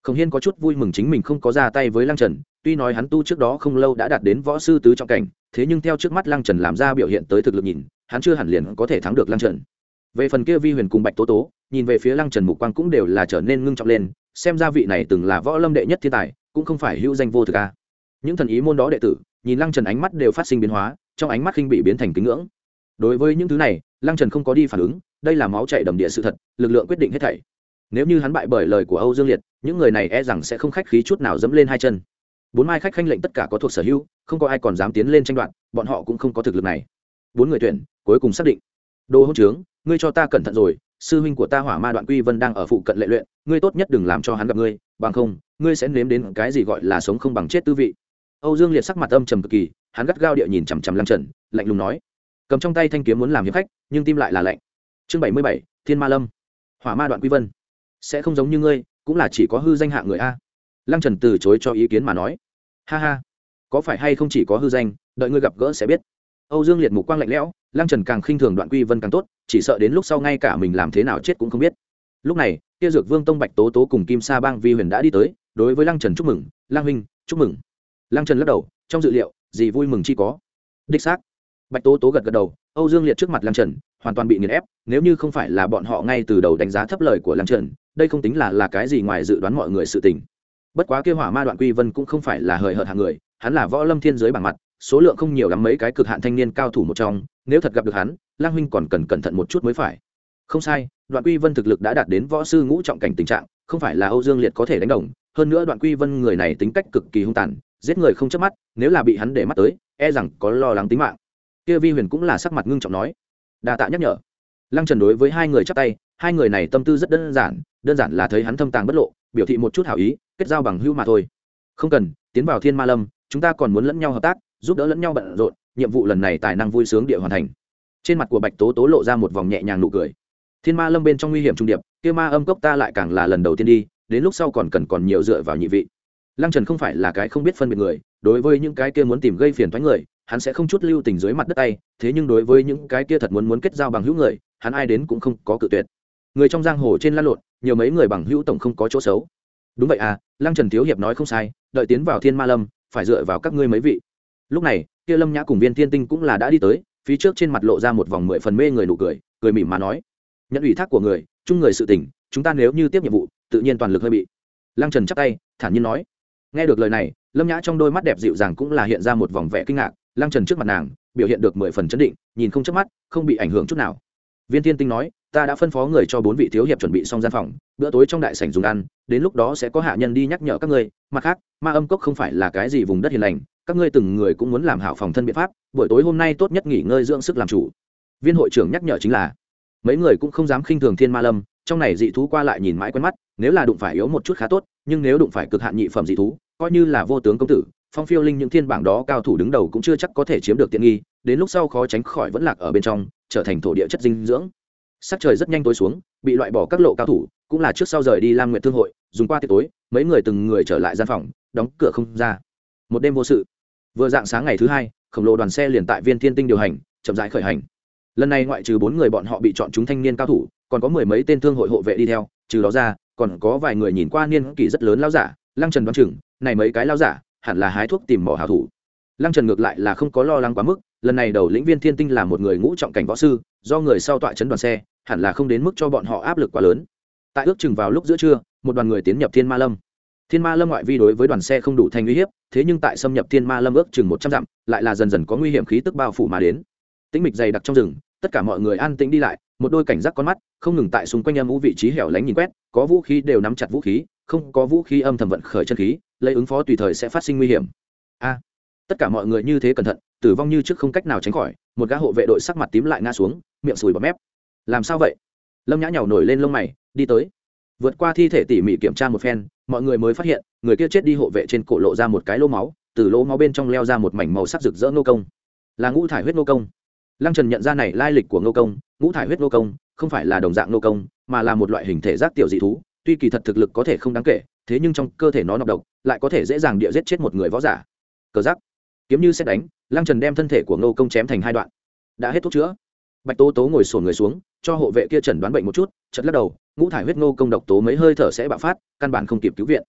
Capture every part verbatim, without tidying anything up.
Khổng Hiên có chút vui mừng chính mình không có ra tay với Lăng Trần, tuy nói hắn tu trước đó không lâu đã đạt đến võ sư tứ trọng cảnh, thế nhưng theo trước mắt Lăng Trần làm ra biểu hiện tới thực lực nhìn, hắn chưa hẳn liền có thể thắng được Lăng Trần. Về phần kia Vi Huyền cùng Bạch Tố Tố, nhìn về phía Lăng Trần mục quang cũng đều là trở nên ngưng trọng lên, xem ra vị này từng là võ lâm đệ nhất thiên tài, cũng không phải hữu danh vô thực a. Những thần ý môn đó đệ tử, nhìn Lăng Trần ánh mắt đều phát sinh biến hóa, trong ánh mắt khinh bị biến thành kính ngưỡng. Đối với những thứ này, Lăng Trần không có đi phản ứng, đây là máu chảy đầm địa sự thật, lực lượng quyết định hết thảy. Nếu như hắn bại bởi lời của Âu Dương Liệt, những người này e rằng sẽ không khách khí chút nào dẫm lên hai chân. Bốn mai khách khanh lệnh tất cả có thuộc sở hữu, không có ai còn dám tiến lên tranh đoạt, bọn họ cũng không có thực lực này. Bốn người tuyển, cuối cùng xác định. Đồ hỗn trướng, ngươi cho ta cẩn thận rồi, sư huynh của ta Hỏa Ma Đoạn Quy Vân đang ở phụ cận lệ luyện, ngươi tốt nhất đừng làm cho hắn gặp ngươi, bằng không, ngươi sẽ nếm đến cái gì gọi là sống không bằng chết tư vị. Âu Dương Liệt sắc mặt âm trầm cực kỳ, hắn gắt gao địa nhìn chằm chằm Lăng Trần, lạnh lùng nói, cầm trong tay thanh kiếm muốn làm hiệp khách, nhưng tim lại là lạnh. Chương bảy mươi bảy, Thiên Ma Lâm. Hỏa Ma Đoạn Quy Vân sẽ không giống như ngươi, cũng là chỉ có hư danh hạng người a. Lăng Trần từ chối cho ý kiến mà nói, ha ha, có phải hay không chỉ có hư danh, đợi ngươi gặp gỡ sẽ biết. Âu Dương Liệt mục quang lạnh lẽo, Lăng Trần càng khinh thường Đoạn Quy Vân càng tốt, chỉ sợ đến lúc sau ngay cả mình làm thế nào chết cũng không biết. Lúc này, kia Dược Vương Tông Bạch Tố Tố cùng Kim Sa Bang Vi Huyền đã đi tới, đối với Lăng Trần chúc mừng, Lang huynh, chúc mừng. Lăng Trần lắc đầu, trong dự liệu, gì vui mừng chi có. Đích xác. Bạch Tố Tố gật gật đầu, Âu Dương Liệt trước mặt Lăng Trần, hoàn toàn bị nghiền ép, nếu như không phải là bọn họ ngay từ đầu đánh giá thấp lời của Lăng Trần, đây không tính là là cái gì ngoài dự đoán mọi người sự tình. Bất quá kia Hỏa Ma Đoạn Quy Vân cũng không phải là hời hợt hạng người, hắn là võ lâm thiên giới bảng mặt, số lượng không nhiều lắm mấy cái cực hạn thanh niên cao thủ một trong, nếu thật gặp được hắn, Lang huynh còn cần cẩn thận một chút mới phải. Không sai, Đoạn Quy Vân thực lực đã đạt đến võ sư ngũ trọng cảnh tình trạng, không phải là Âu Dương Liệt có thể đánh đồng, hơn nữa Đoạn Quy Vân người này tính cách cực kỳ hung tàn, giết người không chớp mắt, nếu là bị hắn để mắt tới, e rằng có lo lắng tính mạng. Kia Vi Huyền cũng là sắc mặt ngưng trọng nói, đa tạ nhắc nhở. Lăng Trần đối với hai người chắp tay, hai người này tâm tư rất đơn giản, đơn giản là thấy hắn thâm tàng bất lộ, biểu thị một chút hảo ý, kết giao bằng hữu mà thôi. Không cần tiến vào Thiên Ma Lâm, chúng ta còn muốn lẫn nhau hợp tác, giúp đỡ lẫn nhau bận rộn, nhiệm vụ lần này tài năng vui sướng địa hoàn thành. Trên mặt của Bạch Tố Tố lộ ra một vòng nhẹ nhàng nụ cười. Thiên Ma Lâm bên trong nguy hiểm trung điệp, kia ma âm cốc ta lại càng là lần đầu tiên đi, đến lúc sau còn cần còn nhiều dựa vào nhị vị. Lăng Trần không phải là cái không biết phân biệt người, đối với những cái kia muốn tìm gây phiền toái người, hắn sẽ không chút lưu tình dưới mặt đất tay, thế nhưng đối với những cái kia thật muốn muốn kết giao bằng hữu người, hắn ai đến cũng không có cự tuyệt. Người trong giang hồ trên lăn lộn, nhiều mấy người bằng hữu tổng không có chỗ xấu. Đúng vậy à, Lăng Trần thiếu hiệp nói không sai, đợi tiến vào Thiên Ma Lâm, phải dựa vào các ngươi mấy vị. Lúc này, kia Lâm Nhã cùng Viên Thiên Tinh cũng là đã đi tới, phía trước trên mặt lộ ra một vòng mười phần mê người nụ cười, cười mỉm mà nói, nhận ủy thác của người, chung người sự tình, chúng ta nếu như tiếp nhiệm vụ, tự nhiên toàn lực hơi bị. Lăng Trần chắp tay, thản nhiên nói. Nghe được lời này, Lâm Nhã trong đôi mắt đẹp dịu dàng cũng là hiện ra một vòng vẻ kinh ngạc, Lăng Trần trước mặt nàng, biểu hiện được mười phần chấn định, nhìn không chớp mắt, không bị ảnh hưởng chút nào. Viên Thiên Tinh nói, ta đã phân phó người cho bốn vị thiếu hiệp chuẩn bị xong gian phòng, bữa tối trong đại sảnh dùng ăn, đến lúc đó sẽ có hạ nhân đi nhắc nhở các ngươi, mặt khác, Ma Âm Cốc không phải là cái gì vùng đất hiền lành, các ngươi từng người cũng muốn làm hảo phòng thân biện pháp, buổi tối hôm nay tốt nhất nghỉ ngơi dưỡng sức làm chủ. Viên hội trưởng nhắc nhở chính là, mấy người cũng không dám khinh thường Thiên Ma Lâm, trong này dị thú qua lại nhìn mãi quen mắt, nếu là đụng phải yếu một chút khá tốt, nhưng nếu đụng phải cực hạn nhị phẩm dị thú, coi như là vô tướng công tử, Phong Phiêu Linh những thiên bảng đó cao thủ đứng đầu cũng chưa chắc có thể chiếm được tiện nghi, đến lúc sau khó tránh khỏi vẫn lạc ở bên trong, trở thành thổ địa chất dinh dưỡng. Sắc trời rất nhanh tối xuống, bị loại bỏ các lộ cao thủ, cũng là trước sau rời đi Lam Nguyệt Thương hội, dùng qua tiệc tối, mấy người từng người trở lại gian phòng, đóng cửa không ra. Một đêm vô sự. Vừa dạng sáng ngày thứ hai, khổng lồ đoàn xe liền tại Viên Thiên Tinh điều hành, chậm rãi khởi hành. Lần này ngoại trừ bốn người bọn họ bị chọn chúng thanh niên cao thủ, còn có mười mấy tên thương hội hộ vệ đi theo, trừ đó ra, còn có vài người nhìn qua niên kỷ rất lớn lão giả, Lăng Trần đoán chừng, này mấy cái lão giả, hẳn là hái thuốc tìm mỏ hảo thủ. Lăng Trần ngược lại là không có lo lắng quá mức, lần này đầu lĩnh Viên Thiên Tinh là một người ngũ trọng cảnh võ sư, do người sau tọa chấn đoàn xe, hẳn là không đến mức cho bọn họ áp lực quá lớn. Tại ước chừng vào lúc giữa trưa, một đoàn người tiến nhập Thiên Ma Lâm. Thiên Ma Lâm ngoại vi đối với đoàn xe không đủ thành uy hiếp, thế nhưng tại xâm nhập Thiên Ma Lâm ước chừng một trăm dặm, lại là dần dần có nguy hiểm khí tức bao phủ mà đến. Tĩnh mịch dày đặc trong rừng, tất cả mọi người an tĩnh đi lại, một đôi cảnh giác con mắt không ngừng tại xung quanh âm u vị trí hẻo lánh nhìn quét, có vũ khí đều nắm chặt vũ khí, không có vũ khí âm thầm vận khởi chân khí, lấy ứng phó tùy thời sẽ phát sinh nguy hiểm. A, tất cả mọi người như thế cẩn thận, tử vong như trước không cách nào tránh khỏi. Một gã hộ vệ đội sắc mặt tím lại ngã xuống, miệng sùi bọt mép. Làm sao vậy? Lâm Nhã nhàu nổi lên lông mày, đi tới, vượt qua thi thể tỉ mỉ kiểm tra một phen, mọi người mới phát hiện người kia chết đi hộ vệ trên cổ lộ ra một cái lỗ máu, từ lỗ máu bên trong leo ra một mảnh màu sắc rực rỡ nô công, là ngũ thải huyết nô công. Lăng Trần nhận ra này lai lịch của nô công, ngũ thải huyết nô công không phải là đồng dạng nô công, mà là một loại hình thể giác tiểu dị thú, tuy kỳ thật thực lực có thể không đáng kể, thế nhưng trong cơ thể nó nọc độc, lại có thể dễ dàng địa giết chết một người võ giả. Cờ giác, kiếm như xét đánh, Lăng Trần đem thân thể của nô công chém thành hai đoạn. Đã hết thuốc chữa. Bạch Tố Tố ngồi xổm người xuống, cho hộ vệ kia chẩn đoán bệnh một chút, chợt lắc đầu, ngũ thải huyết nô công độc tố mấy hơi thở sẽ bạo phát, căn bản không kịp cứu viện.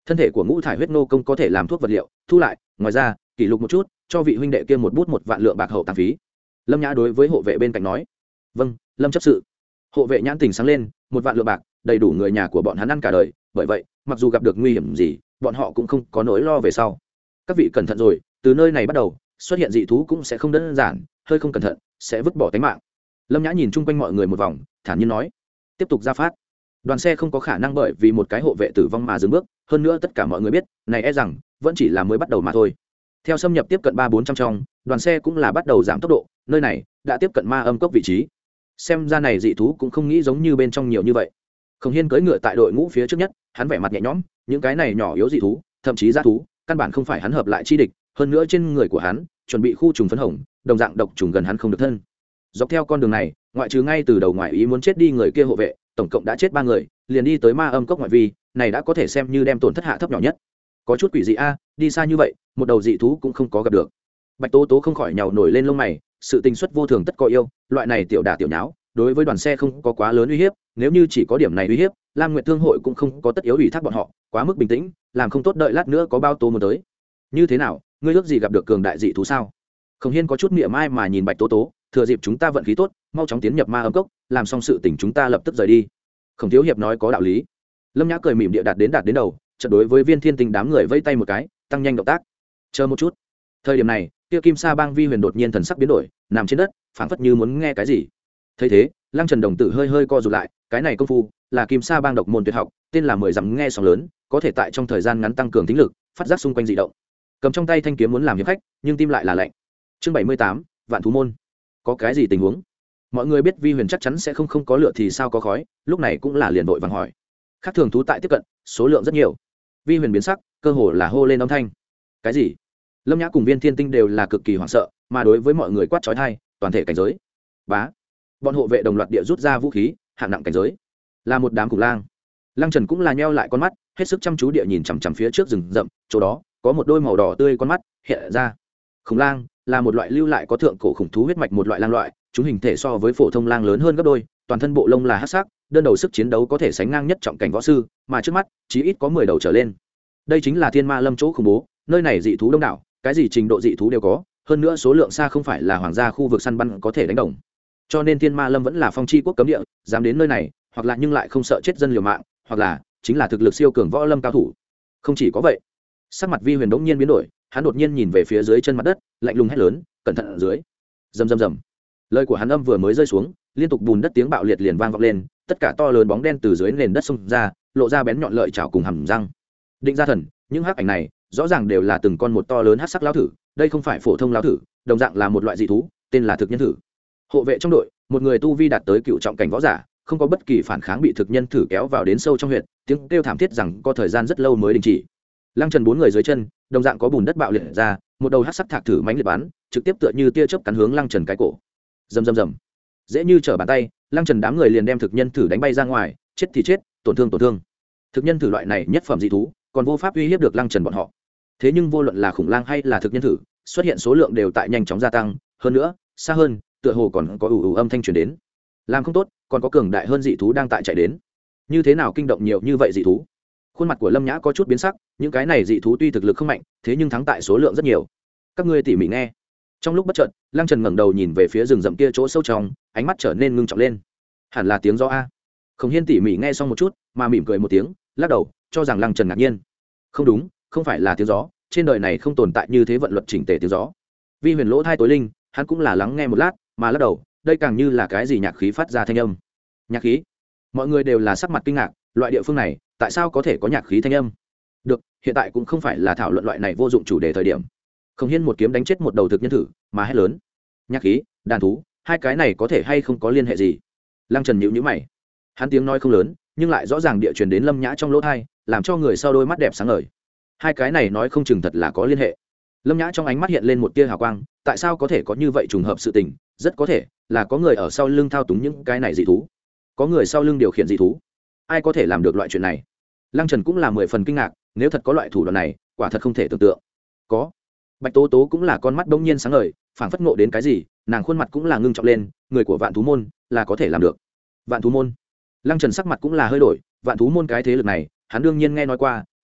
thân thể của ngũ thải huyết nô công có thể làm thuốc vật liệu thu lại, ngoài ra kỷ lục một chút cho vị huynh đệ kia một bút một vạn lượng bạc hậu tàng phí. Lâm nhã đối với hộ vệ bên cạnh nói. Vâng, Lâm chấp sự. Hộ vệ nhãn tình sáng lên, một vạn lượng bạc đầy đủ người nhà của bọn hắn ăn cả đời, bởi vậy mặc dù gặp được nguy hiểm gì bọn họ cũng không có nỗi lo về sau. Các vị cẩn thận rồi, từ nơi này bắt đầu xuất hiện dị thú cũng sẽ không đơn giản, hơi không cẩn thận sẽ vứt bỏ tính mạng. Lâm nhã nhìn chung quanh mọi người một vòng, thản nhiên nói. Tiếp tục ra phát. Đoàn xe không có khả năng bởi vì một cái hộ vệ tử vong mà dừng bước, hơn nữa tất cả mọi người biết này e rằng vẫn chỉ là mới bắt đầu mà thôi. Theo xâm nhập tiếp cận ba bốn trăm trong, đoàn xe cũng là bắt đầu giảm tốc độ, nơi này đã tiếp cận ma âm cốc vị trí. Xem ra này dị thú cũng không nghĩ giống như bên trong nhiều như vậy. Khổng Hiên cưỡi ngựa tại đội ngũ phía trước nhất, hắn vẻ mặt nhẹ nhõm, những cái này nhỏ yếu dị thú, thậm chí dã thú, căn bản không phải hắn hợp lại chi địch, hơn nữa trên người của hắn chuẩn bị khu trùng phấn hồng, đồng dạng độc trùng gần hắn không được thân. Dọc theo con đường này, ngoại trừ ngay từ đầu ngoại ý muốn chết đi người kia hộ vệ, tổng cộng đã chết ba người, liền đi tới ma âm cốc ngoại vi, này đã có thể xem như đem tổn thất hạ thấp nhỏ nhất. Có chút quỷ dị a, đi xa như vậy, một đầu dị thú cũng không có gặp được. Bạch Tố Tố không khỏi nhàu nổi lên lông mày, sự tình xuất vô thường tất có yêu, loại này tiểu đả tiểu nháo, đối với đoàn xe không có quá lớn uy hiếp, nếu như chỉ có điểm này uy hiếp, Lam Nguyệt Thương hội cũng không có tất yếu ủy thác bọn họ, quá mức bình tĩnh, làm không tốt đợi lát nữa có bao tố muốn tới. Như thế nào, ngươi ước gì gặp được cường đại dị thú sao? Khổng Hiên có chút mỉa mai mà nhìn Bạch Tố Tố, thừa dịp chúng ta vận khí tốt, mau chóng tiến nhập ma âm cốc, làm xong sự tình chúng ta lập tức rời đi. Khổng thiếu hiệp nói có đạo lý. Lâm Nhã cười mỉm địa đạt đến đạt đến đầu, chợt đối với Viên Thiên Tinh đám người vẫy tay một cái, tăng nhanh động tác. Chờ một chút. Thời điểm này, Tiêu Kim Sa Bang Vi Huyền đột nhiên thần sắc biến đổi, nằm trên đất, phảng phất như muốn nghe cái gì. Thấy thế, Lăng Trần đồng tử hơi hơi co rụt lại, cái này công phu là Kim Sa Bang độc môn tuyệt học, tên là mười dặm nghe sóng lớn, có thể tại trong thời gian ngắn tăng cường tính lực, phát giác xung quanh dị động. Cầm trong tay thanh kiếm muốn làm hiệp khách, nhưng tim lại là lạnh. Chương bảy mươi tám, Vạn thú môn. Có cái gì tình huống? Mọi người biết Vi Huyền chắc chắn sẽ không không có lửa thì sao có khói, lúc này cũng là liền vội vàng hỏi. Khác thường thú tại tiếp cận, số lượng rất nhiều. Vi Huyền biến sắc, cơ hồ là hô lên âm thanh. Cái gì? Lâm Nhã cùng Viên Thiên Tinh đều là cực kỳ hoảng sợ, mà đối với mọi người quát chói tai, toàn thể cảnh giới. Bá. Bọn hộ vệ đồng loạt địa rút ra vũ khí, hạng nặng cảnh giới. Là một đám khủng lang. Lăng Trần cũng là nheo lại con mắt, hết sức chăm chú địa nhìn chằm chằm phía trước rừng rậm, chỗ đó có một đôi màu đỏ tươi con mắt hiện ra. Khủng lang là một loại lưu lại có thượng cổ khủng thú huyết mạch một loại lang loại, chúng hình thể so với phổ thông lang lớn hơn gấp đôi, toàn thân bộ lông là hắc sắc, đơn đầu sức chiến đấu có thể sánh ngang nhất trọng cảnh võ sư, mà trước mắt chí ít có mười đầu trở lên. Đây chính là Thiên Ma Lâm chỗ khủng bố, nơi này dị thú đông đảo, cái gì trình độ dị thú đều có, hơn nữa số lượng xa không phải là hoàng gia khu vực săn bắn có thể đánh đồng. Cho nên Thiên Ma Lâm vẫn là phong chi quốc cấm địa, dám đến nơi này, hoặc là nhưng lại không sợ chết dân liều mạng, hoặc là chính là thực lực siêu cường võ lâm cao thủ. Không chỉ có vậy, sắc mặt Vi Huyền đống nhiên biến đổi, hắn đột nhiên nhìn về phía dưới chân mặt đất, lạnh lùng hét lớn, cẩn thận ở dưới. Rầm rầm rầm. Lời của hắn âm vừa mới rơi xuống, liên tục bùn đất tiếng bạo liệt liền vang vọng lên, tất cả to lớn bóng đen từ dưới nền đất xông ra, lộ ra bén nhọn lợi chảo cùng hàm răng. Định Gia Thần, những hắc ảnh này rõ ràng đều là từng con một to lớn hắc sắc lão thử, đây không phải phổ thông lão thử, đồng dạng là một loại dị thú, tên là thực nhân thử. Hộ vệ trong đội, một người tu vi đạt tới cựu trọng cảnh võ giả, không có bất kỳ phản kháng bị thực nhân thử kéo vào đến sâu trong huyệt, tiếng kêu thảm thiết rằng có thời gian rất lâu mới đình chỉ. Lăng Trần bốn người dưới chân, đồng dạng có bùn đất bạo liệt ra, một đầu hắc sắc thạc thử mãnh liệt bắn, trực tiếp tựa như tia chớp cắn hướng Lăng Trần cái cổ. Rầm rầm rầm. Dễ như trở bàn tay, Lăng Trần đám người liền đem thực nhân thử đánh bay ra ngoài, chết thì chết, tổn thương tổn thương. Thực nhân thử loại này nhất phẩm dị thú, còn vô pháp uy hiếp được Lăng Trần bọn họ. Thế nhưng vô luận là khủng lang hay là thực nhân thử, xuất hiện số lượng đều tại nhanh chóng gia tăng, hơn nữa, xa hơn, tựa hồ còn có ù ù âm thanh truyền đến. Làm không tốt, còn có cường đại hơn dị thú đang tại chạy đến. Như thế nào kinh động nhiều như vậy dị thú? Khuôn mặt của Lâm Nhã có chút biến sắc, những cái này dị thú tuy thực lực không mạnh, thế nhưng thắng tại số lượng rất nhiều. Các ngươi tỉ mỉ nghe. Trong lúc bất chợt, Lăng Trần ngẩng đầu nhìn về phía rừng rậm kia chỗ sâu trong, ánh mắt trở nên ngưng trọng lên. Hẳn là tiếng gió a. Khổng Hiên tỉ mỉ nghe xong một chút, mà mỉm cười một tiếng, lắc đầu, cho rằng Lăng Trần ngạc nhiên. Không đúng, không phải là tiếng gió, trên đời này không tồn tại như thế vận luật chỉnh tề tiếng gió. Vi Huyền lỗ thai tối linh, hắn cũng là lắng nghe một lát, mà lắc đầu, đây càng như là cái gì nhạc khí phát ra thanh âm. Nhạc khí? Mọi người đều là sắc mặt kinh ngạc, loại địa phương này, tại sao có thể có nhạc khí thanh âm? Được, hiện tại cũng không phải là thảo luận loại này vô dụng chủ đề thời điểm. Khổng Hiên một kiếm đánh chết một đầu thực nhân thử, mà hét lớn, nhạc khí, đàn thú, hai cái này có thể hay không có liên hệ gì? Lăng Trần nhíu nhíu mày. Hắn tiếng nói không lớn, nhưng lại rõ ràng địa truyền đến Lâm Nhã trong lỗ tai, làm cho người sau đôi mắt đẹp sáng ngời. Hai cái này nói không chừng thật là có liên hệ. Lâm Nhã trong ánh mắt hiện lên một tia hào quang, tại sao có thể có như vậy trùng hợp sự tình, rất có thể là có người ở sau lưng thao túng những cái này dị thú. Có người sau lưng điều khiển dị thú. Ai có thể làm được loại chuyện này? Lăng Trần cũng là mười phần kinh ngạc, nếu thật có loại thủ đoạn này, quả thật không thể tưởng tượng. Có. Bạch Tố Tố cũng là con mắt bỗng nhiên sáng ngời, phảng phất ngộ đến cái gì, nàng khuôn mặt cũng là ngưng trọng lên, người của Vạn thú môn là có thể làm được. Vạn thú môn? Lăng Trần sắc mặt cũng là hơi đổi, Vạn thú môn cái thế lực này, hắn đương nhiên nghe nói qua,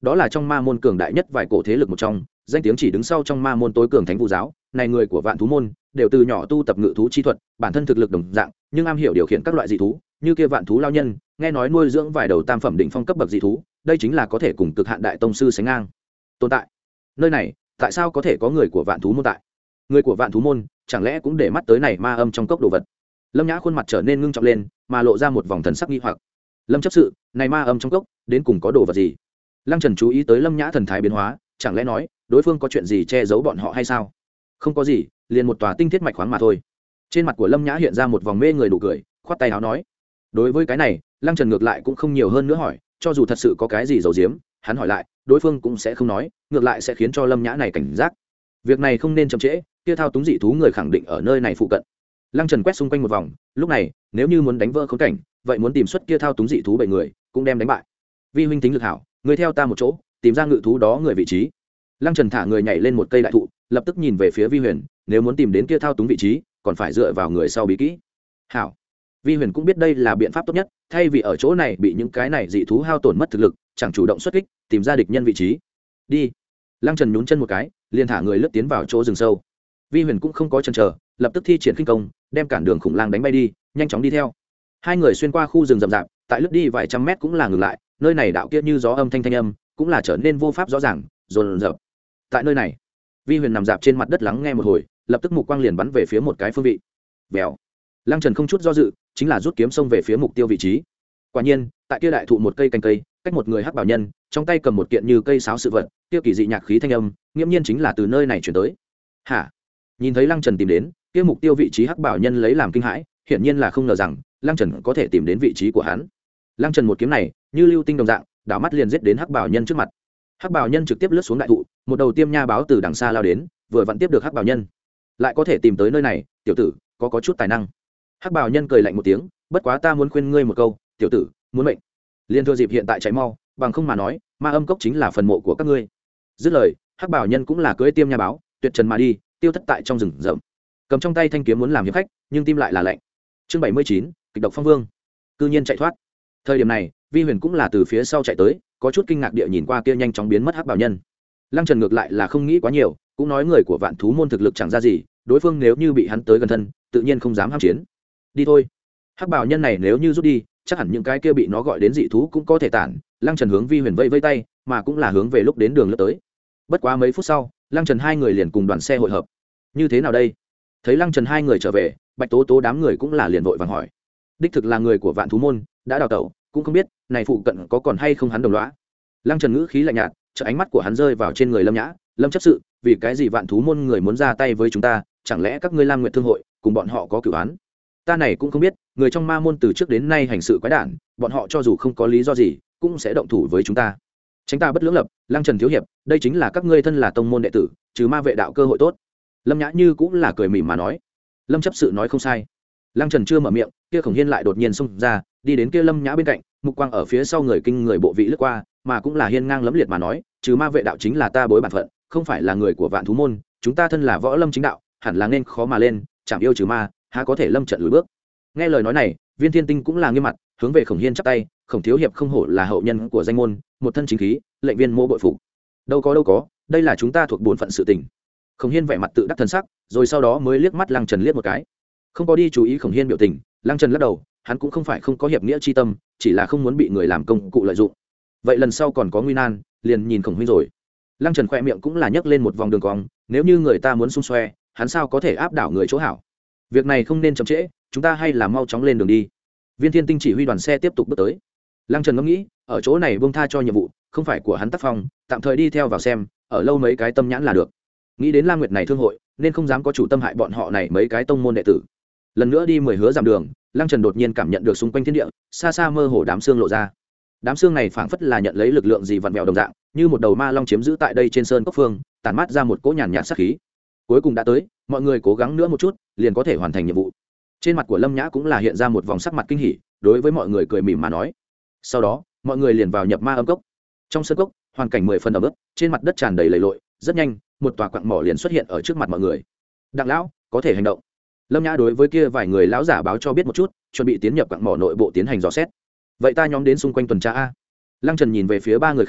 đó là trong ma môn cường đại nhất vài cổ thế lực một trong, danh tiếng chỉ đứng sau trong ma môn tối cường thánh vũ giáo. Này người của vạn thú môn đều từ nhỏ tu tập ngự thú chi thuật, bản thân thực lực đồng dạng, nhưng am hiểu điều khiển các loại dị thú, như kia vạn thú lao nhân, nghe nói nuôi dưỡng vài đầu tam phẩm đỉnh phong cấp bậc dị thú, đây chính là có thể cùng cực hạn đại tông sư sánh ngang tồn tại. Nơi này, tại sao có thể có người của vạn thú môn tại? Người của vạn thú môn, chẳng lẽ cũng để mắt tới này ma âm trong cốc đồ vật? Lâm Nhã khuôn mặt trở nên ngưng trọng lên, mà lộ ra một vòng thần sắc nghi hoặc. Lâm chấp sự, này ma âm trong cốc, đến cùng có đồ vật gì? Lăng Trần chú ý tới Lâm Nhã thần thái biến hóa, chẳng lẽ nói, đối phương có chuyện gì che giấu bọn họ hay sao? Không có gì, liền một tòa tinh thiết mạch khoáng mà thôi. Trên mặt của Lâm Nhã hiện ra một vòng mê người nụ cười, khoát tay áo nói. Đối với cái này, Lăng Trần ngược lại cũng không nhiều hơn nữa hỏi, cho dù thật sự có cái gì giấu giếm, hắn hỏi lại, đối phương cũng sẽ không nói, ngược lại sẽ khiến cho Lâm Nhã này cảnh giác. Việc này không nên chậm trễ, kia thao túng dị thú người khẳng định ở nơi này phụ cận. Lăng Trần quét xung quanh một vòng, lúc này, nếu như muốn đánh vỡ khốn cảnh, vậy muốn tìm xuất kia thao túng dị thú bảy người, cũng đem đánh bại. Vi huynh tính lực hảo, người theo ta một chỗ, tìm ra ngự thú đó người vị trí. Lăng Trần thả người nhảy lên một cây đại thụ, lập tức nhìn về phía Vi Huyền, nếu muốn tìm đến kia thao túng vị trí, còn phải dựa vào người sau bí kỹ. Hảo. Vi Huyền cũng biết đây là biện pháp tốt nhất, thay vì ở chỗ này bị những cái này dị thú hao tổn mất thực lực, chẳng chủ động xuất kích, tìm ra địch nhân vị trí. Đi. Lăng Trần nhún chân một cái, liền thả người lướt tiến vào chỗ rừng sâu. Vi Huyền cũng không có chần chờ, lập tức thi triển khinh công, đem cản đường khủng lang đánh bay đi, nhanh chóng đi theo. Hai người xuyên qua khu rừng rậm rạp, tại lướt đi vài trăm mét cũng là ngừng lại, nơi này đạo kia như gió âm thanh thanh âm, cũng là trở nên vô pháp rõ ràng, dồn dập. Tại nơi này, Vi Huyền nằm dạp trên mặt đất lắng nghe một hồi, lập tức mục quang liền bắn về phía một cái phương vị. Vèo. Lăng Trần không chút do dự, chính là rút kiếm xông về phía mục tiêu vị trí. Quả nhiên, tại kia đại thụ một cây cành cây, cách một người hắc bảo nhân, trong tay cầm một kiện như cây sáo sự vật, kia kỳ dị nhạc khí thanh âm, nghiễm nhiên chính là từ nơi này truyền tới. Hả? Nhìn thấy Lăng Trần tìm đến, kia mục tiêu vị trí hắc bảo nhân lấy làm kinh hãi, hiển nhiên là không ngờ rằng Lăng Trần có thể tìm đến vị trí của hắn. Lăng Trần một kiếm này, như lưu tinh đồng dạng, đảo mắt liền giết đến hắc bảo nhân trước mặt. Hắc bảo nhân trực tiếp lướt xuống đại thụ, một đầu tiêm nha báo từ đằng xa lao đến, vừa vặn tiếp được hắc bảo nhân. Lại có thể tìm tới nơi này, tiểu tử, có có chút tài năng. Hắc bảo nhân cười lạnh một tiếng, bất quá ta muốn khuyên ngươi một câu, tiểu tử, muốn mệnh, liên thừa dịp hiện tại chạy mau, bằng không mà nói, ma âm cốc chính là phần mộ của các ngươi. Dứt lời, hắc bảo nhân cũng là cưỡi tiêm nha báo, tuyệt trần mà đi, tiêu thất tại trong rừng rậm. Cầm trong tay thanh kiếm muốn làm hiệp khách, nhưng tim lại là lạnh. Chương bảy mươi chín, kịch độc phong vương, cư nhiên chạy thoát. Thời điểm này, Vi Huyền cũng là từ phía sau chạy tới, có chút kinh ngạc địa nhìn qua kia nhanh chóng biến mất hắc bảo nhân. Lăng Trần ngược lại là không nghĩ quá nhiều, cũng nói người của vạn thú môn thực lực chẳng ra gì, đối phương nếu như bị hắn tới gần thân, tự nhiên không dám ham chiến. Đi thôi. Hắc bảo nhân này nếu như rút đi, chắc hẳn những cái kia bị nó gọi đến dị thú cũng có thể tản. Lăng Trần hướng Vi Huyền vẫy vẫy tay, mà cũng là hướng về lúc đến đường lướt tới. Bất quá mấy phút sau, Lăng Trần hai người liền cùng đoàn xe hội hợp. Như thế nào đây? Thấy Lăng Trần hai người trở về, Bạch Tố Tố đám người cũng là liền vội vàng hỏi. Đích thực là người của vạn thú môn, đã đào tẩu, cũng không biết này phụ cận có còn hay không hắn đồng lõa. Lăng Trần ngữ khí lạnh nhạt, chợ ánh mắt của hắn rơi vào trên người Lâm Nhã. Lâm chấp sự, vì cái gì vạn thú môn người muốn ra tay với chúng ta, chẳng lẽ các ngươi Lam Nguyệt thương hội cùng bọn họ có cửu án? Ta này cũng không biết, người trong ma môn từ trước đến nay hành sự quái đản, bọn họ cho dù không có lý do gì, cũng sẽ động thủ với chúng ta. Tránh ta bất lưỡng lập, Lăng Trần thiếu hiệp, đây chính là các ngươi thân là tông môn đệ tử, trừ ma vệ đạo cơ hội tốt. Lâm Nhã như cũng là cười mỉm mà nói. Lâm chấp sự nói không sai. Lăng Trần chưa mở miệng, kia Khổng Hiên lại đột nhiên xông ra, đi đến kia Lâm Nhã bên cạnh, mục quang ở phía sau người kinh người bộ vị lướt qua, mà cũng là hiên ngang lẫm liệt mà nói, trừ ma vệ đạo chính là ta bối bản phận, không phải là người của vạn thú môn, chúng ta thân là võ lâm chính đạo, hẳn là nên khó mà lên, chẳng yêu trừ ma, há có thể lâm trận lùi bước. Nghe lời nói này, Viên Thiên Tinh cũng là nghiêm mặt, hướng về Khổng Hiên chắp tay, Khổng thiếu hiệp không hổ là hậu nhân của danh môn, một thân chính khí, lệnh viên mô bội phục. Đâu có đâu có, đây là chúng ta thuộc bổn phận sự tình. Khổng Hiên vẻ mặt tự đắc thần sắc, rồi sau đó mới liếc mắt Lăng Trần liếc một cái. Không có đi chú ý Khổng Hiên biểu tình, Lăng Trần lắc đầu, hắn cũng không phải không có hiệp nghĩa chi tâm, chỉ là không muốn bị người làm công cụ lợi dụng. Vậy lần sau còn có nguy nan, liền nhìn Khổng huynh rồi. Lăng Trần khoe miệng cũng là nhấc lên một vòng đường cong, nếu như người ta muốn xung xoe, hắn sao có thể áp đảo người chỗ hảo. Việc này không nên chậm trễ, chúng ta hay là mau chóng lên đường đi. Viên Thiên Tinh chỉ huy đoàn xe tiếp tục bước tới. Lăng Trần ngẫm nghĩ, ở chỗ này buông tha cho nhiệm vụ, không phải của hắn tác phong, tạm thời đi theo vào xem, ở lâu mấy cái tâm nhãn là được. Nghĩ đến Lam Nguyệt này thương hội, nên không dám có chủ tâm hại bọn họ này mấy cái tông môn đệ tử. Lần nữa đi mười hứa dặm đường, Lăng Trần đột nhiên cảm nhận được xung quanh thiên địa, xa xa mơ hồ đám xương lộ ra. Đám xương này phảng phất là nhận lấy lực lượng gì vặn vẹo đồng dạng, như một đầu ma long chiếm giữ tại đây trên sơn cốc phương, tản mát ra một cỗ nhàn nhạt sát khí. Cuối cùng đã tới, mọi người cố gắng nữa một chút, liền có thể hoàn thành nhiệm vụ. Trên mặt của Lâm Nhã cũng là hiện ra một vòng sắc mặt kinh hỉ, đối với mọi người cười mỉm mà nói. Sau đó, mọi người liền vào nhập ma âm cốc. Trong sơn cốc, hoàn cảnh mười phần ẩm ướt, trên mặt đất tràn đầy lầy lội, rất nhanh, một tòa quặng mỏ liền xuất hiện ở trước mặt mọi người. Đặng lão, có thể hành động. Lâm Nhã đối với kia vài người lão giả báo cho biết một chút, chuẩn bị tiến nhập quặng mỏ nội bộ tiến hành dò xét. Vậy ta nhóm đến xung quanh tuần tra a. Lăng Trần nhìn về phía ba người khác,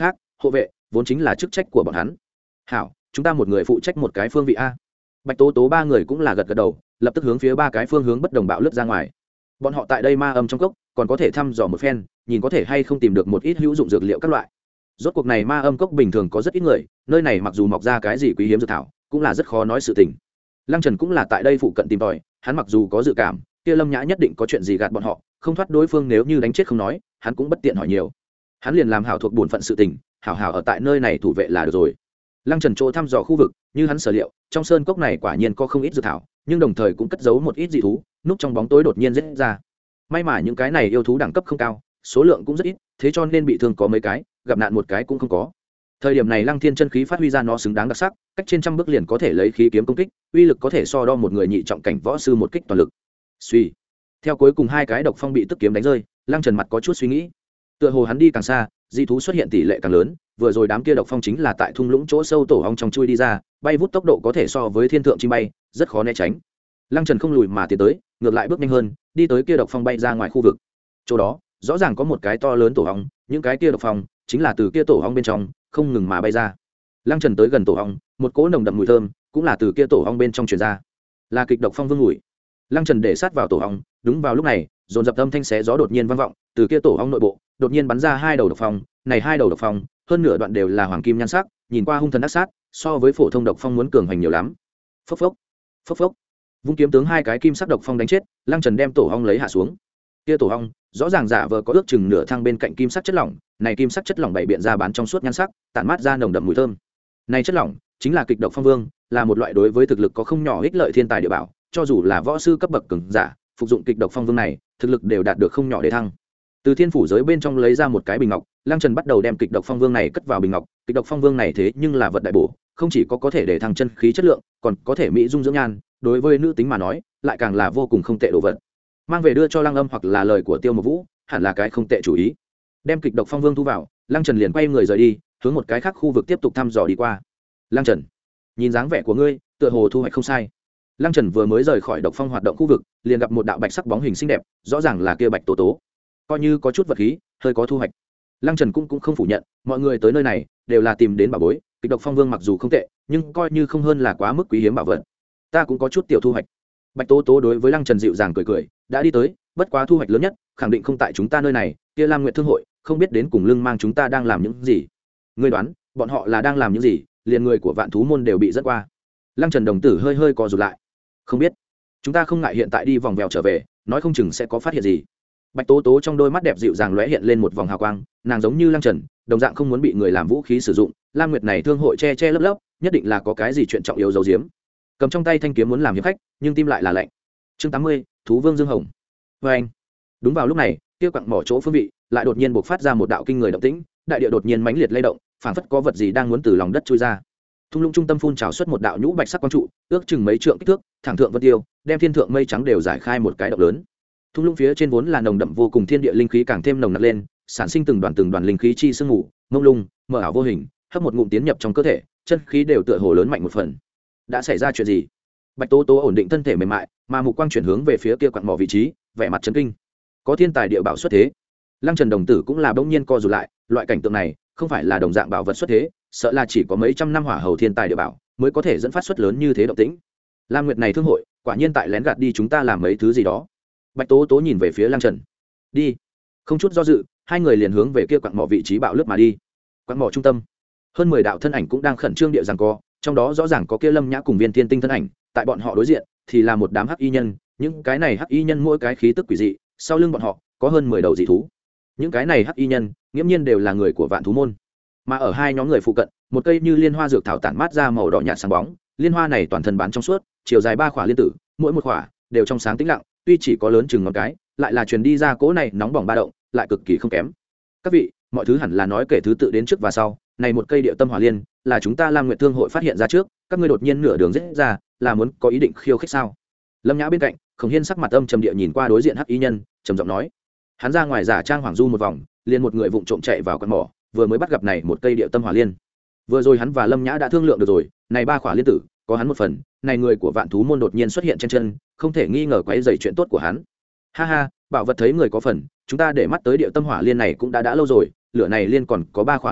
hộ vệ vốn chính là chức trách của bọn hắn. Hảo, chúng ta một người phụ trách một cái phương vị a. Bạch tố tố ba người cũng là gật gật đầu, lập tức hướng phía ba cái phương hướng bất đồng bạo lướt ra ngoài. Bọn họ tại đây ma âm trong cốc còn có thể thăm dò một phen, nhìn có thể hay không tìm được một ít hữu dụng dược liệu các loại. Rốt cuộc này ma âm cốc bình thường có rất ít người, nơi này mặc dù mọc ra cái gì quý hiếm dược thảo cũng là rất khó nói sự tình. Lăng Trần cũng là tại đây phụ cận tìm tòi, hắn mặc dù có dự cảm kia Lâm Nhã nhất định có chuyện gì gạt bọn họ, không thoát đối phương, nếu như đánh chết không nói hắn cũng bất tiện hỏi nhiều. Hắn liền làm hảo thuộc bổn phận sự tình, hảo hảo ở tại nơi này thủ vệ là được rồi. Lăng Trần chỗ thăm dò khu vực, như hắn sở liệu, trong sơn cốc này quả nhiên có không ít dược thảo, nhưng đồng thời cũng cất giấu một ít dị thú, núp trong bóng tối đột nhiên rết ra. May mà những cái này yêu thú đẳng cấp không cao, số lượng cũng rất ít, thế cho nên bị thương có mấy cái, gặp nạn một cái cũng không có. Thời điểm này Lăng Thiên chân khí phát huy ra nó xứng đáng đặc sắc, cách trên trăm bước liền có thể lấy khí kiếm công kích, uy lực có thể so đo một người nhị trọng cảnh võ sư một kích toàn lực. Suy, theo cuối cùng hai cái độc phong bị tức kiếm đánh rơi, Lăng Trần mặt có chút suy nghĩ. Tựa hồ hắn đi càng xa, dị thú xuất hiện tỷ lệ càng lớn, vừa rồi đám kia độc phong chính là tại thung lũng chỗ sâu tổ ong trong chui đi ra, bay vút tốc độ có thể so với thiên thượng chim bay, rất khó né tránh. Lăng Trần không lùi mà tiến tới, ngược lại bước nhanh hơn, đi tới kia độc phong bay ra ngoài khu vực. Chỗ đó, rõ ràng có một cái to lớn tổ ong, những cái kia độc phong chính là từ kia tổ ong bên trong không ngừng mà bay ra. Lăng Trần tới gần tổ ong, một cỗ nồng đậm mùi thơm cũng là từ kia tổ ong bên trong truyền ra, là kịch độc phong vương mùi. Lăng Trần để sát vào tổ ong, đúng vào lúc này, dồn dập âm thanh xé gió đột nhiên vang vọng, từ kia tổ ong nội bộ đột nhiên bắn ra hai đầu độc phong, này hai đầu độc phong, hơn nửa đoạn đều là hoàng kim nhan sắc, nhìn qua hung thần ác sát, so với phổ thông độc phong muốn cường hành nhiều lắm. Phốc phốc, phốc phốc. Vung kiếm tướng hai cái kim sắc độc phong đánh chết, Lăng Trần đem tổ ong lấy hạ xuống. Kia tổ ong, rõ ràng giả vờ có ước chừng nửa thang bên cạnh kim sắc chất lỏng, này kim sắc chất lỏng bảy biện ra bán trong suốt nhan sắc, tản mát ra nồng đậm mùi thơm. Này chất lỏng chính là kịch độc phong vương, là một loại đối với thực lực có không nhỏ ích lợi thiên tài địa bảo, cho dù là võ sư cấp bậc cường giả, phục dụng kịch độc phong vương này, thực lực đều đạt được không nhỏ để thăng. Từ thiên phủ giới bên trong lấy ra một cái bình ngọc, Lăng Trần bắt đầu đem kịch độc phong vương này cất vào bình ngọc. Kịch độc phong vương này thế nhưng là vật đại bổ, không chỉ có có thể để thăng chân khí chất lượng, còn có thể mỹ dung dưỡng nhan, đối với nữ tính mà nói lại càng là vô cùng không tệ đồ vật. Mang về đưa cho Lăng Âm hoặc là lời của Tiêu Mộc Vũ, hẳn là cái không tệ chủ ý. Đem kịch độc phong vương thu vào, Lăng Trần liền quay người rời đi, hướng một cái khác khu vực tiếp tục thăm dò đi qua. Lăng Trần, nhìn dáng vẻ của ngươi, tựa hồ thu hoạch không sai. Lăng Trần vừa mới rời khỏi độc phong hoạt động khu vực, liền gặp một đạo bạch sắc bóng hình xinh đẹp, rõ ràng là kia Bạch Tố Tố. Coi như có chút vật khí, hơi có thu hoạch. Lăng Trần cũng cũng không phủ nhận, mọi người tới nơi này đều là tìm đến bảo bối, kịch độc phong vương mặc dù không tệ, nhưng coi như không hơn là quá mức quý hiếm bảo vật. Ta cũng có chút tiểu thu hoạch. Bạch Tố Tố đối với Lăng Trần dịu dàng cười cười, đã đi tới, bất quá thu hoạch lớn nhất, khẳng định không tại chúng ta nơi này, kia Lam Nguyệt thương hội, không biết đến cùng lưng mang chúng ta đang làm những gì. Ngươi đoán, bọn họ là đang làm những gì? Liền người của Vạn Thú môn đều bị dẫn qua. Lăng Trần đồng tử hơi hơi co rụt lại. Không biết, chúng ta không ngại hiện tại đi vòng vèo trở về, nói không chừng sẽ có phát hiện gì. Bạch Tố Tố trong đôi mắt đẹp dịu dàng lóe hiện lên một vòng hào quang, nàng giống như Lăng Trần, đồng dạng không muốn bị người làm vũ khí sử dụng. Lam Nguyệt này thương hội che che lấp lấp, nhất định là có cái gì chuyện trọng yếu giấu giếm. Cầm trong tay thanh kiếm muốn làm hiệp khách, nhưng tim lại là lạnh. Chương tám mươi, Thú Vương Dương Hồng. Và anh, đúng vào lúc này, kia quặng mỏ chỗ phương vị lại đột nhiên bộc phát ra một đạo kinh người động tĩnh, đại địa đột nhiên mãnh liệt lay động, phảng phất có vật gì đang muốn từ lòng đất chui ra. Thung lũng trung tâm phun trào xuất một đạo nhũ bạch sắc quang trụ, ước chừng mấy trượng kích thước, thẳng thượng vân tiêu, đem thiên thượng mây trắng đều giải khai một cái động lớn. Thung lũng phía trên vốn là nồng đậm vô cùng thiên địa linh khí càng thêm nồng nặc lên, sản sinh từng đoàn từng đoàn linh khí chi sương mù, mông lung, mờ ảo vô hình, hấp một ngụm tiến nhập trong cơ thể, chân khí đều tựa hồ lớn mạnh một phần. Đã xảy ra chuyện gì? Bạch Tố Tố ổn định thân thể mềm mại, mà mục quang chuyển hướng về phía kia quặng mỏ vị trí, vẻ mặt chấn kinh. Có thiên tài địa bảo xuất thế. Lăng Trần đồng tử cũng là bỗng nhiên co rụt lại, loại cảnh tượng này, không phải là đồng dạng bảo vật xuất thế, sợ là chỉ có mấy trăm năm hỏa hầu thiên tài địa bảo mới có thể dẫn phát xuất lớn như thế động tĩnh. Lam Nguyệt này thương hội, quả nhiên tại lén gạt đi chúng ta làm mấy thứ gì đó. Bạch Tố Tố nhìn về phía Lăng Trần. Đi. Không chút do dự, hai người liền hướng về kia quặng mỏ vị trí bạo lướt mà đi. Quặng mỏ trung tâm, hơn mười đạo thân ảnh cũng đang khẩn trương địa giằng co, trong đó rõ ràng có kia Lâm Nhã cùng Viên Thiên Tinh thân ảnh, tại bọn họ đối diện thì là một đám hắc y nhân, những cái này hắc y nhân mỗi cái khí tức quỷ dị, sau lưng bọn họ có hơn mười đầu dị thú. Những cái này hắc y nhân, nghiễm nhiên đều là người của Vạn Thú môn. Mà ở hai nhóm người phụ cận, một cây như liên hoa dược thảo tản mát ra màu đỏ nhạt sáng bóng, liên hoa này toàn thân bán trong suốt, chiều dài ba khỏa liên tử, mỗi một khỏa đều trong sáng tĩnh lặng, tuy chỉ có lớn chừng ngón cái, lại là truyền đi ra cỗ này nóng bỏng ba động, lại cực kỳ không kém. Các vị, mọi thứ hẳn là nói kể thứ tự đến trước và sau, này một cây địa tâm hỏa liên, là chúng ta Lam Nguyệt thương hội phát hiện ra trước, các ngươi đột nhiên nửa đường giết ra, là muốn có ý định khiêu khích sao? Lâm Nhã bên cạnh, Khổng Hiên sắc mặt âm trầm địa nhìn qua đối diện hắc y nhân, trầm giọng nói. Hắn ra ngoài giả trang hoàng du một vòng, liền một người vụng trộm chạy vào con mỏ, vừa mới bắt gặp này một cây địa tâm hỏa liên. Vừa rồi hắn và Lâm Nhã đã thương lượng được rồi, này ba khỏa liên tử, có hắn một phần, này người của Vạn Thú môn đột nhiên xuất hiện trên chân, không thể nghi ngờ quấy rầy chuyện tốt của hắn. Ha ha, bảo vật thấy người có phần, chúng ta để mắt tới địa tâm hỏa liên này cũng đã đã lâu rồi, lửa này liên còn có ba khỏa liên tử,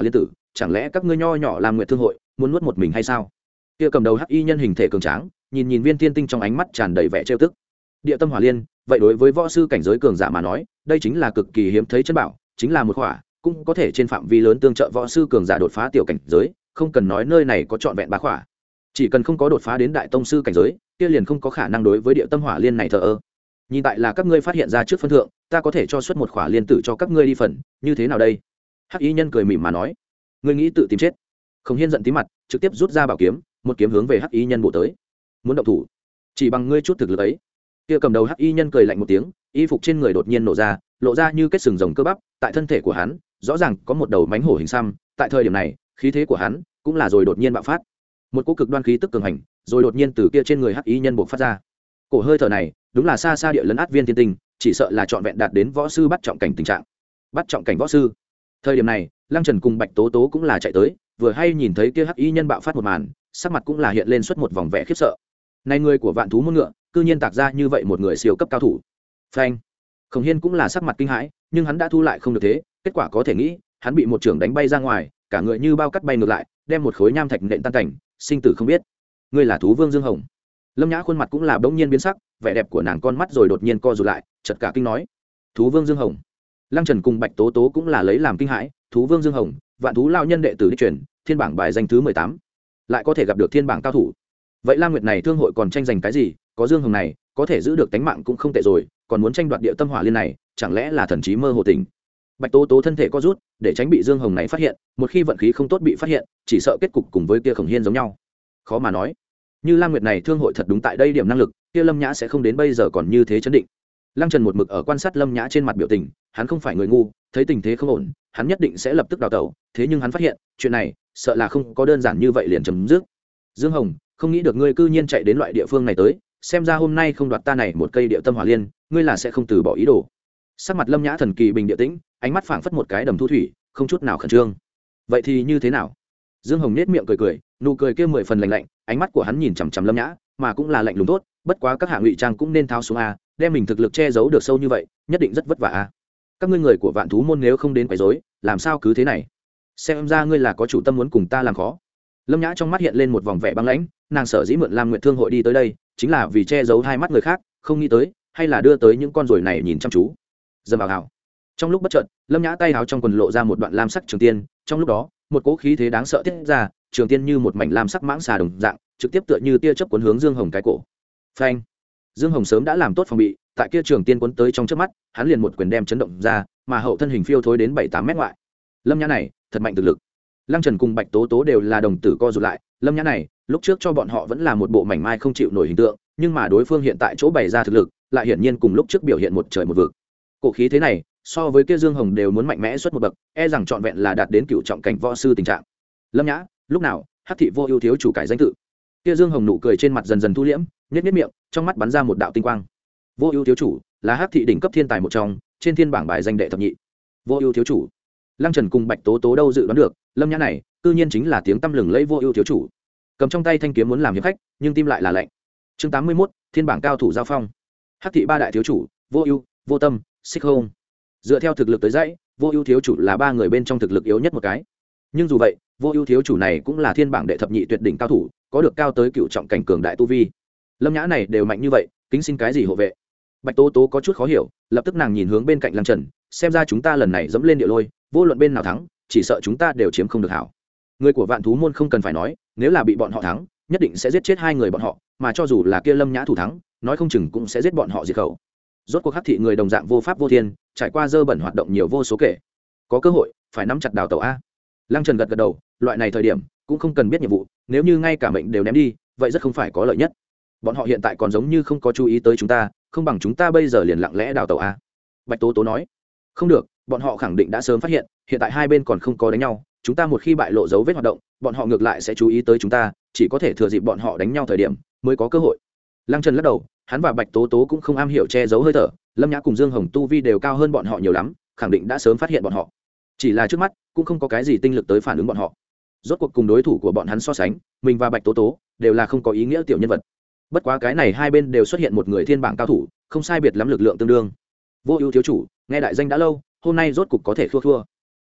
chẳng lẽ các ngươi nho nhỏ làm nguyện thương hội muốn nuốt một mình hay sao? Kia cầm đầu hắc y nhân hình thể cường tráng, nhìn nhìn viên thiên tinh trong ánh mắt tràn đầy vẻ trêu tức. Địa tâm hỏa liên, vậy đối với võ sư cảnh giới cường giả mà nói, đây chính là cực kỳ hiếm thấy chân bảo, chính là một khỏa, cũng có thể trên phạm vi lớn tương trợ võ sư cường giả đột phá tiểu cảnh giới, không cần nói nơi này có trọn vẹn ba khỏa, chỉ cần không có đột phá đến đại tông sư cảnh giới, kia liền không có khả năng đối với địa tâm hỏa liên này thờ ơ. Nhìn tại là các ngươi phát hiện ra trước phân thượng, ta có thể cho xuất một khỏa liên tử cho các ngươi đi phần, như thế nào đây? Hắc y nhân cười mỉm mà nói, ngươi nghĩ tự tìm chết? Khổng Hiên giận tí mặt, trực tiếp rút ra bảo kiếm, một kiếm hướng về hắc y nhân bổ tới. Muốn động thủ? Chỉ bằng ngươi chút thực lực ấy? Kia cầm đầu hắc y nhân cười lạnh một tiếng, y phục trên người đột nhiên nổ ra, lộ ra như kết sừng rồng cơ bắp, tại thân thể của hắn, rõ ràng có một đầu mánh hổ hình xăm, tại thời điểm này, khí thế của hắn cũng là rồi đột nhiên bạo phát. Một cỗ cực đoan khí tức cường hành, rồi đột nhiên từ kia trên người hắc y nhân bộc phát ra. Cổ hơi thở này, đúng là xa xa địa lấn át viên thiên tinh, chỉ sợ là trọn vẹn đạt đến võ sư bắt trọng cảnh tình trạng. Bắt trọng cảnh võ sư. Thời điểm này, Lăng Trần cùng Bạch Tố Tố cũng là chạy tới, vừa hay nhìn thấy kia hắc y nhân bạo phát một màn, sắc mặt cũng là hiện lên xuất một vòng vẻ khiếp sợ. Này người của Vạn Thú môn ngựa, cư nhiên tạc ra như vậy một người siêu cấp cao thủ. Phanh. Khổng Hiên cũng là sắc mặt kinh hãi, nhưng hắn đã thu lại không được thế, kết quả có thể nghĩ, hắn bị một trưởng đánh bay ra ngoài, cả người như bao cắt bay ngược lại, đem một khối nham thạch nện tan cảnh, sinh tử không biết. Ngươi là thú vương Dương Hồng. Lâm Nhã khuôn mặt cũng là bỗng nhiên biến sắc, vẻ đẹp của nàng con mắt rồi đột nhiên co rụt lại, chợt cả kinh nói: "Thú vương Dương Hồng." Lăng Trần cùng Bạch Tố Tố cũng là lấy làm kinh hãi, thú vương Dương Hồng, Vạn Thú lão nhân đệ tử đích truyền, thiên bảng bài danh thứ mười tám, lại có thể gặp được thiên bảng cao thủ. Vậy Lam Nguyệt này thương hội còn tranh giành cái gì, có Dương Hồng này, có thể giữ được tánh mạng cũng không tệ rồi, còn muốn tranh đoạt địa tâm hỏa liên này, chẳng lẽ là thần trí mơ hồ tình. Bạch Tố Tố thân thể co rút, để tránh bị Dương Hồng này phát hiện, một khi vận khí không tốt bị phát hiện, chỉ sợ kết cục cùng với kia Khổng Hiên giống nhau. Khó mà nói, như Lam Nguyệt này thương hội thật đúng tại đây điểm năng lực, kia Lâm Nhã sẽ không đến bây giờ còn như thế chấn định. Lăng Trần một mực ở quan sát Lâm Nhã trên mặt biểu tình, hắn không phải người ngu, thấy tình thế không ổn, hắn nhất định sẽ lập tức đào tẩu, thế nhưng hắn phát hiện, chuyện này, sợ là không có đơn giản như vậy liền chấm dứt. Dương Hồng, không nghĩ được ngươi cư nhiên chạy đến loại địa phương này tới, xem ra hôm nay không đoạt ta này một cây địa tâm hỏa liên, ngươi là sẽ không từ bỏ ý đồ. Sắc mặt Lâm Nhã thần kỳ bình địa tĩnh, ánh mắt phảng phất một cái đầm thu thủy, không chút nào khẩn trương. Vậy thì như thế nào? Dương Hồng nhếch miệng cười cười, nụ cười kia mười phần lạnh lạnh, ánh mắt của hắn nhìn chằm chằm Lâm Nhã, mà cũng là lạnh lùng tốt, bất quá các hạ ngụy trang cũng nên tháo xuống a, đem mình thực lực che giấu được sâu như vậy, nhất định rất vất vả a. Các ngươi người của Vạn Thú môn nếu không đến quấy rối, làm sao cứ thế này? Xem ra ngươi là có chủ tâm muốn cùng ta làm khó. Lâm Nhã trong mắt hiện lên một vòng vẻ băng lãnh, nàng sở dĩ mượn Lam Nguyệt thương hội đi tới đây, chính là vì che giấu hai mắt người khác, không nghĩ tới, hay là đưa tới những con ruồi này nhìn chăm chú. Dầm vào hào. Trong lúc bất chợt, Lâm Nhã tay háo trong quần lộ ra một đoạn lam sắc trường tiên, trong lúc đó, một cỗ khí thế đáng sợ tiết ra, trường tiên như một mảnh lam sắc mãng xà đồng dạng, trực tiếp tựa như tia chớp cuốn hướng Dương Hồng cái cổ. Phanh! Dương Hồng sớm đã làm tốt phòng bị, tại kia trường tiên cuốn tới trong chớp mắt, hắn liền một quyền đem chấn động ra, mà hậu thân hình phiêu thối đến bảy tám mét ngoại. Lâm Nhã này, thật mạnh thực lực. Lăng Trần cùng Bạch Tố Tố đều là đồng tử co rụt lại, Lâm Nhã này, lúc trước cho bọn họ vẫn là một bộ mảnh mai không chịu nổi hình tượng, nhưng mà đối phương hiện tại chỗ bày ra thực lực, lại hiển nhiên cùng lúc trước biểu hiện một trời một vực. Cổ khí thế này, so với kia Dương Hồng đều muốn mạnh mẽ suốt một bậc, e rằng trọn vẹn là đạt đến cựu trọng cảnh võ sư tình trạng. Lâm Nhã, lúc nào, Hắc thị vô ưu thiếu chủ cải danh tự. Kia Dương Hồng nụ cười trên mặt dần dần thu liễm, nhếch nhếch miệng, trong mắt bắn ra một đạo tinh quang. Vô ưu thiếu chủ, là Hắc thị đỉnh cấp thiên tài một trong, trên thiên bảng bài danh đệ thập nhị. Vô ưu thiếu chủ. Lăng Trần cùng Bạch Tố Tố đâu dự đoán được, Lâm Nhã này, cư nhiên chính là tiếng tăm lừng lẫy Vô ưu thiếu chủ. Cầm trong tay thanh kiếm muốn làm hiệp khách, nhưng tim lại là lạnh. Chương tám mươi mốt, thiên bảng cao thủ giao phong. Hắc thị ba đại thiếu chủ, Vô ưu, Vô Tâm, Xích Hồng. Dựa theo thực lực tới dãy, Vô ưu thiếu chủ là ba người bên trong thực lực yếu nhất một cái. Nhưng dù vậy, Vô ưu thiếu chủ này cũng là thiên bảng đệ thập nhị tuyệt đỉnh cao thủ, có được cao tới cựu trọng cảnh cường đại tu vi. Lâm Nhã này đều mạnh như vậy, kính xin cái gì hộ vệ? Bạch Tố Tố có chút khó hiểu, lập tức nàng nhìn hướng bên cạnh Lăng Trần, xem ra chúng ta lần này dẫm lên địa lôi, vô luận bên nào thắng, chỉ sợ chúng ta đều chiếm không được hảo. Người của Vạn Thú môn không cần phải nói, nếu là bị bọn họ thắng, nhất định sẽ giết chết hai người bọn họ, mà cho dù là kia Lâm Nhã thủ thắng, nói không chừng cũng sẽ giết bọn họ diệt khẩu. Rốt cuộc Hắc thị người đồng dạng vô pháp vô thiên, trải qua dơ bẩn hoạt động nhiều vô số kể, có cơ hội phải nắm chặt đào tẩu a. Lăng Trần gật gật đầu, loại này thời điểm cũng không cần biết nhiệm vụ, nếu như ngay cả mệnh đều ném đi, vậy rất không phải có lợi nhất. Bọn họ hiện tại còn giống như không có chú ý tới chúng ta, không bằng chúng ta bây giờ liền lặng lẽ đào tẩu a. Bạch Tố Tố nói. Không được, bọn họ khẳng định đã sớm phát hiện, hiện tại hai bên còn không có đánh nhau, chúng ta một khi bại lộ dấu vết hoạt động, bọn họ ngược lại sẽ chú ý tới chúng ta, chỉ có thể thừa dịp bọn họ đánh nhau thời điểm mới có cơ hội. Lăng Trần lắc đầu, hắn và Bạch Tố Tố cũng không am hiểu che giấu hơi thở, Lâm Nhã cùng Dương Hồng tu vi đều cao hơn bọn họ nhiều lắm, khẳng định đã sớm phát hiện bọn họ, chỉ là trước mắt cũng không có cái gì tinh lực tới phản ứng bọn họ. Rốt cuộc cùng đối thủ của bọn hắn so sánh, mình và Bạch Tố Tố đều là không có ý nghĩa tiểu nhân vật. Bất quá cái này hai bên đều xuất hiện một người thiên bảng cao thủ, không sai biệt lắm lực lượng tương đương. Vô ưu thiếu chủ, nghe đại danh đã lâu, hôm nay rốt cục có thể thua thua.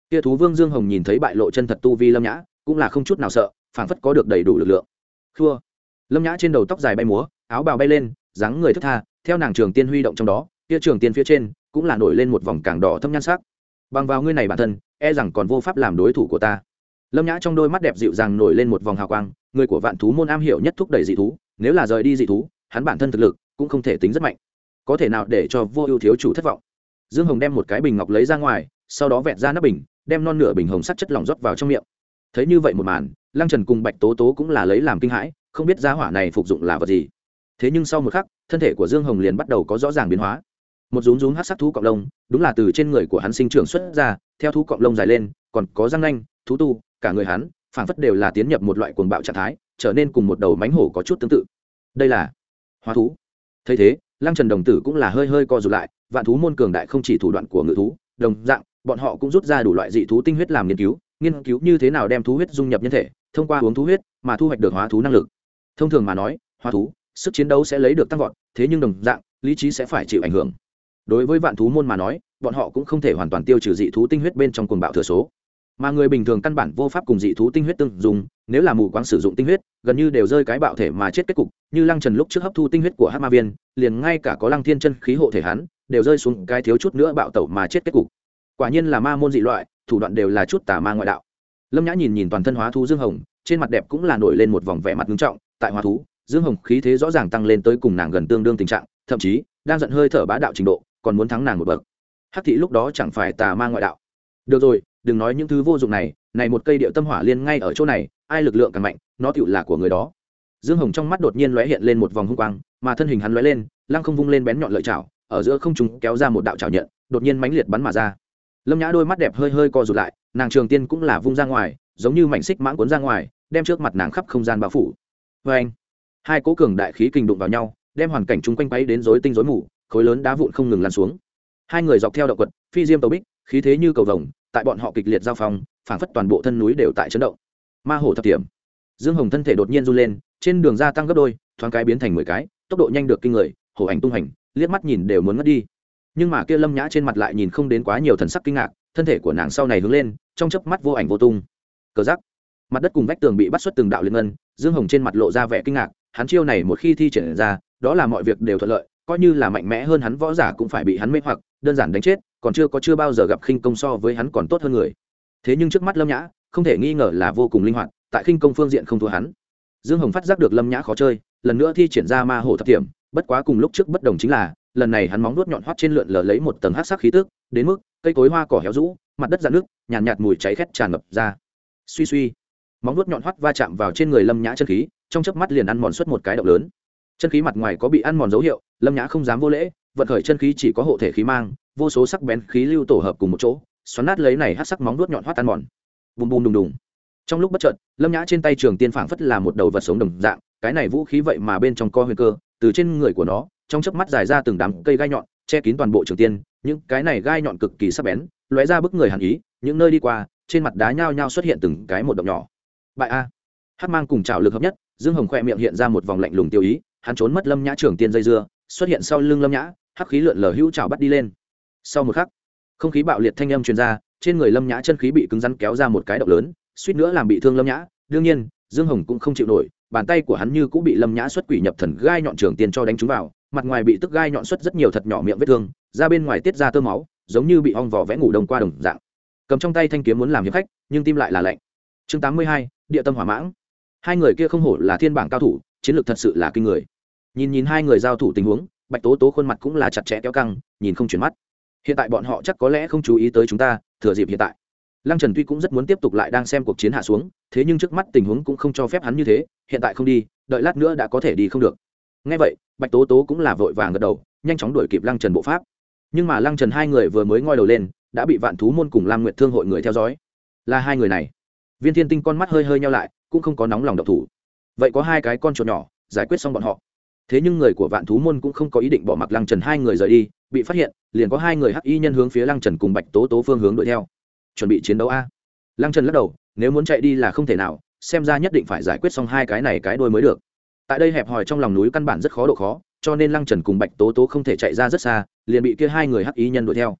kia thú vương Dương Hồng nhìn thấy bại lộ chân thật tu vi Lâm Nhã, cũng là không chút nào sợ, phảng phất có được đầy đủ lực lượng. Khua. Lâm Nhã trên đầu tóc dài bay múa, áo bào bay lên, dáng người thướt tha, theo nàng trường tiên huy động trong đó, kia trường tiên phía trên cũng là nổi lên một vòng càng đỏ thâm nhan sắc. Bằng vào ngươi này bản thân, e rằng còn vô pháp làm đối thủ của ta. Lâm Nhã trong đôi mắt đẹp dịu dàng nổi lên một vòng hào quang, người của vạn thú môn am hiểu nhất thúc đẩy dị thú, nếu là rời đi dị thú, hắn bản thân thực lực cũng không thể tính rất mạnh, có thể nào để cho vô ưu thiếu chủ thất vọng. Dương Hồng đem một cái bình ngọc lấy ra ngoài, sau đó vẹt ra nắp bình, đem non nửa bình hồng sắc chất lỏng rót vào trong miệng. Thấy như vậy một màn, Lăng Trần cùng Bạch Tố Tố cũng là lấy làm kinh hãi, không biết giá hỏa này phục dụng là vật gì. Thế nhưng sau một khắc, thân thể của Dương Hồng liền bắt đầu có rõ ràng biến hóa. Một rúm rúm hắc sắc thú cọng lông, đúng là từ trên người của hắn sinh trưởng xuất ra, theo thú cọng lông dài lên, còn có răng nanh, thú tu, cả người hắn, phảng phất đều là tiến nhập một loại cuồng bạo trạng thái, trở nên cùng một đầu mãnh hổ có chút tương tự. Đây là hóa thú. Thấy thế, Lăng Trần đồng tử cũng là hơi hơi co rụt lại, vạn thú môn cường đại không chỉ thủ đoạn của ngự thú, đồng dạng, bọn họ cũng rút ra đủ loại dị thú tinh huyết làm nghiên cứu, nghiên cứu như thế nào đem thú huyết dung nhập nhân thể, thông qua uống thú huyết mà thu hoạch được hóa thú năng lực. Thông thường mà nói, hóa thú, sức chiến đấu sẽ lấy được tăng vọt, thế nhưng đồng dạng, lý trí sẽ phải chịu ảnh hưởng. Đối với vạn thú môn mà nói, bọn họ cũng không thể hoàn toàn tiêu trừ dị thú tinh huyết bên trong cuồng bạo thừa số, mà người bình thường căn bản vô pháp cùng dị thú tinh huyết tương dùng, nếu là mù quáng sử dụng tinh huyết, gần như đều rơi cái bạo thể mà chết kết cục, như Lăng Trần lúc trước hấp thu tinh huyết của Hắc Ma Viên, liền ngay cả có Lăng Thiên chân khí hộ thể hắn, đều rơi xuống cái thiếu chút nữa bạo tẩu mà chết kết cục. Quả nhiên là ma môn dị loại, thủ đoạn đều là chút tà ma ngoại đạo. Lâm Nhã nhìn nhìn toàn thân hóa thú Dương Hồng, trên mặt đẹp cũng là nổi lên một vòng vẻ mặt nghiêm trọng, tại hóa thú, Dương Hồng khí thế rõ ràng tăng lên tới cùng nàng gần tương đương tình trạng, thậm chí đang giận hơi thở bá đạo trình độ, còn muốn thắng nàng một bậc. Hắc thị lúc đó chẳng phải tà ma ngoại đạo. Được rồi, đừng nói những thứ vô dụng này, này một cây điệu tâm hỏa liên ngay ở chỗ này, ai lực lượng càng mạnh, nó tựu là của người đó. Dương Hồng trong mắt đột nhiên lóe hiện lên một vòng hung quang, mà thân hình hắn lóe lên, lăng không vung lên bén nhọn lợi chảo, ở giữa không trung kéo ra một đạo chảo nhận, đột nhiên mãnh liệt bắn mà ra. Lâm Nhã đôi mắt đẹp hơi hơi co rụt lại, nàng trường tiên cũng là vung ra ngoài, giống như mảnh xích mãng cuốn ra ngoài, đem trước mặt nàng khắp không gian bao phủ. Oeng! Hai cỗ cường đại khí kình đụng vào nhau, đem hoàn cảnh chung quanh bay đến rối tinh rối mù, khối lớn đá vụn không ngừng lăn xuống. Hai người dọc theo động quật, phi diêm tàu bích, khí thế như cầu vồng, tại bọn họ kịch liệt giao phong, phảng phất toàn bộ thân núi đều tại chấn động. Ma hổ thập tiệm. Dương Hồng thân thể đột nhiên run lên, trên đường gia tăng gấp đôi, thoáng cái biến thành mười cái, tốc độ nhanh được kinh người, hổ ảnh tung hành, liếc mắt nhìn đều muốn ngất đi. Nhưng mà kia Lâm Nhã trên mặt lại nhìn không đến quá nhiều thần sắc kinh ngạc, thân thể của nàng sau này hướng lên, trong chớp mắt vô ảnh vô tung. Cờ giác, mặt đất cùng vách tường bị bắt xuất từng đạo liên ngân, Dương Hồng trên mặt lộ ra vẻ kinh ngạc, hắn chiêu này một khi thi triển ra, đó là mọi việc đều thuận lợi, coi như là mạnh mẽ hơn hắn võ giả cũng phải bị hắn mê hoặc, đơn giản đánh chết, còn chưa có chưa bao giờ gặp khinh công so với hắn còn tốt hơn người. Thế nhưng trước mắt Lâm Nhã, không thể nghi ngờ là vô cùng linh hoạt, tại khinh công phương diện không thua hắn. Dương Hồng phát giác được Lâm Nhã khó chơi, lần nữa thi triển ra ma hổ thập tiệm, bất quá cùng lúc trước bất đồng chính là, lần này hắn móng vuốt nhọn hoắt trên lượn lờ lấy một tầng hắc sắc khí tức, đến mức cây cối hoa cỏ héo rũ, mặt đất rạn nước, nhàn nhạt, nhạt mùi cháy khét tràn ngập ra. Suy suy, móng vuốt nhọn hoắt va chạm vào trên người Lâm Nhã chân khí, trong chớp mắt liền ăn mòn xuất một cái động lớn. Chân khí mặt ngoài có bị ăn mòn dấu hiệu, Lâm Nhã không dám vô lễ, vận khởi chân khí chỉ có hộ thể khí mang, vô số sắc bén khí lưu tổ hợp cùng một chỗ, xoắn nát lấy này hắc sắc móng vuốt nhọn hoắt ăn mòn. Bùm bùm đùng đùng. Trong lúc bất chợt, Lâm Nhã trên tay trường tiên phảng phất là một đầu vật sống đồng dạng, cái này vũ khí vậy mà bên trong co huyền cơ, từ trên người của nó, trong chớp mắt dài ra từng đám cây gai nhọn, che kín toàn bộ trường tiên, những cái này gai nhọn cực kỳ sắc bén, lóe ra bức người hàn ý, những nơi đi qua, trên mặt đá nhao nhao xuất hiện từng cái một động nhỏ. Bại a. Hắc mang cùng trảo lực hợp nhất, Dương Hồng khẽ miệng hiện ra một vòng lạnh lùng tiêu ý, hắn trốn mất Lâm Nhã trường tiên dây dưa, xuất hiện sau lưng Lâm Nhã, hắc khí lượn lờ hữu trảo bắt đi lên. Sau một khắc, không khí bạo liệt thanh âm truyền ra, trên người Lâm Nhã chân khí bị cứng rắn kéo ra một cái động lớn, suýt nữa làm bị thương Lâm Nhã. Đương nhiên, Dương Hồng cũng không chịu nổi, bàn tay của hắn như cũng bị Lâm Nhã xuất quỷ nhập thần gai nhọn trường tiên cho đánh trúng vào, mặt ngoài bị tức gai nhọn xuất rất nhiều thật nhỏ miệng vết thương, ra bên ngoài tiết ra tơ máu, giống như bị ong vỏ vẽ ngủ đông qua đồng dạng. Cầm trong tay thanh kiếm muốn làm hiệp khách, nhưng tim lại là lạnh. Chương tám mươi hai, địa tâm hỏa mãng. Hai người kia không hổ là thiên bảng cao thủ, chiến lược thật sự là kinh người. Nhìn nhìn hai người giao thủ tình huống, Bạch Tố Tố khuôn mặt cũng là chặt chẽ kéo căng, nhìn không chuyển mắt. Hiện tại bọn họ chắc có lẽ không chú ý tới chúng ta, thừa dịp hiện tại. Lăng Trần tuy cũng rất muốn tiếp tục lại đang xem cuộc chiến hạ xuống, thế nhưng trước mắt tình huống cũng không cho phép hắn như thế, hiện tại không đi, đợi lát nữa đã có thể đi không được. Nghe vậy, Bạch Tố Tố cũng là vội vàng gật đầu, nhanh chóng đuổi kịp Lăng Trần bộ pháp. Nhưng mà Lăng Trần hai người vừa mới ngoi đầu lên, đã bị Vạn Thú môn cùng Lam Nguyệt Thương hội người theo dõi. Là hai người này. Viên Thiên Tinh con mắt hơi hơi nheo lại, cũng không có nóng lòng động thủ. Vậy có hai cái con chuột nhỏ, giải quyết xong bọn họ. Thế nhưng người của Vạn Thú môn cũng không có ý định bỏ mặc Lăng Trần hai người rời đi, bị phát hiện, liền có hai người hắc y nhân hướng phía Lăng Trần cùng Bạch Tố Tố phương hướng đuổi theo. Chuẩn bị chiến đấu a. Lăng Trần lắc đầu, nếu muốn chạy đi là không thể nào, xem ra nhất định phải giải quyết xong hai cái này cái đuôi mới được. Tại đây hẹp hòi trong lòng núi căn bản rất khó độ khó, cho nên Lăng Trần cùng Bạch Tố Tố không thể chạy ra rất xa, liền bị kia hai người hắc y nhân đuổi theo.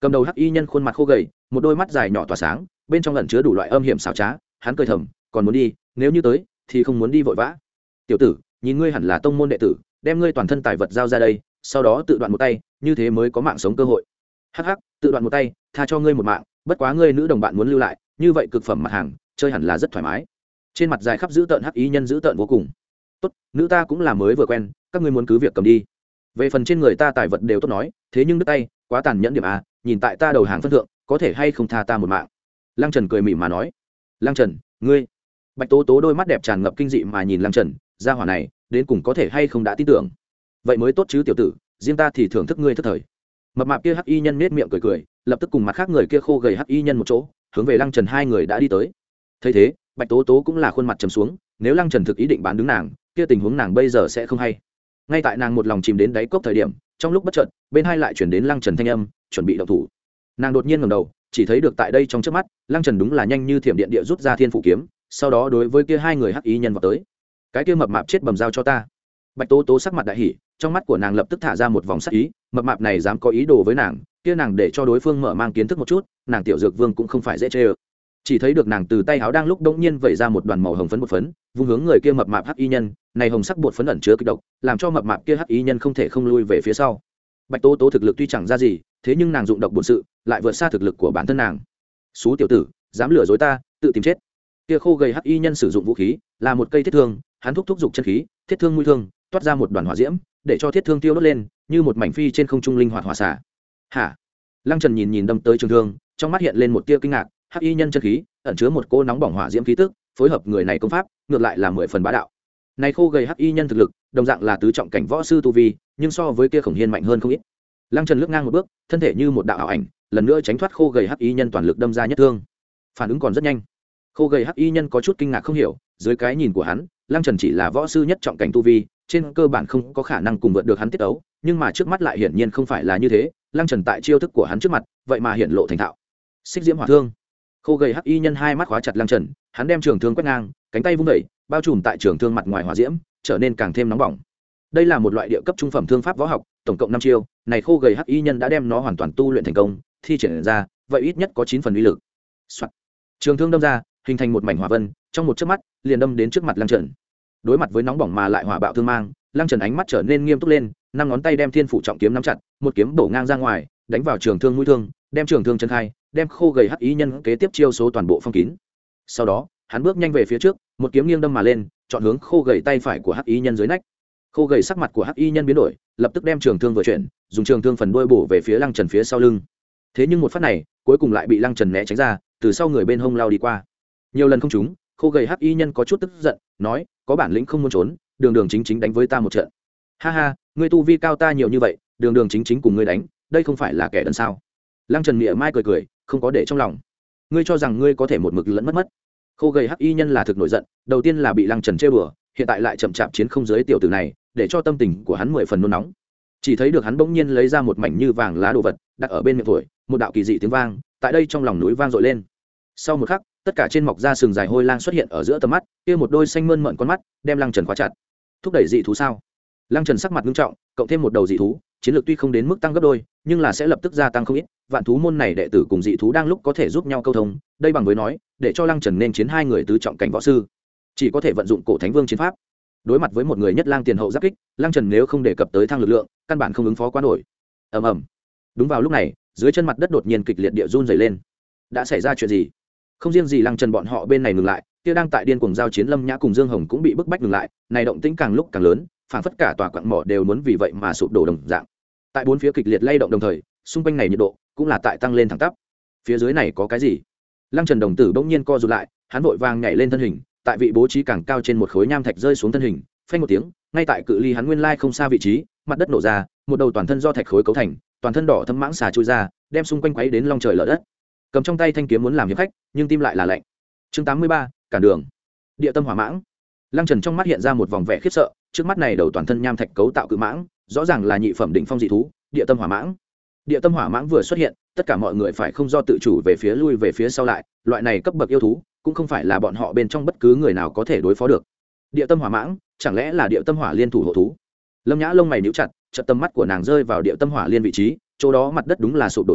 Cầm đầu hắc y nhân khuôn mặt khô gầy, một đôi mắt dài nhỏ tỏa sáng, bên trong ẩn chứa đủ loại âm hiểm xảo trá. Hắn cười thầm, còn muốn đi, nếu như tới thì không muốn đi vội vã. Tiểu tử, nhìn ngươi hẳn là tông môn đệ tử, đem ngươi toàn thân tài vật giao ra đây, sau đó tự đoạn một tay, như thế mới có mạng sống cơ hội. Hắc hắc, tự đoạn một tay, tha cho ngươi một mạng, bất quá ngươi nữ đồng bạn muốn lưu lại, như vậy cực phẩm mặt hàng, chơi hẳn là rất thoải mái. Trên mặt dài khắp giữ tợn hắc y nhân giữ tợn vô cùng. Tốt, nữ ta cũng là mới vừa quen, các ngươi muốn cứ việc cầm đi. Về phần trên người ta tài vật đều tốt nói, thế nhưng đứt tay, quá tàn nhẫn điểm à, nhìn tại ta đầu hàng phân thượng, có thể hay không tha ta một mạng. Lăng Trần cười mỉm mà nói. Lăng Trần, ngươi. Bạch Tố Tố đôi mắt đẹp tràn ngập kinh dị mà nhìn Lăng Trần, gia hỏa này, đến cùng có thể hay không đã tin tưởng. Vậy mới tốt chứ tiểu tử, riêng ta thì thưởng thức ngươi thức thời. Mập mạp kia hắc y nhân nết miệng cười cười, lập tức cùng mặt khác người kia khô gầy hắc y nhân một chỗ, hướng về Lăng Trần hai người đã đi tới. Thấy thế, Bạch Tố Tố cũng là khuôn mặt trầm xuống, nếu Lăng Trần thực ý định bán đứng nàng, kia tình huống nàng bây giờ sẽ không hay. Ngay tại nàng một lòng chìm đến đáy cốc thời điểm, trong lúc bất chợt, bên hai lại chuyển đến Lăng Trần thanh âm, chuẩn bị động thủ. Nàng đột nhiên ngẩng đầu, chỉ thấy được tại đây trong trước mắt, Lăng Trần đúng là nhanh như thiểm điện địa rút ra thiên phủ kiếm, sau đó đối với kia hai người hắc y nhân vào tới. Cái kia mập mạp chết bầm giao cho ta. Bạch Tố Tố sắc mặt đại hỉ, trong mắt của nàng lập tức thả ra một vòng sắc ý, mập mạp này dám có ý đồ với nàng, kia nàng để cho đối phương mở mang kiến thức một chút, nàng tiểu dược vương cũng không phải dễ chơi. Chỉ thấy được nàng từ tay áo đang lúc đột nhiên vẩy ra một đoàn màu hồng phấn bột phấn, vung hướng người kia mập mạp hắc y nhân, này hồng sắc bột phấn ẩn chứa kịch độc, làm cho mập mạp kia hắc y nhân không thể không lui về phía sau. Bạch Tố Tố thực lực tuy chẳng ra gì, thế nhưng nàng dụng độc bổn sự, lại vượt xa thực lực của bản thân nàng. Xú tiểu tử, dám lừa dối ta, tự tìm chết. Kia khô gầy hắc y nhân sử dụng vũ khí, là một cây thiết thương, hắn thúc thúc dục chân khí, thiết thương mũi thương, toát ra một đoàn hỏa diễm, để cho thiết thương tiêu đốt lên, như một mảnh phi trên không trung linh hoạt hỏa xả. Hả? Lăng Trần nhìn nhìn đâm tới trường thương, trong mắt hiện lên một tia kinh ngạc, hắc y nhân chân khí, ẩn chứa một cô nóng bỏng hỏa diễm khí tức, phối hợp người này công pháp, ngược lại là mười phần bá đạo. Này khô gầy hắc y nhân thực lực, đồng dạng là tứ trọng cảnh võ sư tu vi, nhưng so với kia Khổng Hiên mạnh hơn không ít. Lăng Trần lướt ngang một bước, thân thể như một đạo ảo ảnh, lần nữa tránh thoát khô gầy hắc y nhân toàn lực đâm ra nhất thương. Phản ứng còn rất nhanh. Khô gầy hắc y nhân có chút kinh ngạc không hiểu, dưới cái nhìn của hắn, Lăng Trần chỉ là võ sư nhất trọng cảnh tu vi, trên cơ bản không có khả năng cùng vượt được hắn tiết tấu, nhưng mà trước mắt lại hiển nhiên không phải là như thế, Lăng Trần tại chiêu thức của hắn trước mặt, vậy mà hiện lộ thành thạo. Xích diễm hỏa thương. Khô gầy hắc y nhân hai mắt khóa chặt Lăng Trần, hắn đem trường thương quét ngang, cánh tay vung đẩy, bao trùm tại trường thương mặt ngoài hỏa diễm, trở nên càng thêm nóng bỏng. Đây là một loại địa cấp trung phẩm thương pháp võ học, tổng cộng năm chiêu, này khô gầy hắc y nhân đã đem nó hoàn toàn tu luyện thành công, thi triển ra, vậy ít nhất có chín phần uy lực. Soạt. Trường thương đâm ra, hình thành một mảnh hỏa vân, trong một chớp mắt, liền đâm đến trước mặt Lăng Trần. Đối mặt với nóng bỏng mà lại hỏa bạo thương mang, Lăng Trần ánh mắt trở nên nghiêm túc lên, năm ngón tay đem thiên phủ trọng kiếm nắm chặt, một kiếm bổ ngang ra ngoài, đánh vào trường thương mũi thương, đem trường thương chân khai, đem khô gầy hắc y nhân kế tiếp chiêu số toàn bộ phong kín. Sau đó, hắn bước nhanh về phía trước, một kiếm nghiêng đâm mà lên, chọn hướng khô gầy tay phải của hắc y nhân dưới nách. Khô gầy sắc mặt của hắc y nhân biến đổi, lập tức đem trường thương vừa chuyển, dùng trường thương phần đuôi bổ về phía Lăng Trần phía sau lưng. Thế nhưng một phát này, cuối cùng lại bị Lăng Trần né tránh ra, từ sau người bên hông lao đi qua. Nhiều lần không trúng, khô gầy hắc y nhân có chút tức giận, nói: "Có bản lĩnh không muốn trốn, đường đường chính chính đánh với ta một trận." "Ha ha, ngươi tu vi cao ta nhiều như vậy, đường đường chính chính cùng ngươi đánh, đây không phải là kẻ đần sao?" Lăng Trần mỉa mai cười cười, không có để trong lòng. "Ngươi cho rằng ngươi có thể một mực lẫn mất mất?" Khô gầy hắc y nhân là thực nổi giận, đầu tiên là bị Lăng Trần trêu đùa, hiện tại lại chậm chạp chiến không giới tiểu tử này, để cho tâm tình của hắn mười phần nôn nóng. Chỉ thấy được hắn bỗng nhiên lấy ra một mảnh như vàng lá đồ vật, đặt ở bên miệng thổi, một đạo kỳ dị tiếng vang, tại đây trong lòng núi vang dội lên. Sau một khắc, tất cả trên mọc da sừng dài hôi lang xuất hiện ở giữa tầm mắt, kia một đôi xanh mơn mởn con mắt, đem Lăng Trần khóa chặt. Thúc đẩy dị thú sao? Lăng Trần sắc mặt nghiêm trọng, cộng thêm một đầu dị thú, chiến lược tuy không đến mức tăng gấp đôi, nhưng là sẽ lập tức gia tăng không ít. Vạn thú môn này đệ tử cùng dị thú đang lúc có thể giúp nhau câu thông, đây bằng với nói, để cho Lăng Trần nên chiến hai người tứ trọng cảnh võ sư, chỉ có thể vận dụng cổ thánh vương chiến pháp. Đối mặt với một người nhất lang tiền hậu giáp kích, Lăng Trần nếu không đề cập tới thăng lực lượng, căn bản không ứng phó quá nổi. Ầm ầm. Đúng vào lúc này, dưới chân mặt đất đột nhiên kịch liệt địa run rẩy lên. Đã xảy ra chuyện gì? Không riêng gì Lăng Trần bọn họ bên này ngừng lại, kia đang tại điên cuồng giao chiến Lâm Nhã cùng Dương Hồng cũng bị bức bách ngừng lại, này động tĩnh càng lúc càng lớn, phảng phất cả tòa quặng mỏ đều muốn vì vậy mà sụp đổ đồng dạng. Tại bốn phía kịch liệt lay động đồng thời, xung quanh này nhiệt độ cũng là tại tăng lên thẳng tắp. Phía dưới này có cái gì? Lăng Trần đồng tử bỗng nhiên co rụt lại, hắn vội vàng nhảy lên thân hình, tại vị bố trí càng cao trên một khối nham thạch rơi xuống thân hình, phanh một tiếng, ngay tại cự ly hắn nguyên lai không xa vị trí, mặt đất nổ ra, một đầu toàn thân do thạch khối cấu thành, toàn thân đỏ thâm mãng xà chui ra, đem xung quanh quấy đến long trời lở đất. Cầm trong tay thanh kiếm muốn làm hiệp khách, nhưng tim lại là lạnh. Chương tám mươi ba, cản đường. Địa tâm hỏa mãng. Lăng Trần trong mắt hiện ra một vòng vẻ khiếp sợ, trước mắt này đầu toàn thân nham thạch cấu tạo cự mãng, rõ ràng là nhị phẩm đỉnh phong dị thú, địa tâm hỏa mãng. Địa tâm hỏa mãng vừa xuất hiện, tất cả mọi người phải không do tự chủ về phía lui về phía sau lại, loại này cấp bậc yêu thú, cũng không phải là bọn họ bên trong bất cứ người nào có thể đối phó được. Địa tâm hỏa mãng, chẳng lẽ là địa tâm hỏa liên thủ hộ thú? Lâm Nhã lông mày nhíu chặt, chợt tầm mắt của nàng rơi vào địa tâm hỏa liên vị trí, chỗ đó mặt đất đúng là sụp đổ ra,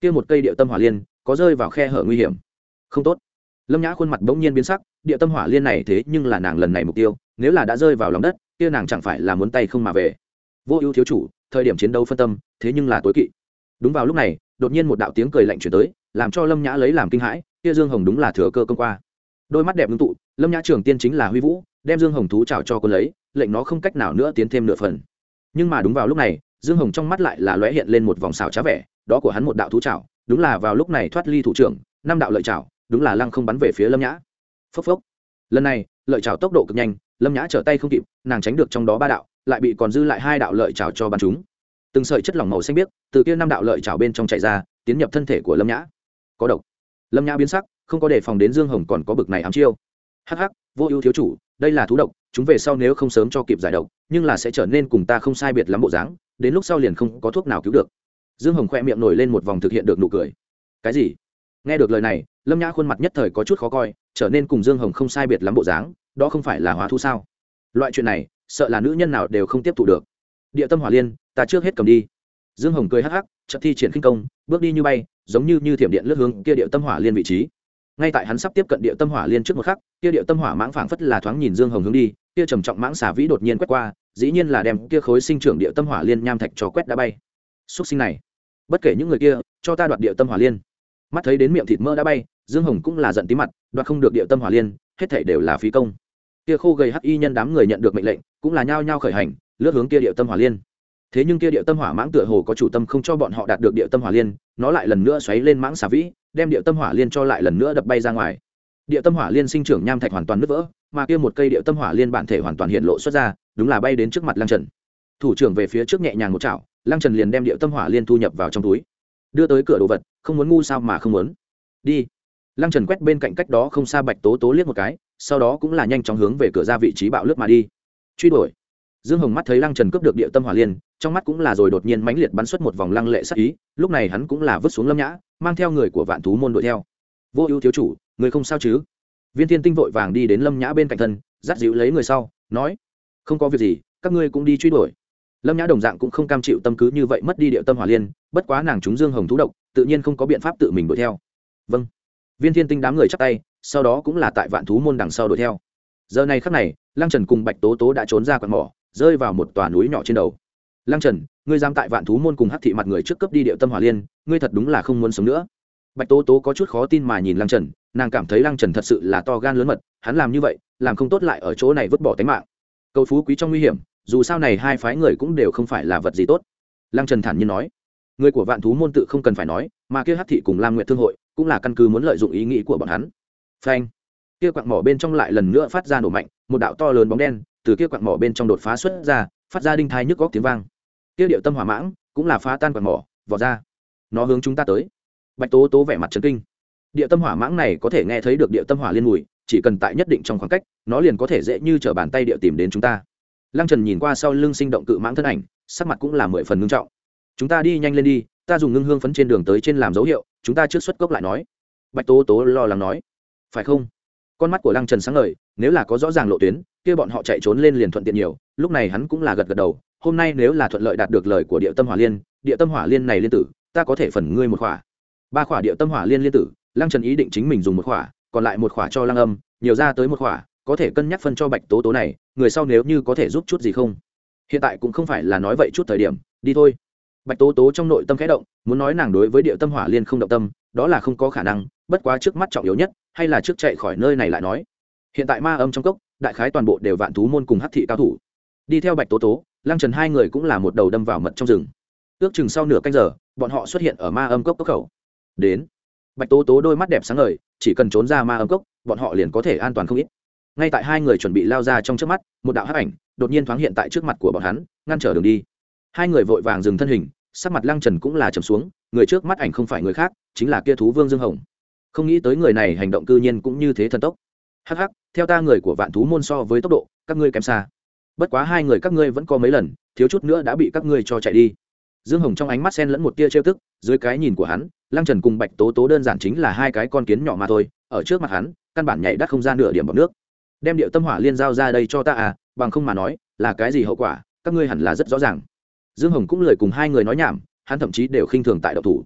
kia một cây địa tâm hỏa liên có rơi vào khe hở nguy hiểm. Không tốt. Lâm Nhã khuôn mặt bỗng nhiên biến sắc, địa tâm hỏa liên này thế nhưng là nàng lần này mục tiêu, nếu là đã rơi vào lòng đất, kia nàng chẳng phải là muốn tay không mà về. Vô Ưu thiếu chủ, thời điểm chiến đấu phân tâm, thế nhưng là tối kỵ. Đúng vào lúc này, đột nhiên một đạo tiếng cười lạnh truyền tới, làm cho Lâm Nhã lấy làm kinh hãi, kia Dương Hồng đúng là thừa cơ công qua. Đôi mắt đẹp ngưng tụ, Lâm Nhã trưởng tiên chính là Huy Vũ, đem Dương Hồng thú chảo cho cô lấy, lệnh nó không cách nào nữa tiến thêm nửa phần. Nhưng mà đúng vào lúc này, Dương Hồng trong mắt lại là lóe hiện lên một vòng xảo trá vẻ, đó của hắn một đạo thú chảo, đúng là vào lúc này thoát ly thủ trưởng, năm đạo lợi chảo, đúng là lăng không bắn về phía Lâm Nhã. Phốc phốc. Lần này, lợi chảo tốc độ cực nhanh, Lâm Nhã trở tay không kịp, nàng tránh được trong đó ba đạo, lại bị còn dư lại hai đạo lợi chảo cho bắn trúng. Từng sợi chất lỏng màu xanh biếc từ kia năm đạo lợi chảo bên trong chạy ra, tiến nhập thân thể của Lâm Nhã. Có độc. Lâm Nhã biến sắc, không có đề phòng đến Dương Hồng còn có bực này ám chiêu. Hắc hắc, Vô Ưu thiếu chủ, đây là thú độc, chúng về sau nếu không sớm cho kịp giải độc, nhưng là sẽ trở nên cùng ta không sai biệt lắm bộ dáng, đến lúc sau liền không có thuốc nào cứu được. Dương Hồng khẽ miệng nổi lên một vòng thực hiện được nụ cười. Cái gì? Nghe được lời này, Lâm Nhã khuôn mặt nhất thời có chút khó coi, trở nên cùng Dương Hồng không sai biệt lắm bộ dáng, đó không phải là hóa thú sao? Loại chuyện này, sợ là nữ nhân nào đều không tiếp thụ được. Địa tâm hỏa liên, ta trước hết cầm đi. Dương Hồng cười hắc hắc, chợt thi triển khinh công, bước đi như bay, giống như như thiểm điện lướt hướng kia địa tâm hỏa liên vị trí. Ngay tại hắn sắp tiếp cận địa tâm hỏa liên trước một khắc, kia địa tâm hỏa mãng phảng phất là thoáng nhìn Dương Hồng hướng đi, kia trầm trọng mãng xà vĩ đột nhiên quét qua, dĩ nhiên là đem kia khối sinh trưởng địa tâm hỏa liên nham thạch cho quét đã bay. Súc sinh này, bất kể những người kia, cho ta đoạt địa tâm hỏa liên. Mắt thấy đến miệng thịt mỡ đã bay, Dương Hồng cũng là giận tí mặt, đoạt không được địa tâm hỏa liên, hết thảy đều là phí công. Kia khô gầy hắc y nhân đám người nhận được mệnh lệnh, cũng là nhao nhao khởi hành, lướt hướng kia địa tâm hỏa liên. Thế nhưng kia địa tâm hỏa mãng tựa hồ có chủ tâm không cho bọn họ đạt được địa tâm hỏa liên, nó lại lần nữa xoáy lên mãng xà vĩ, đem địa tâm hỏa liên cho lại lần nữa đập bay ra ngoài. Địa tâm hỏa liên sinh trưởng nham thạch hoàn toàn nứt vỡ, mà kia một cây địa tâm hỏa liên bản thể hoàn toàn hiện lộ xuất ra, đúng là bay đến trước mặt Lăng Trần. Thủ trưởng về phía trước nhẹ nhàng một chảo, Lăng Trần liền đem địa tâm hỏa liên thu nhập vào trong túi. Đưa tới cửa đồ vật, không muốn ngu sao mà không muốn. Đi. Lăng Trần quét bên cạnh cách đó không xa Bạch Tố Tố liếc một cái, sau đó cũng là nhanh chóng hướng về cửa ra vị trí bạo lướt mà đi. Truy đuổi. Dương Hồng mắt thấy Lăng Trần cướp được địa tâm hỏa liên, trong mắt cũng là rồi đột nhiên mãnh liệt bắn xuất một vòng lăng lệ sát ý, lúc này hắn cũng là vứt xuống Lâm Nhã, mang theo người của Vạn Thú môn đuổi theo. Vô Ưu thiếu chủ, người không sao chứ? Viên Thiên Tinh vội vàng đi đến Lâm Nhã bên cạnh thân, dắt dịu lấy người sau, nói: "Không có việc gì, các ngươi cũng đi truy đuổi." Lâm Nhã đồng dạng cũng không cam chịu tâm cứ như vậy mất đi địa tâm hỏa liên, bất quá nàng trúng Dương Hồng thú độc, tự nhiên không có biện pháp tự mình đuổi theo. Vâng. Viên Thiên Tinh đám người chắp tay, sau đó cũng là tại Vạn Thú môn đằng sau đuổi theo. Giờ này khắc này, Lăng Trần cùng Bạch Tố Tố đã trốn ra quặng mỏ, rơi vào một tòa núi nhỏ trên đầu. Lăng Trần, ngươi dám tại Vạn Thú môn cùng Hắc thị mặt người trước cướp đi địa tâm hỏa liên, ngươi thật đúng là không muốn sống nữa. Bạch Tố Tố có chút khó tin mà nhìn Lăng Trần, nàng cảm thấy Lăng Trần thật sự là to gan lớn mật, hắn làm như vậy, làm không tốt lại ở chỗ này vứt bỏ tính mạng. Cầu phú quý trong nguy hiểm, dù sao này hai phái người cũng đều không phải là vật gì tốt. Lăng Trần thản nhiên nói, người của Vạn Thú môn tự không cần phải nói, mà kia Hắc thị cùng Lam Nguyệt thương hội cũng là căn cứ muốn lợi dụng ý nghĩ của bọn hắn. Phanh, kia quặng mỏ bên trong lại lần nữa phát ra nổ mạnh, một đạo to lớn bóng đen từ kia quặng mỏ bên trong đột phá xuất ra, phát ra đinh thai nhức góc tiếng vang. Kia điệu tâm hỏa mãng cũng là phá tan quặng mỏ, vọt ra. Nó hướng chúng ta tới. Bạch Tố Tố vẻ mặt chấn kinh. Địa tâm hỏa mãng này có thể nghe thấy được địa tâm hỏa liên mùi, chỉ cần tại nhất định trong khoảng cách, nó liền có thể dễ như trở bàn tay địa tìm đến chúng ta. Lăng Trần nhìn qua sau lưng sinh động cự mãng thân ảnh, sắc mặt cũng là mười phần nghiêm trọng. Chúng ta đi nhanh lên đi, ta dùng ngưng hương phấn trên đường tới trên làm dấu hiệu, chúng ta trước xuất cốc lại nói. Bạch Tố Tố lo lắng nói. Phải không? Con mắt của Lăng Trần sáng ngời, nếu là có rõ ràng lộ tuyến, kia bọn họ chạy trốn lên liền thuận tiện nhiều. Lúc này hắn cũng là gật gật đầu, hôm nay nếu là thuận lợi đạt được lời của địa tâm hỏa liên, địa tâm hỏa liên này liên tử, ta có thể phần ngươi một khỏa. Ba khỏa địa tâm hỏa liên liên tử, Lăng Trần ý định chính mình dùng một khỏa, còn lại một khỏa cho Lăng Âm, nhiều ra tới một khỏa, có thể cân nhắc phân cho Bạch Tố Tố này, người sau nếu như có thể giúp chút gì không. Hiện tại cũng không phải là nói vậy chút thời điểm, đi thôi. Bạch Tố Tố trong nội tâm khẽ động, muốn nói nàng đối với địa tâm hỏa liên không động tâm, đó là không có khả năng, bất quá trước mắt trọng yếu nhất, hay là trước chạy khỏi nơi này lại nói. Hiện tại ma âm trong cốc, đại khái toàn bộ đều Vạn Thú môn cùng Hắc thị cao thủ. Đi theo Bạch Tố Tố, Lăng Trần hai người cũng là một đầu đâm vào mật trong rừng. Ước chừng sau nửa canh giờ, bọn họ xuất hiện ở ma âm cốc cốc khẩu. Đến. Bạch Tố Tố đôi mắt đẹp sáng ngời, chỉ cần trốn ra ma âm cốc, bọn họ liền có thể an toàn không ít. Ngay tại hai người chuẩn bị lao ra trong trước mắt, một đạo hắc ảnh đột nhiên thoáng hiện tại trước mặt của bọn hắn, ngăn trở đường đi. Hai người vội vàng dừng thân hình, sắc mặt Lăng Trần cũng là trầm xuống, người trước mắt ảnh không phải người khác, chính là kia thú vương Dương Hồng. Không nghĩ tới người này hành động cư nhiên cũng như thế thần tốc. Hắc hắc, theo ta người của Vạn Thú môn so với tốc độ, các ngươi kém xa. Bất quá hai người các ngươi vẫn có mấy lần, thiếu chút nữa đã bị các ngươi cho chạy đi. Dương Hồng trong ánh mắt xen lẫn một tia trêu tức, dưới cái nhìn của hắn, Lăng Trần cùng Bạch Tố Tố đơn giản chính là hai cái con kiến nhỏ mà thôi, ở trước mặt hắn, căn bản nhảy đắt không ra nửa điểm bọt nước. Đem điệu tâm hỏa liên giao ra đây cho ta à, bằng không mà nói, là cái gì hậu quả, các ngươi hẳn là rất rõ ràng. Dương Hồng cũng lời cùng hai người nói nhảm, hắn thậm chí đều khinh thường tại độc thủ.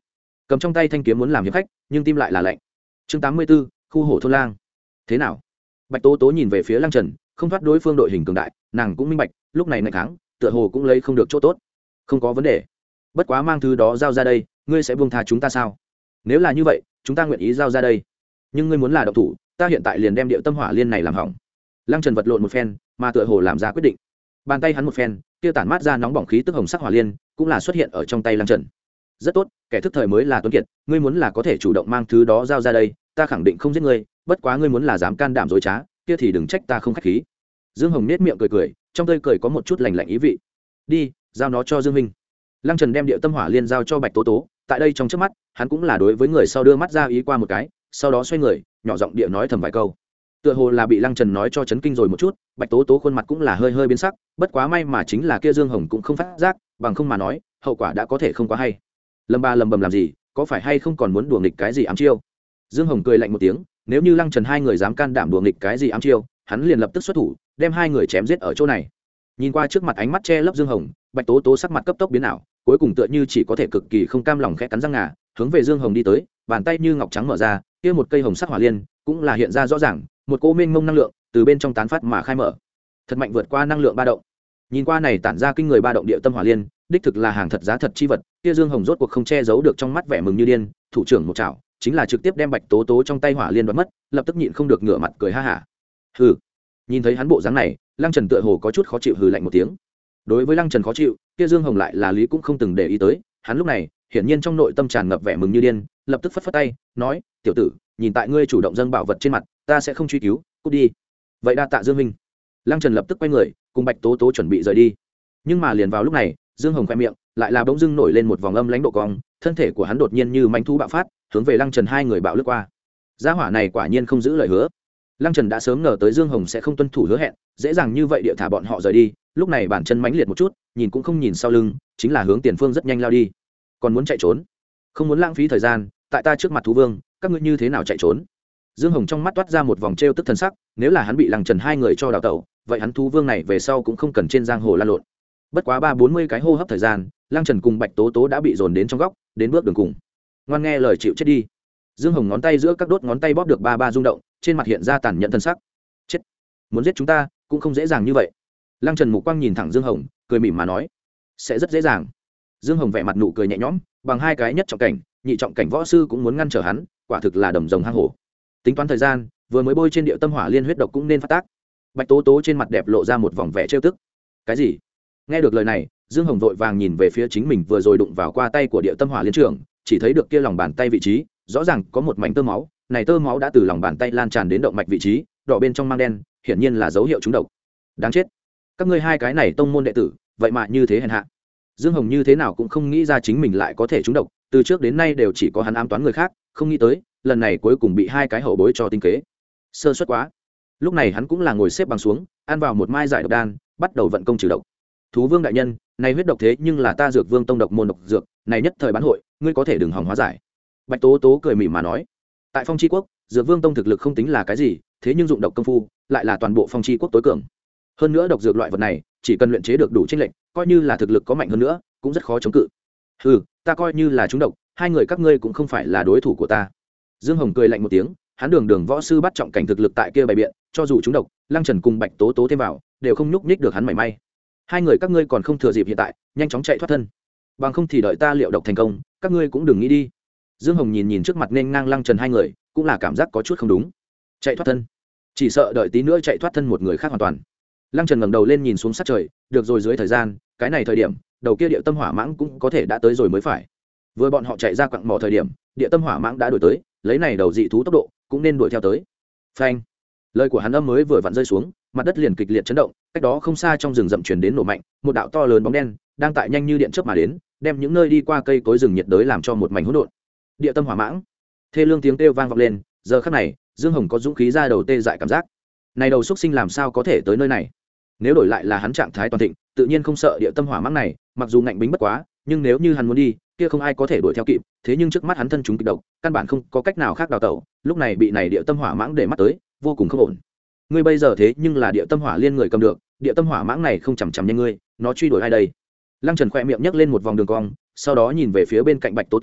cầm trong tay thanh kiếm muốn làm hiệp khách nhưng tim lại là lạnh. Chương tám mươi 84, khu hổ thôn lang. Thế nào? Bạch tố tố nhìn về phía Lăng Trần, không thoát đối phương đội hình cường đại, nàng cũng minh bạch lúc này ngày tháng tựa hồ cũng lấy không được chỗ tốt. Không có vấn đề, bất quá mang thứ đó giao ra đây, ngươi sẽ buông tha chúng ta sao? Nếu là như vậy, chúng ta nguyện ý giao ra đây, nhưng ngươi muốn là động thủ, ta hiện tại liền đem điệu tâm hỏa liên này làm hỏng. Lăng Trần vật lộn một phen, mà tựa hồ làm ra quyết định. Bàn tay hắn một phen, kia tản mát ra nóng bỏng khí tức hồng sắc hỏa liên, cũng là xuất hiện ở trong tay Lăng Trần. Rất tốt, kẻ thức thời mới là tuấn kiệt, ngươi muốn là có thể chủ động mang thứ đó giao ra đây, ta khẳng định không giết ngươi, bất quá ngươi muốn là dám can đảm dối trá, kia thì đừng trách ta không khách khí. Dương Hồng nét miệng cười cười, trong tươi cười có một chút lạnh lạnh ý vị. Đi, giao nó cho Dương Minh. Lăng Trần đem điệu tâm hỏa liên giao cho Bạch Tố Tố, tại đây trong chớp mắt, hắn cũng là đối với người sau đưa mắt ra ý qua một cái, sau đó xoay người, nhỏ giọng địa nói thầm vài câu. Tựa hồ là bị Lăng Trần nói cho chấn kinh rồi một chút, Bạch Tố Tố khuôn mặt cũng là hơi hơi biến sắc, bất quá may mà chính là kia Dương Hồng cũng không phát giác, bằng không mà nói, hậu quả đã có thể không quá hay. Lâm Ba lầm bầm làm gì, có phải hay không còn muốn đùa nghịch cái gì ám chiêu? Dương Hồng cười lạnh một tiếng, nếu như Lăng Trần hai người dám can đảm đùa nghịch cái gì ám chiêu, hắn liền lập tức xuất thủ, đem hai người chém giết ở chỗ này. Nhìn qua trước mặt ánh mắt che lấp Dương Hồng, Bạch Tố Tố sắc mặt cấp tốc biến ảo, cuối cùng tựa như chỉ có thể cực kỳ không cam lòng khẽ cắn răng ngà, hướng về Dương Hồng đi tới, bàn tay như ngọc trắng mở ra, kia một cây hồng sắc hỏa liên cũng là hiện ra rõ ràng, một cỗ mênh mông năng lượng từ bên trong tán phát mà khai mở, thật mạnh vượt qua năng lượng ba động. Nhìn qua này tản ra kinh người ba động địa tâm hỏa liên, đích thực là hàng thật giá thật chi vật, kia Dương Hồng rốt cuộc không che giấu được trong mắt vẻ mừng như điên, thủ trưởng một chảo, chính là trực tiếp đem Bạch Tố Tố trong tay hỏa liên đoạt mất, lập tức nhịn không được ngửa mặt cười ha hả. Hừ. Nhìn thấy hắn bộ dáng này, Lăng Trần tựa hồ có chút khó chịu hừ lạnh một tiếng. Đối với Lăng Trần khó chịu, kia Dương Hồng lại là lý cũng không từng để ý tới, hắn lúc này, hiển nhiên trong nội tâm tràn ngập vẻ mừng như điên, lập tức phất phất tay, nói: "Tiểu tử, nhìn tại ngươi chủ động dâng bảo vật trên mặt, ta sẽ không truy cứu, cút đi." Vậy đa tạ Dương minh. Lăng Trần lập tức quay người, cùng Bạch Tố Tố chuẩn bị rời đi. Nhưng mà liền vào lúc này, Dương Hồng khoe miệng lại là bỗng dưng nổi lên một vòng âm lãnh độ cong, thân thể của hắn đột nhiên như manh thú bạo phát, hướng về Lăng Trần hai người bạo lướt qua. Gia hỏa này quả nhiên không giữ lời hứa. Lăng Trần đã sớm ngờ tới Dương Hồng sẽ không tuân thủ hứa hẹn, dễ dàng như vậy địa thả bọn họ rời đi, lúc này bản chân mãnh liệt một chút, nhìn cũng không nhìn sau lưng, chính là hướng tiền phương rất nhanh lao đi. Còn muốn chạy trốn, không muốn lãng phí thời gian, tại ta trước mặt thú vương, các ngươi như thế nào chạy trốn? Dương Hồng trong mắt toát ra một vòng trêu tức thần sắc, nếu là hắn bị Lăng Trần hai người cho đào tẩu, vậy hắn thú vương này về sau cũng không cần trên giang hồ la lộn. Bất quá ba bốn mươi cái hô hấp thời gian, Lăng Trần cùng Bạch Tố Tố đã bị dồn đến trong góc, đến bước đường cùng. Ngoan nghe lời chịu chết đi. Dương Hồng ngón tay giữa các đốt ngón tay bóp được ba ba rung động, trên mặt hiện ra tàn nhẫn thần sắc. Chết, muốn giết chúng ta cũng không dễ dàng như vậy. Lăng Trần mục quang nhìn thẳng Dương Hồng, cười mỉm mà nói: sẽ rất dễ dàng. Dương Hồng vẻ mặt nụ cười nhẹ nhõm, bằng hai cái nhất trọng cảnh, nhị trọng cảnh võ sư cũng muốn ngăn trở hắn, quả thực là đầm rồng hang hổ. Tính toán thời gian, vừa mới bôi trên điệu tâm hỏa liên huyết độc cũng nên phát tác. Bạch Tố Tố trên mặt đẹp lộ ra một vòng vẻ trêu tức. Cái gì? Nghe được lời này, Dương Hồng vội vàng nhìn về phía chính mình vừa rồi đụng vào qua tay của điệu tâm hỏa liên trưởng, chỉ thấy được kia lòng bàn tay vị trí, rõ ràng có một mảnh tơ máu, này tơ máu đã từ lòng bàn tay lan tràn đến động mạch vị trí, đỏ bên trong mang đen, hiển nhiên là dấu hiệu trúng độc. Đáng chết, các ngươi hai cái này tông môn đệ tử, vậy mà như thế hèn hạ. Dương Hồng như thế nào cũng không nghĩ ra chính mình lại có thể trúng độc, từ trước đến nay đều chỉ có hắn ám toán người khác, không nghĩ tới, lần này cuối cùng bị hai cái hậu bối cho tinh kế. Sơ suất quá. Lúc này hắn cũng là ngồi xếp bằng xuống, ăn vào một mai giải độc đan, bắt đầu vận công trừ độc. Thú Vương đại nhân, này huyết độc thế nhưng là ta Dược Vương tông độc môn độc dược, này nhất thời bán hội, ngươi có thể đừng hòng hóa giải. Bạch Tố Tố cười mỉm mà nói, tại Phong Chi Quốc, Dược Vương tông thực lực không tính là cái gì, thế nhưng dụng độc công phu lại là toàn bộ Phong Chi Quốc tối cường. Hơn nữa độc dược loại vật này, chỉ cần luyện chế được đủ chênh lệnh, coi như là thực lực có mạnh hơn nữa, cũng rất khó chống cự. Ừ, ta coi như là trúng độc, hai người các ngươi cũng không phải là đối thủ của ta. Dương Hồng cười lạnh một tiếng, hắn đường đường võ sư bắt trọng cảnh thực lực tại kia bày biện, cho dù trúng độc, Lăng Trần cùng Bạch Tố Tố thêm vào, đều không nhúc nhích được hắn mảy may. Hai người các ngươi còn không thừa dịp hiện tại, nhanh chóng chạy thoát thân. Bằng không thì đợi ta liệu độc thành công, các ngươi cũng đừng nghĩ đi. Dương Hồng nhìn nhìn trước mặt nên ngang Lăng Trần hai người, cũng là cảm giác có chút không đúng. Chạy thoát thân? Chỉ sợ đợi tí nữa chạy thoát thân một người khác hoàn toàn. Lăng Trần ngẩng đầu lên nhìn xuống sát trời, được rồi, dưới thời gian, cái này thời điểm, đầu kia địa tâm hỏa mãng cũng có thể đã tới rồi mới phải. Vừa bọn họ chạy ra quặng mỏ thời điểm, địa tâm hỏa mãng đã đuổi tới, lấy này đầu dị thú tốc độ, cũng nên đuổi theo tới. Phanh! Lời của hắn âm mới vừa vặn rơi xuống, mặt đất liền kịch liệt chấn động, cách đó không xa trong rừng rậm truyền đến nổ mạnh, một đạo to lớn bóng đen đang tại nhanh như điện chớp mà đến, đem những nơi đi qua cây cối rừng nhiệt đới làm cho một mảnh hỗn độn. Địa tâm hỏa mãng! Thê lương tiếng kêu vang vọng lên, giờ khắc này, Dương Hồng có dũng khí ra đầu tê dại cảm giác. Này đầu xúc sinh làm sao có thể tới nơi này? Nếu đổi lại là hắn trạng thái toàn thịnh, tự nhiên không sợ địa tâm hỏa mãng này, mặc dù ngạnh bính bất quá, nhưng nếu như hắn muốn đi, kia không ai có thể đuổi theo kịp, thế nhưng trước mắt hắn thân chúng kịch độc, căn bản không có cách nào khác đào tẩu, lúc này bị này địa tâm hỏa mãng để mắt tới, vô cùng không ổn. Ngươi bây giờ thế nhưng là địa tâm hỏa liên người cầm được, địa tâm hỏa mãng này không chằm chằm nhanh ngươi, nó truy đuổi ai đây? Lăng Trần khẽ miệng nhấc lên một vòng đường cong, sau đó nhìn về phía bên cạnh Bạch Tố Tố,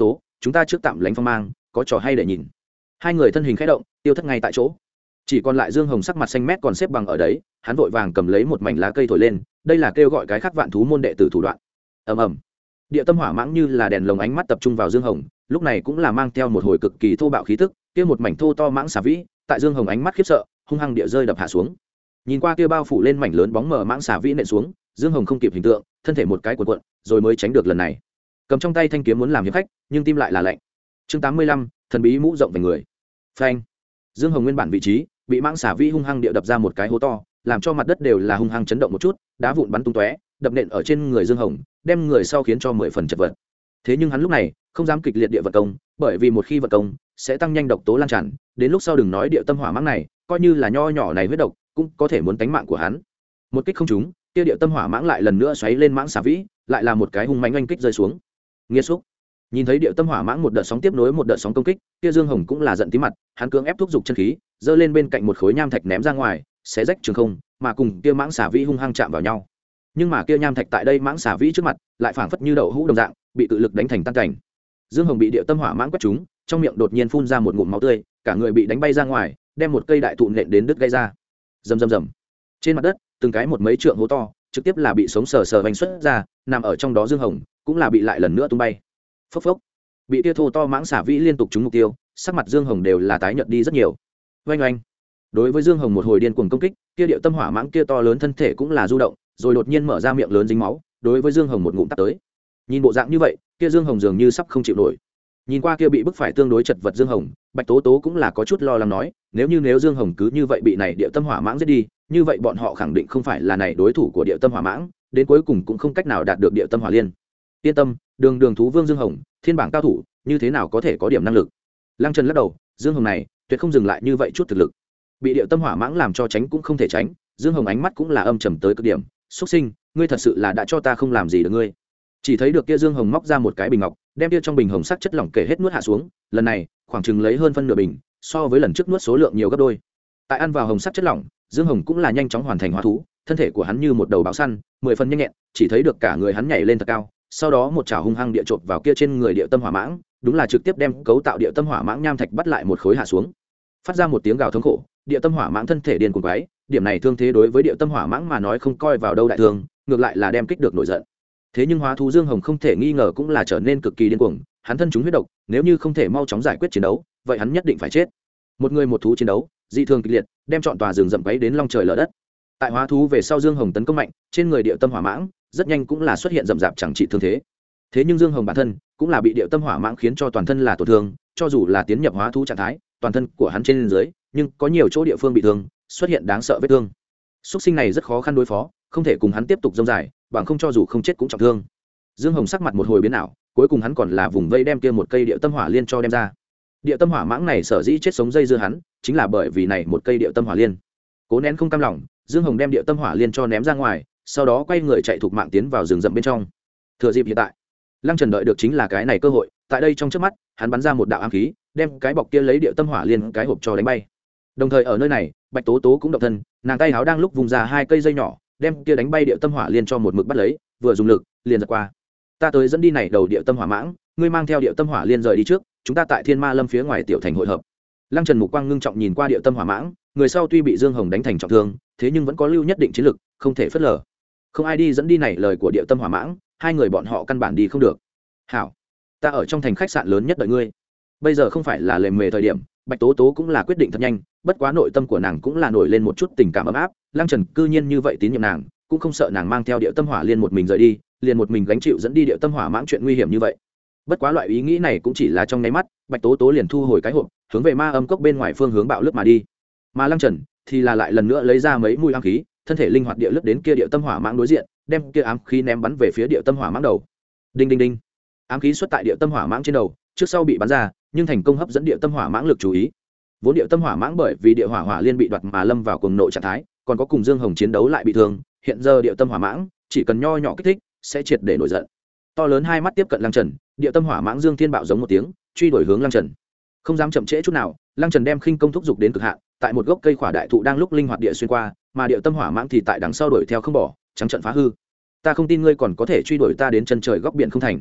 chúng ta trước tạm lánh phong mang, có trò hay để nhìn. Hai người thân hình khẽ động, tiêu thất ngay tại chỗ. Chỉ còn lại Dương Hồng sắc mặt xanh mét còn xếp bằng ở đấy, hắn vội vàng cầm lấy một mảnh lá cây thổi lên, đây là kêu gọi cái khác vạn thú môn đệ tử thủ đoạn. Ầm ầm. Địa tâm hỏa mãng như là đèn lồng ánh mắt tập trung vào Dương Hồng, lúc này cũng là mang theo một hồi cực kỳ thô bạo khí tức, kia một mảnh thô to mãng xà vĩ, tại Dương Hồng ánh mắt khiếp sợ, hung hăng địa rơi đập hạ xuống. Nhìn qua kia bao phủ lên mảnh lớn bóng mờ mãng xà vĩ nện xuống, Dương Hồng không kịp hình tượng, thân thể một cái cuộn cuộn, rồi mới tránh được lần này. Cầm trong tay thanh kiếm muốn làm hiệp khách, nhưng tim lại là lạnh. Chương tám mươi lăm, thần bí mũ rộng về người. Phanh. Dương Hồng nguyên bản vị trí, bị mãng xà vĩ hung hăng địa đập ra một cái hố to, làm cho mặt đất đều là hung hăng chấn động một chút, đá vụn bắn tung tóe, đập nện ở trên người Dương Hồng, đem người sau khiến cho mười phần chật vật. Thế nhưng hắn lúc này không dám kịch liệt địa vật công, bởi vì một khi vật công sẽ tăng nhanh độc tố lan tràn, đến lúc sau đừng nói địa tâm hỏa mãng này, coi như là nho nhỏ này huyết độc, cũng có thể muốn tánh mạng của hắn. Một kích không trúng, kia địa tâm hỏa mãng lại lần nữa xoáy lên mãng xà vĩ, lại là một cái hung mãnh oanh kích rơi xuống. Nghiệt xúc. Nhìn thấy địa tâm hỏa mãng một đợt sóng tiếp nối một đợt sóng công kích, kia Dương Hồng cũng là giận tí mặt, hắn cưỡng ép thúc giục chân khí, giơ lên bên cạnh một khối nham thạch ném ra ngoài, xé rách trường không, mà cùng kia mãng xà vĩ hung hăng chạm vào nhau. Nhưng mà kia nham thạch tại đây mãng xà vĩ trước mặt, lại phảng phất như đậu hũ đồng dạng, bị cự lực đánh thành tan cảnh. Dương Hồng bị địa tâm hỏa mãng quét trúng, trong miệng đột nhiên phun ra một ngụm máu tươi, cả người bị đánh bay ra ngoài, đem một cây đại thụ nện đến đứt gãy ra. Rầm rầm rầm. Trên mặt đất, từng cái một mấy trượng hố to, trực tiếp là bị sống sờ sờ vành xuất ra, nằm ở trong đó Dương Hồng, cũng là bị lại lần nữa tung bay. Phốc phốc. Bị tia thô to mãng xà vĩ liên tục trúng mục tiêu, sắc mặt Dương Hồng đều là tái nhợt đi rất nhiều. Oanh oanh. Đối với Dương Hồng một hồi điên cuồng công kích, kia địa tâm hỏa mãng kia to lớn thân thể cũng là du động, rồi đột nhiên mở ra miệng lớn dính máu, đối với Dương Hồng một ngụm tắt tới. Nhìn bộ dạng như vậy, kia Dương Hồng dường như sắp không chịu nổi. Nhìn qua kia bị bức phải tương đối chật vật Dương Hồng, Bạch Tố Tố cũng là có chút lo lắng nói, nếu như nếu Dương Hồng cứ như vậy bị này địa tâm hỏa mãng giết đi, như vậy bọn họ khẳng định không phải là này đối thủ của địa tâm hỏa mãng, đến cuối cùng cũng không cách nào đạt được địa tâm hỏa liên. Yên tâm, đường đường thú vương Dương Hồng, thiên bảng cao thủ, như thế nào có thể có điểm năng lực. Lăng Trần lắc đầu, Dương Hồng này tuyệt không dừng lại như vậy chút thực lực. Bị địa tâm hỏa mãng làm cho tránh cũng không thể tránh, Dương Hồng ánh mắt cũng là âm trầm tới cực điểm, xuất sinh, ngươi thật sự là đã cho ta không làm gì được ngươi. Chỉ thấy được kia Dương Hồng móc ra một cái bình ngọc, đem kia trong bình hồng sắc chất lỏng kể hết nuốt hạ xuống, lần này khoảng chừng lấy hơn phân nửa bình, so với lần trước nuốt số lượng nhiều gấp đôi. Tại ăn vào hồng sắc chất lỏng, Dương Hồng cũng là nhanh chóng hoàn thành hóa thú, thân thể của hắn như một đầu báo săn, mười phần nhanh nhẹn, chỉ thấy được cả người hắn nhảy lên thật cao, sau đó một chảo hung hăng địa chộp vào kia trên người địa tâm hỏa mãng, đúng là trực tiếp đem cấu tạo địa tâm hỏa mãng nham thạch bắt lại một khối hạ xuống. Phát ra một tiếng gào thống khổ, địa tâm hỏa mãng thân thể điên cuồng quái, điểm này thương thế đối với địa tâm hỏa mãng mà nói không coi vào đâu đại thương, ngược lại là đem kích được nổi giận. Thế nhưng hóa thú Dương Hồng không thể nghi ngờ cũng là trở nên cực kỳ điên cuồng, hắn thân chúng huyết độc, nếu như không thể mau chóng giải quyết chiến đấu, vậy hắn nhất định phải chết. Một người một thú chiến đấu, dị thường kịch liệt, đem trọn tòa rừng rậm quấy đến long trời lở đất. Tại hóa thú về sau Dương Hồng tấn công mạnh, trên người địa tâm hỏa mãng, rất nhanh cũng là xuất hiện rậm rạp chẳng trị thương thế. Thế nhưng Dương Hồng bản thân cũng là bị địa tâm hỏa mãng khiến cho toàn thân là tổn thương, cho dù là tiến nhập hóa thú trạng thái, toàn thân của hắn trên dưới, nhưng có nhiều chỗ địa phương bị thương, xuất hiện đáng sợ vết thương. Súc sinh này rất khó khăn đối phó, không thể cùng hắn tiếp tục dông dài, bằng không cho dù không chết cũng trọng thương. Dương Hồng sắc mặt một hồi biến ảo, cuối cùng hắn còn là vùng vây đem kia một cây địa tâm hỏa liên cho đem ra. Địa tâm hỏa mãng này sở dĩ chết sống dây dưa hắn, chính là bởi vì này một cây địa tâm hỏa liên. Cố nén không cam lòng, Dương Hồng đem địa tâm hỏa liên cho ném ra ngoài, sau đó quay người chạy thục mạng tiến vào rừng rậm bên trong. Thừa dịp hiện tại, Lăng Trần đợi được chính là cái này cơ hội, tại đây trong trước mắt, hắn bắn ra một đạo ám khí, đem cái bọc kia lấy địa tâm hỏa liên cái hộp cho đánh bay. Đồng thời ở nơi này, Bạch Tố Tố cũng động thân, nàng tay háo đang lúc vùng ra hai cây dây nhỏ, đem kia đánh bay địa tâm hỏa liên cho một mực bắt lấy, vừa dùng lực, liền giật qua. Ta tới dẫn đi này đầu địa tâm hỏa mãng, ngươi mang theo địa tâm hỏa liên rời đi trước, chúng ta tại Thiên Ma Lâm phía ngoài tiểu thành hội hợp. Lăng Trần mục quang ngưng trọng nhìn qua địa tâm hỏa mãng, người sau tuy bị Dương Hồng đánh thành trọng thương, thế nhưng vẫn có lưu nhất định chiến lực, không thể phớt lờ. Không ai đi dẫn đi này lời của địa tâm hỏa mãng, hai người bọn họ căn bản đi không được. Hảo, ta ở trong thành khách sạn lớn nhất đợi ngươi. Bây giờ không phải là lề mề thời điểm, Bạch Tố Tố cũng là quyết định thật nhanh, bất quá nội tâm của nàng cũng là nổi lên một chút tình cảm ấm áp. Lăng Trần cư nhiên như vậy tín nhiệm nàng, cũng không sợ nàng mang theo địa tâm hỏa liên một mình rời đi, liền một mình gánh chịu dẫn đi địa tâm hỏa mãng chuyện nguy hiểm như vậy. Bất quá loại ý nghĩ này cũng chỉ là trong nháy mắt, Bạch Tố Tố liền thu hồi cái hộp, hướng về ma âm cốc bên ngoài phương hướng bạo lướt mà đi. Mà Lăng Trần thì là lại lần nữa lấy ra mấy mũi ám khí, thân thể linh hoạt địa lướt đến kia địa tâm hỏa mãng đối diện, đem kia ám khí ném bắn về phía địa tâm hỏa mãng đầu. Đinh đinh đinh. Ám khí xuất tại địa tâm hỏa mãng trên đầu, trước sau bị bắn ra, nhưng thành công hấp dẫn địa tâm hỏa mãng lực chú ý. Vốn địa tâm hỏa mãng bởi vì địa hỏa hỏa liên bị đoạt mà lâm vào cuồng nộ trạng thái, còn có cùng Dương Hồng chiến đấu lại bị thương, hiện giờ địa tâm hỏa mãng chỉ cần nho nhỏ kích thích sẽ triệt để nổi giận. To lớn hai mắt tiếp cận Lăng Trần, địa tâm hỏa mãng Dương Thiên bạo giống một tiếng, truy đuổi hướng Lăng Trần. Không dám chậm trễ chút nào, Lăng Trần đem khinh công thúc dục đến cực hạn, tại một gốc cây khỏa đại thụ đang lúc linh hoạt địa xuyên qua, mà địa tâm hỏa mãng thì tại đằng sau đuổi theo không bỏ, trắng trận phá hư. Ta không tin ngươi còn có thể truy đuổi ta đến chân trời góc biển không thành.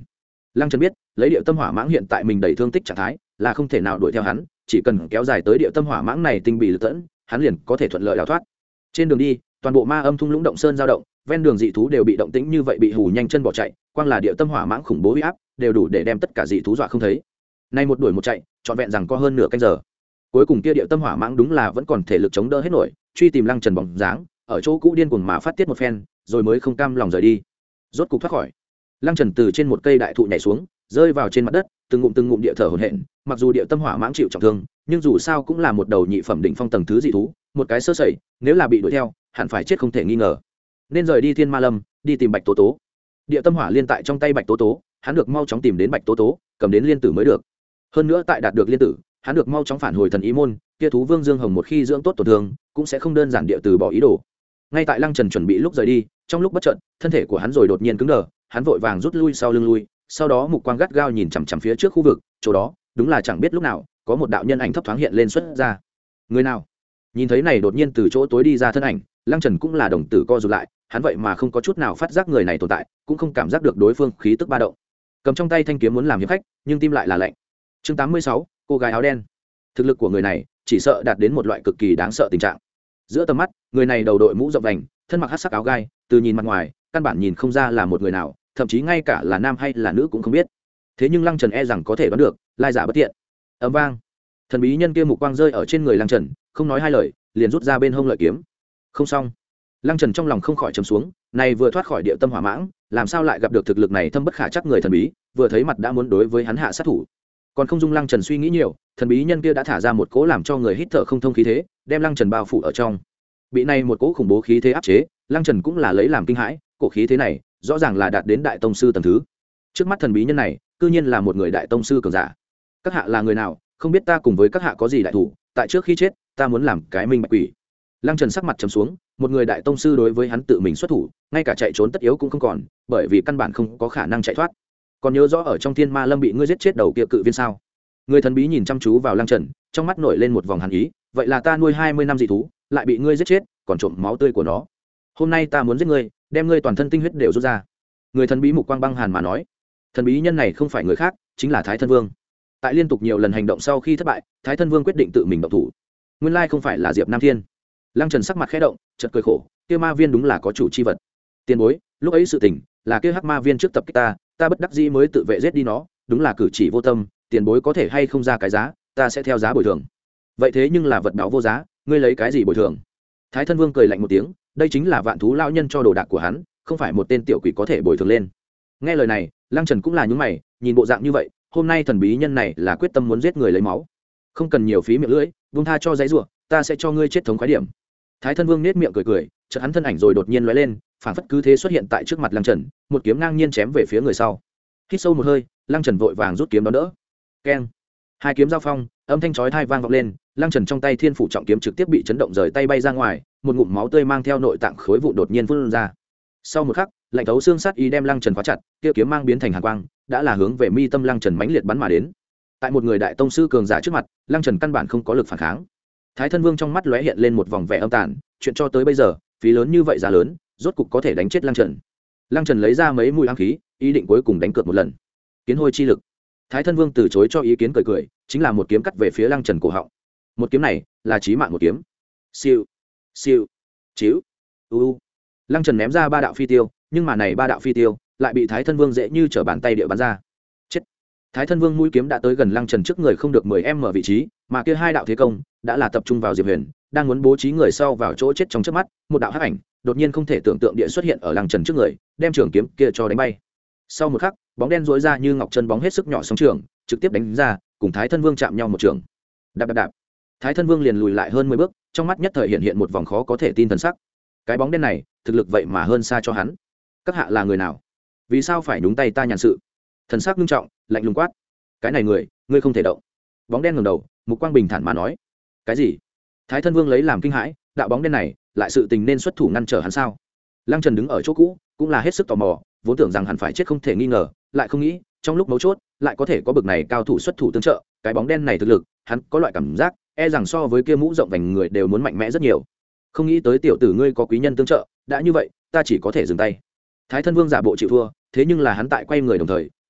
Lăng Trần biết lấy địa tâm hỏa mãng hiện tại mình đầy thương tích trạng thái là không thể nào đuổi theo hắn, chỉ cần kéo dài tới địa tâm hỏa mãng này tinh bị lực tẫn, hắn liền có thể thuận lợi đào thoát. Trên đường đi toàn bộ ma âm thung lũng động sơn dao động, ven đường dị thú đều bị động tĩnh như vậy bị hù nhanh chân bỏ chạy, quang là địa tâm hỏa mãng khủng bố uy áp đều đủ để đem tất cả dị thú dọa không thấy. Nay một đuổi một chạy trọn vẹn rằng có hơn nửa canh giờ, cuối cùng kia địa tâm hỏa mãng đúng là vẫn còn thể lực chống đỡ hết nổi, truy tìm Lăng Trần bóng dáng ở chỗ cũ điên cuồng mà phát tiết một phen, rồi mới không cam lòng rời đi. Rốt cục thoát khỏi. Lăng Trần từ trên một cây đại thụ nhảy xuống, rơi vào trên mặt đất, từng ngụm từng ngụm địa thở hổn hển, mặc dù địa tâm hỏa mãng chịu trọng thương, nhưng dù sao cũng là một đầu nhị phẩm đỉnh phong tầng thứ dị thú, một cái sơ sẩy, nếu là bị đuổi theo, hẳn phải chết không thể nghi ngờ. Nên rời đi Thiên Ma Lâm, đi tìm Bạch Tố Tố. Địa tâm hỏa liên tại trong tay Bạch Tố Tố, hắn được mau chóng tìm đến Bạch Tố Tố, cầm đến liên tử mới được. Hơn nữa tại đạt được liên tử, hắn được mau chóng phản hồi thần ý môn, kia thú vương Dương Hồng một khi dưỡng tốt tổn thương, cũng sẽ không đơn giản địa từ bỏ ý đồ. Ngay tại Lăng Trần chuẩn bị lúc rời đi, trong lúc bất chợt, thân thể của hắn rồi đột nhiên cứng đờ, hắn vội vàng rút lui sau lưng lui, sau đó mục quang gắt gao nhìn chằm chằm phía trước khu vực, chỗ đó, đúng là chẳng biết lúc nào, có một đạo nhân ảnh thấp thoáng hiện lên xuất ra. Người nào? Nhìn thấy này đột nhiên từ chỗ tối đi ra thân ảnh, Lăng Trần cũng là đồng tử co rụt lại, hắn vậy mà không có chút nào phát giác người này tồn tại, cũng không cảm giác được đối phương khí tức ba động. Cầm trong tay thanh kiếm muốn làm hiệp khách, nhưng tim lại là lạnh. Chương tám mươi sáu, cô gái áo đen. Thực lực của người này, chỉ sợ đạt đến một loại cực kỳ đáng sợ tình trạng. Giữa tầm mắt, người này đầu đội mũ rộng vành, thân mặc hắc sắc áo gai, từ nhìn mặt ngoài, căn bản nhìn không ra là một người nào, thậm chí ngay cả là nam hay là nữ cũng không biết. Thế nhưng Lăng Trần e rằng có thể đoán được, lai giả bất tiện. Ầm vang, thần bí nhân kia mục quang rơi ở trên người Lăng Trần, không nói hai lời, liền rút ra bên hông lợi kiếm. Không xong. Lăng Trần trong lòng không khỏi trầm xuống, này vừa thoát khỏi địa tâm hỏa mãng, làm sao lại gặp được thực lực này thâm bất khả chắc người thần bí, vừa thấy mặt đã muốn đối với hắn hạ sát thủ. Còn không dung Lăng Trần suy nghĩ nhiều, thần bí nhân kia đã thả ra một cỗ làm cho người hít thở không thông khí thế, đem Lăng Trần bao phủ ở trong. Bị này một cỗ khủng bố khí thế áp chế, Lăng Trần cũng là lấy làm kinh hãi, cổ khí thế này, rõ ràng là đạt đến đại tông sư tầng thứ. Trước mắt thần bí nhân này, cư nhiên là một người đại tông sư cường giả. Các hạ là người nào, không biết ta cùng với các hạ có gì đại thủ, tại trước khi chết, ta muốn làm cái minh bạch quỷ. Lăng Trần sắc mặt trầm xuống, một người đại tông sư đối với hắn tự mình xuất thủ, ngay cả chạy trốn tất yếu cũng không còn, bởi vì căn bản không có khả năng chạy thoát. Còn nhớ rõ ở trong Thiên Ma Lâm bị ngươi giết chết đầu kia cự viên sao? Người thần bí nhìn chăm chú vào Lăng Trần, trong mắt nổi lên một vòng hàn ý, vậy là ta nuôi hai mươi năm dị thú, lại bị ngươi giết chết, còn trộm máu tươi của nó. Hôm nay ta muốn giết ngươi, đem ngươi toàn thân tinh huyết đều rút ra. Người thần bí mục quang băng hàn mà nói. Thần bí nhân này không phải người khác, chính là Thái Thân Vương. Tại liên tục nhiều lần hành động sau khi thất bại, Thái Thân Vương quyết định tự mình động thủ. Nguyên lai không phải là Diệp Nam Thiên. Lăng Trần sắc mặt khẽ động, chợt cười khổ, kia ma viên đúng là có chủ chi vật. Tiền bối, lúc ấy sự tình là kia hắc ma viên trước tập kích ta, ta bất đắc dĩ mới tự vệ giết đi nó, đúng là cử chỉ vô tâm, tiền bối có thể hay không ra cái giá, ta sẽ theo giá bồi thường. Vậy thế nhưng là vật báo vô giá, ngươi lấy cái gì bồi thường? Thái Thân Vương cười lạnh một tiếng, đây chính là vạn thú lão nhân cho đồ đạc của hắn, không phải một tên tiểu quỷ có thể bồi thường lên. Nghe lời này, Lăng Trần cũng là nhướng mày, nhìn bộ dạng như vậy, hôm nay thần bí nhân này là quyết tâm muốn giết người lấy máu. Không cần nhiều phí miệng lưỡi, buông tha cho dãy rủa, ta sẽ cho ngươi chết thống khoái điểm. Thái Thân Vương nét miệng cười cười, chợt hắn thân ảnh rồi đột nhiên lóe lên, phảng phất cứ thế xuất hiện tại trước mặt Lăng Trần, một kiếm ngang nhiên chém về phía người sau. Hít sâu một hơi, Lăng Trần vội vàng rút kiếm đón đỡ. Keng! Hai kiếm giao phong, âm thanh chói tai vang vọng lên, Lăng Trần trong tay Thiên Phủ trọng kiếm trực tiếp bị chấn động rời tay bay ra ngoài, một ngụm máu tươi mang theo nội tạng khối vụn đột nhiên phun ra. Sau một khắc, lạnh thấu xương sát ý đem Lăng Trần khóa chặt, kia kiếm mang biến thành hàn quang, đã là hướng về mi tâm Lăng Trần mãnh liệt bắn mà đến. Tại một người đại tông sư cường giả trước mặt, Lăng Trần căn bản không có lực phản kháng. Thái Thân Vương trong mắt lóe hiện lên một vòng vẻ âm tàn, chuyện cho tới bây giờ, phí lớn như vậy giá lớn, rốt cục có thể đánh chết Lăng Trần. Lăng Trần lấy ra mấy mũi ám khí, ý định cuối cùng đánh cược một lần. Kiến hôi chi lực. Thái Thân Vương từ chối cho ý kiến cười cười, chính là một kiếm cắt về phía Lăng Trần cổ họng. Một kiếm này, là chí mạng một kiếm. Siêu, siêu, chiếu. U. Lăng Trần ném ra ba đạo phi tiêu, nhưng mà này ba đạo phi tiêu lại bị Thái Thân Vương dễ như trở bàn tay địa bắn ra. Chết. Thái Thân Vương mũi kiếm đã tới gần Lăng Trần trước người không được mười mét vị trí, mà kia hai đạo thế công đã là tập trung vào Diệp Huyền, đang muốn bố trí người sau vào chỗ chết trong chớp mắt, một đạo hắc ảnh đột nhiên không thể tưởng tượng địa xuất hiện ở Lăng Trần trước người, đem trường kiếm kia cho đánh bay. Sau một khắc, bóng đen rối ra như ngọc chân bóng hết sức nhỏ sóng trường, trực tiếp đánh ra, cùng Thái Thân Vương chạm nhau một trường. Đạp đạp đạp. Thái Thân Vương liền lùi lại hơn mười bước, trong mắt nhất thời hiện hiện một vòng khó có thể tin thần sắc. Cái bóng đen này, thực lực vậy mà hơn xa cho hắn. Các hạ là người nào? Vì sao phải nhúng tay ta nhàn sự? Thần sắc nghiêm trọng, lạnh lùng quát. Cái này người, ngươi không thể động. Bóng đen ngẩng đầu, mục quang bình thản mà nói. Cái gì? Thái Thân Vương lấy làm kinh hãi, đạo bóng đen này, lại sự tình nên xuất thủ ngăn trở hắn sao? Lăng Trần đứng ở chỗ cũ, cũng là hết sức tò mò, vốn tưởng rằng hắn phải chết không thể nghi ngờ, lại không nghĩ, trong lúc mấu chốt, lại có thể có bực này cao thủ xuất thủ tương trợ, cái bóng đen này thực lực, hắn có loại cảm giác, e rằng so với kia mũ rộng vành người đều muốn mạnh mẽ rất nhiều. Không nghĩ tới tiểu tử ngươi có quý nhân tương trợ, đã như vậy, ta chỉ có thể dừng tay. Thái Thân Vương giả bộ chịu thua, thế nhưng là hắn tại quay người đồng thời,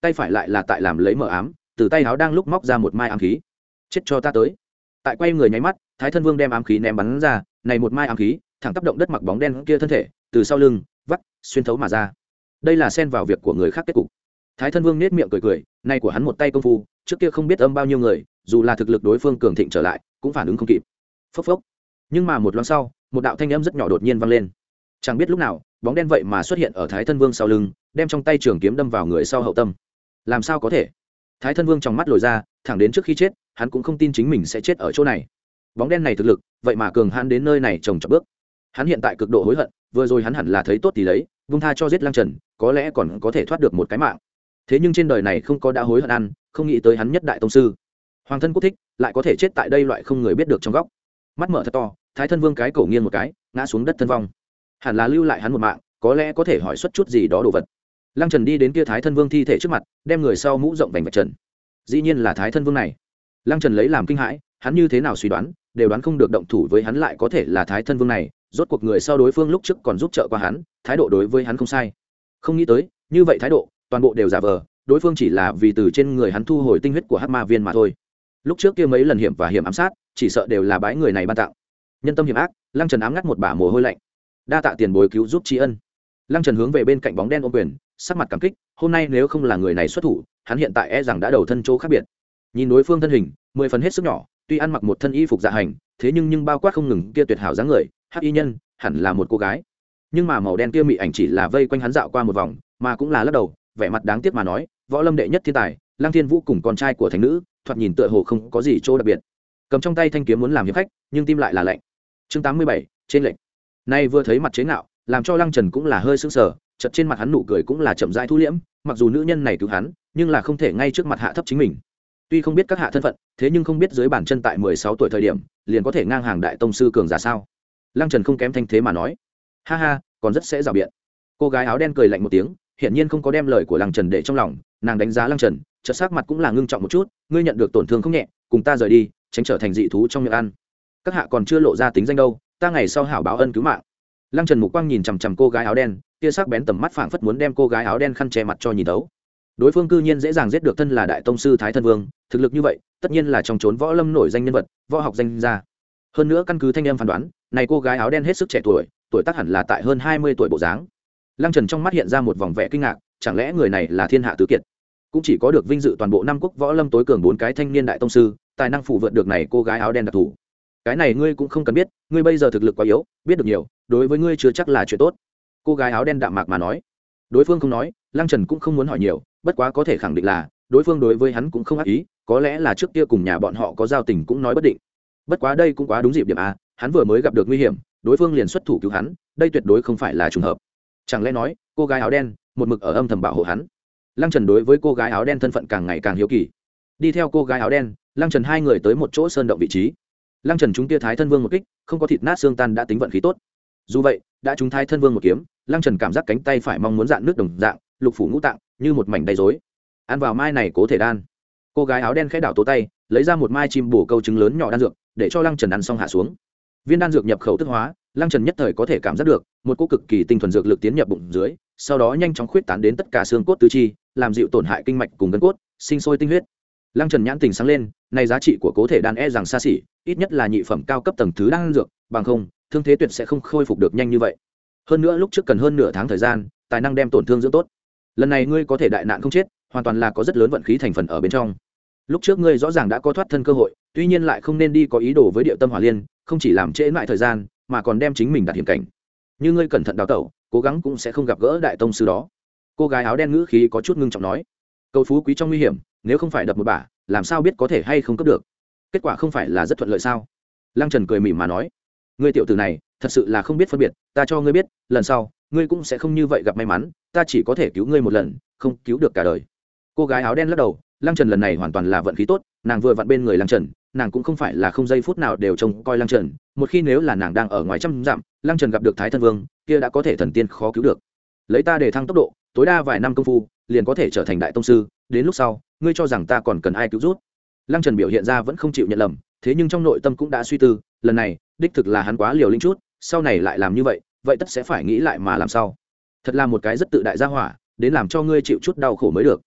tay phải lại là tại làm lấy mở ám, từ tay áo đang lúc móc ra một mai ám khí. Chết cho ta tới. Tại quay người nháy mắt, Thái Thân Vương đem ám khí ném bắn ra, này một mai ám khí thẳng tác động đất mặc bóng đen kia thân thể, từ sau lưng vắt xuyên thấu mà ra. Đây là xen vào việc của người khác kết cục. Thái Thân Vương nét miệng cười cười, này của hắn một tay công phu, trước kia không biết âm bao nhiêu người, dù là thực lực đối phương cường thịnh trở lại, cũng phản ứng không kịp. Phốc phốc. Nhưng mà một loáng sau, một đạo thanh âm rất nhỏ đột nhiên vang lên. Chẳng biết lúc nào, bóng đen vậy mà xuất hiện ở Thái Thân Vương sau lưng, đem trong tay trường kiếm đâm vào người sau hậu tâm. Làm sao có thể? Thái Thân Vương trong mắt lồi ra, thẳng đến trước khi chết, hắn cũng không tin chính mình sẽ chết ở chỗ này. Bóng đen này thực lực, vậy mà cường hãn đến nơi này trồng trọt bước. Hắn hiện tại cực độ hối hận, vừa rồi hắn hẳn là thấy tốt thì lấy, vung tha cho giết Lăng Trần, có lẽ còn có thể thoát được một cái mạng. Thế nhưng trên đời này không có đã hối hận ăn, không nghĩ tới hắn nhất đại tông sư, hoàng thân quốc thích, lại có thể chết tại đây loại không người biết được trong góc. Mắt mở thật to, Thái Thân Vương cái cổ nghiêng một cái, ngã xuống đất thân vong. Hẳn là lưu lại hắn một mạng, có lẽ có thể hỏi xuất chút gì đó đồ vật. Lăng Trần đi đến kia Thái Thân Vương thi thể trước mặt, đem người sau mũ rộng vành vạch trần. Dĩ nhiên là Thái Thân Vương này. Lăng Trần lấy làm kinh hãi, hắn như thế nào suy đoán, đều đoán không được động thủ với hắn lại có thể là Thái Thân Vương này. Rốt cuộc người sau đối phương lúc trước còn giúp trợ qua hắn, thái độ đối với hắn không sai. Không nghĩ tới, như vậy thái độ, toàn bộ đều giả vờ, đối phương chỉ là vì từ trên người hắn thu hồi tinh huyết của Hắc Ma Viên mà thôi. Lúc trước kia mấy lần hiểm và hiểm ám sát, chỉ sợ đều là bái người này ban tặng. Nhân tâm hiểm ác, Lăng Trần ám ngắt một bả mồ hôi lạnh. Đa tạ tiền bối cứu giúp tri ân. Lăng Trần hướng về bên cạnh bóng đen ôm quyền, sắc mặt cảm kích, hôm nay nếu không là người này xuất thủ, hắn hiện tại e rằng đã đầu thân chỗ khác biệt. Nhìn đối phương thân hình, mười phần hết sức nhỏ, tuy ăn mặc một thân y phục dạ hành, thế nhưng nhưng bao quát không ngừng kia tuyệt hảo dáng người, hắc y nhân, hẳn là một cô gái. Nhưng mà màu đen kia mị ảnh chỉ là vây quanh hắn dạo qua một vòng, mà cũng là lắc đầu, vẻ mặt đáng tiếc mà nói, võ lâm đệ nhất thiên tài, Lăng Thiên Vũ cùng con trai của thánh nữ, thoạt nhìn tựa hồ không có gì chỗ đặc biệt. Cầm trong tay thanh kiếm muốn làm hiệp khách, nhưng tim lại là lạnh. Chương tám mươi bảy, trên lệnh. Nay vừa thấy mặt chế ngạo, làm cho Lăng Trần cũng là hơi sững sờ, chợt trên mặt hắn nụ cười cũng là chậm rãi thu liễm, mặc dù nữ nhân này cứu hắn, nhưng là không thể ngay trước mặt hạ thấp chính mình. Tuy không biết các hạ thân phận, thế nhưng không biết dưới bản chân tại mười sáu tuổi thời điểm, liền có thể ngang hàng đại tông sư cường giả sao? Lăng Trần không kém thanh thế mà nói, ha ha, còn rất sẽ dào biện. Cô gái áo đen cười lạnh một tiếng, hiển nhiên không có đem lời của Lăng Trần để trong lòng, nàng đánh giá Lăng Trần, chợt sắc mặt cũng là ngưng trọng một chút, ngươi nhận được tổn thương không nhẹ, cùng ta rời đi, tránh trở thành dị thú trong miệng ăn. Các hạ còn chưa lộ ra tính danh đâu, ta ngày sau hảo báo ân cứu mạng. Lăng Trần mục quang nhìn chằm chằm cô gái áo đen, kia sắc bén tầm mắt phảng phất muốn đem cô gái áo đen khăn che mặt cho nhìn thấu. Đối phương cư nhiên dễ dàng giết được thân là đại tông sư Thái Thân Vương, thực lực như vậy, tất nhiên là trong chốn võ lâm nổi danh nhân vật, võ học danh gia. Hơn nữa căn cứ thanh em phán đoán, này cô gái áo đen hết sức trẻ tuổi, tuổi tác hẳn là tại hơn hai mươi tuổi bộ dáng. Lăng Trần trong mắt hiện ra một vòng vẻ kinh ngạc, chẳng lẽ người này là thiên hạ tứ kiệt? Cũng chỉ có được vinh dự toàn bộ năm quốc võ lâm tối cường bốn cái thanh niên đại tông sư, tài năng phụ vượt được này cô gái áo đen đặc thù. Cái này ngươi cũng không cần biết, ngươi bây giờ thực lực quá yếu, biết được nhiều, đối với ngươi chưa chắc là chuyện tốt. Cô gái áo đen đạm mạc mà nói. Đối phương không nói, Lăng Trần cũng không muốn hỏi nhiều, bất quá có thể khẳng định là đối phương đối với hắn cũng không ác ý, có lẽ là trước kia cùng nhà bọn họ có giao tình cũng nói bất định. Bất quá đây cũng quá đúng dịp điểm a, hắn vừa mới gặp được nguy hiểm, đối phương liền xuất thủ cứu hắn, đây tuyệt đối không phải là trùng hợp. Chẳng lẽ nói, cô gái áo đen một mực ở âm thầm bảo hộ hắn? Lăng Trần đối với cô gái áo đen thân phận càng ngày càng hiếu kỳ. Đi theo cô gái áo đen, Lăng Trần hai người tới một chỗ sơn động vị trí. Lăng Trần chúng tia Thái Thân Vương một kích, không có thịt nát xương tan đã tính vận khí tốt. Dù vậy, đã trúng Thái Thân Vương một kiếm, Lăng Trần cảm giác cánh tay phải mong muốn dạn nước đồng dạng, lục phủ ngũ tạng như một mảnh đầy rối. Ăn vào mai này cố thể đan. Cô gái áo đen khẽ đảo tố tay, lấy ra một mai chim bổ câu trứng lớn nhỏ đan dược, để cho Lăng Trần ăn xong hạ xuống. Viên đan dược nhập khẩu tức hóa, Lăng Trần nhất thời có thể cảm giác được một cỗ cực kỳ tinh thuần dược lực tiến nhập bụng dưới, sau đó nhanh chóng khuyết tán đến tất cả xương cốt tứ chi, làm dịu tổn hại kinh mạch cùng gân cốt, sinh sôi tinh huyết. Lăng Trần nhãn tình sáng lên, này giá trị của cố thể đan e rằng xa xỉ, ít nhất là nhị phẩm cao cấp tầng thứ đan dược, bằng không, thương thế tuyệt sẽ không khôi phục được nhanh như vậy. Hơn nữa lúc trước cần hơn nửa tháng thời gian, tài năng đem tổn thương dưỡng tốt. Lần này ngươi có thể đại nạn không chết, hoàn toàn là có rất lớn vận khí thành phần ở bên trong. Lúc trước ngươi rõ ràng đã có thoát thân cơ hội, tuy nhiên lại không nên đi có ý đồ với Điệu Tâm Hỏa Liên, không chỉ làm trễ mãi thời gian, mà còn đem chính mình đặt hiểm cảnh. Như ngươi cẩn thận đào tẩu, cố gắng cũng sẽ không gặp gỡ đại tông sư đó. Cô gái áo đen ngữ khí có chút ngưng trọng nói, cầu phú quý trong nguy hiểm, nếu không phải đập một bả, làm sao biết có thể hay không cấp được? Kết quả không phải là rất thuận lợi sao? Lăng Trần cười mỉm mà nói, ngươi tiểu tử này thật sự là không biết phân biệt, ta cho ngươi biết, lần sau ngươi cũng sẽ không như vậy gặp may mắn, ta chỉ có thể cứu ngươi một lần, không cứu được cả đời. Cô gái áo đen lắc đầu, Lăng Trần lần này hoàn toàn là vận khí tốt, nàng vừa vặn bên người Lăng Trần, nàng cũng không phải là không giây phút nào đều trông coi Lăng Trần, một khi nếu là nàng đang ở ngoài trăm dặm, Lăng Trần gặp được Thái Thân Vương, kia đã có thể thần tiên khó cứu được. Lấy ta để thăng tốc độ, tối đa vài năm công phu, liền có thể trở thành đại tông sư, đến lúc sau, ngươi cho rằng ta còn cần ai cứu giúp? Lăng Trần biểu hiện ra vẫn không chịu nhận lầm, thế nhưng trong nội tâm cũng đã suy tư, lần này, đích thực là hắn quá liều lĩnh chút, sau này lại làm như vậy, vậy tất sẽ phải nghĩ lại mà làm sao. Thật là một cái rất tự đại gia hỏa, đến làm cho ngươi chịu chút đau khổ mới được.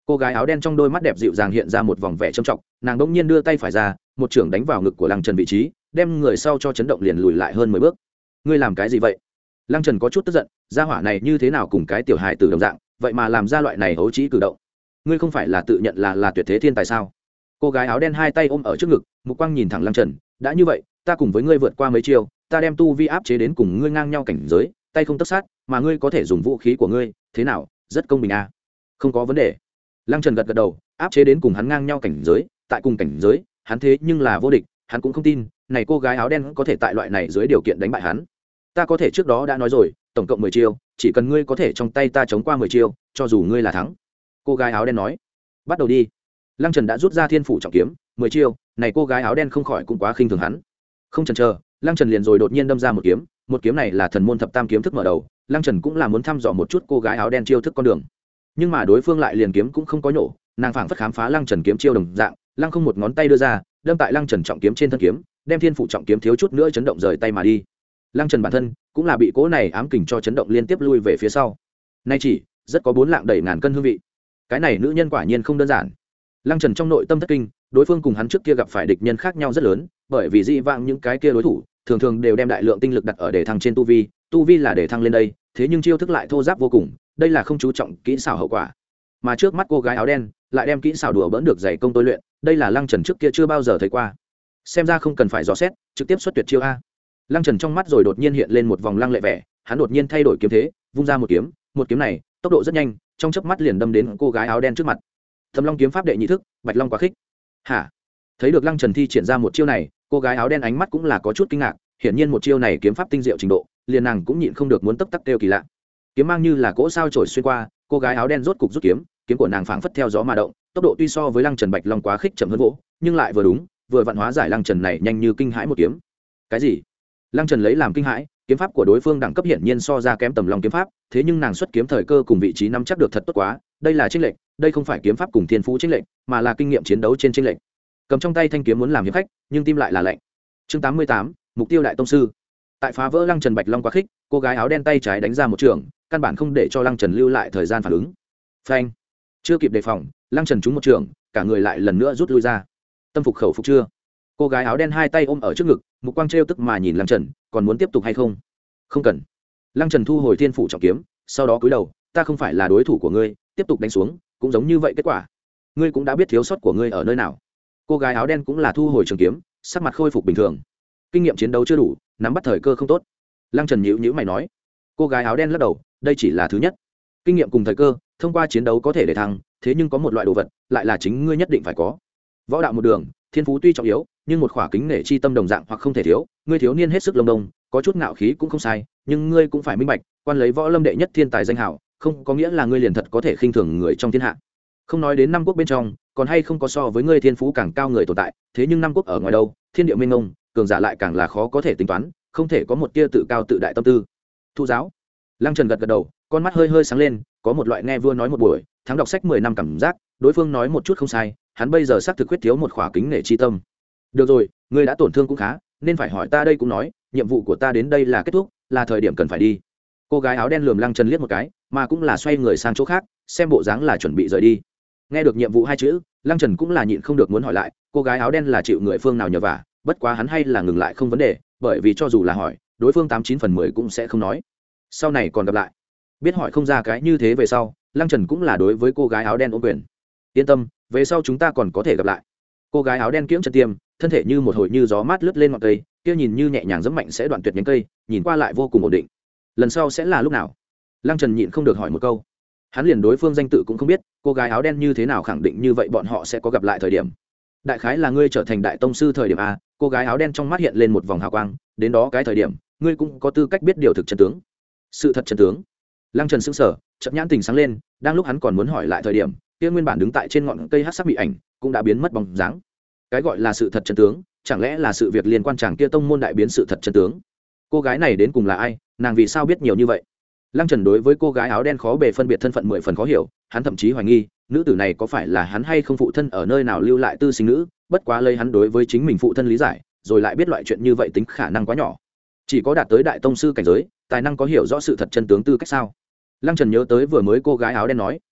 Cô gái áo đen trong đôi mắt đẹp dịu dàng hiện ra một vòng vẻ trầm trọng, nàng bỗng nhiên đưa tay phải ra, một chưởng đánh vào ngực của Lăng Trần vị trí, đem người sau cho chấn động liền lùi lại hơn mười bước. Ngươi làm cái gì vậy? Lăng Trần có chút tức giận, gia hỏa này như thế nào cùng cái tiểu hài tử đồng dạng, vậy mà làm ra loại này hấu trĩ cử động. Ngươi không phải là tự nhận là là tuyệt thế thiên tài sao? Cô gái áo đen hai tay ôm ở trước ngực, mục quang nhìn thẳng Lăng Trần, đã như vậy, ta cùng với ngươi vượt qua mấy chiêu, ta đem tu vi áp chế đến cùng ngươi ngang nhau cảnh giới, tay không tất sát, mà ngươi có thể dùng vũ khí của ngươi, thế nào? Rất công bình à? Không có vấn đề. Lăng Trần gật gật đầu, áp chế đến cùng hắn ngang nhau cảnh giới, tại cùng cảnh giới, hắn thế nhưng là vô địch, hắn cũng không tin, này cô gái áo đen có thể tại loại này dưới điều kiện đánh bại hắn. Ta có thể trước đó đã nói rồi, tổng cộng mười chiêu, chỉ cần ngươi có thể trong tay ta chống qua mười chiêu, cho dù ngươi là thắng. Cô gái áo đen nói. Bắt đầu đi. Lăng Trần đã rút ra thiên phủ trọng kiếm, mười chiêu, này cô gái áo đen không khỏi cũng quá khinh thường hắn. Không chần chờ, Lăng Trần liền rồi đột nhiên đâm ra một kiếm, một kiếm này là thần môn thập tam kiếm thức mở đầu, Lăng Trần cũng là muốn thăm dò một chút cô gái áo đen chiêu thức con đường. Nhưng mà đối phương lại liền kiếm cũng không có nhổ, nàng phảng phất khám phá Lăng Trần kiếm chiêu đồng dạng, Lăng không một ngón tay đưa ra, đâm tại Lăng Trần trọng kiếm trên thân kiếm, đem thiên phủ trọng kiếm thiếu chút nữa chấn động rời tay mà đi. Lăng Trần bản thân cũng là bị cỗ này ám kình cho chấn động liên tiếp lui về phía sau. Nay chỉ rất có bốn lạng đẩy ngàn cân hương vị. Cái này nữ nhân quả nhiên không đơn giản. Lăng Trần trong nội tâm thất kinh, đối phương cùng hắn trước kia gặp phải địch nhân khác nhau rất lớn, bởi vì dị vãng những cái kia đối thủ thường thường đều đem đại lượng tinh lực đặt ở để thăng trên tu vi, tu vi là để thăng lên đây, thế nhưng chiêu thức lại thô ráp vô cùng, đây là không chú trọng kỹ xảo hậu quả. Mà trước mắt cô gái áo đen lại đem kỹ xảo đùa bỡn được dày công tôi luyện, đây là Lăng Trần trước kia chưa bao giờ thấy qua. Xem ra không cần phải dò xét, trực tiếp xuất tuyệt chiêu a. Lăng Trần trong mắt rồi đột nhiên hiện lên một vòng lăng lệ vẻ, hắn đột nhiên thay đổi kiếm thế, vung ra một kiếm, một kiếm này tốc độ rất nhanh, trong chớp mắt liền đâm đến cô gái áo đen trước mặt. Thâm Long kiếm pháp đệ nhị thức, Bạch Long quá khích. Hả? Thấy được Lăng Trần thi triển ra một chiêu này, cô gái áo đen ánh mắt cũng là có chút kinh ngạc, hiển nhiên một chiêu này kiếm pháp tinh diệu trình độ, liền nàng cũng nhịn không được muốn tấp tắc kêu kỳ lạ. Kiếm mang như là cỗ sao chổi xuyên qua, cô gái áo đen rốt cục rút kiếm, kiếm của nàng phảng phất theo gió mà động, tốc độ tuy so với Lăng Trần Bạch Long quá khích chậm hơn vỗ, nhưng lại vừa đúng, vừa vặn hóa giải Lăng Trần này nhanh như kinh hãi một kiếm. Cái gì? Lăng Trần lấy làm kinh hãi, kiếm pháp của đối phương đẳng cấp hiển nhiên so ra kém Tầm Long kiếm pháp, thế nhưng nàng xuất kiếm thời cơ cùng vị trí nắm chắc được thật tốt quá, đây là chênh lệch, đây không phải kiếm pháp cùng thiên phú chênh lệch, mà là kinh nghiệm chiến đấu trên chênh lệch. Cầm trong tay thanh kiếm muốn làm hiệp khách, nhưng tim lại là lạnh. Chương tám mươi tám, mục tiêu đại tông sư. Tại phá vỡ Lăng Trần Bạch Long quá khích, cô gái áo đen tay trái đánh ra một trường, căn bản không để cho Lăng Trần lưu lại thời gian phản ứng. Phanh! Chưa kịp đề phòng, Lăng Trần trúng một trường, cả người lại lần nữa rút lui ra. Tâm phục khẩu phục chưa? Cô gái áo đen hai tay ôm ở trước ngực, mục quang trêu tức mà nhìn Lăng Trần, còn muốn tiếp tục hay không? Không cần. Lăng Trần thu hồi thiên phủ trọng kiếm, sau đó cúi đầu, ta không phải là đối thủ của ngươi, tiếp tục đánh xuống, cũng giống như vậy kết quả. Ngươi cũng đã biết thiếu sót của ngươi ở nơi nào. Cô gái áo đen cũng là thu hồi trường kiếm, sắc mặt khôi phục bình thường. Kinh nghiệm chiến đấu chưa đủ, nắm bắt thời cơ không tốt. Lăng Trần nhíu nhíu mày nói. Cô gái áo đen lắc đầu, đây chỉ là thứ nhất. Kinh nghiệm cùng thời cơ, thông qua chiến đấu có thể để thăng, thế nhưng có một loại đồ vật, lại là chính ngươi nhất định phải có. Võ đạo một đường, thiên phú tuy trọng yếu, nhưng một khỏa kính nể chi tâm đồng dạng hoặc không thể thiếu, ngươi thiếu niên hết sức lông đông, có chút ngạo khí cũng không sai, nhưng ngươi cũng phải minh bạch, quan lấy võ lâm đệ nhất thiên tài danh hào, không có nghĩa là ngươi liền thật có thể khinh thường người trong thiên hạ. Không nói đến năm quốc bên trong, còn hay không có so với ngươi thiên phú càng cao người tồn tại, thế nhưng năm quốc ở ngoài đâu, thiên địa mênh mông, cường giả lại càng là khó có thể tính toán, không thể có một tia tự cao tự đại tâm tư. Thu giáo. Lăng Trần gật gật đầu, con mắt hơi hơi sáng lên, có một loại nghe vua nói một buổi, thắng đọc sách mười năm cảm giác, đối phương nói một chút không sai, hắn bây giờ xác thực quyết thiếu một khỏa kính nể chi tâm. Được rồi, ngươi đã tổn thương cũng khá, nên phải hỏi ta đây cũng nói, nhiệm vụ của ta đến đây là kết thúc, là thời điểm cần phải đi. Cô gái áo đen lườm Lăng Trần liếc một cái, mà cũng là xoay người sang chỗ khác, xem bộ dáng là chuẩn bị rời đi. Nghe được nhiệm vụ hai chữ, Lăng Trần cũng là nhịn không được muốn hỏi lại, cô gái áo đen là chịu người phương nào nhờ vả, bất quá hắn hay là ngừng lại không vấn đề, bởi vì cho dù là hỏi, đối phương tám chín phần mười cũng sẽ không nói. Sau này còn gặp lại. Biết hỏi không ra cái như thế về sau, Lăng Trần cũng là đối với cô gái áo đen ôm quyền. Yên tâm, về sau chúng ta còn có thể gặp lại. Cô gái áo đen kiễng chân tiêm, thân thể như một hồi như gió mát lướt lên ngọn cây, kia nhìn như nhẹ nhàng giẫm mạnh sẽ đoạn tuyệt nhánh cây, nhìn qua lại vô cùng ổn định. Lần sau sẽ là lúc nào? Lăng Trần nhịn không được hỏi một câu. Hắn liền đối phương danh tự cũng không biết, cô gái áo đen như thế nào khẳng định như vậy bọn họ sẽ có gặp lại thời điểm. Đại khái là ngươi trở thành đại tông sư thời điểm a. Cô gái áo đen trong mắt hiện lên một vòng hào quang, đến đó cái thời điểm, ngươi cũng có tư cách biết điều thực chân tướng. Sự thật chân tướng. Lăng Trần sững sờ, chợt nhãn tình sáng lên, đang lúc hắn còn muốn hỏi lại thời điểm, kia nguyên bản đứng tại trên ngọn cây hắc sắc bị ảnh cũng đã biến mất bóng dáng. Cái gọi là sự thật chân tướng, chẳng lẽ là sự việc liên quan chàng kia tông môn đại biến sự thật chân tướng? Cô gái này đến cùng là ai, nàng vì sao biết nhiều như vậy? Lăng Trần đối với cô gái áo đen khó bề phân biệt thân phận mười phần khó hiểu, hắn thậm chí hoài nghi, nữ tử này có phải là hắn hay không phụ thân ở nơi nào lưu lại tư sinh nữ, bất quá lấy hắn đối với chính mình phụ thân lý giải, rồi lại biết loại chuyện như vậy tính khả năng quá nhỏ. Chỉ có đạt tới đại tông sư cảnh giới, tài năng có hiểu rõ sự thật chân tướng tư cách sao? Lăng Trần nhớ tới vừa mới cô gái áo đen nói,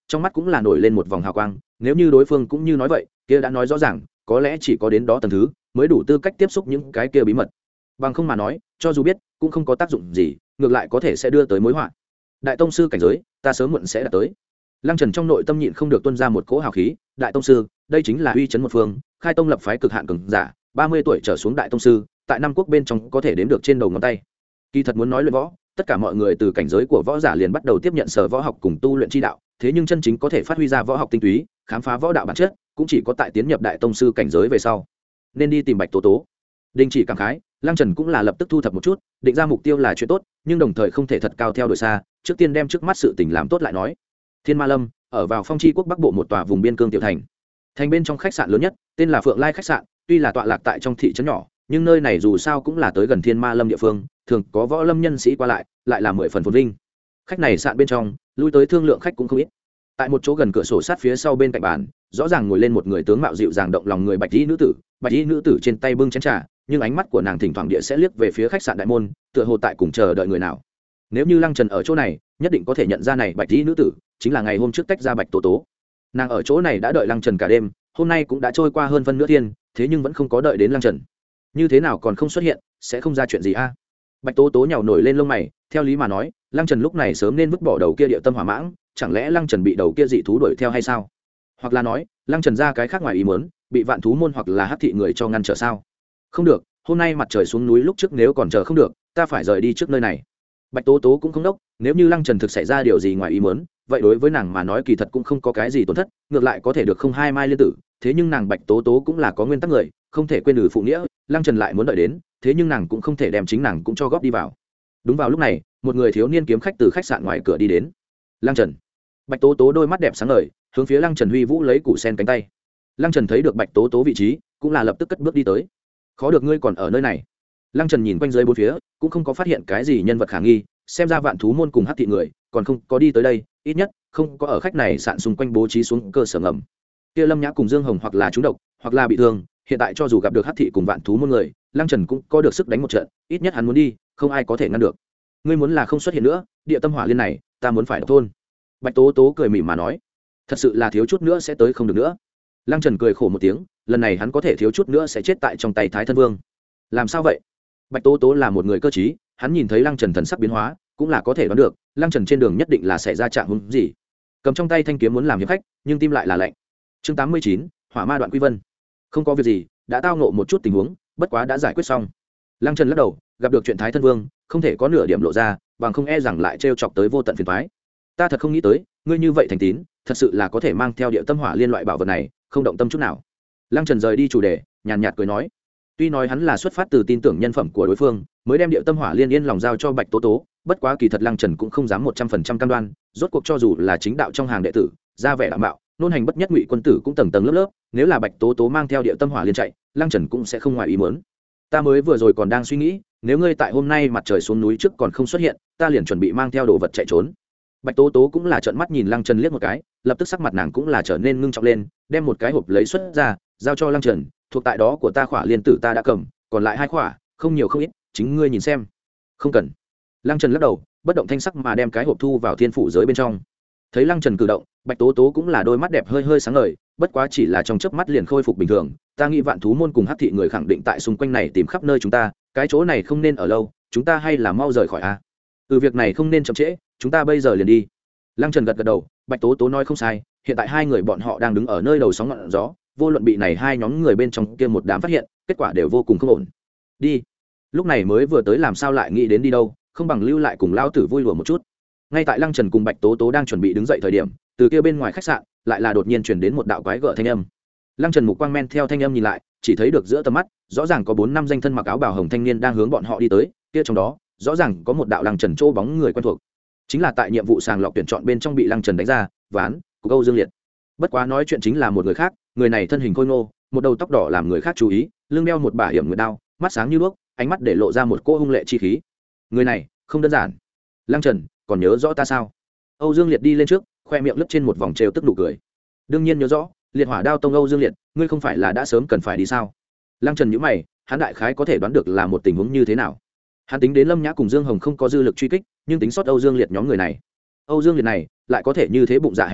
trong mắt cũng là nổi lên một vòng hào quang. Nếu như đối phương cũng như nói vậy, kia đã nói rõ ràng có lẽ chỉ có đến đó tầng thứ mới đủ tư cách tiếp xúc những cái kia bí mật, bằng không mà nói cho dù biết cũng không có tác dụng gì, ngược lại có thể sẽ đưa tới mối họa. Đại tông sư cảnh giới ta sớm muộn sẽ đạt tới. Lăng Trần trong nội tâm nhịn không được tuôn ra một cỗ hào khí. Đại tông sư, đây chính là uy chấn một phương, khai tông lập phái cực hạn cường giả, ba mươi tuổi trở xuống đại tông sư, tại năm quốc bên trong có thể đếm được trên đầu ngón tay. Kỳ thật muốn nói luyện võ, tất cả mọi người từ cảnh giới của võ giả liền bắt đầu tiếp nhận sở võ học cùng tu luyện chi đạo, thế nhưng chân chính có thể phát huy ra võ học tinh túy, khám phá võ đạo bản chất, cũng chỉ có tại tiến nhập đại tông sư cảnh giới về sau. Nên đi tìm Bạch Tố Tố. Đình chỉ cảm khái, Lăng Trần cũng là lập tức thu thập một chút, định ra mục tiêu là chuyện tốt, nhưng đồng thời không thể thật cao theo đuổi xa, trước tiên đem trước mắt sự tình làm tốt lại nói. Thiên Ma Lâm, ở vào Phong Chi quốc Bắc Bộ một tòa vùng biên cương tiểu thành. Thành bên trong khách sạn lớn nhất, tên là Phượng Lai khách sạn, tuy là tọa lạc tại trong thị trấn nhỏ, nhưng nơi này dù sao cũng là tới gần Thiên Ma Lâm địa phương, thường có võ lâm nhân sĩ qua lại, lại là mười phần phồn vinh. Khách này sạn bên trong, lui tới thương lượng khách cũng không ít. Tại một chỗ gần cửa sổ sát phía sau bên cạnh bàn, rõ ràng ngồi lên một người tướng mạo dịu dàng động lòng người bạch y nữ tử. Bạch y nữ tử trên tay bưng chén trà, nhưng ánh mắt của nàng thỉnh thoảng địa sẽ liếc về phía khách sạn đại môn, tựa hồ tại cùng chờ đợi người nào. Nếu như Lăng Trần ở chỗ này, nhất định có thể nhận ra này bạch y nữ tử chính là ngày hôm trước tách ra Bạch Tố Tố. Nàng ở chỗ này đã đợi Lăng Trần cả đêm, hôm nay cũng đã trôi qua hơn phân nửa thiên, thế nhưng vẫn không có đợi đến Lăng Trần. Như thế nào còn không xuất hiện, sẽ không ra chuyện gì a? Bạch Tố Tố nhào nổi lên lông mày, theo lý mà nói, Lăng Trần lúc này sớm nên vứt bỏ đầu kia địa tâm hỏa mãng, chẳng lẽ Lăng Trần bị đầu kia dị thú đuổi theo hay sao? Hoặc là nói, Lăng Trần ra cái khác ngoài ý muốn, bị vạn thú môn hoặc là hắc thị người cho ngăn trở sao? Không được, hôm nay mặt trời xuống núi lúc trước nếu còn chờ không được, ta phải rời đi trước nơi này. Bạch Tố Tố cũng không đốc, nếu như Lăng Trần thực xảy ra điều gì ngoài ý muốn, vậy đối với nàng mà nói kỳ thật cũng không có cái gì tổn thất, ngược lại có thể được không hai mai liên tử, thế nhưng nàng Bạch Tố Tố cũng là có nguyên tắc người, không thể quên lử phụ nghĩa, Lăng Trần lại muốn đợi đến, thế nhưng nàng cũng không thể đem chính nàng cũng cho góp đi vào. Đúng vào lúc này, một người thiếu niên kiếm khách từ khách sạn ngoài cửa đi đến. Lăng Trần. Bạch Tố Tố đôi mắt đẹp sáng ngời, hướng phía Lăng Trần huy vũ lấy củ sen cánh tay. Lăng Trần thấy được Bạch Tố Tố vị trí, cũng là lập tức cất bước đi tới. Khó được ngươi còn ở nơi này. Lăng Trần nhìn quanh dưới bốn phía, cũng không có phát hiện cái gì nhân vật khả nghi, xem ra vạn thú môn cùng hắc thị người còn không có đi tới đây, ít nhất không có ở khách này sạn xung quanh bố trí xuống cơ sở ngầm. Kia Lâm Nhã cùng Dương Hồng hoặc là trúng độc, hoặc là bị thương, hiện tại cho dù gặp được hắc thị cùng vạn thú môn người, Lăng Trần cũng có được sức đánh một trận, ít nhất hắn muốn đi, không ai có thể ngăn được. Ngươi muốn là không xuất hiện nữa, địa tâm hỏa liên này, ta muốn phải độc thôn. Bạch Tố Tố cười mỉm mà nói, thật sự là thiếu chút nữa sẽ tới không được nữa. Lăng Trần cười khổ một tiếng, lần này hắn có thể thiếu chút nữa sẽ chết tại trong tay Thái Thân Vương. Làm sao vậy? Bạch Tố Tố là một người cơ trí, hắn nhìn thấy Lăng Trần thần sắc biến hóa, cũng là có thể đoán được, Lăng Trần trên đường nhất định là sẽ ra trạng huống gì. Cầm trong tay thanh kiếm muốn làm hiệp khách, nhưng tim lại là lạnh. Chương tám mươi chín, Hỏa Ma đoạn quy vân. Không có việc gì, đã tao ngộ một chút tình huống, bất quá đã giải quyết xong. Lăng Trần lắc đầu, gặp được chuyện Thái Thân Vương, không thể có nửa điểm lộ ra, bằng không e rằng lại trêu chọc tới vô tận phiền toái. Ta thật không nghĩ tới, ngươi như vậy thành tín, thật sự là có thể mang theo địa tâm hỏa liên loại bảo vật này, không động tâm chút nào. Lăng Trần rời đi chủ đề, nhàn nhạt cười nói, tuy nói hắn là xuất phát từ tin tưởng nhân phẩm của đối phương, mới đem địa tâm hỏa liên yên lòng giao cho Bạch Tố Tố, bất quá kỳ thật Lăng Trần cũng không dám một trăm phần trăm cam đoan, rốt cuộc cho dù là chính đạo trong hàng đệ tử, ra vẻ đảm bảo, nôn hành bất nhất ngụy quân tử cũng tầng tầng lớp lớp, nếu là Bạch Tố Tố mang theo địa tâm hỏa liên chạy, Lăng Trần cũng sẽ không ngoài ý muốn. Ta mới vừa rồi còn đang suy nghĩ, nếu ngươi tại hôm nay mặt trời xuống núi trước còn không xuất hiện, ta liền chuẩn bị mang theo đồ vật chạy trốn. Bạch Tố Tố cũng là trợn mắt nhìn Lăng Trần liếc một cái, lập tức sắc mặt nàng cũng là trở nên ngưng trọng lên, đem một cái hộp lấy xuất ra, giao cho Lăng Trần, thuộc tại đó của ta khỏa liên tử ta đã cầm, còn lại hai khỏa, không nhiều không ít, chính ngươi nhìn xem. Không cần. Lăng Trần lắc đầu, bất động thanh sắc mà đem cái hộp thu vào thiên phủ giới bên trong. Thấy Lăng Trần cử động, Bạch Tố Tố cũng là đôi mắt đẹp hơi hơi sáng ngời, bất quá chỉ là trong chớp mắt liền khôi phục bình thường. Ta nghĩ vạn thú môn cùng hắc thị người khẳng định tại xung quanh này tìm khắp nơi chúng ta, cái chỗ này không nên ở lâu, chúng ta hay là mau rời khỏi a. Ừ, việc này không nên chậm trễ, chúng ta bây giờ liền đi. Lăng Trần gật gật đầu, Bạch Tố Tố nói không sai, hiện tại hai người bọn họ đang đứng ở nơi đầu sóng ngọn gió, vô luận bị này hai nhóm người bên trong kia một đám phát hiện, kết quả đều vô cùng không ổn. Đi. Lúc này mới vừa tới làm sao lại nghĩ đến đi đâu, không bằng lưu lại cùng lão tử vui đùa một chút. Ngay tại Lăng Trần cùng Bạch Tố Tố đang chuẩn bị đứng dậy thời điểm, từ kia bên ngoài khách sạn lại là đột nhiên truyền đến một đạo quái gở thanh âm. Lăng Trần mục quang men theo thanh âm nhìn lại, chỉ thấy được giữa tầm mắt, rõ ràng có bốn năm danh thân mặc áo bào hồng thanh niên đang hướng bọn họ đi tới, kia trong đó, rõ ràng có một đạo Lăng Trần chỗ bóng người quen thuộc. Chính là tại nhiệm vụ sàng lọc tuyển chọn bên trong bị Lăng Trần đánh ra, ván, của Âu Dương Liệt. Bất quá nói chuyện chính là một người khác, người này thân hình khôi ngô, một đầu tóc đỏ làm người khác chú ý, lưng đeo một bả hiểm nguyệt đao, mắt sáng như đuốc, ánh mắt để lộ ra một cỗ hung lệ chi khí. Người này, không đơn giản. Lăng Trần, còn nhớ rõ ta sao? Âu Dương Liệt đi lên trước, khoe miệng lướt trên một vòng trêu tức nụ cười. Đương nhiên nhớ rõ, Liệt Hỏa Đao Tông Âu Dương Liệt, ngươi không phải là đã sớm cần phải đi sao? Lăng Trần nhíu mày, hắn đại khái có thể đoán được là một tình huống như thế nào. Hắn tính đến Lâm Nhã cùng Dương Hồng không có dư lực truy kích, nhưng tính sót Âu Dương Liệt nhóm người này. Âu Dương Liệt này, lại có thể như thế bụng dạ hẹp hòi,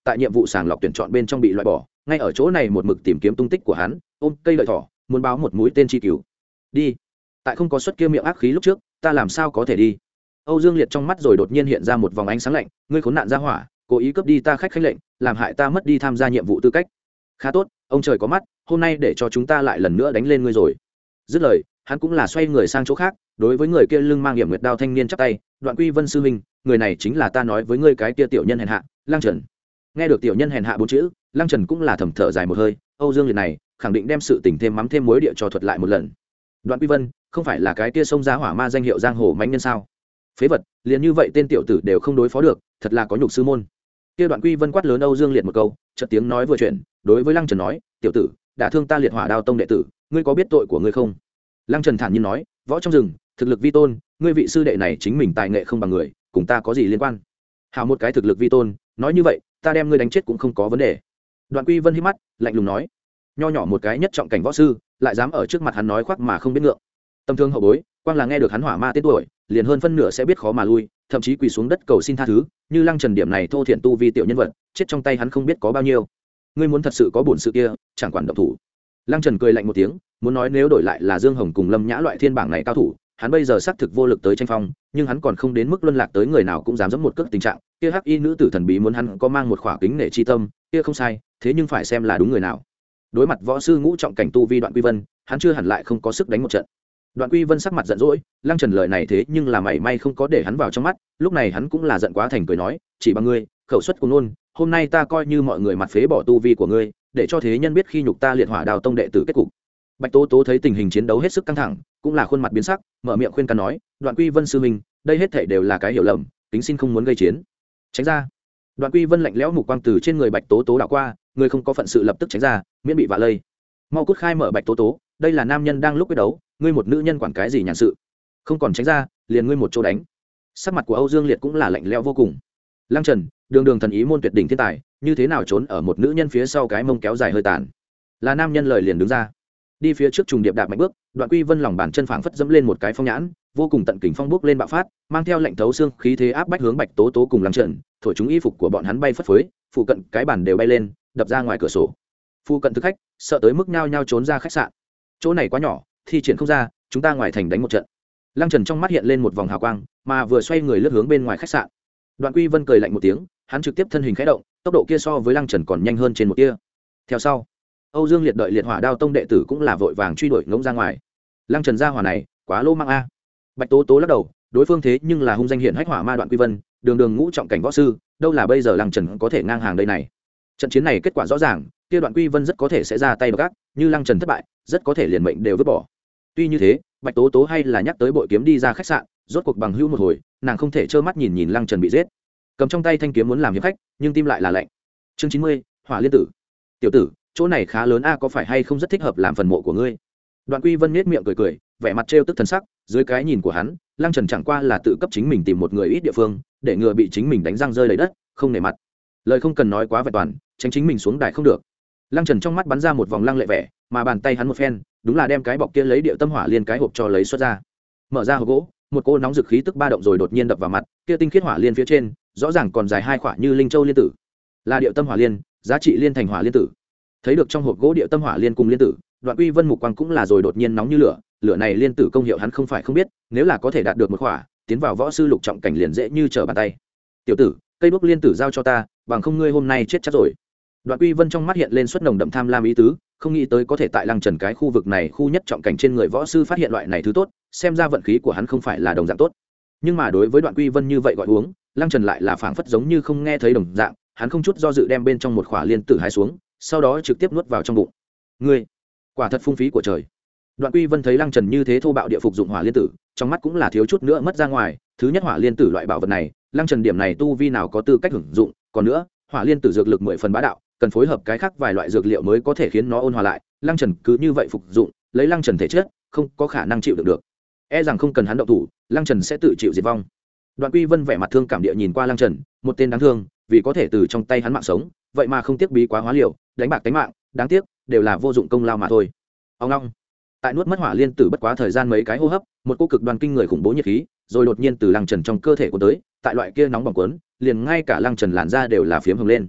tại nhiệm vụ sàng lọc tuyển chọn bên trong bị loại bỏ, ngay ở chỗ này một mực tìm kiếm tung tích của hắn, ôm cây lợi thỏ muốn báo một mũi tên chi cứu. Đi. Tại không có xuất kia miệng ác khí lúc trước, ta làm sao có thể đi? Âu Dương Liệt trong mắt rồi đột nhiên hiện ra một vòng ánh sáng lạnh, ngươi khốn nạn ra hỏa, cố ý cướp đi ta khách khanh lệnh, làm hại ta mất đi tham gia nhiệm vụ tư cách. Khá tốt, ông trời có mắt, hôm nay để cho chúng ta lại lần nữa đánh lên ngươi rồi. Dứt lời, hắn cũng là xoay người sang chỗ khác, đối với người kia lưng mang hiểm nguyệt đao thanh niên chắp tay, Đoạn Quy Vân sư huynh, người này chính là ta nói với ngươi cái kia tiểu nhân hèn hạ, Lăng Trần. Nghe được tiểu nhân hèn hạ bốn chữ, Lăng Trần cũng là thầm thở dài một hơi, Âu Dương Liệt này, khẳng định đem sự tình thêm mắm thêm muối địa cho thuật lại một lần. Đoạn Quy Vân, không phải là cái kia xông ra hỏa ma danh hiệu giang hồ mãnh nhân sao? Phế vật, liền như vậy tên tiểu tử đều không đối phó được, thật là có nhục sư môn. Kia Đoạn Quy Vân quát lớn Âu Dương Liệt một câu, chợt tiếng nói vừa chuyển, đối với Lăng Trần nói, tiểu tử, đã thương ta Liệt Hỏa Đao tông đệ tử, ngươi có biết tội của ngươi không? Lăng Trần thản nhiên nói, võ trong rừng, thực lực vi tôn, ngươi vị sư đệ này chính mình tài nghệ không bằng người, cùng ta có gì liên quan? Hảo một cái thực lực vi tôn, nói như vậy, ta đem ngươi đánh chết cũng không có vấn đề. Đoạn Quy Vân hí mắt, lạnh lùng nói, nho nhỏ một cái nhất trọng cảnh võ sư, lại dám ở trước mặt hắn nói khoác mà không biết ngượng. Tâm thương hậu bối, quang là nghe được hắn hỏa ma tên tuổi, liền hơn phân nửa sẽ biết khó mà lui, thậm chí quỳ xuống đất cầu xin tha thứ, như Lăng Trần điểm này thô thiển tu vi tiểu nhân vật, chết trong tay hắn không biết có bao nhiêu. Ngươi muốn thật sự có bổn sự kia, chẳng quản động thủ. Lăng Trần cười lạnh một tiếng, muốn nói nếu đổi lại là Dương Hồng cùng Lâm Nhã loại thiên bảng này cao thủ, hắn bây giờ xác thực vô lực tới tranh phong, nhưng hắn còn không đến mức luân lạc tới người nào cũng dám dẫm một cước tình trạng. Kia hắc y nữ tử thần bí muốn hắn có mang một khỏa kính nể chi tâm, kia không sai, thế nhưng phải xem là đúng người nào. Đối mặt võ sư ngũ trọng cảnh tu vi Đoạn Quy Vân, hắn chưa hẳn lại không có sức đánh một trận. Đoạn Quy Vân sắc mặt giận dỗi, Lăng Trần lời này thế nhưng là mảy may không có để hắn vào trong mắt, lúc này hắn cũng là giận quá thành cười nói, chỉ bằng ngươi, khẩu suất cuồng ngôn, hôm nay ta coi như mọi người mặt phế bỏ tu vi của ngươi, để cho thế nhân biết khi nhục ta Liệt Hỏa Đao tông đệ tử kết cục. Bạch Tố Tố thấy tình hình chiến đấu hết sức căng thẳng, cũng là khuôn mặt biến sắc, mở miệng khuyên can nói, Đoạn Quy Vân sư huynh, đây hết thảy đều là cái hiểu lầm, tính xin không muốn gây chiến. Tránh ra. Đoạn Quy Vân lạnh lẽo mục quang từ trên người Bạch Tố Tố đảo qua, người không có phận sự lập tức tránh ra, miễn bị vạ lây. Mau cút khai mở Bạch Tố Tố, đây là nam nhân đang lúc quyết đấu, ngươi một nữ nhân quản cái gì nhàn sự? Không còn tránh ra, liền ngươi một chỗ đánh. Sắc mặt của Âu Dương Liệt cũng là lạnh lẽo vô cùng. Lăng Trần, đường đường thần ý môn tuyệt đỉnh thiên tài, như thế nào trốn ở một nữ nhân phía sau cái mông kéo dài hơi tàn? Là nam nhân lời liền đứng ra, đi phía trước trùng điệp đạp mạnh bước, Đoạn Quy Vân lòng bàn chân phảng phất dẫm lên một cái phong nhãn, vô cùng tận kình phong bốc lên bạo phát, mang theo lệnh thấu xương khí thế áp bách hướng Bạch Tố Tố cùng Lăng Trần, thổi chúng y phục của bọn hắn bay phất phới, phụ cận cái bàn đều bay lên, đập ra ngoài cửa sổ. Phụ cận thực khách sợ tới mức nhao nhao trốn ra khách sạn. Chỗ này quá nhỏ, thi triển không ra, chúng ta ngoài thành đánh một trận. Lăng Trần trong mắt hiện lên một vòng hào quang, mà vừa xoay người lướt hướng bên ngoài khách sạn. Đoạn Quy Vân cười lạnh một tiếng, hắn trực tiếp thân hình khẽ động, tốc độ kia so với Lăng Trần còn nhanh hơn trên một tia. Theo sau, Âu Dương Liệt đợi Liệt Hỏa Đao tông đệ tử cũng là vội vàng truy đuổi ngỗng ra ngoài. Lăng Trần gia hỏa này, quá lô mang a. Bạch Tố Tố lắc đầu, đối phương thế nhưng là hung danh hiển hách hỏa ma Đoạn Quy Vân, đường đường ngũ trọng cảnh võ sư, đâu là bây giờ Lăng Trần có thể ngang hàng đây này. Trận chiến này kết quả rõ ràng, kia Đoạn Quy Vân rất có thể sẽ ra tay gác, như Lăng Trần thất bại, rất có thể liền mệnh đều vứt bỏ. Tuy như thế, Bạch Tố Tố hay là nhắc tới bội kiếm đi ra khách sạn, rốt cuộc bằng hữu một hồi, nàng không thể trơ mắt nhìn nhìn Lăng Trần bị giết. Cầm trong tay thanh kiếm muốn làm hiệp khách, nhưng tim lại là lạnh. Chương chín mươi, Hỏa Liên tử. Tiểu tử, chỗ này khá lớn a, có phải hay không rất thích hợp làm phần mộ của ngươi? Đoạn Quy Vân nhếch miệng cười cười, vẻ mặt trêu tức thần sắc, dưới cái nhìn của hắn, Lăng Trần chẳng qua là tự cấp chính mình tìm một người ít địa phương, để ngừa bị chính mình đánh răng rơi đầy đất, không nể mặt. Lời không cần nói quá vẹn toàn, tránh chính mình xuống đài không được. Lăng Trần trong mắt bắn ra một vòng lăng lệ vẻ, mà bàn tay hắn một phen, đúng là đem cái bọc kia lấy điệu tâm hỏa liên cái hộp cho lấy xuất ra. Mở ra hộp gỗ, một cô nóng dực khí tức ba động rồi đột nhiên đập vào mặt, kia tinh khiết hỏa liên phía trên, rõ ràng còn dài hai khỏa như linh châu liên tử. Là điệu tâm hỏa liên, giá trị liên thành hỏa liên tử. Thấy được trong hộp gỗ điệu tâm hỏa liên cùng liên tử, Đoạn Quy Vân mục quang cũng là rồi đột nhiên nóng như lửa, lửa này liên tử công hiệu hắn không phải không biết, nếu là có thể đạt được một khỏa, tiến vào võ sư lục trọng cảnh liền dễ như trở bàn tay. Tiểu tử, cây đuốc liên tử giao cho ta, bằng không ngươi hôm nay chết chắc rồi. Đoạn Quy Vân trong mắt hiện lên suất nồng đậm tham lam ý tứ, không nghĩ tới có thể tại Lăng Trần cái khu vực này khu nhất trọng cảnh trên người võ sư phát hiện loại này thứ tốt, xem ra vận khí của hắn không phải là đồng dạng tốt. Nhưng mà đối với Đoạn Quy Vân như vậy gọi uống, Lăng Trần lại là phảng phất giống như không nghe thấy đồng dạng, hắn không chút do dự đem bên trong một khỏa liên tử hái xuống, sau đó trực tiếp nuốt vào trong bụng. Ngươi, quả thật phung phí của trời. Đoạn Quy Vân thấy Lăng Trần như thế thô bạo địa phục dụng hỏa liên tử, trong mắt cũng là thiếu chút nữa mất ra ngoài, thứ nhất hỏa liên tử loại bảo vật này, Lăng Trần điểm này tu vi nào có tư cách hưởng dụng, còn nữa, hỏa liên tử dược lực mười phần bá đạo, cần phối hợp cái khác vài loại dược liệu mới có thể khiến nó ôn hòa lại, Lăng Trần cứ như vậy phục dụng, lấy Lăng Trần thể chất, không có khả năng chịu được được. E rằng không cần hắn động thủ, Lăng Trần sẽ tự chịu diệt vong. Đoạn Quy Vân vẻ mặt thương cảm địa nhìn qua Lăng Trần, một tên đáng thương, vì có thể từ trong tay hắn mạng sống, vậy mà không tiếc bí quá hóa liều, đánh bạc tính mạng, đáng tiếc, đều là vô dụng công lao mà thôi. Ông long. Tại nuốt mất hỏa liên tử bất quá thời gian mấy cái hô hấp, một cô cực đoan kinh người khủng bố nhiệt khí, rồi đột nhiên từ Lăng Trần trong cơ thể của tới, tại loại kia nóng bỏng cuốn, liền ngay cả Lăng Trần làn da đều là phiếm hồng lên.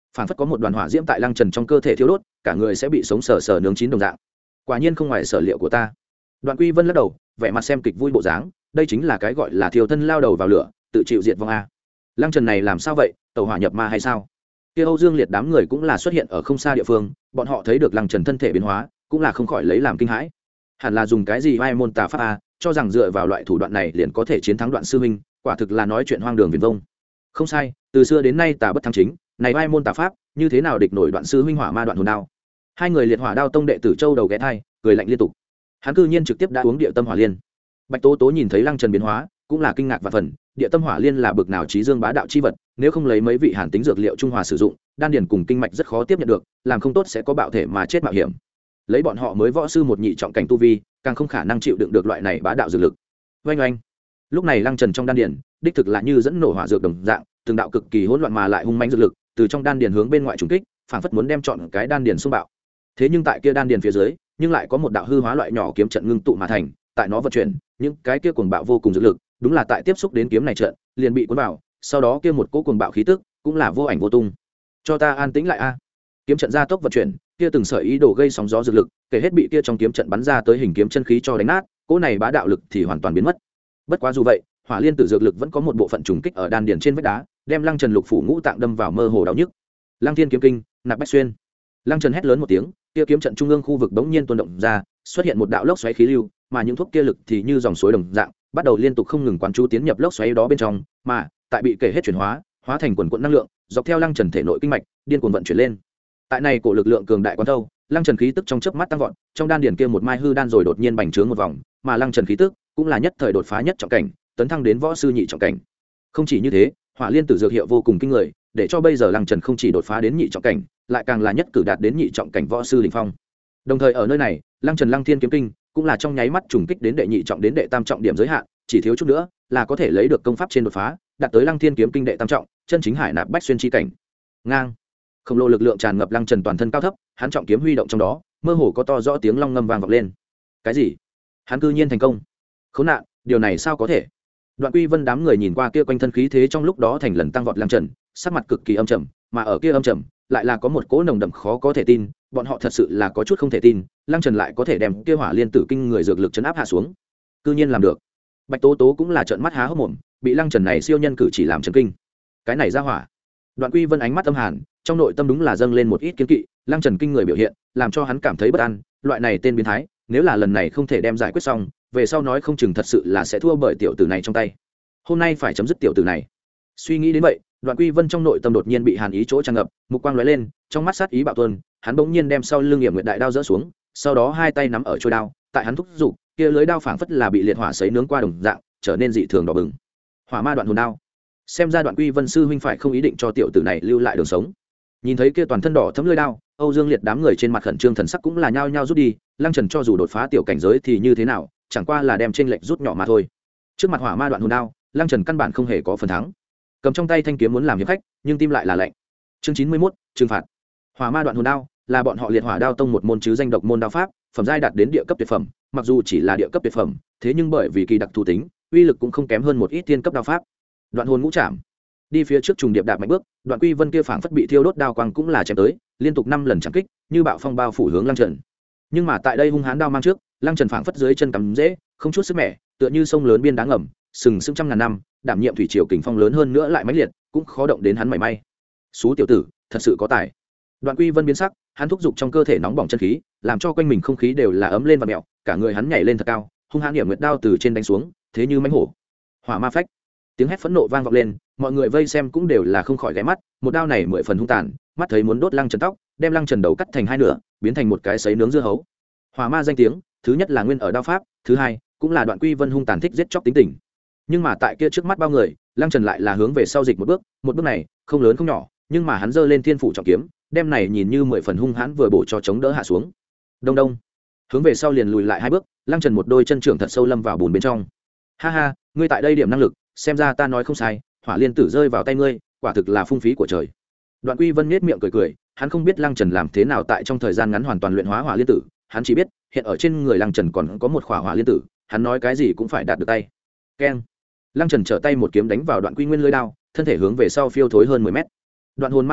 phản phất có một đoàn hỏa diễm tại lăng trần trong cơ thể thiêu đốt, cả người sẽ bị sống sờ sờ nướng chín đồng dạng. Quả nhiên không ngoài sở liệu của ta. Đoạn Quy Vân lắc đầu, vẻ mặt xem kịch vui bộ dáng, đây chính là cái gọi là thiêu thân lao đầu vào lửa, tự chịu diệt vong a. Lăng trần này làm sao vậy, tẩu hỏa nhập ma hay sao? Kia Âu Dương Liệt đám người cũng là xuất hiện ở không xa địa phương, bọn họ thấy được lăng trần thân thể biến hóa, cũng là không khỏi lấy làm kinh hãi. Hẳn là dùng cái gì vai môn tà pháp a, cho rằng dựa vào loại thủ đoạn này liền có thể chiến thắng Đoạn sư huynh, quả thực là nói chuyện hoang đường viển vông. Không sai, từ xưa đến nay tà bất thắng chính, này vai môn tà pháp, như thế nào địch nổi Đoạn sư huynh hỏa ma đoạn hồn đao. Hai người liệt hỏa đao tông đệ tử châu đầu ghé thai, cười lạnh liên tục. Hắn cư nhiên trực tiếp đã uống địa tâm hỏa liên. Bạch Tố Tố nhìn thấy lăng trần biến hóa, cũng là kinh ngạc và phần, địa tâm hỏa liên là bực nào trí dương bá đạo chi vật, nếu không lấy mấy vị hàn tính dược liệu trung hòa sử dụng, đan điền cùng kinh mạch rất khó tiếp nhận được, làm không tốt sẽ có bạo thể mà chết mạo hiểm. Lấy bọn họ mới võ sư một nhị trọng cảnh tu vi, càng không khả năng chịu đựng được loại này bá đạo dược lực. Oanh oanh. Lúc này lăng trần trong đan điền, đích thực là như dẫn nổ hỏa dược đồng dạng, từng đạo cực kỳ hỗn loạn mà lại hung mãnh dược lực, từ trong đan điền hướng bên ngoài trùng kích, phảng phất muốn đem trọn cái đan điền xung bạo. Thế nhưng tại kia đan điền phía dưới, nhưng lại có một đạo hư hóa loại nhỏ kiếm trận ngưng tụ mà thành, tại nó vận chuyển, những cái kia cuồng bạo vô cùng dược lực, đúng là tại tiếp xúc đến kiếm này trận, liền bị cuốn vào, sau đó kia một cỗ cuồng bạo khí tức, cũng là vô ảnh vô tung. Cho ta an tĩnh lại a. Kiếm trận gia tốc vận chuyển, kia từng sợi ý đồ gây sóng gió dược lực, kể hết bị kia trong kiếm trận bắn ra tới hình kiếm chân khí cho đánh nát, cỗ này bá đạo lực thì hoàn toàn biến mất. Bất quá dù vậy, hỏa liên tử dược lực vẫn có một bộ phận trùng kích ở đan điền trên vách đá, đem lăng trần lục phủ ngũ tạng đâm vào mơ hồ đau nhức. Lăng Thiên kiếm kinh, nạp bách xuyên. Lăng trần hét lớn một tiếng, kia kiếm trận trung ương khu vực bỗng nhiên tuôn động ra, xuất hiện một đạo lốc xoáy khí lưu, mà những thuốc kia lực thì như dòng suối đồng dạng, bắt đầu liên tục không ngừng quán chú tiến nhập lốc xoáy đó bên trong, mà tại bị kể hết chuyển hóa, hóa thành quần quần năng lượng, dọc theo lăng trần thể nội kinh mạch, điên cuồng vận chuyển lên. Tại này cổ lực lượng cường đại quán thâu, lăng trần khí tức trong chớp mắt tăng vọt, trong đan điền kia một mai hư đan rồi đột nhiên bành trướng một vòng, mà lăng trần khí tức cũng là nhất thời đột phá nhất trọng cảnh, tấn thăng đến võ sư nhị trọng cảnh. Không chỉ như thế, hỏa liên tử dược hiệu vô cùng kinh người, để cho bây giờ lăng trần không chỉ đột phá đến nhị trọng cảnh, lại càng là nhất cử đạt đến nhị trọng cảnh võ sư đỉnh phong. Đồng thời ở nơi này, lăng trần lăng thiên kiếm kinh cũng là trong nháy mắt trùng kích đến đệ nhị trọng đến đệ tam trọng điểm giới hạn, chỉ thiếu chút nữa là có thể lấy được công pháp trên đột phá, đạt tới lăng thiên kiếm kinh đệ tam trọng, chân chính hải nạp bách xuyên chi cảnh. Ngang, khổng lồ lực lượng tràn ngập lăng trần toàn thân cao thấp, hắn trọng kiếm huy động trong đó, mơ hồ có to rõ tiếng long ngâm vang vọng lên. Cái gì? Hắn cư nhiên thành công? Khốn nạn, điều này sao có thể? Đoạn Quy Vân đám người nhìn qua kia quanh thân khí thế trong lúc đó thành lần tăng vọt lăng trần, sắc mặt cực kỳ âm trầm, mà ở kia âm trầm lại là có một cỗ nồng đậm khó có thể tin, bọn họ thật sự là có chút không thể tin, lăng trần lại có thể đem kia hỏa liên tử kinh người dược lực chấn áp hạ xuống, cư nhiên làm được. Bạch Tố Tố cũng là trợn mắt há hốc mồm, bị lăng trần này siêu nhân cử chỉ làm chấn kinh. Cái này ra hỏa. Đoạn Quy Vân ánh mắt âm hàn, trong nội tâm đúng là dâng lên một ít kiên kỵ, lăng trần kinh người biểu hiện làm cho hắn cảm thấy bất an, loại này tên biến thái, nếu là lần này không thể đem giải quyết xong, về sau nói không chừng thật sự là sẽ thua bởi tiểu tử này trong tay. Hôm nay phải chấm dứt tiểu tử này. Suy nghĩ đến vậy, Đoạn Quy Vân trong nội tâm đột nhiên bị hàn ý chỗ tràn ngập, mục quang lóe lên, trong mắt sát ý bạo tuôn, hắn bỗng nhiên đem sau lưng Nghiệm Nguyệt đại đao giơ xuống, sau đó hai tay nắm ở chuôi đao, tại hắn thúc giục, kia lưới đao phảng phất là bị liệt hỏa sấy nướng qua đồng dạng, trở nên dị thường đỏ bừng. Hỏa ma đoạn hồn đao. Xem ra Đoạn Quy Vân sư huynh phải không ý định cho tiểu tử này lưu lại đường sống. Nhìn thấy kia toàn thân đỏ thấm lưỡi đao, Âu Dương Liệt đám người trên mặt khẩn trương thần sắc cũng là nhao nhao rút đi, Lăng Trần cho dù đột phá tiểu cảnh giới thì như thế nào, chẳng qua là đem trên lệch rút nhỏ mà thôi. Trước mặt hỏa ma đoạn hồn đao, Lăng Trần căn bản không hề có phần thắng. Cầm trong tay thanh kiếm muốn làm hiệp khách, nhưng tim lại là lạnh. Chương chín mươi mốt, trừng phạt. Hỏa ma đoạn hồn đao là bọn họ Liệt Hỏa Đao tông một môn chứ danh độc môn đao pháp, phẩm giai đạt đến địa cấp tuyệt phẩm, mặc dù chỉ là địa cấp tuyệt phẩm, thế nhưng bởi vì kỳ đặc thù tính, uy lực cũng không kém hơn một ít tiên cấp đao pháp. Đoạn hồn ngũ trảm. Đi phía trước trùng điệp đạp mạnh bước, Đoạn Quy Vân kia phảng phất bị thiêu đốt đao quang cũng là chém tới, liên tục năm lần chạm kích, như bạo phong bao phủ hướng Lăng Trần. Nhưng mà tại đây hung hãn đao mang trước, Lăng Trần phảng phất dưới chân cắm dễ, không chút sức mẻ, tựa như sông lớn biên đá ngầm, sừng sững trăm ngàn năm, đảm nhiệm thủy triều kình phong lớn hơn nữa lại mãnh liệt, cũng khó động đến hắn mảy may. Sú tiểu tử, thật sự có tài. Đoạn Quy Vân biến sắc, hắn thúc giục trong cơ thể nóng bỏng chân khí, làm cho quanh mình không khí đều là ấm lên và mèo, cả người hắn nhảy lên thật cao, hung hãn điểm nguyệt đao từ trên đánh xuống, thế như mãnh hổ. Hỏa ma phách. Tiếng hét phẫn nộ vang vọng lên, mọi người vây xem cũng đều là không khỏi ghé mắt, một đao này mười phần hung tàn, mắt thấy muốn đốt Lăng Trần tóc, đem Lăng Trần đầu cắt thành hai nửa, biến thành một cái sấy nướng dưa hấu. Hỏa ma danh tiếng, thứ nhất là nguyên ở đao pháp, thứ hai cũng là Đoạn Quy Vân hung tàn thích giết chóc tính tình. Nhưng mà tại kia trước mắt bao người, Lăng Trần lại là hướng về sau dịch một bước, một bước này không lớn không nhỏ, nhưng mà hắn giơ lên thiên phủ trọng kiếm, đem này nhìn như mười phần hung hãn vừa bổ cho chống đỡ hạ xuống. Đông đông, hướng về sau liền lùi lại hai bước, Lăng Trần một đôi chân trưởng thật sâu lâm vào bùn bên trong. Ha ha, ngươi tại đây điểm năng lực, xem ra ta nói không sai, hỏa liên tử rơi vào tay ngươi, quả thực là phung phí của trời. Đoạn Quy Vân nhếch miệng cười cười, hắn không biết Lăng Trần làm thế nào tại trong thời gian ngắn hoàn toàn luyện hóa hỏa liên tử, hắn chỉ biết hiện ở trên người Lăng Trần còn có một khỏa hỏa liên tử, hắn nói cái gì cũng phải đạt được tay. Keng. Lăng Trần trở tay một kiếm đánh vào Đoạn Quy Nguyên lưỡi đao, thân thể hướng về sau phiêu thối hơn mười mét. Đoạn hồn ma đao,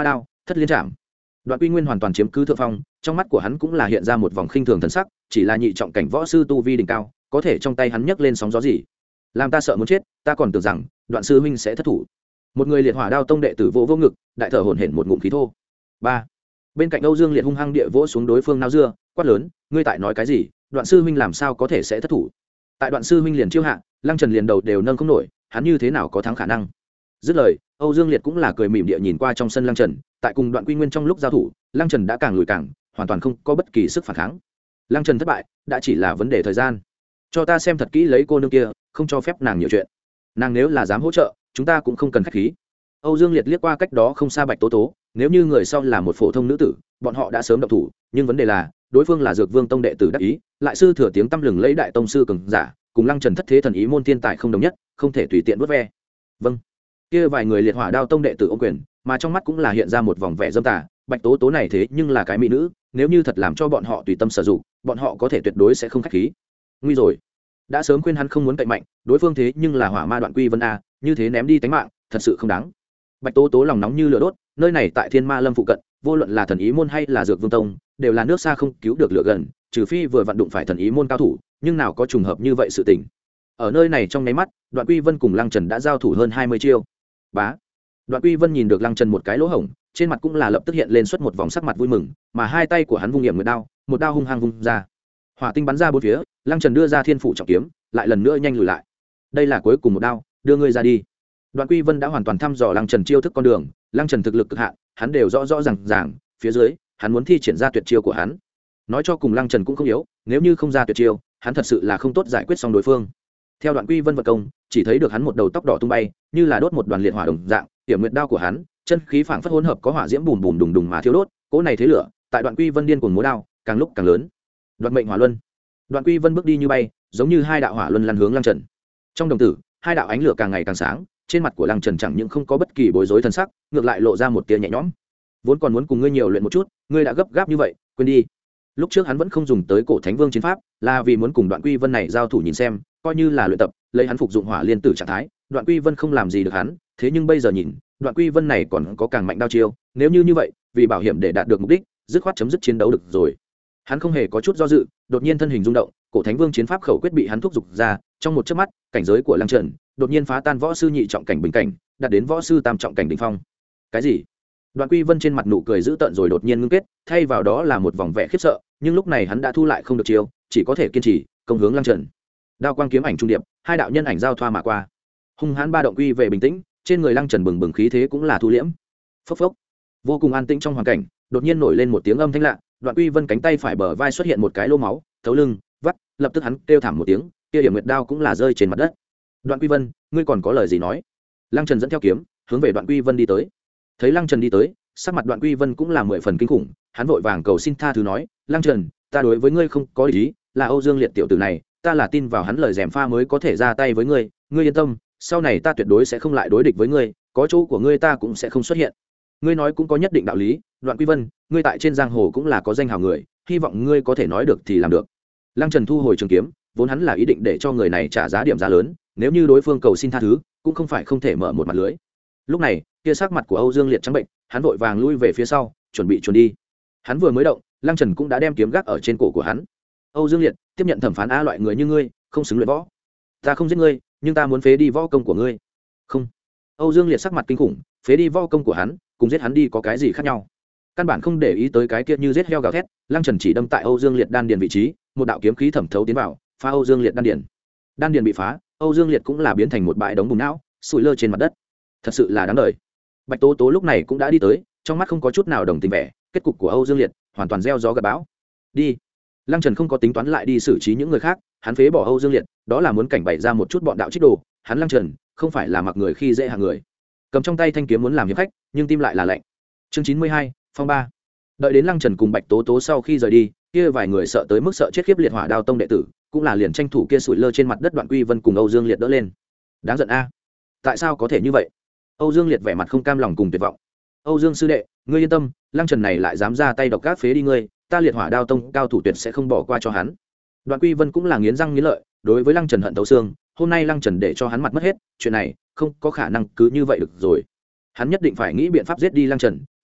Thất liên trạm. Đoạn Quy Nguyên hoàn toàn chiếm cứ thượng phong, trong mắt của hắn cũng là hiện ra một vòng khinh thường thần sắc, chỉ là nhị trọng cảnh võ sư tu vi đỉnh cao, có thể trong tay hắn nhấc lên sóng gió gì, làm ta sợ muốn chết, ta còn tưởng rằng Đoạn sư huynh sẽ thất thủ. Một người liệt hỏa đao tông đệ tử vỗ vô ngực, đại thở hổn hển một ngụm khí thô. Ba. Bên cạnh Âu Dương Liệt hung hăng địa vỗ xuống đối phương nao dưa, quát lớn, ngươi tại nói cái gì? Đoạn sư huynh làm sao có thể sẽ thất thủ? Tại Đoạn sư huynh liền chiêu hạ, Lăng Trần liền đầu đều nâng không nổi, hắn như thế nào có thắng khả năng? Dứt lời, Âu Dương Liệt cũng là cười mỉm địa nhìn qua trong sân Lăng Trần, tại cùng Đoạn Quy Nguyên trong lúc giao thủ, Lăng Trần đã càng lùi càng, hoàn toàn không có bất kỳ sức phản kháng. Lăng Trần thất bại, đã chỉ là vấn đề thời gian. Cho ta xem thật kỹ lấy cô nương kia, không cho phép nàng nhiều chuyện. Nàng nếu là dám hỗ trợ, chúng ta cũng không cần khách khí. Âu Dương Liệt liếc qua cách đó không xa Bạch Tố Tố, nếu như người sau là một phổ thông nữ tử, bọn họ đã sớm động thủ, nhưng vấn đề là, đối phương là Dược Vương tông đệ tử đắc ý, lại sư thừa tiếng tăm lừng lẫy đại tông sư cường giả, cùng Lăng Trần thất thế thần ý môn thiên tài không đồng nhất, không thể tùy tiện vớt ve. Vâng. Kia vài người liệt hỏa đao tông đệ tử ôm quyền, mà trong mắt cũng là hiện ra một vòng vẻ dâm tà, Bạch Tố Tố này thế nhưng là cái mỹ nữ, nếu như thật làm cho bọn họ tùy tâm sử dụng, bọn họ có thể tuyệt đối sẽ không khách khí. Nguy rồi, đã sớm khuyên hắn không muốn cậy mạnh, đối phương thế nhưng là hỏa ma Đoạn Quy Vân a, như thế ném đi tánh mạng, thật sự không đáng. Bạch Tố Tố lòng nóng như lửa đốt, nơi này tại Thiên Ma Lâm phụ cận, vô luận là thần ý môn hay là Dược Vương tông, đều là nước xa không cứu được lửa gần, trừ phi vừa vặn đụng phải thần ý môn cao thủ, nhưng nào có trùng hợp như vậy sự tình. Ở nơi này trong nháy mắt, Đoạn Quy Vân cùng Lăng Trần đã giao thủ hơn hai mươi chiêu. Bá. Đoạn Quy Vân nhìn được Lăng Trần một cái lỗ hổng, trên mặt cũng là lập tức hiện lên xuất một vòng sắc mặt vui mừng, mà hai tay của hắn vung nghiệm nguyệt đao, một đao hung hăng vung ra. Hỏa tinh bắn ra bốn phía, Lăng Trần đưa ra thiên phủ trọng kiếm, lại lần nữa nhanh lùi lại. Đây là cuối cùng một đao, đưa ngươi ra đi. Đoạn Quy Vân đã hoàn toàn thăm dò Lăng Trần chiêu thức con đường, Lăng Trần thực lực cực hạn, hắn đều rõ rõ ràng ràng, phía dưới, hắn muốn thi triển ra tuyệt chiêu của hắn. Nói cho cùng Lăng Trần cũng không yếu, nếu như không ra tuyệt chiêu, hắn thật sự là không tốt giải quyết xong đối phương. Theo Đoạn Quy Vân vật công, chỉ thấy được hắn một đầu tóc đỏ tung bay, như là đốt một đoàn liệt hỏa đồng dạng, tiềm nguyệt đao của hắn, chân khí phảng phất hỗn hợp có hỏa diễm bùm bùm đùng đùng mà thiêu đốt, cỗ này thế lửa, tại Đoạn Quy Vân điên cuồng múa đao, càng lúc càng lớn. Đoạt mệnh hỏa luân. Đoạn Quy Vân bước đi như bay, giống như hai đạo hỏa luân lăn hướng Lăng Trần. Trong đồng tử, hai đạo ánh lửa càng ngày càng sáng, trên mặt của Lăng Trần chẳng những không có bất kỳ bối rối thần sắc, ngược lại lộ ra một tia nhẹ nhõm. Vốn còn muốn cùng ngươi nhiều luyện một chút, ngươi đã gấp gáp như vậy, quên đi. Lúc trước hắn vẫn không dùng tới cổ Thánh Vương chiến pháp, là vì muốn cùng Đoạn Quy Vân này giao thủ nhìn xem, coi như là luyện tập, lấy hắn phục dụng hỏa liên tử trạng thái, Đoạn Quy Vân không làm gì được hắn, thế nhưng bây giờ nhìn, Đoạn Quy Vân này còn có càng mạnh đao chiêu, nếu như như vậy, vì bảo hiểm để đạt được mục đích, dứt khoát chấm dứt chiến đấu được rồi. Hắn không hề có chút do dự, đột nhiên thân hình rung động, cổ Thánh Vương chiến pháp khẩu quyết bị hắn thúc giục ra, trong một chớp mắt, cảnh giới của Lăng Trần đột nhiên phá tan võ sư nhị trọng cảnh bình cảnh, đạt đến võ sư tam trọng cảnh đỉnh phong. Cái gì? Đoạn Quy Vân trên mặt nụ cười dữ tợn rồi đột nhiên ngưng kết, thay vào đó là một vòng vẻ khiếp sợ, nhưng lúc này hắn đã thu lại không được chiêu, chỉ có thể kiên trì, công hướng Lăng Trần. Đao quang kiếm ảnh trung điệp, hai đạo nhân ảnh giao thoa mà qua. Hung hãn ba động quy về bình tĩnh, trên người Lăng Trần bừng bừng khí thế cũng là thu liễm. Phốc phốc. Vô cùng an tĩnh trong hoàn cảnh, đột nhiên nổi lên một tiếng âm thanh lạ, Đoạn Quy Vân cánh tay phải bờ vai xuất hiện một cái lỗ máu, thấu lưng, vắt, lập tức hắn kêu thảm một tiếng, kia hiểm nguyệt đao cũng là rơi trên mặt đất. Đoạn Quy Vân, ngươi còn có lời gì nói? Lăng Trần dẫn theo kiếm, hướng về Đoạn Quy Vân đi tới. Thấy Lăng Trần đi tới, sắc mặt Đoạn Quy Vân cũng là mười phần kinh khủng, hắn vội vàng cầu xin tha thứ nói, Lăng Trần, ta đối với ngươi không có ý, là Âu Dương Liệt tiểu tử này, ta là tin vào hắn lời gièm pha mới có thể ra tay với ngươi, ngươi yên tâm, sau này ta tuyệt đối sẽ không lại đối địch với ngươi, có chỗ của ngươi ta cũng sẽ không xuất hiện. Ngươi nói cũng có nhất định đạo lý, Đoạn Quy Vân, ngươi tại trên giang hồ cũng là có danh hào người, hy vọng ngươi có thể nói được thì làm được. Lăng Trần thu hồi trường kiếm, vốn hắn là ý định để cho người này trả giá điểm giá lớn, nếu như đối phương cầu xin tha thứ, cũng không phải không thể mở một mặt lưới. Lúc này, kia sắc mặt của Âu Dương Liệt trắng bệnh, hắn vội vàng lui về phía sau, chuẩn bị chuẩn đi. Hắn vừa mới động, Lăng Trần cũng đã đem kiếm gác ở trên cổ của hắn. Âu Dương Liệt, tiếp nhận thẩm phán a loại người như ngươi, không xứng luyện võ. Ta không giết ngươi, nhưng ta muốn phế đi võ công của ngươi. Không. Âu Dương Liệt sắc mặt kinh khủng, phế đi võ công của hắn, cùng giết hắn đi có cái gì khác nhau? Căn bản không để ý tới cái kia như giết heo gào thét, Lăng Trần chỉ đâm tại Âu Dương Liệt đan điền vị trí, một đạo kiếm khí thẩm thấu tiến vào, phá Âu Dương Liệt đan điền. Đan điền bị phá, Âu Dương Liệt cũng là biến thành một bãi đống bùn não, sủi lơ trên mặt đất. Thật sự là đáng đời. Bạch Tố Tố lúc này cũng đã đi tới, trong mắt không có chút nào đồng tình vẻ, kết cục của Âu Dương Liệt hoàn toàn gieo gió gặt bão. Đi. Lăng Trần không có tính toán lại đi xử trí những người khác, hắn phế bỏ Âu Dương Liệt, đó là muốn cảnh bày ra một chút bọn đạo trích đồ, hắn Lăng Trần không phải là mặc người khi dễ hạng người. Cầm trong tay thanh kiếm muốn làm hiệp khách, nhưng tim lại là lạnh. Chương chín mươi hai, phong ba. Đợi đến Lăng Trần cùng Bạch Tố Tố sau khi rời đi, kia vài người sợ tới mức sợ chết khiếp liệt hỏa đao tông đệ tử, cũng là liền tranh thủ kia sủi lơ trên mặt đất Đoạn Quy Vân cùng Âu Dương Liệt đỡ lên. Đáng giận a. Tại sao có thể như vậy? Âu Dương Liệt vẻ mặt không cam lòng cùng tuyệt vọng. Âu Dương sư đệ, ngươi yên tâm, Lăng Trần này lại dám ra tay độc ác phế đi ngươi, ta liệt hỏa đao tông cao thủ tuyệt sẽ không bỏ qua cho hắn. Đoạn Quy Vân cũng là nghiến răng nghiến lợi, đối với Lăng Trần hận thấu xương, hôm nay Lăng Trần để cho hắn mặt mất hết, chuyện này không có khả năng cứ như vậy được rồi. Hắn nhất định phải nghĩ biện pháp giết đi Lăng Trần,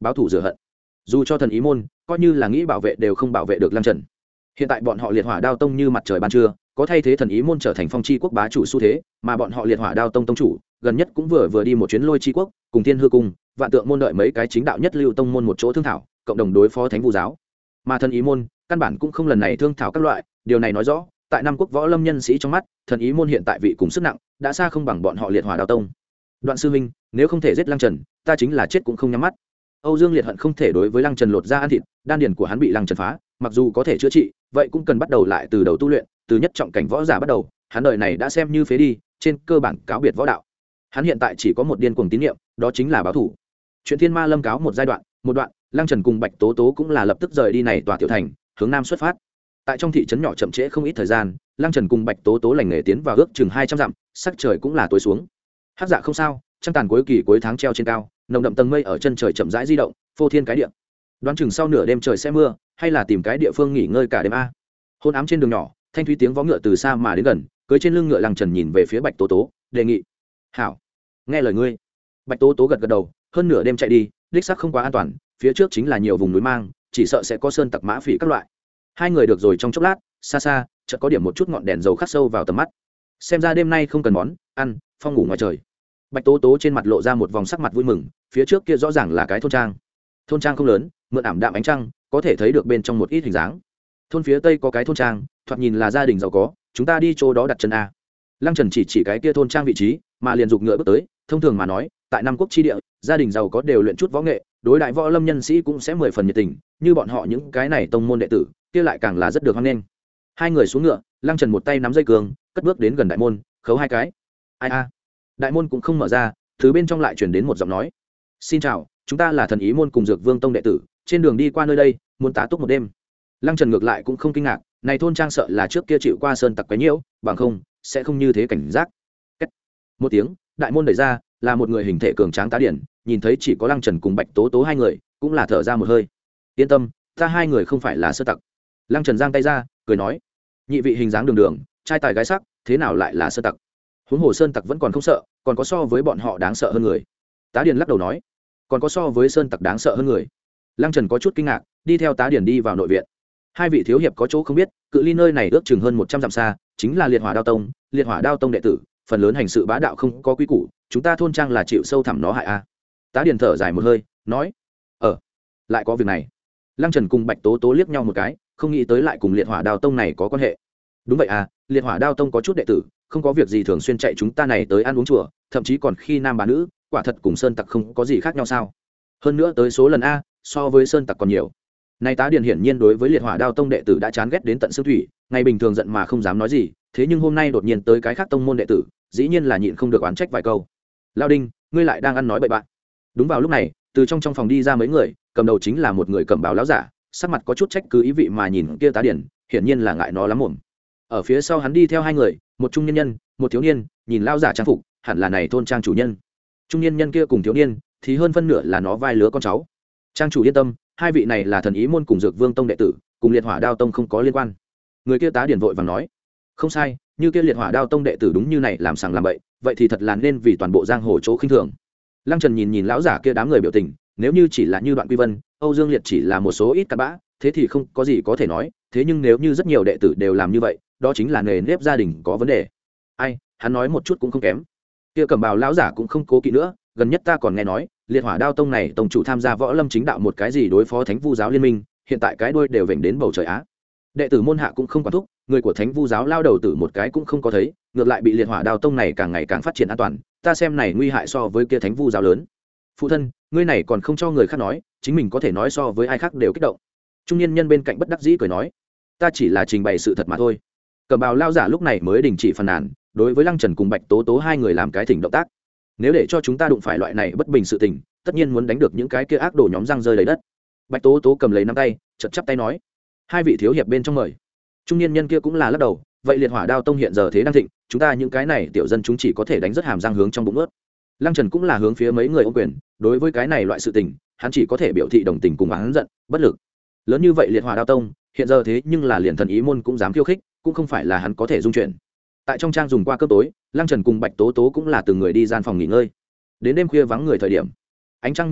báo thủ rửa hận. Dù cho thần ý môn coi như là nghĩ bảo vệ đều không bảo vệ được Lăng Trần. Hiện tại bọn họ Liệt Hỏa Đao Tông như mặt trời ban trưa, có thay thế thần ý môn trở thành phong chi quốc bá chủ xu thế, mà bọn họ Liệt Hỏa Đao Tông tông chủ gần nhất cũng vừa vừa đi một chuyến Lôi chi quốc, cùng Thiên Hư cung, Vạn Tượng môn đợi mấy cái chính đạo nhất lưu tông môn một chỗ thương thảo, cộng đồng đối phó Thánh Vu giáo. Mà thần ý môn căn bản cũng không lần này thương thảo các loại, điều này nói rõ tại năm quốc võ lâm nhân sĩ trong mắt, thần ý môn hiện tại vị cùng sức nặng đã xa không bằng bọn họ Liệt Hỏa Đao Tông. Đoạn sư huynh, nếu không thể giết Lăng Trần, ta chính là chết cũng không nhắm mắt. Âu Dương Liệt hận không thể đối với Lăng Trần lột ra ăn thịt, đan điền của hắn bị Lăng Trần phá, mặc dù có thể chữa trị, vậy cũng cần bắt đầu lại từ đầu tu luyện, từ nhất trọng cảnh võ giả bắt đầu, hắn đời này đã xem như phế đi, trên cơ bản cáo biệt võ đạo. Hắn hiện tại chỉ có một điên cuồng tín niệm, đó chính là báo thủ. Chuyện Thiên Ma Lâm cáo một giai đoạn, một đoạn, Lăng Trần cùng Bạch Tố Tố cũng là lập tức rời đi này tòa tiểu thành, hướng nam xuất phát. Tại trong thị trấn nhỏ chậm trễ không ít thời gian, Lăng Trần cùng Bạch Tố Tố lành nghề tiến vào ước chừng hai trăm dặm, sắc trời cũng là tối xuống. Hắc dạ không sao, trăng tàn cuối kỳ cuối tháng treo trên cao, nồng đậm tầng mây ở chân trời chậm rãi di động, phô thiên cái địa. Đoán chừng sau nửa đêm trời sẽ mưa, hay là tìm cái địa phương nghỉ ngơi cả đêm a. Hôn ám trên đường nhỏ, thanh thúy tiếng vó ngựa từ xa mà đến gần, cưỡi trên lưng ngựa Lăng Trần nhìn về phía Bạch Tố Tố, đề nghị: "Hảo, nghe lời ngươi." Bạch Tố Tố gật gật đầu, hơn nửa đêm chạy đi, đích xác không quá an toàn, phía trước chính là nhiều vùng núi mang, chỉ sợ sẽ có sơn tặc mã phỉ các loại. Hai người được rồi trong chốc lát, xa xa, chợt có điểm một chút ngọn đèn dầu khắc sâu vào tầm mắt. Xem ra đêm nay không cần món ăn, phong ngủ ngoài trời. Bạch Tố Tố trên mặt lộ ra một vòng sắc mặt vui mừng, phía trước kia rõ ràng là cái thôn trang. Thôn trang không lớn, mượn ảm đạm ánh trăng, có thể thấy được bên trong một ít hình dáng. Thôn phía tây có cái thôn trang, thoạt nhìn là gia đình giàu có, chúng ta đi chỗ đó đặt chân a. Lăng Trần chỉ chỉ cái kia thôn trang vị trí, mà liền dục ngựa bước tới, thông thường mà nói, tại Nam quốc chi địa, gia đình giàu có đều luyện chút võ nghệ, đối đại võ lâm nhân sĩ cũng sẽ mười phần nhiệt tình, như bọn họ những cái này tông môn đệ tử, kia lại càng là rất được hoan nghênh. Hai người xuống ngựa, Lăng Trần một tay nắm dây cương, cất bước đến gần đại môn, khấu hai cái. Ai a? Đại môn cũng không mở ra, từ bên trong lại truyền đến một giọng nói: "Xin chào, chúng ta là thần ý môn cùng Dược Vương tông đệ tử, trên đường đi qua nơi đây, muốn tá túc một đêm." Lăng Trần ngược lại cũng không kinh ngạc, này thôn trang sợ là trước kia chịu qua sơn tặc quấy nhiễu, bằng không sẽ không như thế cảnh giác. Kết. Một tiếng, đại môn đẩy ra, là một người hình thể cường tráng tá điển, nhìn thấy chỉ có Lăng Trần cùng Bạch Tố Tố hai người, cũng là thở ra một hơi. "Yên tâm, ta hai người không phải là sơn tặc." Lăng Trần giang tay ra, cười nói: "Nhị vị hình dáng đường đường, trai tài gái sắc, thế nào lại là sơn tặc? Huống hồ sơn tặc vẫn còn không sợ, còn có so với bọn họ đáng sợ hơn người." Tá điển lắc đầu nói: "Còn có so với sơn tặc đáng sợ hơn người?" Lăng Trần có chút kinh ngạc, đi theo tá điển đi vào nội viện. Hai vị thiếu hiệp có chỗ không biết, cự ly nơi này ước chừng hơn một trăm dặm xa, chính là Liệt Hỏa Đao Tông. Liệt Hỏa Đao Tông đệ tử, phần lớn hành sự bá đạo không có quy củ, chúng ta thôn trang là chịu sâu thẳm nó hại a. Tá điển thở dài một hơi, nói: "Ờ, lại có việc này." Lăng Trần cùng Bạch Tố Tố liếc nhau một cái, không nghĩ tới lại cùng Liệt Hỏa Đao Tông này có quan hệ. "Đúng vậy à, Liệt Hỏa Đao Tông có chút đệ tử, không có việc gì thường xuyên chạy chúng ta này tới ăn uống chùa, thậm chí còn khi nam bà nữ, quả thật cùng sơn tặc không có gì khác nhau sao? Hơn nữa tới số lần a, so với sơn tặc còn nhiều." Này tá điền hiển nhiên đối với Liệt Hỏa Đao Tông đệ tử đã chán ghét đến tận xương thủy, ngày bình thường giận mà không dám nói gì, thế nhưng hôm nay đột nhiên tới cái khác tông môn đệ tử, dĩ nhiên là nhịn không được oán trách vài câu. "Lao Đinh, ngươi lại đang ăn nói bậy bạn." Đúng vào lúc này, từ trong trong phòng đi ra mấy người, cầm đầu chính là một người cẩm bào lão giả, sắc mặt có chút trách cứ ý vị mà nhìn kia tá điền, hiển nhiên là ngại nó lắm mồm. Ở phía sau hắn đi theo hai người, một trung nhân nhân, một thiếu niên, nhìn lão giả trang phục, hẳn là này thôn trang chủ nhân. Trung niên nhân kia cùng thiếu niên, thì hơn phân nửa là nó vai lứa con cháu. Trang chủ yên tâm, hai vị này là thần ý môn cùng Dược Vương tông đệ tử, cùng Liệt Hỏa Đao Tông không có liên quan. Người kia tá điển vội vàng nói: "Không sai, như kia Liệt Hỏa Đao Tông đệ tử đúng như này làm sằng làm bậy, vậy thì thật là nên vì toàn bộ giang hồ chỗ khinh thường." Lăng Trần nhìn nhìn lão giả kia đám người biểu tình, nếu như chỉ là như Đoạn Quy Vân, Âu Dương Liệt chỉ là một số ít cặn bã, thế thì không có gì có thể nói, thế nhưng nếu như rất nhiều đệ tử đều làm như vậy, đó chính là nề nếp gia đình có vấn đề. Ai, hắn nói một chút cũng không kém. Kia cẩm bào lão giả cũng không cố kỵ nữa, gần nhất ta còn nghe nói, Liệt Hỏa Đao Tông này tổng chủ tham gia võ lâm chính đạo một cái gì đối phó Thánh Vu giáo liên minh, hiện tại cái đuôi đều vểnh đến bầu trời á. Đệ tử môn hạ cũng không quản thúc, người của Thánh Vu giáo lao đầu tử một cái cũng không có thấy, ngược lại bị Liệt Hỏa Đao Tông này càng ngày càng phát triển an toàn, ta xem này nguy hại so với kia Thánh Vu giáo lớn. Phụ thân, ngươi này còn không cho người khác nói, chính mình có thể nói so với ai khác đều kích động. Trung niên nhân bên cạnh bất đắc dĩ cười nói: "Ta chỉ là trình bày sự thật mà thôi." Cẩm bào lao giả lúc này mới đình chỉ phàn nàn, đối với Lăng Trần cùng Bạch Tố Tố hai người làm cái thỉnh động tác. "Nếu để cho chúng ta đụng phải loại này bất bình sự tình, tất nhiên muốn đánh được những cái kia ác đồ nhóm răng rơi lấy đất." Bạch Tố Tố cầm lấy nắm tay, chợt chắp tay nói: "Hai vị thiếu hiệp bên trong mời." Trung niên nhân kia cũng là lắc đầu: "Vậy Liệt Hỏa Đao Tông hiện giờ thế đang thịnh, chúng ta những cái này tiểu dân chúng chỉ có thể đánh rất hàm răng hướng trong bụng ướt." Lăng Trần cũng là hướng phía mấy người ôm quyền, đối với cái này loại sự tình, hắn chỉ có thể biểu thị đồng tình cùng hắn giận, bất lực. Lớn như vậy Liệt Hỏa Đao Tông, hiện giờ thế nhưng là liền thần ý môn cũng dám khiêu khích, cũng không phải là hắn có thể dung chuyển. Tại trong trang dùng qua cơm tối, Lăng Trần cùng Bạch Tố Tố cũng là từng người đi gian phòng nghỉ ngơi. Đến đêm khuya vắng người thời điểm, ánh trăng như nước,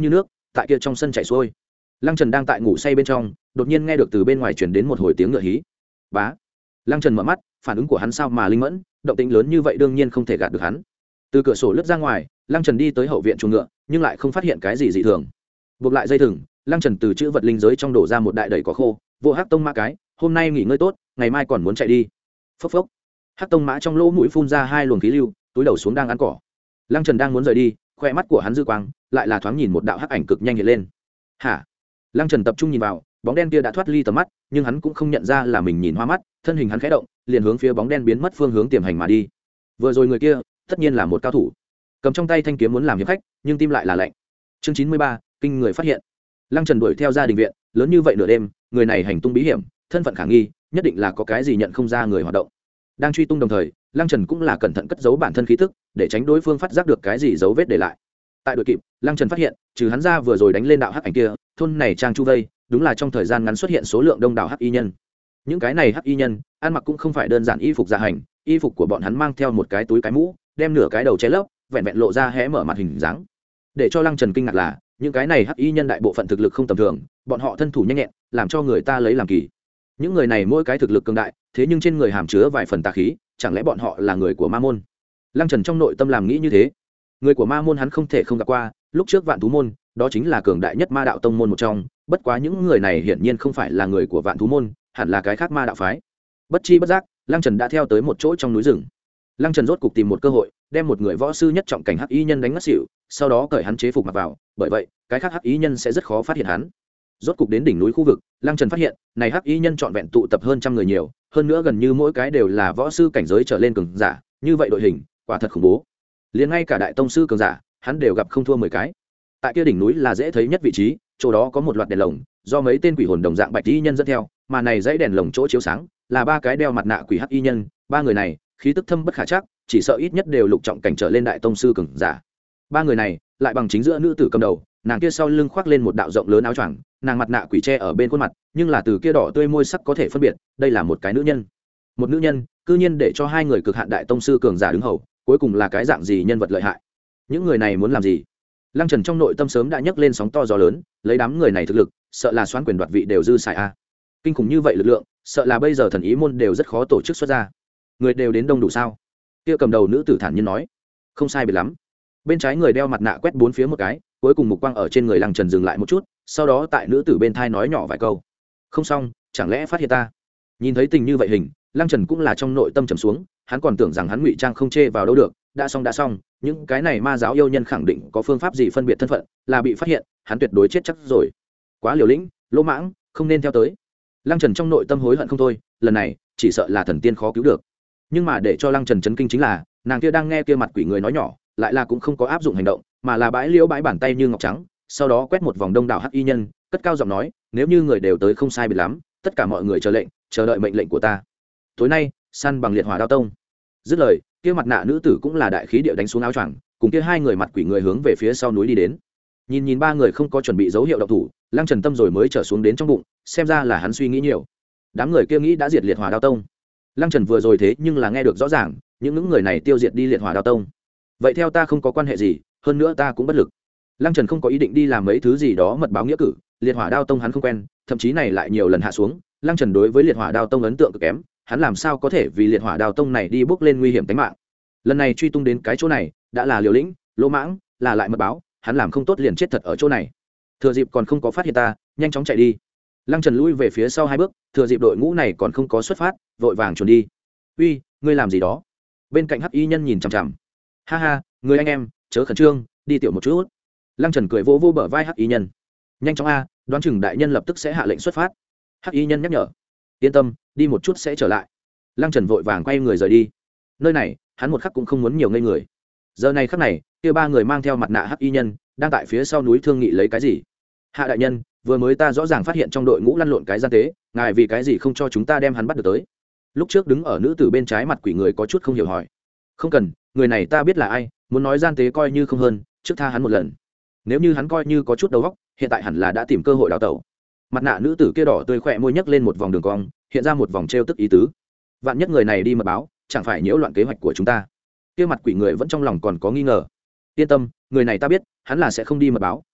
tại kia trong sân chạy xuôi. Lăng Trần đang tại ngủ say bên trong, đột nhiên nghe được từ bên ngoài truyền đến một hồi tiếng ngựa hí. Bá. Lăng Trần mở mắt, phản ứng của hắn sao mà linh mẫn, động tĩnh lớn như vậy đương nhiên không thể gạt được hắn. Từ cửa sổ lướt ra ngoài, Lăng Trần đi tới hậu viện chuồng ngựa, nhưng lại không phát hiện cái gì dị thường. Buộc lại dây thừng, Lăng Trần từ chữ vật linh giới trong đổ ra một đại đầy cỏ khô, vô hắc tông mã cái, hôm nay nghỉ ngơi tốt, ngày mai còn muốn chạy đi. Phốc phốc. Hắc tông mã trong lỗ mũi phun ra hai luồng khí lưu, túi đầu xuống đang ăn cỏ. Lăng Trần đang muốn rời đi, khoe mắt của hắn dư quang, lại là thoáng nhìn một đạo hắc ảnh cực nhanh hiện lên. Hả? Lăng Trần tập trung nhìn vào, bóng đen kia đã thoát ly tầm mắt, nhưng hắn cũng không nhận ra là mình nhìn hoa mắt, thân hình hắn khẽ động, liền hướng phía bóng đen biến mất phương hướng tiềm hành mà đi. Vừa rồi người kia, tất nhiên là một cao thủ, cầm trong tay thanh kiếm muốn làm hiệp khách, nhưng tim lại là lạnh. Chương chín mươi ba, kinh người phát hiện. Lăng Trần đuổi theo gia đình viện, lớn như vậy nửa đêm, người này hành tung bí hiểm, thân phận khả nghi, nhất định là có cái gì nhận không ra người hoạt động. Đang truy tung đồng thời, Lăng Trần cũng là cẩn thận cất giấu bản thân khí tức, để tránh đối phương phát giác được cái gì dấu vết để lại. Tại đội kịp, Lăng Trần phát hiện, trừ hắn ra vừa rồi đánh lên đạo hắc ảnh kia, thôn này trang chu vây, đúng là trong thời gian ngắn xuất hiện số lượng đông đảo hắc y nhân. Những cái này hắc y nhân, ăn mặc cũng không phải đơn giản y phục dạ hành, y phục của bọn hắn mang theo một cái túi cái mũ, đem nửa cái đầu che lấp, vẹn vẹn lộ ra hé mở mặt hình dáng. Để cho Lăng Trần kinh ngạc là, những cái này hắc y nhân đại bộ phận thực lực không tầm thường, bọn họ thân thủ nhanh nhẹn, làm cho người ta lấy làm kỳ. Những người này mỗi cái thực lực cường đại, thế nhưng trên người hàm chứa vài phần tà khí, chẳng lẽ bọn họ là người của ma môn? Lăng Trần trong nội tâm làm nghĩ như thế. Người của ma môn hắn không thể không gặp qua, lúc trước Vạn Thú môn, đó chính là cường đại nhất ma đạo tông môn một trong, bất quá những người này hiển nhiên không phải là người của Vạn Thú môn, hẳn là cái khác ma đạo phái. Bất chi bất giác, Lăng Trần đã theo tới một chỗ trong núi rừng. Lăng Trần rốt cục tìm một cơ hội, đem một người võ sư nhất trọng cảnh hắc y nhân đánh ngất xỉu, sau đó cởi hắn chế phục mặc vào, bởi vậy, cái khác hắc y nhân sẽ rất khó phát hiện hắn. Rốt cục đến đỉnh núi khu vực, Lăng Trần phát hiện, này hắc y nhân trọn vẹn tụ tập hơn trăm người nhiều, hơn nữa gần như mỗi cái đều là võ sư cảnh giới trở lên cường giả, như vậy đội hình, quả thật khủng bố. Liền ngay cả đại tông sư cường giả, hắn đều gặp không thua mười cái. Tại kia đỉnh núi là dễ thấy nhất vị trí, chỗ đó có một loạt đèn lồng, do mấy tên quỷ hồn đồng dạng bạch y nhân dẫn theo, mà này dãy đèn lồng chỗ chiếu sáng, là ba cái đeo mặt nạ quỷ hắc y nhân, ba người này, khí tức thâm bất khả trắc, chỉ sợ ít nhất đều lục trọng cảnh trở lên đại tông sư cường giả. Ba người này, lại bằng chính giữa nữ tử cầm đầu, nàng kia sau lưng khoác lên một đạo rộng lớn áo choàng, nàng mặt nạ quỷ tre ở bên khuôn mặt, nhưng là từ kia đỏ tươi môi sắc có thể phân biệt, đây là một cái nữ nhân. Một nữ nhân, cư nhiên để cho hai người cực hạn đại tông sư cường giả đứng hầu, cuối cùng là cái dạng gì nhân vật lợi hại? Những người này muốn làm gì? Lăng Trần trong nội tâm sớm đã nhấc lên sóng to gió lớn, lấy đám người này thực lực, sợ là xoán quyền đoạt vị đều dư xài a. Kinh khủng như vậy lực lượng, sợ là bây giờ thần ý môn đều rất khó tổ chức xuất ra. Người đều đến đông đủ sao? Kia cầm đầu nữ tử thản nhiên nói, không sai biệt lắm. Bên trái người đeo mặt nạ quét bốn phía một cái, cuối cùng mục quang ở trên người Lăng Trần dừng lại một chút, sau đó tại nữ tử bên thai nói nhỏ vài câu. Không xong, chẳng lẽ phát hiện ta? Nhìn thấy tình như vậy hình, Lăng Trần cũng là trong nội tâm trầm xuống, hắn còn tưởng rằng hắn ngụy trang không chê vào đâu được, đã xong đã xong, những cái này ma giáo yêu nhân khẳng định có phương pháp gì phân biệt thân phận, là bị phát hiện, hắn tuyệt đối chết chắc rồi. Quá liều lĩnh, lỗ mãng, không nên theo tới. Lăng Trần trong nội tâm hối hận không thôi, lần này, chỉ sợ là thần tiên khó cứu được. Nhưng mà để cho Lăng Trần chấn kinh chính là, nàng kia đang nghe kia mặt quỷ người nói nhỏ, lại là cũng không có áp dụng hành động, mà là bãi liễu bãi bàn tay như ngọc trắng, sau đó quét một vòng đông đảo hắc y nhân, cất cao giọng nói, nếu như người đều tới không sai biệt lắm, tất cả mọi người chờ lệnh, chờ đợi mệnh lệnh của ta. Tối nay, săn bằng liệt hỏa đao tông. Dứt lời, kia mặt nạ nữ tử cũng là đại khí điệu đánh xuống áo choàng, cùng kia hai người mặt quỷ người hướng về phía sau núi đi đến. Nhìn nhìn ba người không có chuẩn bị dấu hiệu động thủ, Lăng Trần tâm rồi mới trở xuống đến trong bụng, xem ra là hắn suy nghĩ nhiều. Đám người kia nghĩ đã diệt liệt hỏa đao tông. Lăng Trần vừa rồi thế nhưng là nghe được rõ ràng, những những người này tiêu diệt đi liệt hỏa đao tông. Vậy theo ta không có quan hệ gì, hơn nữa ta cũng bất lực. Lăng Trần không có ý định đi làm mấy thứ gì đó mật báo nghĩa cử, liệt hỏa đao tông hắn không quen, thậm chí này lại nhiều lần hạ xuống. Lăng Trần đối với liệt hỏa đao tông ấn tượng cực kém, hắn làm sao có thể vì liệt hỏa đao tông này đi bước lên nguy hiểm tính mạng. Lần này truy tung đến cái chỗ này, đã là liều lĩnh, lỗ mãng, là lại mật báo, hắn làm không tốt liền chết thật ở chỗ này. Thừa dịp còn không có phát hiện ta, nhanh chóng chạy đi. Lăng Trần lui về phía sau hai bước, thừa dịp đội ngũ này còn không có xuất phát, vội vàng chuồn đi. Uy, ngươi làm gì đó? Bên cạnh hắc y nhân nhìn chằm chằm. Ha ha, người anh em, chớ khẩn trương, đi tiểu một chút. Lăng Trần cười vỗ vỗ bờ vai hắc y nhân. Nhanh chóng a, đoán chừng đại nhân lập tức sẽ hạ lệnh xuất phát. Hắc y nhân nhắc nhở. Yên tâm, đi một chút sẽ trở lại. Lăng Trần vội vàng quay người rời đi. Nơi này, hắn một khắc cũng không muốn nhiều ngây người. Giờ này khắc này, kia ba người mang theo mặt nạ hắc y nhân, đang tại phía sau núi thương nghị lấy cái gì. Hạ đại nhân, vừa mới ta rõ ràng phát hiện trong đội ngũ lăn lộn cái gian tế, ngài vì cái gì không cho chúng ta đem hắn bắt được tới? Lúc trước đứng ở nữ tử bên trái mặt quỷ người có chút không hiểu hỏi. Không cần, người này ta biết là ai, muốn nói gian tế coi như không hơn, trước tha hắn một lần. Nếu như hắn coi như có chút đầu óc, hiện tại hẳn là đã tìm cơ hội đào tẩu. Mặt nạ nữ tử kia đỏ tươi khỏe môi nhấc lên một vòng đường cong, hiện ra một vòng trêu tức ý tứ. Vạn nhất người này đi mật báo, chẳng phải nhiễu loạn kế hoạch của chúng ta. Kia mặt quỷ người vẫn trong lòng còn có nghi ngờ. Yên tâm, người này ta biết, hắn là sẽ không đi mật báo,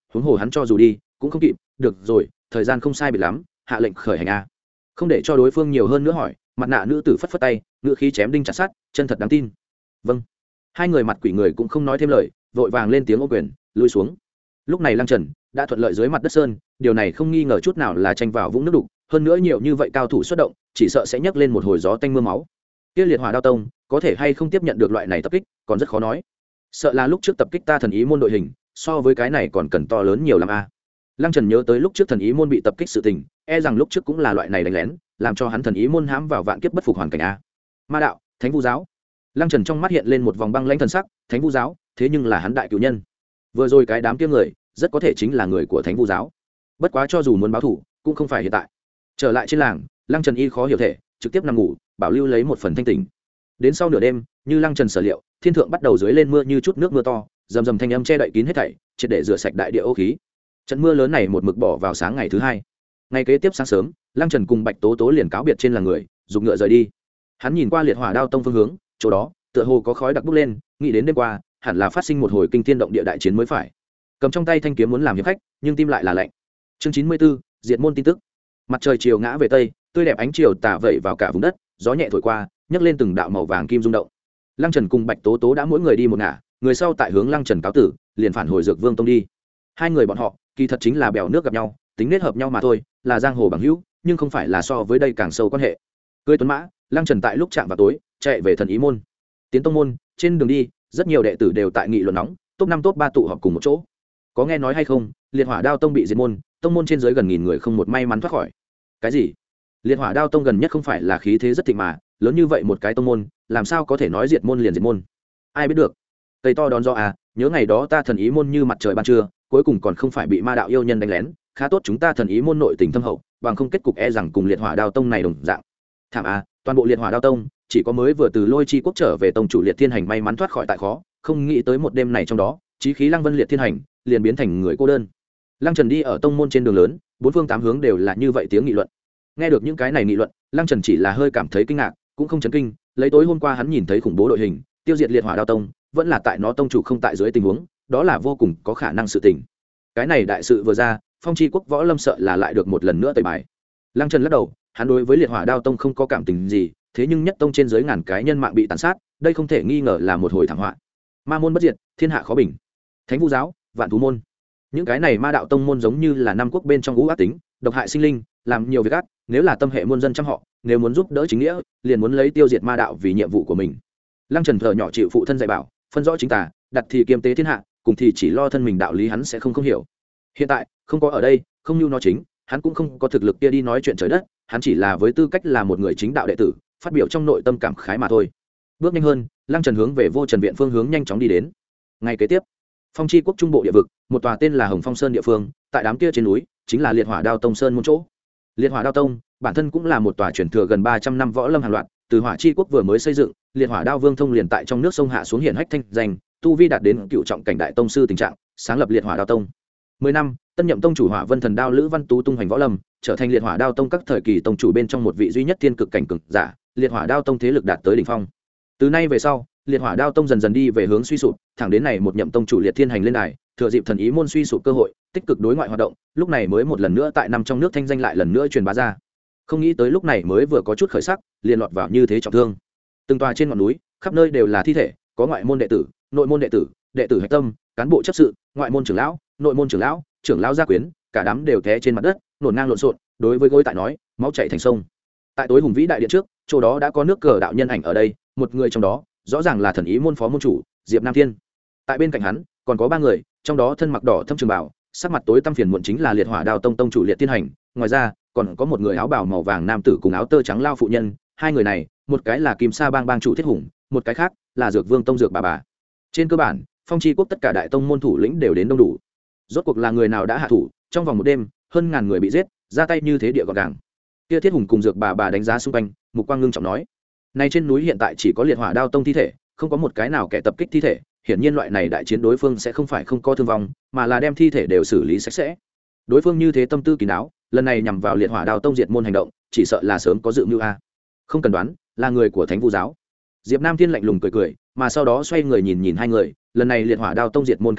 huống hồ hắn cho dù đi cũng không kịp. Được rồi, thời gian không sai biệt lắm, hạ lệnh khởi hành a. Không để cho đối phương nhiều hơn nữa hỏi, mặt nạ nữ tử phất phất tay, ngữ khí chém đinh chặt sắt, chân thật đáng tin. Vâng. Hai người mặt quỷ người cũng không nói thêm lời, vội vàng lên tiếng ô quyền, lùi xuống. Lúc này Lăng Trần đã thuận lợi dưới mặt đất sơn, điều này không nghi ngờ chút nào là tranh vào vũng nước đục, hơn nữa nhiều như vậy cao thủ xuất động, chỉ sợ sẽ nhấc lên một hồi gió tanh mưa máu. Kia Liệt Hỏa Đao Tông có thể hay không tiếp nhận được loại này tập kích, còn rất khó nói. Sợ là lúc trước tập kích ta thần ý môn đội hình, so với cái này còn cần to lớn nhiều lắm a. Lăng Trần nhớ tới lúc trước thần ý môn bị tập kích sự tình, e rằng lúc trước cũng là loại này đánh lén, làm cho hắn thần ý môn hãm vào vạn kiếp bất phục hoàn cảnh a. Ma đạo, Thánh Vu giáo. Lăng Trần trong mắt hiện lên một vòng băng lãnh thần sắc, Thánh Vu giáo, thế nhưng là hắn đại cửu nhân. Vừa rồi cái đám kia người, rất có thể chính là người của Thánh Vu giáo. Bất quá cho dù muốn báo thù, cũng không phải hiện tại. Trở lại trên làng, Lăng Trần y khó hiểu thể, trực tiếp nằm ngủ, bảo lưu lấy một phần thanh tỉnh. Đến sau nửa đêm, như Lăng Trần sở liệu, thiên thượng bắt đầu dưới lên mưa như chút nước mưa to, rầm rầm thanh âm che đậy kín hết thảy, triệt để rửa sạch đại địa ô khí. Trận mưa lớn này một mực bỏ vào sáng ngày thứ hai. Ngày kế tiếp sáng sớm, Lăng Trần cùng Bạch Tố Tố liền cáo biệt trên làng người, dùng ngựa rời đi. Hắn nhìn qua Liệt Hỏa Đao Tông phương hướng, chỗ đó, tựa hồ có khói đặc bốc lên, nghĩ đến đêm qua, hẳn là phát sinh một hồi kinh thiên động địa đại chiến mới phải. Cầm trong tay thanh kiếm muốn làm hiệp khách, nhưng tim lại là lạnh. Chương chín mươi 94, diệt môn tin tức. Mặt trời chiều ngã về tây, tươi đẹp ánh chiều tà vẩy vào cả vùng đất, gió nhẹ thổi qua, nhấc lên từng đạo màu vàng kim rung động. Lăng Trần cùng Bạch Tố Tố đã mỗi người đi một ngả, người sau tại hướng Lăng Trần cáo tử, liền phản hồi Dược Vương Tông đi. Hai người bọn họ, kỳ thật chính là bèo nước gặp nhau, tính nết hợp nhau mà thôi, là giang hồ bằng hữu, nhưng không phải là so với đây càng sâu quan hệ. Cưỡi tuấn mã, Lăng Trần tại lúc chạm vào tối, chạy về thần ý môn. Tiến tông môn, trên đường đi, rất nhiều đệ tử đều tại nghị luận nóng, top năm top ba tụ họp cùng một chỗ. Có nghe nói hay không, Liệt Hỏa Đao Tông bị diệt môn, tông môn trên dưới gần nghìn người không một may mắn thoát khỏi. Cái gì? Liệt Hỏa Đao Tông gần nhất không phải là khí thế rất thịnh mà, lớn như vậy một cái tông môn, làm sao có thể nói diệt môn liền diệt môn? Ai biết được. Tây to đón do à, nhớ ngày đó ta thần ý môn như mặt trời ban trưa, cuối cùng còn không phải bị ma đạo yêu nhân đánh lén, khá tốt chúng ta thần ý môn nội tình thâm hậu, bằng không kết cục e rằng cùng Liệt Hỏa Đao Tông này đồng dạng. Thảm à, toàn bộ Liệt Hỏa Đao Tông, chỉ có mới vừa từ Lôi Chi quốc trở về tông chủ Liệt Thiên Hành may mắn thoát khỏi tại khó, không nghĩ tới một đêm này trong đó, chí khí Lăng Vân Liệt Thiên Hành liền biến thành người cô đơn. Lăng Trần đi ở tông môn trên đường lớn, bốn phương tám hướng đều là như vậy tiếng nghị luận. Nghe được những cái này nghị luận, Lăng Trần chỉ là hơi cảm thấy kinh ngạc, cũng không chấn kinh, lấy tối hôm qua hắn nhìn thấy khủng bố đội hình, tiêu diệt Liệt Hỏa Đao Tông, vẫn là tại nó tông chủ không tại dưới tình huống, đó là vô cùng có khả năng sự tình. Cái này đại sự vừa ra, Phong Chi quốc võ lâm sợ là lại được một lần nữa tẩy bài. Lăng Trần lắc đầu, hắn đối với Liệt Hỏa Đao Tông không có cảm tình gì, thế nhưng nhất tông trên dưới ngàn cái nhân mạng bị tàn sát, đây không thể nghi ngờ là một hồi thảm họa. Ma môn bất diệt, thiên hạ khó bình. Thánh Vu giáo, Vạn Thú môn, những cái này ma đạo tông môn giống như là năm quốc bên trong ngũ ác tính, độc hại sinh linh, làm nhiều việc ác, nếu là tâm hệ muôn dân trăm họ, nếu muốn giúp đỡ chính nghĩa, liền muốn lấy tiêu diệt ma đạo vì nhiệm vụ của mình. Lăng Trần thở nhỏ chịu phụ thân dạy bảo, phân rõ chính tà, đặt thì kiềm tế thiên hạ, cùng thì chỉ lo thân mình đạo lý hắn sẽ không không hiểu. Hiện tại, không có ở đây, không như nó chính, hắn cũng không có thực lực kia đi nói chuyện trời đất, hắn chỉ là với tư cách là một người chính đạo đệ tử, phát biểu trong nội tâm cảm khái mà thôi. Bước nhanh hơn, Lăng Trần hướng về Vô Trần viện phương hướng nhanh chóng đi đến. Ngày kế tiếp, Phong Chi quốc trung bộ địa vực, một tòa tên là Hồng Phong Sơn địa phương, tại đám kia trên núi, chính là Liệt Hỏa Đao Tông Sơn môn chỗ. Liệt Hỏa Đao Tông, bản thân cũng là một tòa truyền thừa gần ba trăm năm võ lâm hàng loạt, từ Hỏa Chi quốc vừa mới xây dựng, Liệt Hỏa Đao Vương Thông liền tại trong nước sông hạ xuống hiển hách thanh danh, tu vi đạt đến cựu trọng cảnh đại tông sư tình trạng, sáng lập Liệt Hỏa Đao Tông. Mười năm, tân nhậm tông chủ Hỏa Vân Thần Đao Lữ Văn Tú tung hoành võ lâm, trở thành Liệt Hỏa Đao Tông các thời kỳ tông chủ bên trong một vị duy nhất thiên cực cảnh cường giả, Liệt Hỏa Đao Tông thế lực đạt tới đỉnh phong. Từ nay về sau, Liệt Hỏa Đao Tông dần dần đi về hướng suy sụp, thẳng đến này một nhậm tông chủ Liệt Thiên Hành lên đài, thừa dịp thần ý môn suy sụp cơ hội, tích cực đối ngoại hoạt động, lúc này mới một lần nữa tại nằm trong nước thanh danh lại lần nữa truyền bá ra. Không nghĩ tới lúc này mới vừa có chút khởi sắc, liền lọt vào như thế trọng thương. Từng tòa trên ngọn núi, khắp nơi đều là thi thể, có ngoại môn đệ tử, nội môn đệ tử, đệ tử hạch tâm, cán bộ chấp sự, ngoại môn trưởng lão, nội môn trưởng lão, trưởng lão gia quyến, cả đám đều té trên mặt đất, nổn ngang lộn xộn, đối với gối tại nói, máu chảy thành sông. Tại tối hùng vĩ đại điện trước, chỗ đó đã có nước cờ đạo nhân ảnh ở đây, một người trong đó, rõ ràng là thần ý môn phó môn chủ, Diệp Nam Thiên. Tại bên cạnh hắn, còn có ba người, trong đó thân mặc đỏ thâm trường bào, sắc mặt tối tăm phiền muộn chính là Liệt Hỏa Đao Tông tông chủ Liệt Thiên Hành, ngoài ra, còn có một người áo bào màu vàng nam tử cùng áo tơ trắng lao phụ nhân, hai người này, một cái là Kim Sa Bang bang chủ Thiết Hùng, một cái khác là Dược Vương Tông Dược bà bà. Trên cơ bản, Phong Chi quốc tất cả đại tông môn thủ lĩnh đều đến đông đủ. Rốt cuộc là người nào đã hạ thủ, trong vòng một đêm, hơn ngàn người bị giết, ra tay như thế địa gọn gàng. Kia Thiết Hùng cùng Dược bà bà đánh giá xung quanh, mục quang ngưng trọng nói: "Nay trên núi hiện tại chỉ có Liệt Hỏa Đao Tông thi thể, không có một cái nào kẻ tập kích thi thể, hiển nhiên loại này đại chiến đối phương sẽ không phải không có thương vong, mà là đem thi thể đều xử lý sạch sẽ. Đối phương như thế tâm tư kín đáo, lần này nhằm vào Liệt Hỏa Đao Tông diệt môn hành động, chỉ sợ là sớm có dự mưu a. Không cần đoán, là người của Thánh Vu giáo." Diệp Nam Thiên lạnh lùng cười cười, mà sau đó xoay người nhìn nhìn hai người, lần này Liệt Hỏa Đao Tông diệt môn cảnh tượng,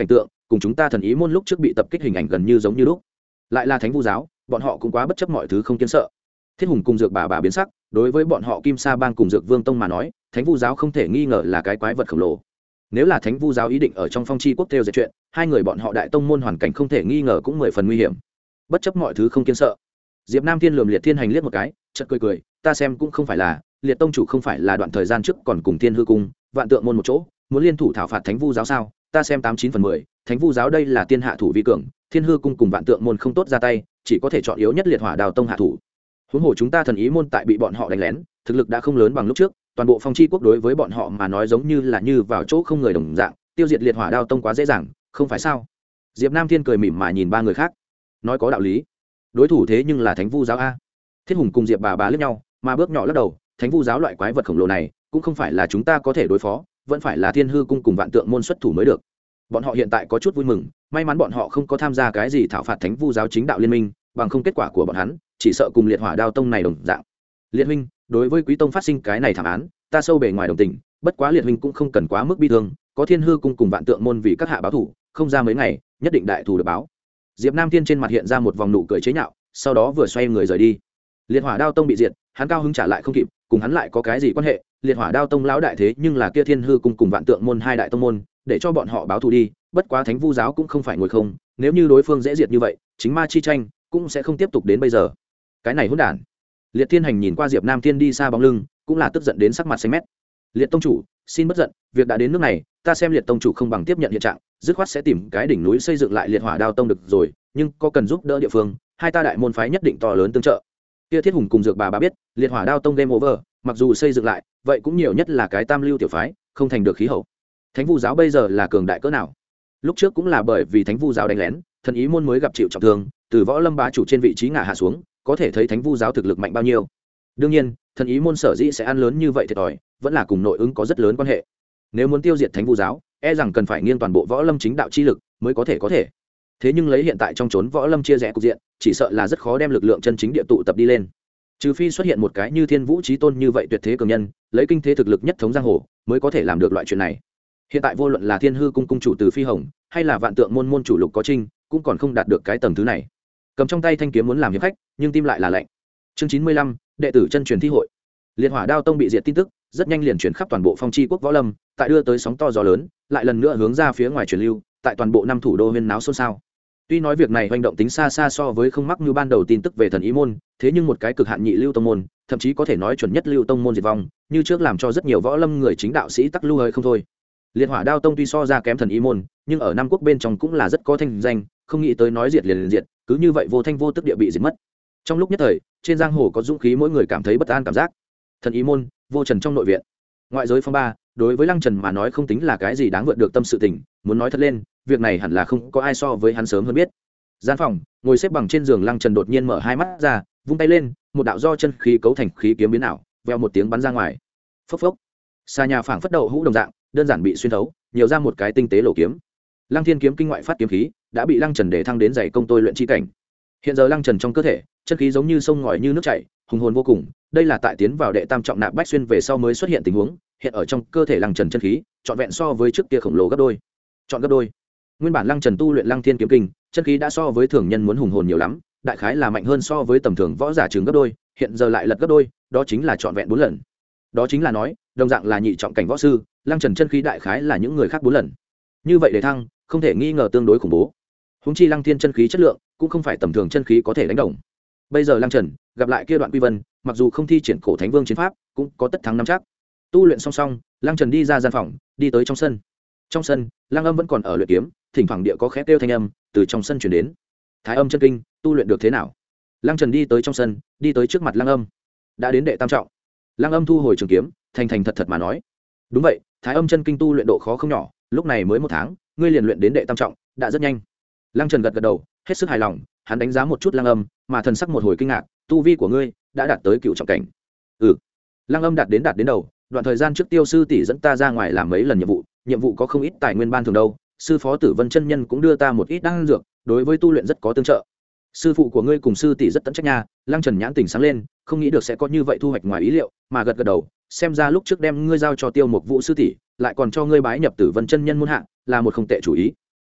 cùng chúng ta thần ý môn lúc trước bị tập kích hình ảnh gần như giống như lúc. Lại là thánh vu giáo, bọn họ cũng quá bất chấp mọi thứ không kiến sợ. Thiết Hùng cùng Dược bà bà biến sắc, đối với bọn họ Kim Sa Bang cùng Dược Vương Tông mà nói, thánh vu giáo không thể nghi ngờ là cái quái vật khổng lồ. Nếu là thánh vu giáo ý định ở trong phong chi quốc theo dệt chuyện, hai người bọn họ đại tông môn hoàn cảnh không thể nghi ngờ cũng mười phần nguy hiểm. Bất chấp mọi thứ không kiến sợ, Diệp Nam Thiên lườm Liệt Thiên Hành liếc một cái, chợt cười cười, ta xem cũng không phải là, Liệt tông chủ không phải là đoạn thời gian trước còn cùng Thiên Hư cung, Vạn Tượng môn một chỗ, muốn liên thủ thảo phạt thánh vu giáo sao? Ta xem tám chín phần mười, thánh vu giáo đây là tiên hạ thủ vi cường, Thiên Hư cung cùng Vạn Tượng môn không tốt ra tay, chỉ có thể chọn yếu nhất Liệt Hỏa Đào tông hạ thủ. Huống hồ chúng ta thần ý môn tại bị bọn họ đánh lén, thực lực đã không lớn bằng lúc trước, toàn bộ phong chi quốc đối với bọn họ mà nói giống như là như vào chỗ không người đồng dạng, tiêu diệt Liệt Hỏa Đao tông quá dễ dàng, không phải sao? Diệp Nam Thiên cười mỉm mà nhìn ba người khác, nói có đạo lý. Đối thủ thế nhưng là thánh vu giáo a. Thiết Hùng cùng Diệp bà bà liếc nhau, mà bước nhỏ lắc đầu, thánh vu giáo loại quái vật khổng lồ này cũng không phải là chúng ta có thể đối phó, vẫn phải là Thiên Hư cung cùng Vạn Tượng môn xuất thủ mới được. Bọn họ hiện tại có chút vui mừng, may mắn bọn họ không có tham gia cái gì thảo phạt thánh vu giáo chính đạo liên minh, bằng không kết quả của bọn hắn chỉ sợ cùng Liệt Hỏa Đao tông này đồng dạng. Liệt huynh, đối với Quý tông phát sinh cái này thảm án, ta sâu bề ngoài đồng tình, bất quá Liệt huynh cũng không cần quá mức bi thương, có Thiên Hư cung cùng Vạn Tượng môn vì các hạ báo thủ, không ra mấy ngày, nhất định đại thù được báo. Diệp Nam Thiên trên mặt hiện ra một vòng nụ cười chế nhạo, sau đó vừa xoay người rời đi. Liệt Hỏa Đao tông bị diệt, hắn cao hứng trả lại không kịp, cùng hắn lại có cái gì quan hệ? Liệt Hỏa Đao tông lão đại thế nhưng là kia Thiên Hư cung cùng Vạn Tượng môn hai đại tông môn, để cho bọn họ báo thù đi, bất quá thánh vu giáo cũng không phải ngồi không, nếu như đối phương dễ diệt như vậy, chính ma chi tranh cũng sẽ không tiếp tục đến bây giờ. Cái này hỗn đản. Liệt Thiên Hành nhìn qua Diệp Nam Thiên đi xa bóng lưng, cũng là tức giận đến sắc mặt xanh mét. Liệt tông chủ, xin bất giận, việc đã đến nước này, ta xem Liệt tông chủ không bằng tiếp nhận hiện trạng, dứt khoát sẽ tìm cái đỉnh núi xây dựng lại Liệt Hỏa Đao tông được rồi, nhưng có cần giúp đỡ địa phương, hai ta đại môn phái nhất định to lớn tương trợ. Kia Thiết Hùng cùng Dược bà bà biết, Liệt Hỏa Đao tông game over, mặc dù xây dựng lại, vậy cũng nhiều nhất là cái tam lưu tiểu phái, không thành được khí hậu. Thánh vu giáo bây giờ là cường đại cỡ nào? Lúc trước cũng là bởi vì thánh vu giáo đánh lén, thần ý môn mới gặp chịu trọng thương, từ võ lâm bá chủ trên vị trí ngả hạ xuống, có thể thấy thánh vu giáo thực lực mạnh bao nhiêu. Đương nhiên, thần ý môn sở dĩ sẽ ăn lớn như vậy thiệt thòi, vẫn là cùng nội ứng có rất lớn quan hệ. Nếu muốn tiêu diệt thánh vu giáo, e rằng cần phải nghiêng toàn bộ võ lâm chính đạo chi lực mới có thể có thể. Thế nhưng lấy hiện tại trong chốn võ lâm chia rẽ cục diện, chỉ sợ là rất khó đem lực lượng chân chính địa tụ tập đi lên. Trừ phi xuất hiện một cái như Thiên Vũ Chí Tôn như vậy tuyệt thế cường nhân, lấy kinh thế thực lực nhất thống giang hồ, mới có thể làm được loại chuyện này. Hiện tại vô luận là Thiên Hư cung cung chủ Từ Phi Hồng, hay là Vạn Tượng môn môn chủ Lục Có Trinh, cũng còn không đạt được cái tầng thứ này. Cầm trong tay thanh kiếm muốn làm hiệp khách, nhưng tim lại là lạnh. Chương chín mươi lăm, đệ tử chân truyền thi hội. Liệt Hỏa Đao tông bị diệt tin tức, rất nhanh liền truyền khắp toàn bộ phong chi quốc võ lâm, tại đưa tới sóng to gió lớn, lại lần nữa hướng ra phía ngoài truyền lưu, tại toàn bộ năm thủ đô huyên náo xôn xao. Tuy nói việc này hành động tính xa xa so với không mắc như ban đầu tin tức về thần ý môn, thế nhưng một cái cực hạn nhị lưu tông môn, thậm chí có thể nói chuẩn nhất lưu tông môn diệt vong, như trước làm cho rất nhiều võ lâm người chính đạo sĩ tắc lưu hơi không thôi. Liệt Hỏa Đao tông tuy so ra kém thần ý môn, nhưng ở năm quốc bên trong cũng là rất có thanh danh, không nghĩ tới nói diệt liền liền diệt, cứ như vậy vô thanh vô tức địa bị diệt mất. Trong lúc nhất thời, trên giang hồ có dũng khí mỗi người cảm thấy bất an cảm giác. Thần ý môn, vô trần trong nội viện. Ngoại giới phong ba, đối với Lăng Trần mà nói không tính là cái gì đáng vượt được tâm sự tình, muốn nói thật lên, việc này hẳn là không có ai so với hắn sớm hơn biết. Gian phòng, ngồi xếp bằng trên giường Lăng Trần đột nhiên mở hai mắt ra, vung tay lên, một đạo do chân khí cấu thành khí kiếm biến ảo, vèo một tiếng bắn ra ngoài. Phốc phốc. Xa nhà phảng phất đậu hũ đồng dạng, đơn giản bị xuyên thấu, nhiều ra một cái tinh tế lỗ kiếm. Lăng Thiên kiếm kinh ngoại phát kiếm khí, đã bị Lăng Trần để thăng đến dày công tôi luyện chi cảnh. Hiện giờ Lăng Trần trong cơ thể, chân khí giống như sông ngòi như nước chảy, hùng hồn vô cùng. Đây là tại tiến vào đệ tam trọng nạp bách xuyên về sau mới xuất hiện tình huống, hiện ở trong cơ thể Lăng Trần chân khí, trọn vẹn so với trước kia khổng lồ gấp đôi. Chọn gấp đôi. Nguyên bản Lăng Trần tu luyện Lăng Thiên kiếm kinh, chân khí đã so với thường nhân muốn hùng hồn nhiều lắm, đại khái là mạnh hơn so với tầm thường võ giả chừng gấp đôi, hiện giờ lại lật gấp đôi, đó chính là trọn vẹn bốn lần. Đó chính là nói, đồng dạng là nhị trọng cảnh võ sư, Lăng Trần chân khí đại khái là những người khác bốn lần. Như vậy để thăng, không thể nghi ngờ tương đối khủng bố. Huống chi Lăng Thiên chân khí chất lượng, cũng không phải tầm thường chân khí có thể đánh đồng. Bây giờ Lăng Trần gặp lại kia đoạn Quy Vân, mặc dù không thi triển cổ Thánh Vương chiến pháp, cũng có tất thắng nắm chắc. Tu luyện song song, Lăng Trần đi ra gian phòng, đi tới trong sân. Trong sân, Lăng Âm vẫn còn ở luyện kiếm, thỉnh thoảng địa có khẽ kêu thanh âm từ trong sân truyền đến. Thái Âm chân kinh, tu luyện được thế nào? Lăng Trần đi tới trong sân, đi tới trước mặt Lăng Âm. Đã đến đệ tam trọng. Lăng Âm thu hồi trường kiếm, thành thành thật thật mà nói: "Đúng vậy, Thái Âm chân kinh tu luyện độ khó không nhỏ, lúc này mới một tháng, ngươi liền luyện đến đệ tam trọng, đã rất nhanh." Lăng Trần gật gật đầu, hết sức hài lòng, hắn đánh giá một chút Lăng Âm, mà thần sắc một hồi kinh ngạc: "Tu vi của ngươi đã đạt tới cựu trọng cảnh." "Ừ." Lăng Âm đạt đến đạt đến đầu, đoạn thời gian trước Tiêu sư tỷ dẫn ta ra ngoài làm mấy lần nhiệm vụ, nhiệm vụ có không ít tài nguyên ban thường đâu, sư phó Tử Vân chân nhân cũng đưa ta một ít đan dược, đối với tu luyện rất có tương trợ. Sư phụ của ngươi cùng sư tỷ rất tận trách nha. Lăng Trần nhãn tỉnh sáng lên, không nghĩ được sẽ có như vậy thu hoạch ngoài ý liệu, mà gật gật đầu, xem ra lúc trước đem ngươi giao cho Tiêu Mục Vũ sư tỷ, lại còn cho ngươi bái nhập Tử Vân chân nhân môn hạ, là một không tệ chủ ý.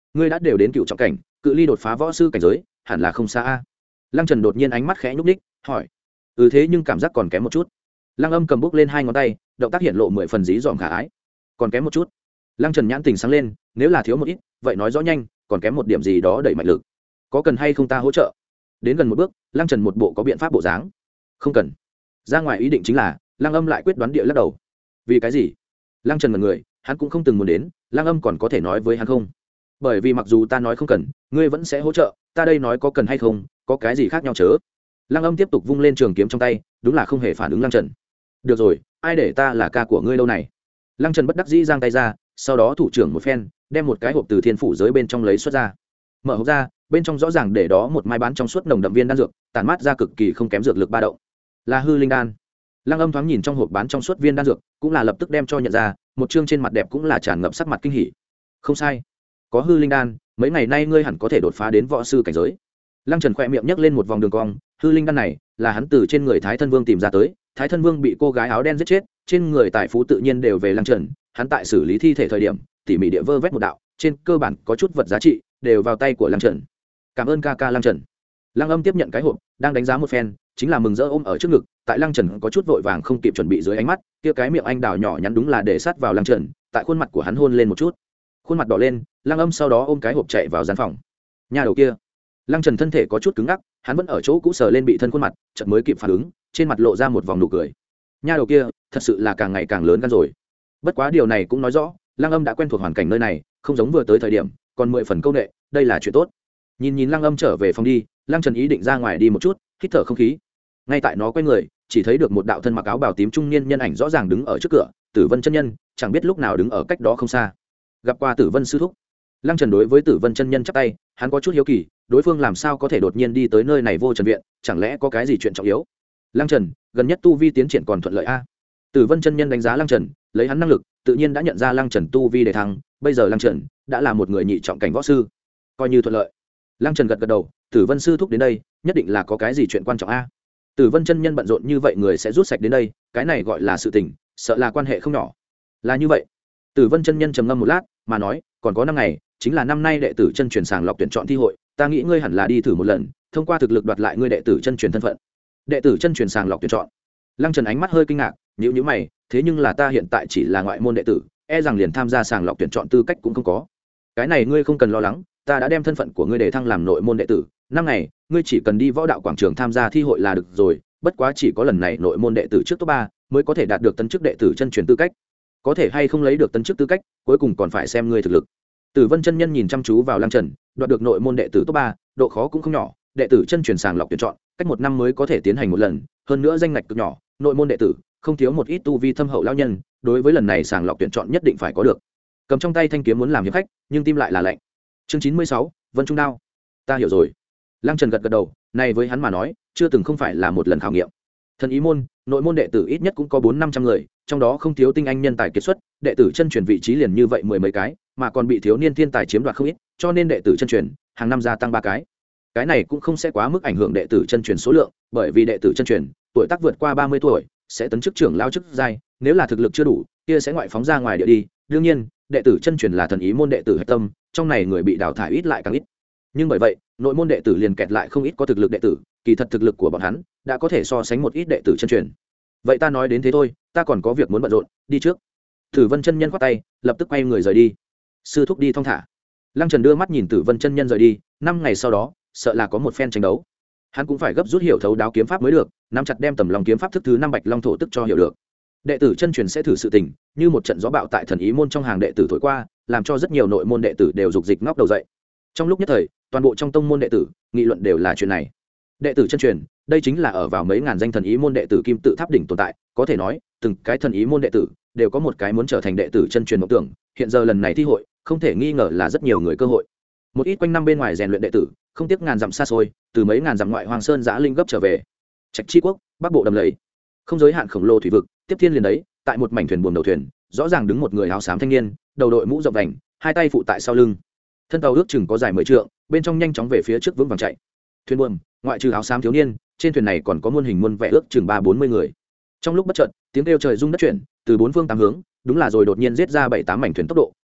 ngươi đã đều đến cựu trọng cảnh, cự ly đột phá võ sư cảnh giới hẳn là không xa a. Lăng Trần đột nhiên ánh mắt khẽ nhúc ních hỏi. Ừ, thế nhưng cảm giác còn kém một chút. Lăng Âm cầm bút lên hai ngón tay, động tác hiện lộ mười phần dí dỏm khả ái. Còn kém một chút. Lăng Trần nhãn tình sáng lên, nếu là thiếu một ít vậy nói rõ nhanh, còn kém một điểm gì đó đẩy mạnh lực, có cần hay không ta hỗ trợ? Đến gần một bước, Lăng Trần một bộ có biện pháp bộ dáng. Không cần. Ra ngoài ý định chính là Lăng Âm lại quyết đoán địa lắc đầu. Vì cái gì? Lăng Trần mật người, hắn cũng không từng muốn đến, Lăng Âm còn có thể nói với hắn không? Bởi vì mặc dù ta nói không cần, ngươi vẫn sẽ hỗ trợ, ta đây nói có cần hay không, có cái gì khác nhau chớ? Lăng Âm tiếp tục vung lên trường kiếm trong tay, đúng là không hề phản ứng Lăng Trần. Được rồi, ai để ta là ca của ngươi lâu này? Lăng Trần bất đắc dĩ giang tay ra, sau đó thủ trưởng một phen, đem một cái hộp từ thiên phủ giới bên trong lấy xuất ra. Mở hộp ra, bên trong rõ ràng để đó một mai bán trong suốt nồng đậm viên đan dược, tản mát ra cực kỳ không kém dược lực ba động. Là hư linh đan. Lăng Âm thoáng nhìn trong hộp bán trong suốt viên đan dược, cũng là lập tức đem cho nhận ra, một chương trên mặt đẹp cũng là tràn ngập sắc mặt kinh hỉ. Không sai, có hư linh đan, mấy ngày nay ngươi hẳn có thể đột phá đến võ sư cảnh giới. Lăng Trần khẽ miệng nhấc lên một vòng đường cong, hư linh đan này là hắn từ trên người Thái Thân Vương tìm ra tới, Thái Thân Vương bị cô gái áo đen giết chết, trên người tài phú tự nhiên đều về Lăng Trần, hắn tại xử lý thi thể thời điểm, tỉ mỉ địa vơ vét một đạo, trên cơ bản có chút vật giá trị đều vào tay của Lăng Trần. Cảm ơn ca ca Lăng Trần. Lăng Âm tiếp nhận cái hộp, đang đánh giá một phen, chính là mừng rỡ ôm ở trước ngực, tại Lăng Trần có chút vội vàng không kịp chuẩn bị dưới ánh mắt, kia cái miệng anh đào nhỏ nhắn đúng là để sát vào Lăng Trần, tại khuôn mặt của hắn hôn lên một chút. Khuôn mặt đỏ lên, Lăng Âm sau đó ôm cái hộp chạy vào gian phòng. Nhà đầu kia, Lăng Trần thân thể có chút cứng ngắc, hắn vẫn ở chỗ cũ sờ lên bị thân khuôn mặt, chợt mới kịp phản ứng, trên mặt lộ ra một vòng nụ cười. Nhà đầu kia, thật sự là càng ngày càng lớn gan rồi. Bất quá điều này cũng nói rõ, Lăng Âm đã quen thuộc hoàn cảnh nơi này, không giống vừa tới thời điểm, còn mười phần câu nệ, đây là chuyện tốt. Nhìn nhìn Lăng Âm trở về phòng đi, Lăng Trần ý định ra ngoài đi một chút, hít thở không khí. Ngay tại nó quay người, chỉ thấy được một đạo thân mặc áo bào tím trung niên nhân ảnh rõ ràng đứng ở trước cửa, Tử Vân chân nhân, chẳng biết lúc nào đứng ở cách đó không xa. Gặp qua Tử Vân sư thúc. Lăng Trần đối với Tử Vân chân nhân chắp tay, hắn có chút hiếu kỳ, đối phương làm sao có thể đột nhiên đi tới nơi này vô trần viện, chẳng lẽ có cái gì chuyện trọng yếu? Lăng Trần, gần nhất tu vi tiến triển còn thuận lợi a? Tử Vân chân nhân đánh giá Lăng Trần, lấy hắn năng lực, tự nhiên đã nhận ra Lăng Trần tu vi để thăng, bây giờ Lăng Trần đã là một người nhị trọng cảnh võ sư, coi như thuận lợi. Lăng Trần gật gật đầu, Tử Vân sư thúc đến đây, nhất định là có cái gì chuyện quan trọng a. Tử Vân chân nhân bận rộn như vậy người sẽ rút sạch đến đây, cái này gọi là sự tình, sợ là quan hệ không nhỏ. Là như vậy. Tử Vân chân nhân trầm ngâm một lát, mà nói, còn có năm ngày, chính là năm nay đệ tử chân truyền sàng lọc tuyển chọn thi hội, ta nghĩ ngươi hẳn là đi thử một lần, thông qua thực lực đoạt lại ngươi đệ tử chân truyền thân phận. Đệ tử chân truyền sàng lọc tuyển chọn. Lăng Trần ánh mắt hơi kinh ngạc, nhíu nhíu mày, thế nhưng là ta hiện tại chỉ là ngoại môn đệ tử, e rằng liền tham gia sàng lọc tuyển chọn tư cách cũng không có. Cái này ngươi không cần lo lắng, ta đã đem thân phận của ngươi để thăng làm nội môn đệ tử, năm ngày, ngươi chỉ cần đi võ đạo quảng trường tham gia thi hội là được rồi, bất quá chỉ có lần này nội môn đệ tử trước top ba mới có thể đạt được tấn chức đệ tử chân truyền tư cách. Có thể hay không lấy được tấn chức tư cách, cuối cùng còn phải xem ngươi thực lực. Tử Vân chân nhân nhìn chăm chú vào Lăng Trần, đoạt được nội môn đệ tử top ba, độ khó cũng không nhỏ, đệ tử chân truyền sàng lọc tuyển chọn, cách một năm mới có thể tiến hành một lần, hơn nữa danh ngạch cực nhỏ, nội môn đệ tử không thiếu một ít tu vi thâm hậu lão nhân, đối với lần này sàng lọc tuyển chọn nhất định phải có được. Cầm trong tay thanh kiếm muốn làm hiệp khách, nhưng tim lại là lạnh. Chương chín mươi sáu, Vân Trung Đao. Ta hiểu rồi. Lăng Trần gật gật đầu, này với hắn mà nói, chưa từng không phải là một lần khảo nghiệm. Thần ý môn, nội môn đệ tử ít nhất cũng có bốn năm trăm người, trong đó không thiếu tinh anh nhân tài kiệt xuất, đệ tử chân truyền vị trí liền như vậy mười mấy cái, mà còn bị thiếu niên thiên tài chiếm đoạt không ít, cho nên đệ tử chân truyền hàng năm gia tăng ba cái. Cái này cũng không sẽ quá mức ảnh hưởng đệ tử chân truyền số lượng, bởi vì đệ tử chân truyền tuổi tác vượt qua ba mươi tuổi sẽ tấn chức trưởng lão chức giai, nếu là thực lực chưa đủ, kia sẽ ngoại phóng ra ngoài địa đi. Đương nhiên, đệ tử chân truyền là thần ý môn đệ tử hạch tâm, trong này người bị đào thải ít lại càng ít. Nhưng bởi vậy, nội môn đệ tử liền kẹt lại không ít có thực lực đệ tử, kỳ thật thực lực của bọn hắn đã có thể so sánh một ít đệ tử chân truyền. Vậy ta nói đến thế thôi, ta còn có việc muốn bận rộn, đi trước. Tử Vân chân nhân khoát tay, lập tức quay người rời đi. Sư thúc đi thong thả. Lăng Trần đưa mắt nhìn Tử Vân chân nhân rời đi, năm ngày sau đó, sợ là có một phen tranh đấu. Hắn cũng phải gấp rút hiểu thấu đáo kiếm pháp mới được, nắm chặt đem tầm lòng kiếm pháp thức thứ năm Bạch Long thổ tức cho hiểu được. Đệ tử chân truyền sẽ thử sự tình, như một trận gió bạo tại thần ý môn trong hàng đệ tử thổi qua, làm cho rất nhiều nội môn đệ tử đều dục dịch ngóc đầu dậy. Trong lúc nhất thời, toàn bộ trong tông môn đệ tử nghị luận đều là chuyện này. Đệ tử chân truyền, đây chính là ở vào mấy ngàn danh thần ý môn đệ tử kim tự tháp đỉnh tồn tại, có thể nói, từng cái thần ý môn đệ tử đều có một cái muốn trở thành đệ tử chân truyền mộng tưởng. Hiện giờ lần này thi hội, không thể nghi ngờ là rất nhiều người cơ hội. Một ít quanh năm bên ngoài rèn luyện đệ tử, không tiếc ngàn dặm xa xôi, từ mấy ngàn dặm ngoại hoàng sơn giã linh gấp trở về. Trạch Chi quốc, bắc bộ đầm lầy, không giới hạn khổng lồ thủy vực, tiếp thiên liền đấy, tại một mảnh thuyền buồm đầu thuyền, rõ ràng đứng một người áo xám thanh niên, đầu đội mũ rộng vành, hai tay phụ tại sau lưng. Thân tàu ước chừng có dài mười trượng, bên trong nhanh chóng về phía trước vững vàng chạy. Thuyền buồm, ngoại trừ áo xám thiếu niên, trên thuyền này còn có muôn hình muôn vẻ ước chừng ba bốn mươi người. Trong lúc bất chợt, tiếng kêu trời rung đất chuyển, từ bốn phương tám hướng, đúng là rồi đột nhiên giết ra bảy tám mảnh thuyền tốc độ,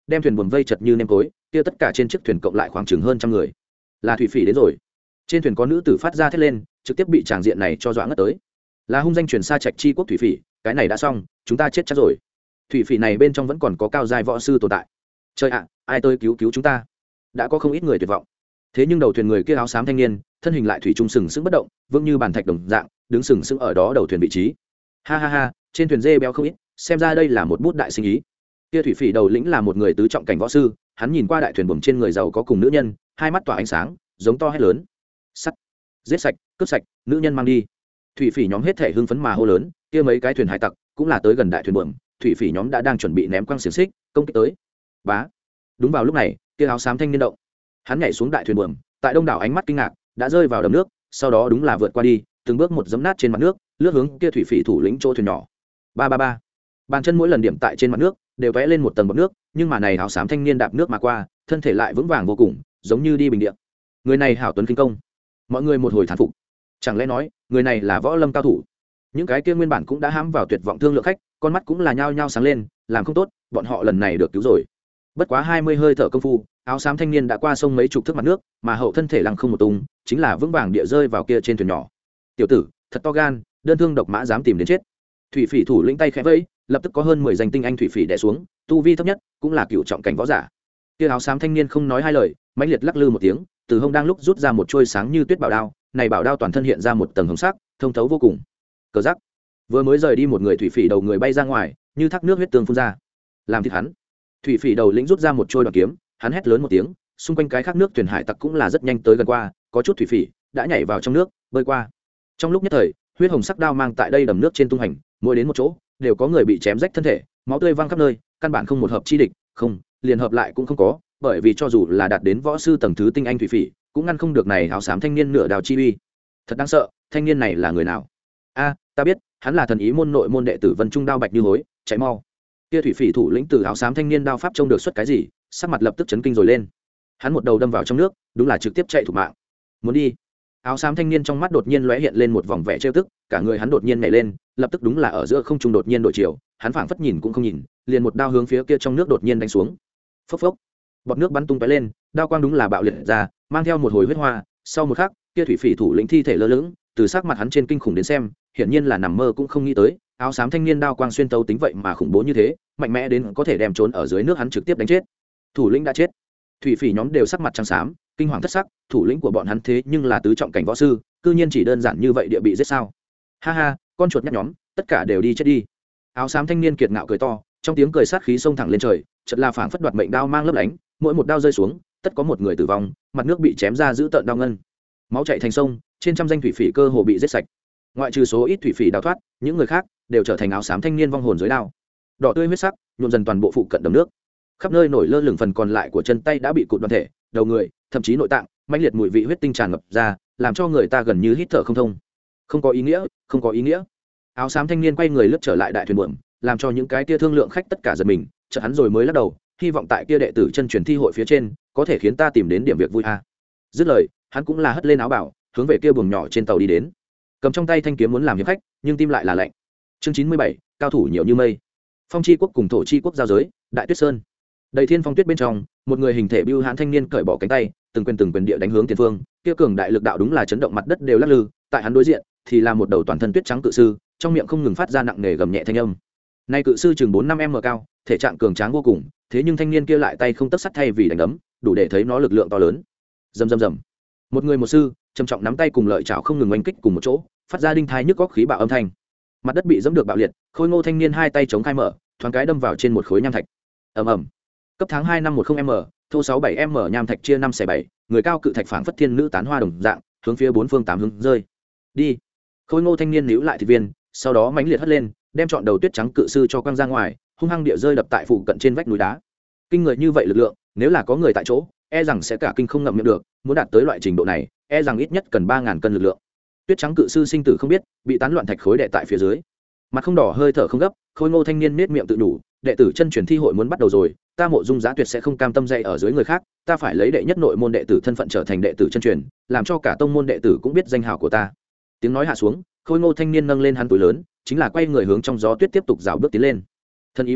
đem thuyền buồm vây chật như nêm tối, kia tất cả trên chiếc thuyền cộng lại khoảng chừng hơn trăm người. Là thủy phỉ đến rồi. Trên thuyền có nữ tử phát ra thét lên, trực tiếp bị tràng diện này cho dọa ngất tới. Là hung danh truyền xa trạch chi quốc thủy phỉ, cái này đã xong, chúng ta chết chắc rồi. Thủy phỉ này bên trong vẫn còn có cao giai võ sư tồn tại. Trời ạ, ai tới cứu cứu chúng ta? Đã có không ít người tuyệt vọng. Thế nhưng đầu thuyền người kia áo xám thanh niên, thân hình lại thủy chung sừng sững bất động, vững như bàn thạch đồng dạng, đứng sừng sững ở đó đầu thuyền vị trí. Ha ha ha, trên thuyền dê béo không ít, xem ra đây là một bút đại sinh ý. Kia thủy phỉ đầu lĩnh là một người tứ trọng cảnh võ sư, hắn nhìn qua đại thuyền buồm trên người giàu có cùng nữ nhân, hai mắt tỏa ánh sáng, giống to hét lớn. Sắt, giết sạch, cướp sạch, nữ nhân mang đi. Thủy phỉ nhóm hết thể hưng phấn mà hô lớn, kia mấy cái thuyền hải tặc cũng là tới gần đại thuyền buồm, thủy phỉ nhóm đã đang chuẩn bị ném quăng xiềng xích, công kích tới. Bá. Đúng vào lúc này, kia áo xám thanh niên động. Hắn nhảy xuống đại thuyền buồm, tại đông đảo ánh mắt kinh ngạc, đã rơi vào đầm nước, sau đó đúng là vượt qua đi, từng bước một giẫm nát trên mặt nước, lướt hướng kia thủy phỉ thủ lĩnh chỗ thuyền nhỏ. Ba ba ba. Bàn chân mỗi lần điểm tại trên mặt nước, đều vẽ lên một tầng bọt nước, nhưng mà này áo xám thanh niên đạp nước mà qua, thân thể lại vững vàng vô cùng, giống như đi bình địa. Người này hảo tuấn kinh công. Mọi người một hồi thán phục. Chẳng lẽ nói, người này là võ lâm cao thủ? Những cái kia nguyên bản cũng đã hãm vào tuyệt vọng thương lượng khách, con mắt cũng là nhao nhao sáng lên, làm không tốt, bọn họ lần này được cứu rồi. Bất quá hai mươi hơi thở công phu, áo xám thanh niên đã qua sông mấy chục thước mặt nước, mà hậu thân thể lăng không một tung, chính là vững vàng địa rơi vào kia trên thuyền nhỏ. Tiểu tử, thật to gan, đơn thương độc mã dám tìm đến chết. Thủy phỉ thủ lĩnh tay khẽ vẫy, lập tức có hơn mười danh tinh anh thủy phỉ đè xuống, tu vi thấp nhất cũng là cựu trọng cảnh võ giả. Kia áo xám thanh niên không nói hai lời, mãnh liệt lắc lư một tiếng, từ hông đang lúc rút ra một chuôi sáng như tuyết bảo đao, này bảo đao toàn thân hiện ra một tầng hồng sắc, thông thấu vô cùng. Cờ giắc, vừa mới rời đi một người thủy phỉ đầu người bay ra ngoài, như thác nước huyết tương phun ra. Làm thịt hắn. Thủy phỉ đầu lĩnh rút ra một chuôi đoạn kiếm, hắn hét lớn một tiếng, xung quanh cái khác nước thuyền hải tặc cũng là rất nhanh tới gần qua, có chút thủy phỉ đã nhảy vào trong nước, bơi qua. Trong lúc nhất thời, huyết hồng sắc đao mang tại đây đầm nước trên tung hành, mỗi đến một chỗ, đều có người bị chém rách thân thể, máu tươi văng khắp nơi, căn bản không một hợp chi địch, không, liền hợp lại cũng không có, bởi vì cho dù là đạt đến võ sư tầng thứ tinh anh thủy phỉ, cũng ngăn không được này áo xám thanh niên nửa đào chi uy. Thật đáng sợ, thanh niên này là người nào? A, ta biết, hắn là thần ý môn nội môn đệ tử Vân Trung đao bạch như hối, chạy mau. Kia thủy phỉ thủ lĩnh từ áo xám thanh niên đao pháp trông được xuất cái gì, sắc mặt lập tức chấn kinh rồi lên. Hắn một đầu đâm vào trong nước, đúng là trực tiếp chạy thủ mạng. Muốn đi. Áo xám thanh niên trong mắt đột nhiên lóe hiện lên một vòng vẻ trêu tức, cả người hắn đột nhiên nhảy lên, lập tức đúng là ở giữa không trung đột nhiên đổi chiều, hắn phảng phất nhìn cũng không nhìn, liền một đao hướng phía kia trong nước đột nhiên đánh xuống. Phốc phốc. Bọt nước bắn tung tóe lên, đao quang đúng là bạo liệt ra, mang theo một hồi huyết hoa, sau một khắc, kia thủy phỉ thủ lĩnh thi thể lơ lửng, từ sắc mặt hắn trên kinh khủng đến xem, hiển nhiên là nằm mơ cũng không nghĩ tới, áo xám thanh niên đao quang xuyên tấu tính vậy mà khủng bố như thế, mạnh mẽ đến có thể đem trốn ở dưới nước hắn trực tiếp đánh chết. Thủ lĩnh đã chết. Thủy phỉ nhóm đều sắc mặt trắng xám, kinh hoàng thất sắc, thủ lĩnh của bọn hắn thế nhưng là tứ trọng cảnh võ sư, cư nhiên chỉ đơn giản như vậy địa bị giết sao? Ha ha, con chuột nhắt nhóm, tất cả đều đi chết đi. Áo xám thanh niên kiệt ngạo cười to, trong tiếng cười sát khí xông thẳng lên trời, chợt là phảng phất đoạt mệnh đao mang lấp lánh, mỗi một đao rơi xuống, tất có một người tử vong, mặt nước bị chém ra giữ tợn đau ngân. Máu chảy thành sông, trên trăm danh thủy phỉ cơ hồ bị giết sạch. Ngoại trừ số ít thủy phỉ đào thoát, những người khác đều trở thành áo xám thanh niên vong hồn dưới đao. Đỏ tươi huyết sắc, nhuộm dần toàn bộ phụ cận đầm nước. Khắp nơi nổi lơ lửng phần còn lại của chân tay đã bị cụt đoàn thể, đầu người, thậm chí nội tạng, mãnh liệt mùi vị huyết tinh tràn ngập ra, làm cho người ta gần như hít thở không thông. Không có ý nghĩa, không có ý nghĩa. Áo xám thanh niên quay người lướt trở lại đại thuyền buồm, làm cho những cái kia thương lượng khách tất cả giật mình, chợt hắn rồi mới lắc đầu, hy vọng tại kia đệ tử chân truyền thi hội phía trên, có thể khiến ta tìm đến điểm việc vui a. Dứt lời, hắn cũng là hất lên áo bảo, hướng về kia buồng nhỏ trên tàu đi đến. Cầm trong tay thanh kiếm muốn làm hiệp khách, nhưng tim lại là lạnh. Chương chín mươi bảy, cao thủ nhiều như mây. Phong chi quốc cùng thổ chi quốc giao giới, Đại Tuyết Sơn. Đầy thiên phong tuyết bên trong, một người hình thể bưu hãn thanh niên cởi bỏ cánh tay, từng quyền từng quyền địa đánh hướng tiền phương, kia cường đại lực đạo đúng là chấn động mặt đất đều lắc lư, tại hắn đối diện thì là một đầu toàn thân tuyết trắng cự sư, trong miệng không ngừng phát ra nặng nề gầm nhẹ thanh âm. Nay cự sư chừng bốn năm m cao, thể trạng cường tráng vô cùng, thế nhưng thanh niên kia lại tay không tấc sắt thay vì đánh đấm, đủ để thấy nó lực lượng to lớn. Rầm rầm rầm. Một người một sư, trầm trọng nắm tay cùng lợi chảo không ngừng oanh kích cùng một chỗ, phát ra đinh thai nhức góc khí bạo âm thanh. Mặt đất bị dẫm được bạo liệt, khôi ngô thanh niên hai tay chống khai mở, thoáng cái đâm vào trên một khối nham thạch. Ầm ầm. Cấp tháng hai năm một không m, thô sáu bảy m nham thạch chia năm xẻ bảy, người cao cự thạch phảng phất thiên nữ tán hoa đồng dạng, hướng phía bốn phương tám hướng rơi. Đi. Khôi ngô thanh niên níu lại thị viên, sau đó mãnh liệt hất lên, đem trọn đầu tuyết trắng cự sư cho quăng ra ngoài, hung hăng địa rơi đập tại phụ cận trên vách núi đá. Kinh người như vậy lực lượng, nếu là có người tại chỗ, e rằng sẽ cả kinh không ngậm miệng được, muốn đạt tới loại trình độ này, e rằng ít nhất cần ba ngàn cân lực lượng. Tuyết trắng cự sư sinh tử không biết, bị tán loạn thạch khối đè tại phía dưới. Mặt không đỏ hơi thở không gấp, khôi ngô thanh niên nết miệng tự đủ, đệ tử chân truyền thi hội muốn bắt đầu rồi, ta Mộ Dung Giá tuyệt sẽ không cam tâm dạy ở dưới người khác, ta phải lấy đệ nhất nội môn đệ tử thân phận trở thành đệ tử chân truyền, làm cho cả tông môn đệ tử cũng biết danh hào của ta. Tiếng nói hạ xuống, khôi ngô thanh niên nâng lên hắn túi lớn, chính là quay người hướng trong gió tuyết tiếp tục dạo bước tiến lên. Thần ý môn,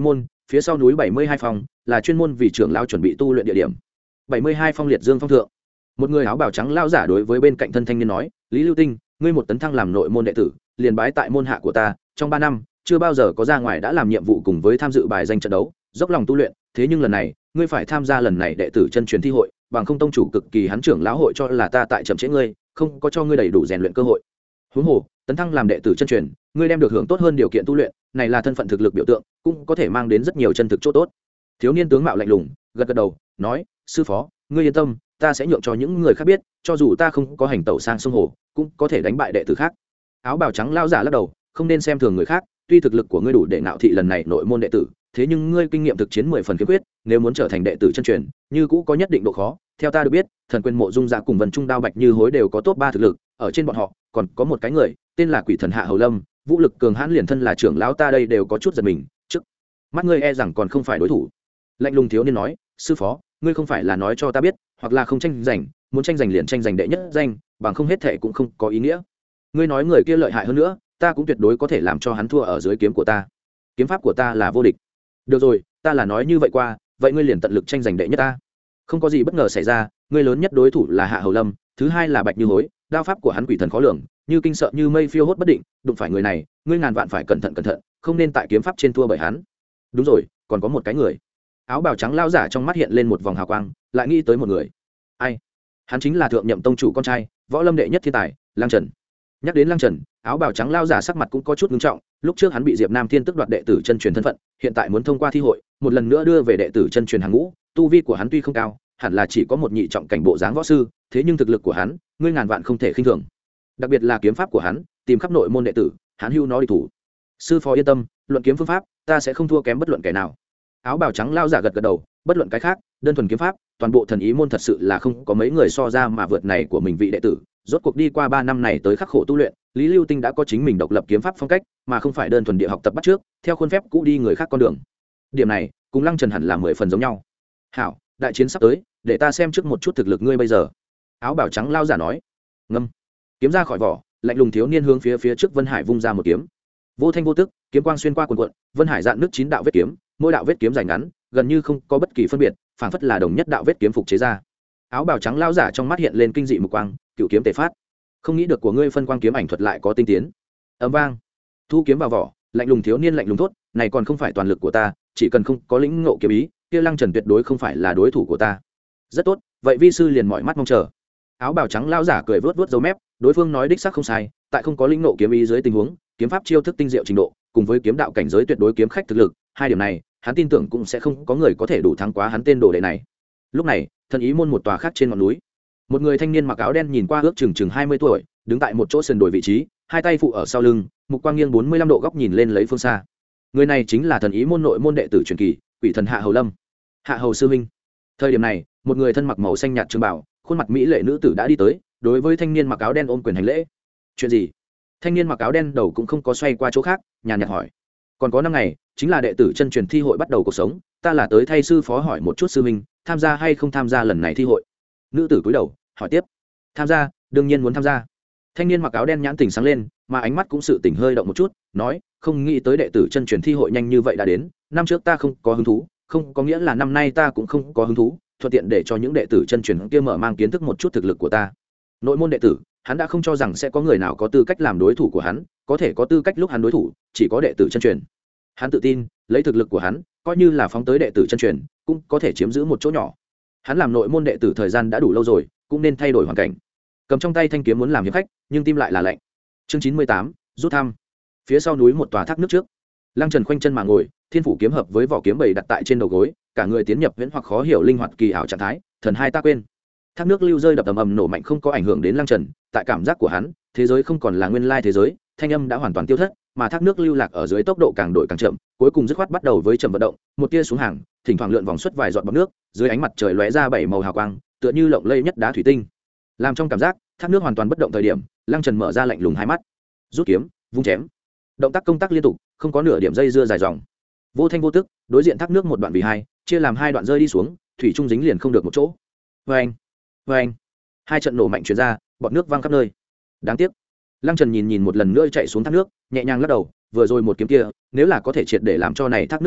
phía sau núi bảy mươi hai phong là chuyên môn vì trưởng lao chuẩn bị tu luyện địa điểm. Bảy mươi hai phong liệt dương phong thượng, một người áo bào trắng lao giả đối với bên cạnh thân thanh niên nói, Lý Lưu Tinh, ngươi một tấn thăng làm nội môn đệ tử, liền bái tại môn hạ của ta, trong ba năm chưa bao giờ có ra ngoài đã làm nhiệm vụ cùng với tham dự bài danh trận đấu, dốc lòng tu luyện, thế nhưng lần này ngươi phải tham gia lần này đệ tử chân truyền thi hội, bằng không tông chủ cực kỳ hắn trưởng lão hội cho là ta tại chậm trễ ngươi, không có cho ngươi đầy đủ rèn luyện cơ hội. Huống hồ, tấn thăng làm đệ tử chân truyền, ngươi đem được hưởng tốt hơn điều kiện tu luyện, này là thân phận thực lực biểu tượng, cũng có thể mang đến rất nhiều chân thực chỗ tốt. Thiếu niên tướng mạo lạnh lùng, gật gật đầu, nói, sư phó, ngươi yên tâm, ta sẽ nhượng cho những người khác biết, cho dù ta không có hành tẩu sang sông hồ, cũng có thể đánh bại đệ tử khác. Áo bào trắng lao giả lắc đầu, không nên xem thường người khác, tuy thực lực của ngươi đủ để ngạo thị lần này nội môn đệ tử, thế nhưng ngươi kinh nghiệm thực chiến mười phần kiếm quyết, nếu muốn trở thành đệ tử chân truyền, như cũ có nhất định độ khó. Theo ta được biết, thần quyền mộ dung dạ cùng vân trung đao bạch như hối đều có top ba thực lực, ở trên bọn họ còn có một cái người tên là quỷ thần hạ hầu lâm, vũ lực cường hãn liền thân là trưởng lão ta đây đều có chút giật mình, trước mắt ngươi e rằng còn không phải đối thủ. Lạnh lùng thiếu niên nói, sư phó, ngươi không phải là nói cho ta biết, hoặc là không tranh giành, muốn tranh giành liền tranh giành đệ nhất danh, bằng không hết thệ cũng không có ý nghĩa. Ngươi nói người kia lợi hại hơn nữa, ta cũng tuyệt đối có thể làm cho hắn thua ở dưới kiếm của ta. Kiếm pháp của ta là vô địch. Được rồi, ta là nói như vậy qua, vậy ngươi liền tận lực tranh giành đệ nhất ta. Không có gì bất ngờ xảy ra, ngươi lớn nhất đối thủ là Hạ Hầu Lâm, thứ hai là Bạch Như Hối, đao pháp của hắn quỷ thần khó lường, như kinh sợ như mây phiêu hốt bất định, đụng phải người này, ngươi ngàn vạn phải cẩn thận cẩn thận, không nên tại kiếm pháp trên thua bởi hắn. Đúng rồi, còn có một cái người. Áo bào trắng lao giả trong mắt hiện lên một vòng hào quang, lại nghĩ tới một người. Ai? Hắn chính là thượng nhậm tông chủ con trai, võ lâm đệ nhất thiên tài, Lăng Trần. Nhắc đến Lăng Trần, áo bào trắng lao giả sắc mặt cũng có chút nghiêm trọng, lúc trước hắn bị Diệp Nam Thiên tức đoạt đệ tử chân truyền thân phận, hiện tại muốn thông qua thi hội, một lần nữa đưa về đệ tử chân truyền hàng ngũ, tu vi của hắn tuy không cao, hẳn là chỉ có một nhị trọng cảnh bộ dáng võ sư, thế nhưng thực lực của hắn, ngươi ngàn vạn không thể khinh thường. Đặc biệt là kiếm pháp của hắn, tìm khắp nội môn đệ tử, hắn hưu nó đi thủ. Sư phó yên tâm, luận kiếm phương pháp, ta sẽ không thua kém bất luận kẻ nào. Áo bào trắng lao giả gật gật đầu, bất luận cái khác, đơn thuần kiếm pháp, toàn bộ thần ý môn thật sự là không có mấy người so ra mà vượt này của mình vị đệ tử. Rốt cuộc đi qua ba năm này tới khắc khổ tu luyện, Lý Lưu Tinh đã có chính mình độc lập kiếm pháp phong cách, mà không phải đơn thuần địa học tập bắt trước, theo khuôn phép cũ đi người khác con đường. Điểm này, cùng Lăng Trần hẳn là mười phần giống nhau. Hảo, đại chiến sắp tới, để ta xem trước một chút thực lực ngươi bây giờ. Áo bào trắng lao giả nói. Ngâm. Kiếm ra khỏi vỏ, lạnh lùng thiếu niên hướng phía phía trước Vân Hải vung ra một kiếm. Vô thanh vô tức, kiếm quang xuyên qua cuồn cuộn, Vân Hải dạn nước chín đạo vết kiếm, mỗi đạo vết kiếm dài ngắn, gần như không có bất kỳ phân biệt, phảng phất là đồng nhất đạo vết kiếm phục chế ra. Áo bào trắng lao giả trong mắt hiện lên kinh dị mục quang, cựu kiếm tề phát. Không nghĩ được của ngươi phân quang kiếm ảnh thuật lại có tinh tiến. Ầm vang. Thu kiếm vào vỏ, lạnh lùng thiếu niên lạnh lùng thốt, này còn không phải toàn lực của ta, chỉ cần không có lĩnh ngộ kiếm ý, kia Lăng Trần tuyệt đối không phải là đối thủ của ta. Rất tốt, vậy vi sư liền mọi mắt mong chờ. Áo bào trắng lao giả cười vớt vớt râu mép, đối phương nói đích xác không sai, tại không có lĩnh ngộ kiếm ý dưới tình huống, kiếm pháp chiêu thức tinh diệu trình độ, cùng với kiếm đạo cảnh giới tuyệt đối kiếm khách thực lực, hai điểm này, hắn tin tưởng cũng sẽ không có người có thể đủ thắng quá hắn tên đồ đệ này. Lúc này, thần ý môn một tòa khác trên ngọn núi, một người thanh niên mặc áo đen nhìn qua ước chừng chừng hai mươi tuổi, đứng tại một chỗ sườn đồi vị trí, hai tay phụ ở sau lưng, mục quang nghiêng bốn mươi lăm độ góc nhìn lên lấy phương xa. Người này chính là thần ý môn nội môn đệ tử truyền kỳ, quỷ thần Hạ Hầu Lâm. Hạ Hầu sư huynh. Thời điểm này, một người thân mặc màu xanh nhạt trường bảo, khuôn mặt mỹ lệ nữ tử đã đi tới, đối với thanh niên mặc áo đen ôm quyền hành lễ. Chuyện gì? Thanh niên mặc áo đen đầu cũng không có xoay qua chỗ khác, nhàn nhạt hỏi. Còn có năm ngày, chính là đệ tử chân truyền thi hội bắt đầu cuộc sống, ta là tới thay sư phó hỏi một chút sư huynh, tham gia hay không tham gia lần này thi hội. Nữ tử cúi đầu, hỏi tiếp. Tham gia, đương nhiên muốn tham gia. Thanh niên mặc áo đen nhãn tình sáng lên, mà ánh mắt cũng sự tỉnh hơi động một chút, nói, không nghĩ tới đệ tử chân truyền thi hội nhanh như vậy đã đến, năm trước ta không có hứng thú, không có nghĩa là năm nay ta cũng không có hứng thú, thuận tiện để cho những đệ tử chân truyền kia mở mang kiến thức một chút thực lực của ta. Nội môn đệ tử, hắn đã không cho rằng sẽ có người nào có tư cách làm đối thủ của hắn, có thể có tư cách lúc hắn đối thủ, chỉ có đệ tử chân truyền. Hắn tự tin, lấy thực lực của hắn, coi như là phóng tới đệ tử chân truyền, cũng có thể chiếm giữ một chỗ nhỏ. Hắn làm nội môn đệ tử thời gian đã đủ lâu rồi, cũng nên thay đổi hoàn cảnh. Cầm trong tay thanh kiếm muốn làm hiệp khách, nhưng tim lại là lạnh. Chương chín mươi tám, rút thăm. Phía sau núi một tòa thác nước trước, Lăng Trần khoanh chân mà ngồi, thiên phủ kiếm hợp với vỏ kiếm bày đặt tại trên đầu gối, cả người tiến nhập viễn hoặc khó hiểu linh hoạt kỳ ảo trạng thái, thần hai ta quên. Thác nước lưu rơi đập ầm ầm nổ mạnh không có ảnh hưởng đến Lăng Trần, tại cảm giác của hắn, thế giới không còn là nguyên lai thế giới, thanh âm đã hoàn toàn tiêu thất, mà thác nước lưu lạc ở dưới tốc độ càng đổi càng chậm, cuối cùng dứt khoát bắt đầu với chậm vận động, một tia xuống hàng, thỉnh thoảng lượn vòng xuất vài giọt bọt nước, dưới ánh mặt trời lóe ra bảy màu hào quang, tựa như lộng lẫy nhất đá thủy tinh. Làm trong cảm giác, thác nước hoàn toàn bất động thời điểm, Lăng Trần mở ra lạnh lùng hai mắt, rút kiếm, vung chém. Động tác công tác liên tục, không có nửa điểm dây dưa dài dòng. Vô thanh vô tức, đối diện thác nước một đoạn vì hai, chia làm hai đoạn rơi đi xuống, thủy trung dính liền không được một chỗ. Oeng, oeng. Hai trận nổ mạnh truyền ra, bọt nước văng khắp nơi. Đáng tiếc. Lăng Trần nhìn nhìn một lần nữa chạy xuống thác nước, nhẹ nhàng lắc đầu, vừa rồi một kiếm kia, nếu là có thể triệt để làm cho này thác nước khô,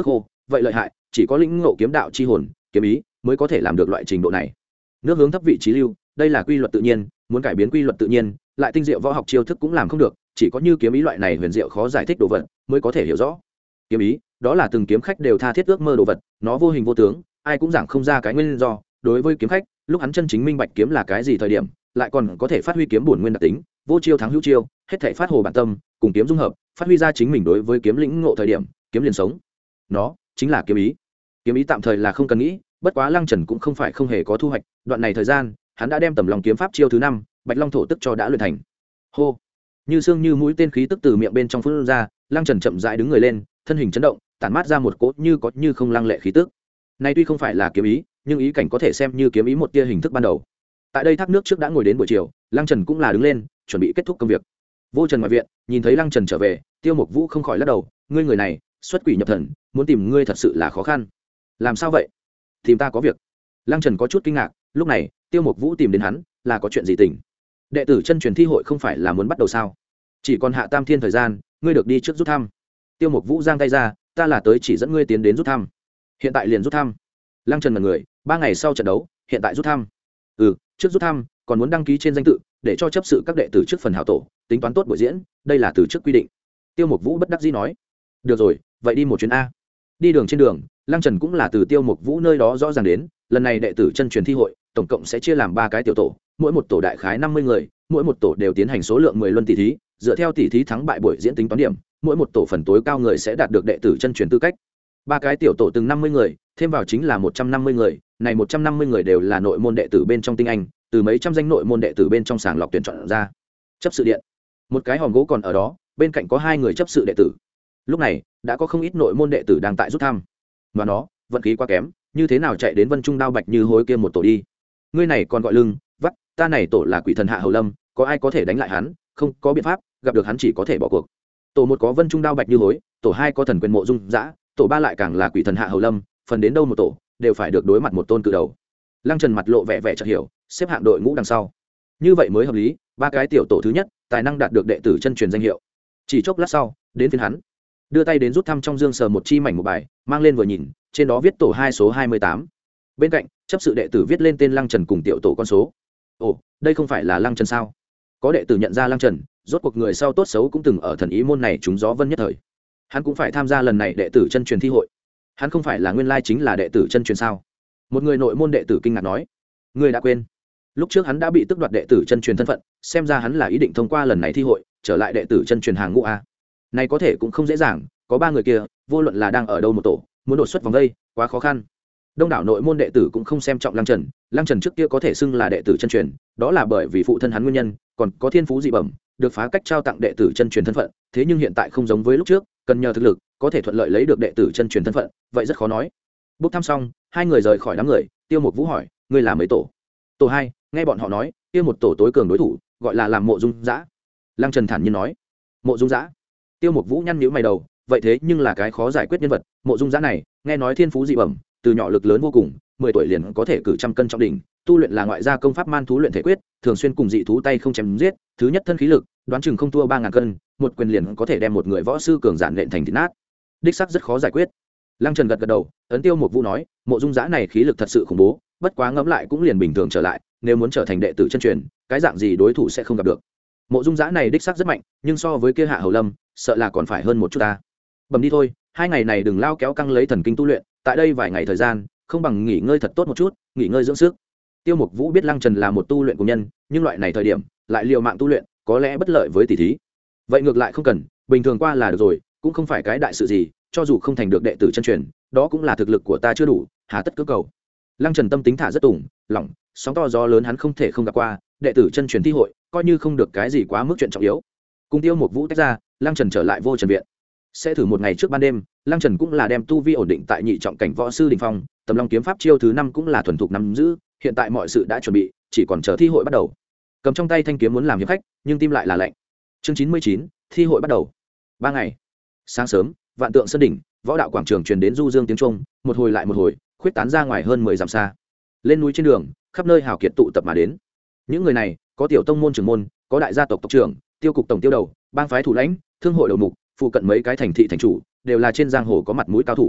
vậy lợi hại, chỉ có lĩnh ngộ kiếm đạo chi hồn kiếm ý mới có thể làm được loại trình độ này. Nước hướng thấp vị trí lưu, đây là quy luật tự nhiên, muốn cải biến quy luật tự nhiên lại tinh diệu võ học chiêu thức cũng làm không được, chỉ có như kiếm ý loại này huyền diệu khó giải thích đồ vật mới có thể hiểu rõ. Kiếm ý đó là từng kiếm khách đều tha thiết ước mơ đồ vật, nó vô hình vô tướng, ai cũng giảng không ra cái nguyên do. Đối với kiếm khách, lúc hắn chân chính minh bạch kiếm là cái gì thời điểm, lại còn có thể phát huy kiếm bổn nguyên đặc tính, vô chiêu thắng hữu chiêu, hết thảy phát hồ bản tâm, cùng kiếm dung hợp, phát huy ra chính mình đối với kiếm lĩnh ngộ thời điểm, kiếm liền sống. Nó chính là kiếm ý. Kiếm ý tạm thời là không cần nghĩ, bất quá Lăng Trần cũng không phải không hề có thu hoạch, đoạn này thời gian, hắn đã đem Tầm Long kiếm pháp chiêu thứ năm, Bạch Long thổ tức cho đã luyện thành. Hô, như xương như mũi tên khí tức từ miệng bên trong phun ra, Lăng Trần chậm rãi đứng người lên, thân hình chấn động, tản mát ra một cỗ như có như không lăng lệ khí tức. Này tuy không phải là kiếm ý, nhưng ý cảnh có thể xem như kiếm ý một tia hình thức ban đầu. Tại đây thác nước trước đã ngồi đến buổi chiều, Lăng Trần cũng là đứng lên, chuẩn bị kết thúc công việc. Vô Trần ngoài viện, nhìn thấy Lăng Trần trở về, Tiêu Mộc Vũ không khỏi lắc đầu, ngươi người này, xuất quỷ nhập thần, muốn tìm ngươi thật sự là khó khăn. Làm sao vậy? Tìm ta có việc. Lăng Trần có chút kinh ngạc, lúc này, Tiêu Mộc Vũ tìm đến hắn, là có chuyện gì tình? Đệ tử chân truyền thi hội không phải là muốn bắt đầu sao? Chỉ còn hạ tam thiên thời gian, ngươi được đi trước rút thăm. Tiêu Mộc Vũ giang tay ra, ta là tới chỉ dẫn ngươi tiến đến rút thăm. Hiện tại liền rút thăm. Lăng Trần mật người, ba ngày sau trận đấu, hiện tại rút thăm. Ừ, trước rút thăm, còn muốn đăng ký trên danh tự, để cho chấp sự các đệ tử trước phần hảo tổ, tính toán tốt buổi diễn, đây là từ trước quy định. Tiêu Mộc Vũ bất đắc dĩ nói. Được rồi, vậy đi một chuyến a. Đi đường trên đường, Lăng Trần cũng là từ Tiêu Mộc Vũ nơi đó rõ ràng đến, lần này đệ tử chân truyền thi hội, tổng cộng sẽ chia làm ba cái tiểu tổ, mỗi một tổ đại khái năm mươi người, mỗi một tổ đều tiến hành số lượng mười luân tỷ thí, dựa theo tỷ thí thắng bại buổi diễn tính toán điểm, mỗi một tổ phần tối cao người sẽ đạt được đệ tử chân truyền tư cách. Ba cái tiểu tổ từng năm mươi người, thêm vào chính là một trăm năm mươi người, này một trăm năm mươi người đều là nội môn đệ tử bên trong tinh anh, từ mấy trăm danh nội môn đệ tử bên trong sàng lọc tuyển chọn ra. Chấp sự điện, một cái hòm gỗ còn ở đó, bên cạnh có hai người chấp sự đệ tử. Lúc này, đã có không ít nội môn đệ tử đang tại rút thăm. Mà nó, vận khí quá kém, như thế nào chạy đến Vân Trung Đao Bạch Như Hối kia một tổ đi. Ngươi này còn gọi lưng, vắt, ta này tổ là quỷ thần Hạ Hầu Lâm, có ai có thể đánh lại hắn, không, có biện pháp, gặp được hắn chỉ có thể bỏ cuộc. Tổ một có Vân Trung Đao Bạch Như Hối, tổ hai có Thần Quyền Mộ Dung Dã, tổ ba lại càng là quỷ thần Hạ Hầu Lâm, phần đến đâu một tổ, đều phải được đối mặt một tôn cự đầu. Lăng Trần mặt lộ vẻ vẻ chợt hiểu, xếp hạng đội ngũ đằng sau. Như vậy mới hợp lý, ba cái tiểu tổ thứ nhất, tài năng đạt được đệ tử chân truyền danh hiệu. Chỉ chốc lát sau, đến phiên hắn. Đưa tay đến rút thăm trong dương sờ một chi mảnh một bài, mang lên vừa nhìn, trên đó viết tổ hai số hai mươi tám. Bên cạnh, chấp sự đệ tử viết lên tên Lăng Trần cùng tiểu tổ con số. Ồ, đây không phải là Lăng Trần sao? Có đệ tử nhận ra Lăng Trần, rốt cuộc người sau tốt xấu cũng từng ở thần ý môn này trúng gió vân nhất thời. Hắn cũng phải tham gia lần này đệ tử chân truyền thi hội. Hắn không phải là nguyên lai chính là đệ tử chân truyền sao? Một người nội môn đệ tử kinh ngạc nói, ngươi đã quên, lúc trước hắn đã bị tước đoạt đệ tử chân truyền thân phận, xem ra hắn là ý định thông qua lần này thi hội trở lại đệ tử chân truyền hàng ngũ a. Này có thể cũng không dễ dàng, có ba người kia, vô luận là đang ở đâu một tổ, muốn đột xuất vòng đây, quá khó khăn. Đông đảo nội môn đệ tử cũng không xem trọng Lăng Trần, Lăng Trần trước kia có thể xưng là đệ tử chân truyền, đó là bởi vì phụ thân hắn nguyên nhân, còn có thiên phú dị bẩm, được phá cách trao tặng đệ tử chân truyền thân phận, thế nhưng hiện tại không giống với lúc trước, cần nhờ thực lực, có thể thuận lợi lấy được đệ tử chân truyền thân phận, vậy rất khó nói. Bốc thăm xong, hai người rời khỏi đám người, Tiêu Mộc Vũ hỏi, ngươi là mấy tổ? Tổ hai, nghe bọn họ nói, kia một tổ tối cường đối thủ, gọi là làm Mộ Dung Dã. Lăng Trần thản nhiên nói, Mộ Dung Dã. Tiêu Mộc Vũ nhăn nhíu mày đầu, vậy thế nhưng là cái khó giải quyết nhân vật, Mộ Dung Dã này, nghe nói thiên phú dị bẩm, từ nhỏ lực lớn vô cùng, mười tuổi liền có thể cử trăm cân trọng đỉnh, tu luyện là ngoại gia công pháp man thú luyện thể quyết, thường xuyên cùng dị thú tay không chém giết, thứ nhất thân khí lực, đoán chừng không thua ba ngàn cân, một quyền liền có thể đem một người võ sư cường giản luyện thành thịt nát. Đích xác rất khó giải quyết. Lăng Trần gật gật đầu, ấn Tiêu Mộc Vũ nói, Mộ Dung Dã này khí lực thật sự khủng bố, bất quá ngẫm lại cũng liền bình thường trở lại, nếu muốn trở thành đệ tử chân truyền, cái dạng gì đối thủ sẽ không gặp được. Mộ Dung Dã này đích xác rất mạnh, nhưng so với kia Hạ Hầu Lâm, sợ là còn phải hơn một chút ta. Bầm đi thôi, hai ngày này đừng lao kéo căng lấy thần kinh tu luyện, tại đây vài ngày thời gian, không bằng nghỉ ngơi thật tốt một chút, nghỉ ngơi dưỡng sức. Tiêu Mộc Vũ biết Lăng Trần là một tu luyện của nhân, nhưng loại này thời điểm, lại liều mạng tu luyện, có lẽ bất lợi với tỷ thí. Vậy ngược lại không cần, bình thường qua là được rồi, cũng không phải cái đại sự gì, cho dù không thành được đệ tử chân truyền, đó cũng là thực lực của ta chưa đủ, hà tất cứ cầu. Lăng Trần tâm tính thả rất tùng, lỏng, sóng to gió lớn hắn không thể không gặp qua, đệ tử chân truyền thi hội, coi như không được cái gì quá mức chuyện trọng yếu. Cùng Tiêu Mộc Vũ tách ra, Lăng Trần trở lại Vô Trần viện. Sẽ thử một ngày trước ban đêm, Lăng Trần cũng là đem tu vi ổn định tại nhị trọng cảnh võ sư đỉnh phong, Tầm Long kiếm pháp chiêu thứ năm cũng là thuần thục nắm giữ, hiện tại mọi sự đã chuẩn bị, chỉ còn chờ thi hội bắt đầu. Cầm trong tay thanh kiếm muốn làm hiệp khách, nhưng tim lại là lạnh. Chương chín mươi chín, thi hội bắt đầu. Ba ngày. Sáng sớm, Vạn Tượng Sơn đỉnh, võ đạo quảng trường truyền đến du dương tiếng trung, một hồi lại một hồi, khuyết tán ra ngoài hơn mười dặm xa. Lên núi trên đường, khắp nơi hào kiệt tụ tập mà đến. Những người này, có tiểu tông môn trưởng môn, có đại gia tộc tộc trưởng, tiêu cục tổng tiêu đầu, bang phái thủ lãnh, thương hội đầu mục, phụ cận mấy cái thành thị thành chủ, đều là trên giang hồ có mặt mũi cao thủ.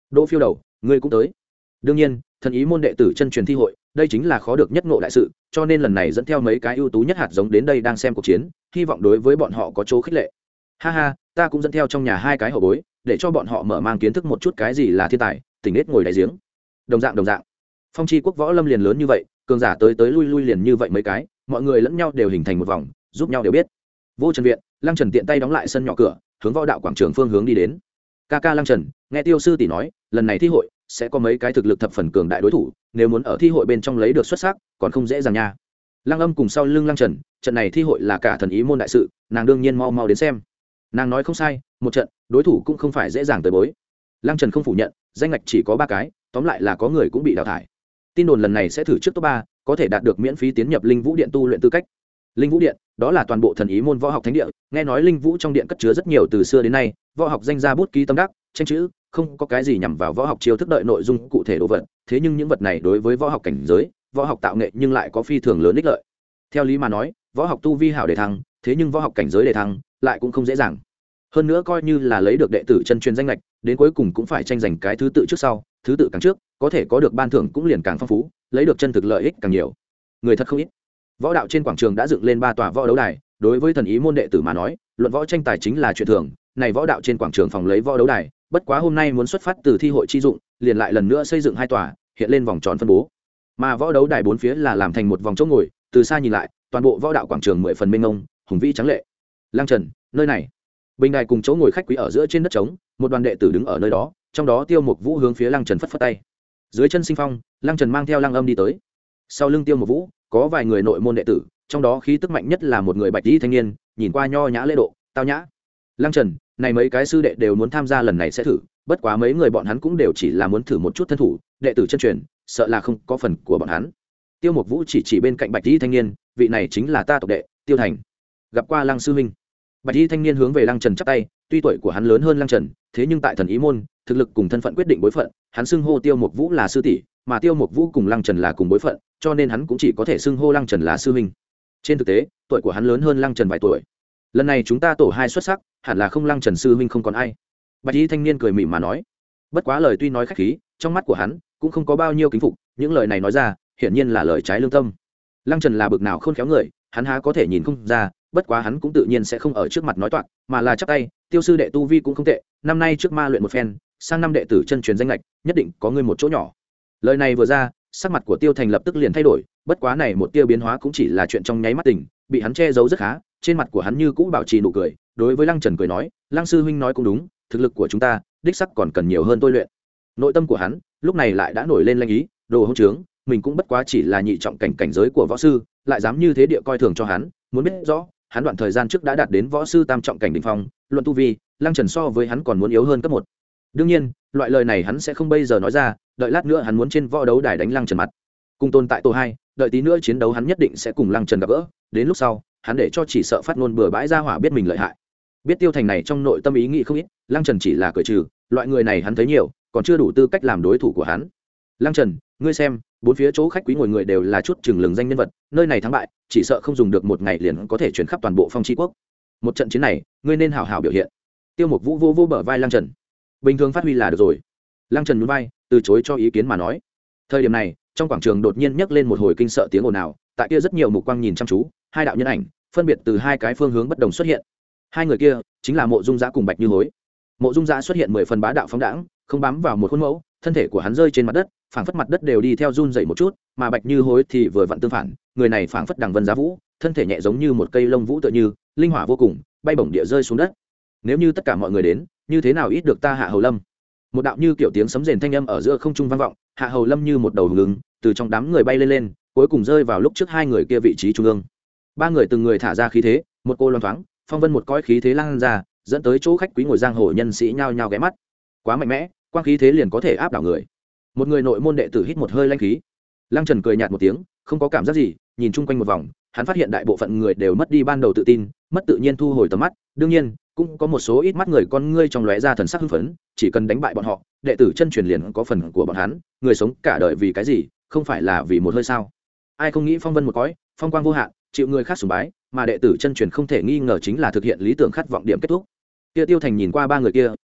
Đỗ Phiêu đầu, ngươi cũng tới. Đương nhiên, thần ý môn đệ tử chân truyền thi hội, đây chính là khó được nhất ngộ đại sự, cho nên lần này dẫn theo mấy cái ưu tú nhất hạt giống đến đây đang xem cuộc chiến, hy vọng đối với bọn họ có chỗ khích lệ. Ha ha, ta cũng dẫn theo trong nhà hai cái hậu bối, để cho bọn họ mở mang kiến thức một chút cái gì là thiên tài, tỉnh nết ngồi đáy giếng. Đồng dạng đồng dạng. Phong chi quốc võ lâm liền lớn như vậy, cường giả tới tới lui lui liền như vậy mấy cái, mọi người lẫn nhau đều hình thành một vòng, giúp nhau đều biết. Vô Trần viện, Lăng Trần tiện tay đóng lại sân nhỏ cửa, hướng võ đạo quảng trường phương hướng đi đến. Ca ca Lăng Trần, nghe Tiêu sư tỷ nói, lần này thi hội sẽ có mấy cái thực lực thập phần cường đại đối thủ, nếu muốn ở thi hội bên trong lấy được xuất sắc, còn không dễ dàng nha. Lăng Âm cùng sau lưng Lăng Trần, trận này thi hội là cả thần ý môn đại sự, nàng đương nhiên mau mau đến xem. Nàng nói không sai, một trận, đối thủ cũng không phải dễ dàng tới bối. Lăng Trần không phủ nhận, danh ngạch chỉ có ba cái, tóm lại là có người cũng bị đào thải. Tin đồn lần này sẽ thử trước top ba, có thể đạt được miễn phí tiến nhập Linh Vũ Điện tu luyện tư cách. Linh Vũ Điện, đó là toàn bộ thần ý môn võ học thánh địa, nghe nói Linh Vũ trong điện cất chứa rất nhiều từ xưa đến nay, võ học danh gia bút ký tâm đắc, tranh chữ, không có cái gì nhằm vào võ học chiêu thức đợi nội dung cụ thể đồ vật, thế nhưng những vật này đối với võ học cảnh giới, võ học tạo nghệ nhưng lại có phi thường lớn ích lợi. Theo lý mà nói, võ học tu vi hảo để thăng, thế nhưng võ học cảnh giới để thăng lại cũng không dễ dàng. Hơn nữa coi như là lấy được đệ tử chân truyền danh lệch, đến cuối cùng cũng phải tranh giành cái thứ tự trước sau, thứ tự càng trước, có thể có được ban thưởng cũng liền càng phong phú, lấy được chân thực lợi ích càng nhiều. Người thật không ít. Võ đạo trên quảng trường đã dựng lên ba tòa võ đấu đài, đối với thần ý môn đệ tử mà nói, luận võ tranh tài chính là chuyện thường, này võ đạo trên quảng trường phòng lấy võ đấu đài, bất quá hôm nay muốn xuất phát từ thi hội chi dụng, liền lại lần nữa xây dựng hai tòa, hiện lên vòng tròn phân bố. Mà võ đấu đài bốn phía là làm thành một vòng chỗ ngồi, từ xa nhìn lại, toàn bộ võ đạo quảng trường mười phần mênh mông, hùng vĩ trắng lệ. Lăng Trần, nơi này. Bình đài cùng chỗ ngồi khách quý ở giữa trên đất trống, một đoàn đệ tử đứng ở nơi đó, trong đó Tiêu Mục Vũ hướng phía Lăng Trần phất phất tay. Dưới chân sinh phong, Lăng Trần mang theo Lăng Âm đi tới. Sau lưng Tiêu Mục Vũ, có vài người nội môn đệ tử, trong đó khí tức mạnh nhất là một người bạch y thanh niên, nhìn qua nho nhã lễ độ, tao nhã. Lăng Trần, này mấy cái sư đệ đều muốn tham gia lần này sẽ thử, bất quá mấy người bọn hắn cũng đều chỉ là muốn thử một chút thân thủ, đệ tử chân truyền, sợ là không có phần của bọn hắn. Tiêu Mục Vũ chỉ chỉ bên cạnh bạch y thanh niên, vị này chính là ta tộc đệ, Tiêu Thành. Gặp qua Lăng sư huynh. Bạch y thanh niên hướng về Lăng Trần chắp tay, tuy tuổi của hắn lớn hơn Lăng Trần, thế nhưng tại thần ý môn, thực lực cùng thân phận quyết định bối phận, hắn xưng hô Tiêu Mục Vũ là sư tỷ, mà Tiêu Mục Vũ cùng Lăng Trần là cùng bối phận, cho nên hắn cũng chỉ có thể xưng hô Lăng Trần là sư huynh. Trên thực tế, tuổi của hắn lớn hơn Lăng Trần vài tuổi. Lần này chúng ta tổ hai xuất sắc, hẳn là không Lăng Trần sư huynh không còn ai. Bạch y thanh niên cười mỉm mà nói. Bất quá lời tuy nói khách khí, trong mắt của hắn cũng không có bao nhiêu kính phục, những lời này nói ra, hiển nhiên là lời trái lương tâm. Lăng Trần là bực nào khôn khéo người, hắn há có thể nhìn không ra, bất quá hắn cũng tự nhiên sẽ không ở trước mặt nói toạc, mà là chắp tay, Tiêu sư đệ tu vi cũng không tệ, năm nay trước ma luyện một phen, sang năm đệ tử chân truyền danh lệch, nhất định có ngươi một chỗ nhỏ. Lời này vừa ra, sắc mặt của Tiêu Thành lập tức liền thay đổi, bất quá này một tia biến hóa cũng chỉ là chuyện trong nháy mắt tình, bị hắn che giấu rất khá, trên mặt của hắn như cũ bảo trì nụ cười, đối với Lăng Trần cười nói, Lăng sư huynh nói cũng đúng, thực lực của chúng ta, đích sắc còn cần nhiều hơn tôi luyện. Nội tâm của hắn, lúc này lại đã nổi lên lanh ý, đồ hỗn trướng, mình cũng bất quá chỉ là nhị trọng cảnh cảnh giới của võ sư, lại dám như thế địa coi thường cho hắn, muốn biết rõ, hắn đoạn thời gian trước đã đạt đến võ sư tam trọng cảnh đỉnh phong, luận tu vi, Lăng Trần so với hắn còn muốn yếu hơn cấp một. Đương nhiên, loại lời này hắn sẽ không bây giờ nói ra, đợi lát nữa hắn muốn trên võ đấu đài đánh Lăng Trần mặt. Cùng tồn tại tổ hai, đợi tí nữa chiến đấu hắn nhất định sẽ cùng Lăng Trần gặp gỡ, đến lúc sau, hắn để cho chỉ sợ phát ngôn bừa bãi ra hỏa biết mình lợi hại. Biết Tiêu Thành này trong nội tâm ý nghĩ không ít, Lăng Trần chỉ là cười trừ, loại người này hắn thấy nhiều, còn chưa đủ tư cách làm đối thủ của hắn. Lăng Trần, ngươi xem, bốn phía chỗ khách quý ngồi người đều là chút chừng lừng danh nhân vật, nơi này thắng bại, chỉ sợ không dùng được một ngày liền có thể chuyển khắp toàn bộ Phong Chi quốc. Một trận chiến này, ngươi nên hảo hảo biểu hiện. Tiêu Mục Vũ vô vô bờ vai Lăng Trần. Bình thường phát huy là được rồi. Lăng Trần nhún vai, từ chối cho ý kiến mà nói. Thời điểm này, trong quảng trường đột nhiên nhấc lên một hồi kinh sợ tiếng ồn ào, tại kia rất nhiều mục quang nhìn chăm chú, hai đạo nhân ảnh, phân biệt từ hai cái phương hướng bất đồng xuất hiện. Hai người kia chính là Mộ Dung Dã cùng Bạch Như Hối. Mộ Dung Dã xuất hiện mười phần bá đạo phóng đãng, không bám vào một khuôn mẫu, thân thể của hắn rơi trên mặt đất, phảng phất mặt đất đều đi theo run rẩy một chút, mà Bạch Như Hối thì vừa vặn tương phản, người này phảng phất đằng vân giá vũ, thân thể nhẹ giống như một cây lông vũ tựa như, linh hỏa vô cùng, bay bổng địa rơi xuống đất. Nếu như tất cả mọi người đến, như thế nào ít được ta Hạ Hầu Lâm? Một đạo như kiểu tiếng sấm rền thanh âm ở giữa không trung vang vọng, Hạ Hầu Lâm như một đầu hùng lưng, từ trong đám người bay lên lên, cuối cùng rơi vào lúc trước hai người kia vị trí trung ương. Ba người từng người thả ra khí thế, một cô loan thoáng, phong vân một cõi khí thế lan ra, dẫn tới chỗ khách quý ngồi giang hồ nhân sĩ nhao nhao ghé mắt. Quá mạnh mẽ, quang khí thế liền có thể áp đảo người. Một người nội môn đệ tử hít một hơi lanh khí. Lăng Trần cười nhạt một tiếng, không có cảm giác gì, nhìn chung quanh một vòng, hắn phát hiện đại bộ phận người đều mất đi ban đầu tự tin, mất tự nhiên thu hồi tầm mắt, đương nhiên, cũng có một số ít mắt người con ngươi trong lóe ra thần sắc hưng phấn, chỉ cần đánh bại bọn họ, đệ tử chân truyền liền có phần của bọn hắn, người sống cả đời vì cái gì, không phải là vì một hơi sao? Ai không nghĩ phong vân một cõi, phong quang vô hạn, chịu người khác sùng bái, mà đệ tử chân truyền không thể nghi ngờ chính là thực hiện lý tưởng khát vọng điểm kết thúc. Kia Tiêu Thành nhìn qua ba người kia,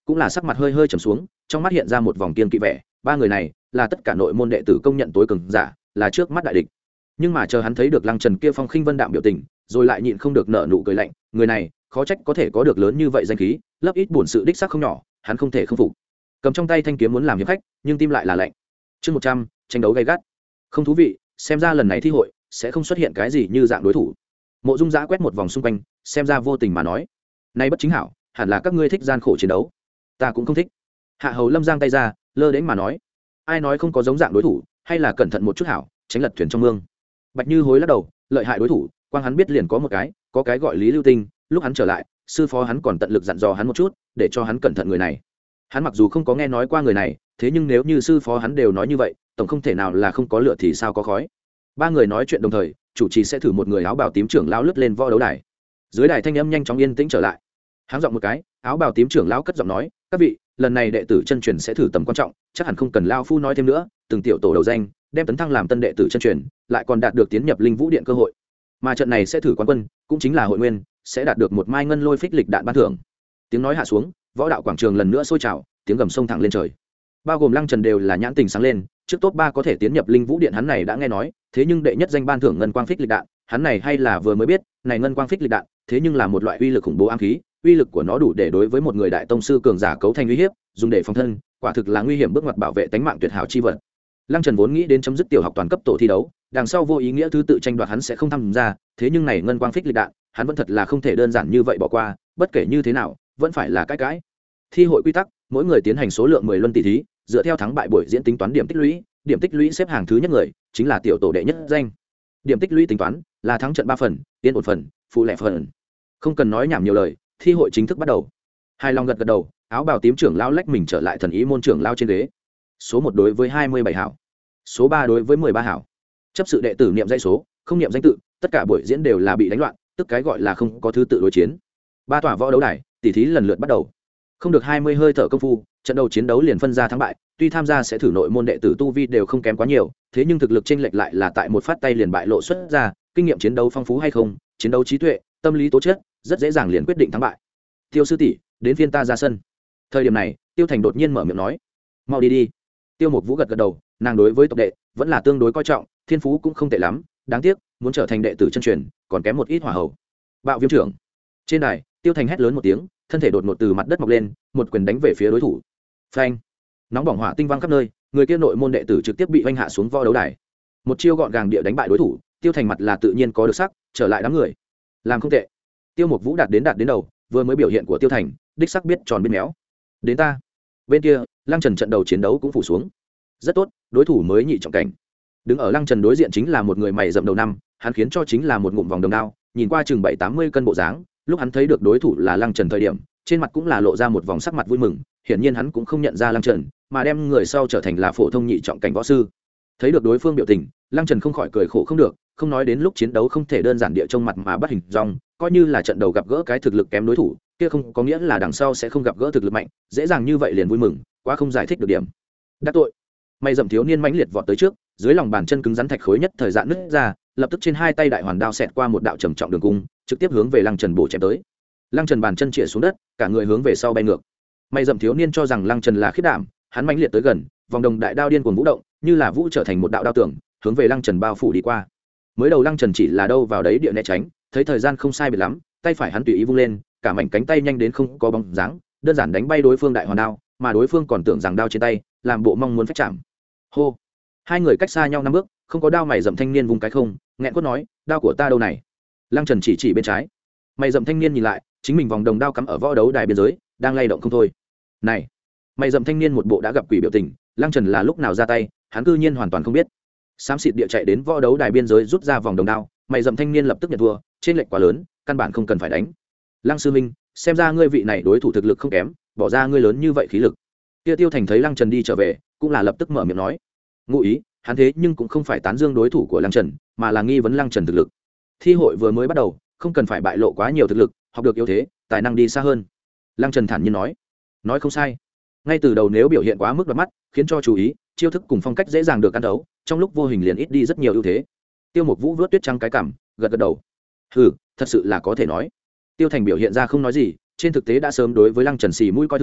cũng là sắc mặt hơi hơi trầm xuống, trong mắt hiện ra một vòng kiên kỵ vẻ. Ba người này là tất cả nội môn đệ tử công nhận tối cường giả, là trước mắt đại địch. Nhưng mà chờ hắn thấy được Lăng Trần kia phong khinh vân đạm biểu tình, rồi lại nhịn không được nở nụ cười lạnh. Người này khó trách có thể có được lớn như vậy danh khí, lấp ít buồn sự đích xác không nhỏ, hắn không thể không phục. Cầm trong tay thanh kiếm muốn làm hiệp khách, nhưng tim lại là lạnh. Chương một trăm, tranh đấu gay gắt. Không thú vị, xem ra lần này thi hội sẽ không xuất hiện cái gì như dạng đối thủ. Mộ Dung Giã quét một vòng xung quanh, xem ra vô tình mà nói, nay bất chính hảo, hẳn là các ngươi thích gian khổ chiến đấu, ta cũng không thích. Hạ Hầu Lâm giang tay ra, lơ đễnh mà nói, ai nói không có giống dạng đối thủ, hay là cẩn thận một chút hảo, tránh lật thuyền trong mương. Bạch Như hối lắc đầu, lợi hại đối thủ, quang hắn biết liền có một cái, có cái gọi Lý Lưu Tinh, lúc hắn trở lại, sư phó hắn còn tận lực dặn dò hắn một chút, để cho hắn cẩn thận người này. Hắn mặc dù không có nghe nói qua người này, thế nhưng nếu như sư phó hắn đều nói như vậy, tổng không thể nào là không có lửa thì sao có khói. Ba người nói chuyện đồng thời, chủ trì sẽ thử một người áo bào tím trưởng lão lướt lên võ đấu đài. Dưới đài thanh âm nhanh chóng yên tĩnh trở lại. Háng giọng một cái, áo bào tím trưởng lão cất giọng nói, các vị, lần này đệ tử chân truyền sẽ thử tầm quan trọng, chắc hẳn không cần lao phu nói thêm nữa, từng tiểu tổ đầu danh, đem tấn thăng làm tân đệ tử chân truyền, lại còn đạt được tiến nhập linh vũ điện cơ hội. Mà trận này sẽ thử quán quân, cũng chính là hội nguyên, sẽ đạt được một mai ngân lôi phích lịch đạn ban thưởng. Tiếng nói hạ xuống, võ đạo quảng trường lần nữa sôi trào, tiếng gầm sông thẳng lên trời. Bao gồm Lăng Trần đều là nhãn tình sáng lên, trước top ba có thể tiến nhập linh vũ điện hắn này đã nghe nói, thế nhưng đệ nhất danh ban thưởng ngân quang phích lịch đạn, hắn này hay là vừa mới biết, này ngân quang phích lịch đạn, thế nhưng là một loại uy lực khủng bố ám khí, uy lực của nó đủ để đối với một người đại tông sư cường giả cấu thành uy hiếp, dùng để phòng thân, quả thực là nguy hiểm bước ngoặt bảo vệ tính mạng tuyệt hảo chi vật. Lăng Trần vốn nghĩ đến chấm dứt tiểu học toàn cấp tổ thi đấu, đằng sau vô ý nghĩa thứ tự tranh đoạt hắn sẽ không tham gia, thế nhưng này ngân quang phích lịch đạn, hắn vẫn thật là không thể đơn giản như vậy bỏ qua, bất kể như thế nào, vẫn phải là cái cái. Thi hội quy tắc, mỗi người tiến hành số lượng mười luân tỷ thí, dựa theo thắng bại buổi diễn tính toán điểm tích lũy, điểm tích lũy xếp hàng thứ nhất người chính là tiểu tổ đệ nhất danh. Điểm tích lũy tính toán là thắng trận ba phần, yên một phần, phụ lẻ phần. Không cần nói nhảm nhiều lời, thi hội chính thức bắt đầu. Hai Long gật gật đầu, áo bào tím trưởng lão lách mình trở lại thần ý môn trưởng lão trên ghế. Số một đối với hai mươi bảy hảo, số ba đối với mười ba hảo. Chấp sự đệ tử niệm dãy số, không niệm danh tự, tất cả buổi diễn đều là bị đánh loạn, tức cái gọi là không có thứ tự đối chiến. Ba tòa võ đấu đài, tỷ thí lần lượt bắt đầu. Không được hai mươi hơi thở công phu, trận đầu chiến đấu liền phân ra thắng bại, tuy tham gia sẽ thử nội môn đệ tử tu vi đều không kém quá nhiều, thế nhưng thực lực chênh lệch lại là tại một phát tay liền bại lộ xuất ra, kinh nghiệm chiến đấu phong phú hay không, chiến đấu trí tuệ, tâm lý tố chất, rất dễ dàng liền quyết định thắng bại. Tiêu sư tỷ, đến phiên ta ra sân. Thời điểm này, Tiêu Thành đột nhiên mở miệng nói, mau đi đi. Tiêu Mục Vũ gật gật đầu, nàng đối với tộc đệ vẫn là tương đối coi trọng, thiên phú cũng không tệ lắm, đáng tiếc, muốn trở thành đệ tử chân truyền, còn kém một ít hỏa hậu. Bạo Viêm trưởng. Trên đài, Tiêu Thành hét lớn một tiếng, thân thể đột ngột từ mặt đất mọc lên, một quyền đánh về phía đối thủ. Phanh! Nóng bỏng hỏa tinh văng khắp nơi, người kia nội môn đệ tử trực tiếp bị vanh hạ xuống võ đấu đài. Một chiêu gọn gàng địa đánh bại đối thủ, Tiêu Thành mặt là tự nhiên có được sắc, trở lại đám người. Làm không tệ. Tiêu Mục Vũ đạt đến đạt đến đầu, vừa mới biểu hiện của Tiêu Thành, đích sắc biết tròn biết méo. Đến ta. Bên kia, Lăng Trần trận đầu chiến đấu cũng phủ xuống. Rất tốt, đối thủ mới nhị trọng cảnh. Đứng ở Lăng Trần đối diện chính là một người mày rậm đầu năm, hắn khiến cho chính là một ngụm vòng đồng đao, nhìn qua chừng bảy tám mươi cân bộ dáng, lúc hắn thấy được đối thủ là Lăng Trần thời điểm, trên mặt cũng là lộ ra một vòng sắc mặt vui mừng, hiển nhiên hắn cũng không nhận ra Lăng Trần, mà đem người sau trở thành là phổ thông nhị trọng cảnh võ sư. Thấy được đối phương biểu tình, Lăng Trần không khỏi cười khổ không được, không nói đến lúc chiến đấu không thể đơn giản địa trong mặt mà bắt hình dong, coi như là trận đầu gặp gỡ cái thực lực kém đối thủ, kia không có nghĩa là đằng sau sẽ không gặp gỡ thực lực mạnh, dễ dàng như vậy liền vui mừng, quá không giải thích được điểm. Đắc tội. Mày dậm thiếu niên mãnh liệt vọt tới trước, dưới lòng bàn chân cứng rắn thạch khối nhất thời gian nứt ra, lập tức trên hai tay đại hoàn đao xẹt qua một đạo trầm trọng đường cung, trực tiếp hướng về Lăng Trần bổ chém tới. Lăng Trần bàn chân chĩa xuống đất, cả người hướng về sau bay ngược. Mày dậm thiếu niên cho rằng Lăng Trần là khiết đảm, hắn mãnh liệt tới gần, vòng đồng đại đao điên cuồng vũ động, như là vũ trở thành một đạo đao tường, hướng về Lăng Trần bao phủ đi qua. Mới đầu Lăng Trần chỉ là đâu vào đấy địa né tránh, thấy thời gian không sai biệt lắm, tay phải hắn tùy ý vung lên, cả mảnh cánh tay nhanh đến không có bóng dáng, đơn giản đánh bay đối phương đại hoàn đao, mà đối phương còn tưởng rằng đao trên tay, làm bộ mong muốn phách chạm. Hô. Hai người cách xa nhau năm bước, không có đao mày dậm thanh niên vùng cái không, nghẹn quát nói, đao của ta đâu này? Lăng Trần chỉ chỉ bên trái. Mày dậm thanh niên nhìn lại, chính mình vòng đồng đao cắm ở võ đấu đài biên giới, đang lay động không thôi. Này, mày dậm thanh niên một bộ đã gặp quỷ biểu tình, Lăng Trần là lúc nào ra tay, hắn cư nhiên hoàn toàn không biết. Xám xịt địa chạy đến võ đấu đài biên giới rút ra vòng đồng đao, mày dậm thanh niên lập tức nhận thua, trên lệch quá lớn, căn bản không cần phải đánh. Lăng sư minh, xem ra ngươi vị này đối thủ thực lực không kém, bỏ ra ngươi lớn như vậy khí lực. Kia Tiêu Thành thấy Lăng Trần đi trở về, cũng là lập tức mở miệng nói, ngụ ý, hắn thế nhưng cũng không phải tán dương đối thủ của Lăng Trần, mà là nghi vấn Lăng Trần thực lực. Thi hội vừa mới bắt đầu, không cần phải bại lộ quá nhiều thực lực, học được yếu thế, tài năng đi xa hơn. Lăng Trần thản nhiên nói, nói không sai. Ngay từ đầu nếu biểu hiện quá mức đoạt mắt, khiến cho chú ý, chiêu thức cùng phong cách dễ dàng được ăn đấu, trong lúc vô hình liền ít đi rất nhiều ưu thế. Tiêu Mục Vũ vớt tuyết trắng cái cằm, gật gật đầu. Hừ, thật sự là có thể nói. Tiêu Thành biểu hiện ra không nói gì, trên thực tế đã sớm đối với Lăng Trần xì mũi coi thường,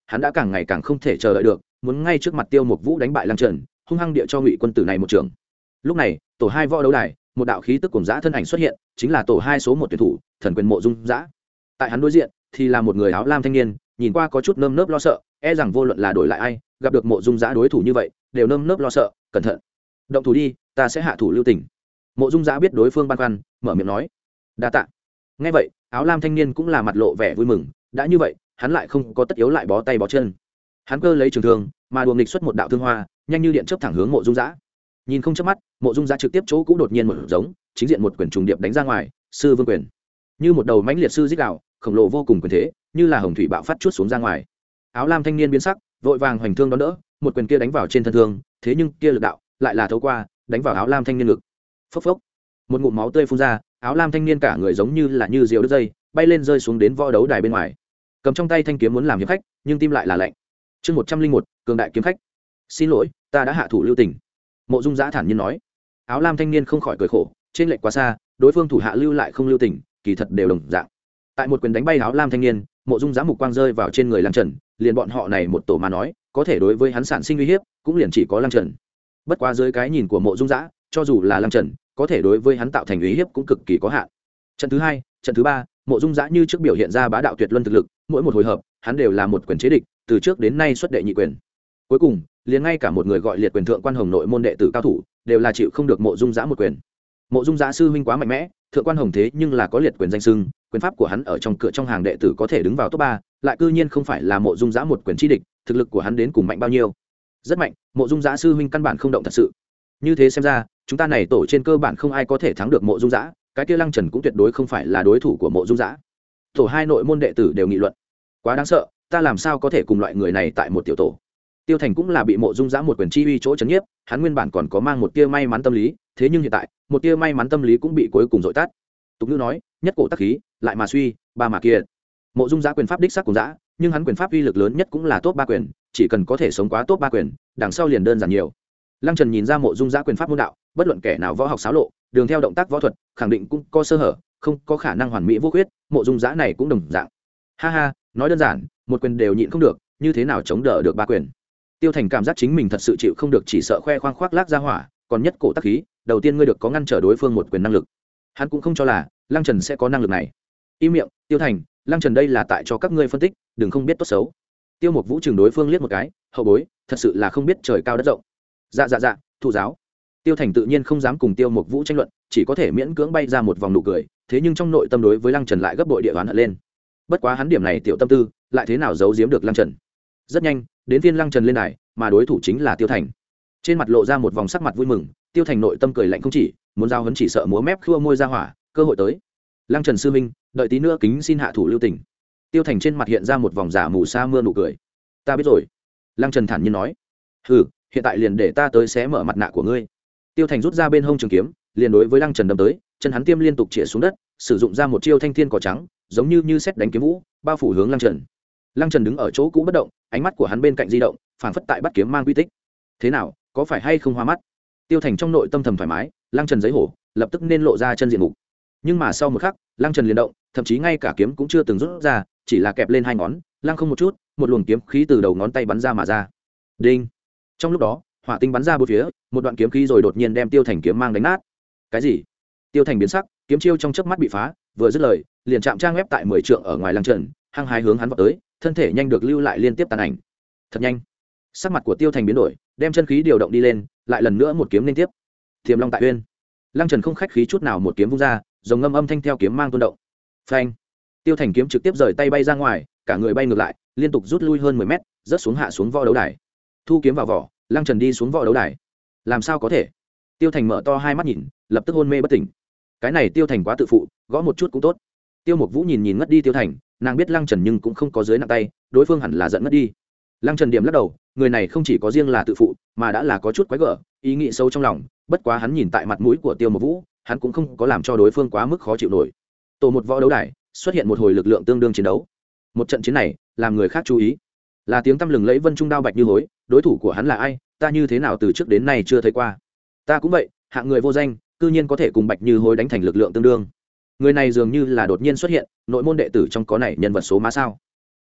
hắn đã càng ngày càng không thể chờ đợi được, muốn ngay trước mặt Tiêu Mục Vũ đánh bại Lăng Trần, hung hăng địa cho Ngụy quân tử này một trường. Lúc này, tổ hai võ đấu đài, một đạo khí tức cuồng dã thân ảnh xuất hiện, chính là tổ hai số một tuyển thủ, Thần Quyền Mộ Dung Dã. Tại hắn đối diện, thì là một người áo lam thanh niên, nhìn qua có chút nơm nớp lo sợ, e rằng vô luận là đổi lại ai, gặp được Mộ Dung Dã đối thủ như vậy, đều nơm nớp lo sợ, cẩn thận. Động thủ đi, ta sẽ hạ thủ lưu tình. Mộ Dung Dã biết đối phương băn khoăn, mở miệng nói. Đa tạ. Nghe vậy, áo lam thanh niên cũng là mặt lộ vẻ vui mừng, đã như vậy, hắn lại không có tất yếu lại bó tay bó chân. Hắn cơ lấy trường thương, mà đùa nghịch xuất một đạo thương hoa, nhanh như điện chớp thẳng hướng Mộ Dung Dã. Nhìn không chớp mắt, Mộ Dung Dã trực tiếp chỗ cũ đột nhiên một giống, chính diện một quyền trùng điệp đánh ra ngoài, sư vương quyền. Như một đầu mãnh liệt sư rít gào, khổng lồ vô cùng quyền thế, như là hồng thủy bạo phát chuốt xuống ra ngoài. Áo lam thanh niên biến sắc, vội vàng hoành thương đón đỡ, một quyền kia đánh vào trên thân thương, thế nhưng kia lực đạo lại là thấu qua, đánh vào áo lam thanh niên ngực. Phốc phốc, một ngụm máu tươi phun ra, áo lam thanh niên cả người giống như là như diều đứt dây, bay lên rơi xuống đến võ đấu đài bên ngoài. Cầm trong tay thanh kiếm muốn làm hiệp khách, nhưng tim lại là lạnh. Chương một trăm linh một, cường đại kiếm khách. Xin lỗi, ta đã hạ thủ lưu tình. Mộ Dung Dã thản nhiên nói. Áo lam thanh niên không khỏi cười khổ, trên lệch quá xa, đối phương thủ hạ lưu lại không lưu tình, kỳ thật đều đồng dạng. Tại một quyền đánh bay áo lam thanh niên, Mộ Dung Dã mục quang rơi vào trên người Lăng Trần, liền bọn họ này một tổ mà nói, có thể đối với hắn sản sinh uy hiếp, cũng liền chỉ có Lăng Trần. Bất quá dưới cái nhìn của Mộ Dung Dã, cho dù là Lăng Trần, có thể đối với hắn tạo thành uy hiếp cũng cực kỳ có hạn. Trận thứ hai, trận thứ ba, Mộ Dung Dã như trước biểu hiện ra bá đạo tuyệt luân thực lực, mỗi một hồi hợp, hắn đều là một quyền chế địch, từ trước đến nay xuất đệ nhị quyền. Cuối cùng, liền ngay cả một người gọi liệt quyền thượng quan hồng nội môn đệ tử cao thủ, đều là chịu không được Mộ Dung Dã một quyền. Mộ Dung Dã sư huynh quá mạnh mẽ, thượng quan hồng thế nhưng là có liệt quyền danh xưng, quyền pháp của hắn ở trong cửa trong hàng đệ tử có thể đứng vào top ba, lại cư nhiên không phải là Mộ Dung Dã một quyền chi địch, thực lực của hắn đến cùng mạnh bao nhiêu? Rất mạnh, Mộ Dung Dã sư huynh căn bản không động thật sự. Như thế xem ra, chúng ta này tổ trên cơ bản không ai có thể thắng được Mộ Dung Dã, cái kia Lăng Trần cũng tuyệt đối không phải là đối thủ của Mộ Dung Dã. Tổ hai nội môn đệ tử đều nghị luận, quá đáng sợ, ta làm sao có thể cùng loại người này tại một tiểu tổ. Tiêu Thành cũng là bị Mộ Dung Dã một quyền chi uy chỗ chấn nhiếp, hắn nguyên bản còn có mang một tia may mắn tâm lý, thế nhưng hiện tại, một tia may mắn tâm lý cũng bị cuối cùng dội tắt. Tục ngữ nói, nhất cổ tắc khí, lại mà suy, ba mà kia. Mộ Dung Dã quyền pháp đích sắc cùng dã, nhưng hắn quyền pháp uy lực lớn nhất cũng là top ba quyền, chỉ cần có thể sống quá top ba quyền, đằng sau liền đơn giản nhiều. Lăng Trần nhìn ra Mộ Dung Dã quyền pháp môn đạo, bất luận kẻ nào võ học xáo lộ, đường theo động tác võ thuật, khẳng định cũng có sơ hở, không có khả năng hoàn mỹ vô khuyết, Mộ Dung Dã này cũng đồng dạng. Ha ha, nói đơn giản, một quyền đều nhịn không được, như thế nào chống đỡ được ba quyền. Tiêu Thành cảm giác chính mình thật sự chịu không được, chỉ sợ khoe khoang khoác lác ra hỏa, còn nhất cổ tắc khí, đầu tiên ngươi được có ngăn trở đối phương một quyền năng lực. Hắn cũng không cho là Lăng Trần sẽ có năng lực này. Im miệng, Tiêu Thành, Lăng Trần đây là tại cho các ngươi phân tích, đừng không biết tốt xấu. Tiêu Mục Vũ chừng đối phương liếc một cái, hậu bối, thật sự là không biết trời cao đất rộng. Dạ dạ dạ, thụ giáo. Tiêu Thành tự nhiên không dám cùng Tiêu Mục Vũ tranh luận, chỉ có thể miễn cưỡng bay ra một vòng nụ cười, thế nhưng trong nội tâm đối với Lăng Trần lại gấp bội địa oán hận lên. Bất quá hắn điểm này tiểu tâm tư, lại thế nào giấu giếm được Lăng Trần. Rất nhanh, đến phiên Lăng Trần lên đài, mà đối thủ chính là Tiêu Thành. Trên mặt lộ ra một vòng sắc mặt vui mừng, Tiêu Thành nội tâm cười lạnh không chỉ, muốn giao hấn chỉ sợ múa mép khua môi ra hỏa, cơ hội tới. Lăng Trần sư minh, đợi tí nữa kính xin hạ thủ lưu tình. Tiêu Thành trên mặt hiện ra một vòng giả mù sa mưa nụ cười. Ta biết rồi. Lăng Trần thản nhiên nói. Hừ, hiện tại liền để ta tới xé mở mặt nạ của ngươi. Tiêu Thành rút ra bên hông trường kiếm, liền đối với Lăng Trần đâm tới, chân hắn tiêm liên tục chĩa xuống đất, sử dụng ra một chiêu thanh thiên cỏ trắng, giống như như sét đánh kiếm vũ, bao phủ hướng Lăng Trần. Lăng Trần đứng ở chỗ cũ bất động, ánh mắt của hắn bên cạnh di động, phảng phất tại bắt kiếm mang quy tích. Thế nào, có phải hay không hoa mắt? Tiêu Thành trong nội tâm thầm thoải mái, Lăng Trần giấy hổ, lập tức nên lộ ra chân diện mục. Nhưng mà sau một khắc, Lăng Trần liền động, thậm chí ngay cả kiếm cũng chưa từng rút ra, chỉ là kẹp lên hai ngón, lăng không một chút, một luồng kiếm khí từ đầu ngón tay bắn ra mà ra. Đinh! Trong lúc đó, hỏa tinh bắn ra bốn phía, một đoạn kiếm khí rồi đột nhiên đem Tiêu Thành kiếm mang đánh nát. Cái gì? Tiêu Thành biến sắc, kiếm chiêu trong chớp mắt bị phá, vừa dứt lời, liền chạm trang ép tại mười trượng ở ngoài Lăng Trần, hăng hái hướng hắn vọt tới, thân thể nhanh được lưu lại liên tiếp tàn ảnh. Thật nhanh. Sắc mặt của Tiêu Thành biến đổi, đem chân khí điều động đi lên, lại lần nữa một kiếm liên tiếp. Thiềm Long tại uyên. Lăng Trần không khách khí chút nào một kiếm vung ra, rồng ngâm âm thanh theo kiếm mang tuôn động. Phanh! Tiêu Thành kiếm trực tiếp rời tay bay ra ngoài, cả người bay ngược lại, liên tục rút lui hơn mười mét, rớt xuống hạ xuống võ đấu đài. Thu kiếm vào vỏ, Lăng Trần đi xuống võ đấu đài. Làm sao có thể? Tiêu Thành mở to hai mắt nhìn, lập tức hôn mê bất tỉnh. Cái này Tiêu Thành quá tự phụ, gõ một chút cũng tốt. Tiêu Mục Vũ nhìn nhìn ngất đi Tiêu Thành, nàng biết Lăng Trần nhưng cũng không có dưới nặng tay, đối phương hẳn là giận ngất đi. Lăng Trần điểm lắc đầu, người này không chỉ có riêng là tự phụ, mà đã là có chút quái gở, ý nghĩ sâu trong lòng. Bất quá hắn nhìn tại mặt mũi của Tiêu Mục Vũ, hắn cũng không có làm cho đối phương quá mức khó chịu nổi. Tổ một võ đấu đài xuất hiện một hồi lực lượng tương đương chiến đấu. Một trận chiến này làm người khác chú ý, là tiếng tăm lừng lẫy Vân Trung đao Bạch Như Hối. Đối thủ của hắn là ai, ta như thế nào từ trước đến nay chưa thấy qua. Ta cũng vậy, hạng người vô danh, cư nhiên có thể cùng Bạch Như Hối đánh thành lực lượng tương đương. Người này dường như là đột nhiên xuất hiện, nội môn đệ tử trong có này nhân vật số má sao.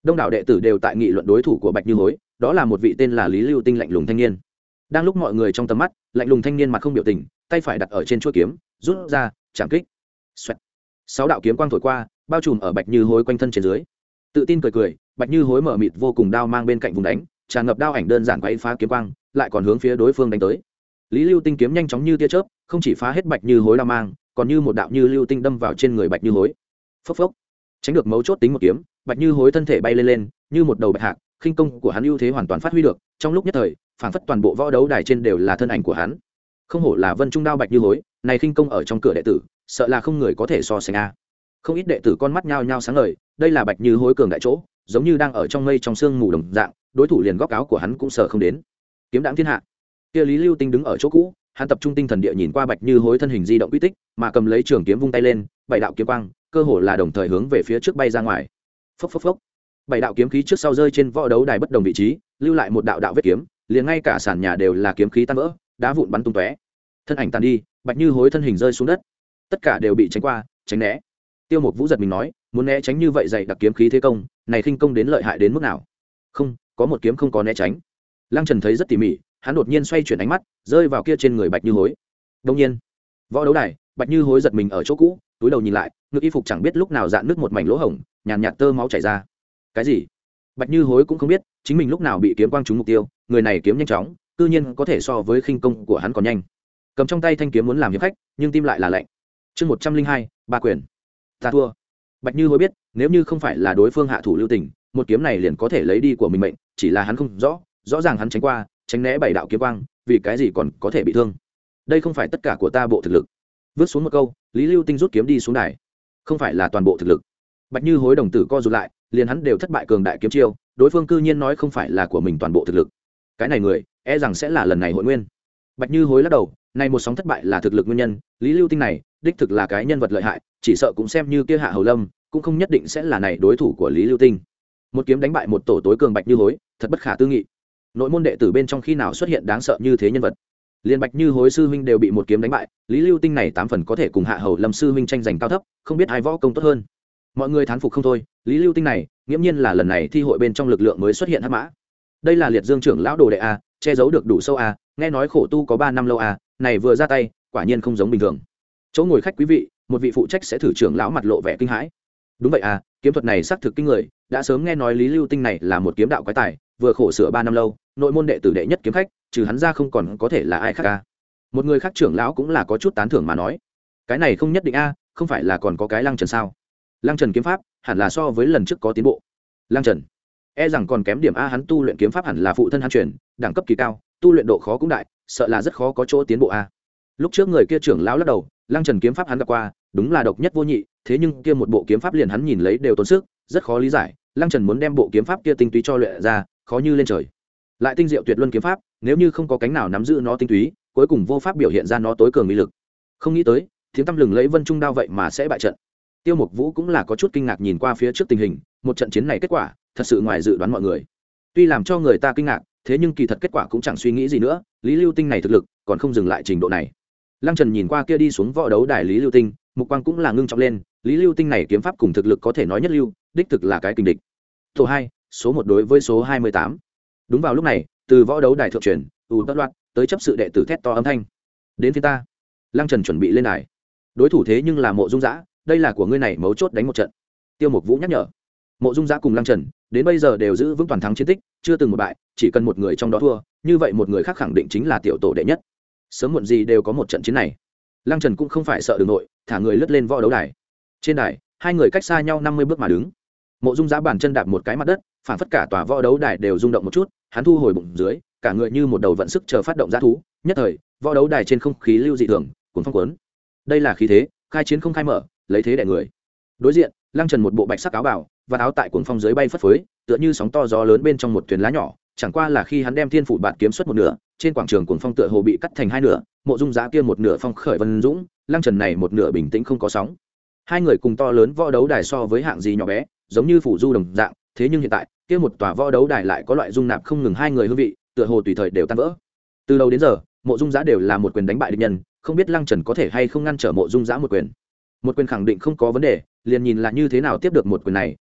đông đảo đệ tử đều tại nghị luận đối thủ của bạch như hối, đó là một vị tên là lý lưu tinh lạnh lùng thanh niên. Đang lúc mọi người trong tầm mắt, lạnh lùng thanh niên mặt không biểu tình, tay phải đặt ở trên chuôi kiếm, rút ra chạm kích. Xoẹt. Sáu đạo kiếm quang thổi qua, bao trùm ở bạch như hối quanh thân trên dưới. Tự tin cười cười, bạch như hối mở mịt vô cùng đao mang bên cạnh vùng đánh, tràn ngập đao ảnh đơn giản quay phá kiếm quang, lại còn hướng phía đối phương đánh tới. Lý lưu tinh kiếm nhanh chóng như tia chớp, không chỉ phá hết bạch như hối đao mang, còn như một đạo như lưu tinh đâm vào trên người bạch như hối. Phốc phốc. Tránh được mấu chốt tính một kiếm, bạch như hối thân thể bay lên lên như một đầu bạch hạc, khinh công của hắn ưu thế hoàn toàn phát huy được, trong lúc nhất thời phảng phất toàn bộ võ đấu đài trên đều là thân ảnh của hắn. Không hổ là vân trung đao bạch như hối, này khinh công ở trong cửa đệ tử sợ là không người có thể so sánh a. Không ít đệ tử con mắt nhao nhao sáng ngời, đây là bạch như hối cường đại chỗ, giống như đang ở trong mây trong sương mù đồng dạng, đối thủ liền góc áo của hắn cũng sợ không đến. Kiếm đãng thiên hạ. Kia Lý lưu tinh đứng ở chỗ cũ, hắn tập trung tinh thần địa nhìn qua bạch như hối thân hình di động uy tích, mà cầm lấy trường kiếm vung tay lên, bảy đạo kiếm quang cơ hồ là đồng thời hướng về phía trước bay ra ngoài. Phốc phốc phốc. Bảy đạo kiếm khí trước sau rơi trên võ đấu đài bất đồng vị trí, lưu lại một đạo đạo vết kiếm, liền ngay cả sàn nhà đều là kiếm khí tan vỡ, đá vụn bắn tung tóe. Thân ảnh tan đi, bạch như hối thân hình rơi xuống đất, tất cả đều bị tránh qua, tránh né. Tiêu Mục Vũ giật mình nói, muốn né tránh như vậy dày đặc kiếm khí thế công, này khinh công đến lợi hại đến mức nào? Không, có một kiếm không có né tránh. Lăng Trần thấy rất tỉ mỉ, hắn đột nhiên xoay chuyển ánh mắt, rơi vào kia trên người bạch như hối. Đương nhiên, võ đấu đài, bạch như hối giật mình ở chỗ cũ, túi đầu nhìn lại, ngực y phục chẳng biết lúc nào dạn nước một mảnh lỗ hổng, nhàn nhạt tơ máu chảy ra. Cái gì? Bạch như hối cũng không biết chính mình lúc nào bị kiếm quang trúng mục tiêu, người này kiếm nhanh chóng, tự nhiên có thể so với khinh công của hắn còn nhanh. Cầm trong tay thanh kiếm muốn làm hiệp khách, nhưng tim lại là lạnh. Chương một trăm linh hai, ba quyền. Ta thua. Bạch như hối biết, nếu như không phải là đối phương hạ thủ lưu tình, một kiếm này liền có thể lấy đi của mình mệnh, chỉ là hắn không rõ, rõ ràng hắn tránh qua, tránh né bảy đạo kiếm quang, vì cái gì còn có thể bị thương? Đây không phải tất cả của ta bộ thực lực. Vứt xuống một câu, Lý Lưu Tinh rút kiếm đi xuống đài. Không phải là toàn bộ thực lực. Bạch như hối đồng tử co rụt lại, liền hắn đều thất bại cường đại kiếm chiêu, đối phương cư nhiên nói không phải là của mình toàn bộ thực lực. Cái này người, e rằng sẽ là lần này hội nguyên. Bạch như hối lắc đầu, này một sóng thất bại là thực lực nguyên nhân, Lý Lưu Tinh này, đích thực là cái nhân vật lợi hại, chỉ sợ cũng xem như kia Hạ Hầu Lâm, cũng không nhất định sẽ là này đối thủ của Lý Lưu Tinh. Một kiếm đánh bại một tổ tối cường Bạch như hối, thật bất khả tư nghị. Nội môn đệ tử bên trong khi nào xuất hiện đáng sợ như thế nhân vật? Liên Bạch như hối sư huynh đều bị một kiếm đánh bại, Lý Lưu Tinh này tám phần có thể cùng Hạ Hầu Lâm sư huynh tranh giành cao thấp, không biết ai võ công tốt hơn. Mọi người thán phục không thôi, Lý Lưu Tinh này, nghiễm nhiên là lần này thi hội bên trong lực lượng mới xuất hiện hắc mã. Đây là Liệt Dương trưởng lão đồ đệ a, che giấu được đủ sâu a, nghe nói khổ tu có ba năm lâu a, này vừa ra tay, quả nhiên không giống bình thường. Chỗ ngồi khách quý vị, một vị phụ trách sẽ thử trưởng lão mặt lộ vẻ kinh hãi. Đúng vậy à, kiếm thuật này xác thực kinh người, đã sớm nghe nói Lý Lưu Tinh này là một kiếm đạo quái tài, vừa khổ sửa ba năm lâu, nội môn đệ tử đệ nhất kiếm khách, trừ hắn ra không còn có thể là ai khác a. Một người khác trưởng lão cũng là có chút tán thưởng mà nói, cái này không nhất định a, không phải là còn có cái Lăng Trần sao? Lăng Trần kiếm pháp hẳn là so với lần trước có tiến bộ. Lăng Trần e rằng còn kém điểm a, hắn tu luyện kiếm pháp hẳn là phụ thân hắn truyền, đẳng cấp kỳ cao, tu luyện độ khó cũng đại, sợ là rất khó có chỗ tiến bộ a. Lúc trước người kia trưởng lão lắc đầu, Lăng Trần kiếm pháp hắn gặp qua, đúng là độc nhất vô nhị, thế nhưng kia một bộ kiếm pháp liền hắn nhìn lấy đều tốn sức, rất khó lý giải, Lăng Trần muốn đem bộ kiếm pháp kia tinh túy cho luyện ra, khó như lên trời. Lại tinh diệu tuyệt luân kiếm pháp, nếu như không có cánh nào nắm giữ nó tinh túy, cuối cùng vô pháp biểu hiện ra nó tối cường uy lực. Không nghĩ tới, tiếng tăm lừng lấy Vân Trung đao vậy mà sẽ bại trận. Tiêu Mục Vũ cũng là có chút kinh ngạc nhìn qua phía trước tình hình, một trận chiến này kết quả, thật sự ngoài dự đoán mọi người. Tuy làm cho người ta kinh ngạc, thế nhưng kỳ thật kết quả cũng chẳng suy nghĩ gì nữa, Lý Lưu Tinh này thực lực, còn không dừng lại trình độ này. Lăng Trần nhìn qua kia đi xuống võ đấu đài Lý Lưu Tinh, mục quang cũng là ngưng trọng lên, Lý Lưu Tinh này kiếm pháp cùng thực lực có thể nói nhất lưu, đích thực là cái kình địch. Tổ hai, số một đối với số hai mươi tám. Đúng vào lúc này, từ võ đấu đài thượng truyền, ù tất loạt, tới chấp sự đệ tử thét to âm thanh. Đến phía ta. Lăng Trần chuẩn bị lên đài. Đối thủ thế nhưng là Mộ Dung Dã, đây là của ngươi này mấu chốt đánh một trận. Tiêu Mục Vũ nhắc nhở. Mộ Dung Dã cùng Lăng Trần, đến bây giờ đều giữ vững toàn thắng chiến tích, chưa từng một bại, chỉ cần một người trong đó thua, như vậy một người khác khẳng định chính là tiểu tổ đệ nhất. Sớm muộn gì đều có một trận chiến này. Lăng Trần cũng không phải sợ đường nội, thả người lướt lên võ đấu đài. Trên đài, hai người cách xa nhau năm mươi bước mà đứng. Mộ Dung Dã bàn chân đạp một cái mặt đất, phản phất cả tòa võ đấu đài đều rung động một chút, hắn thu hồi bụng dưới, cả người như một đầu vận sức chờ phát động dã thú, nhất thời, võ đấu đài trên không khí lưu dị thường, cuốn phong cuốn. Đây là khí thế, khai chiến không khai mở, lấy thế đè người. Đối diện, Lăng Trần một bộ bạch sắc áo bào, và áo tại cuồng phong dưới bay phất phới, tựa như sóng to gió lớn bên trong một thuyền lá nhỏ, chẳng qua là khi hắn đem thiên phủ bạt kiếm xuất một nửa, trên quảng trường cuồng phong tựa hồ bị cắt thành hai nửa, Mộ Dung Dã kia một nửa phong khởi vân dũng, Lăng Trần này một nửa bình tĩnh không có sóng. Hai người cùng to lớn võ đấu đài so với hạng gì nhỏ bé, giống như phủ du đồng dạng, thế nhưng hiện tại, kia một tòa võ đấu đài lại có loại dung nạp không ngừng hai người hương vị, tựa hồ tùy thời đều tan vỡ. Từ đầu đến giờ, Mộ Dung Dã đều là một quyền đánh bại địch nhân, không biết Lăng Trần có thể hay không ngăn trở Mộ Dung Dã một quyền. Một quyền khẳng định không có vấn đề, liền nhìn là như thế nào tiếp được một quyền này,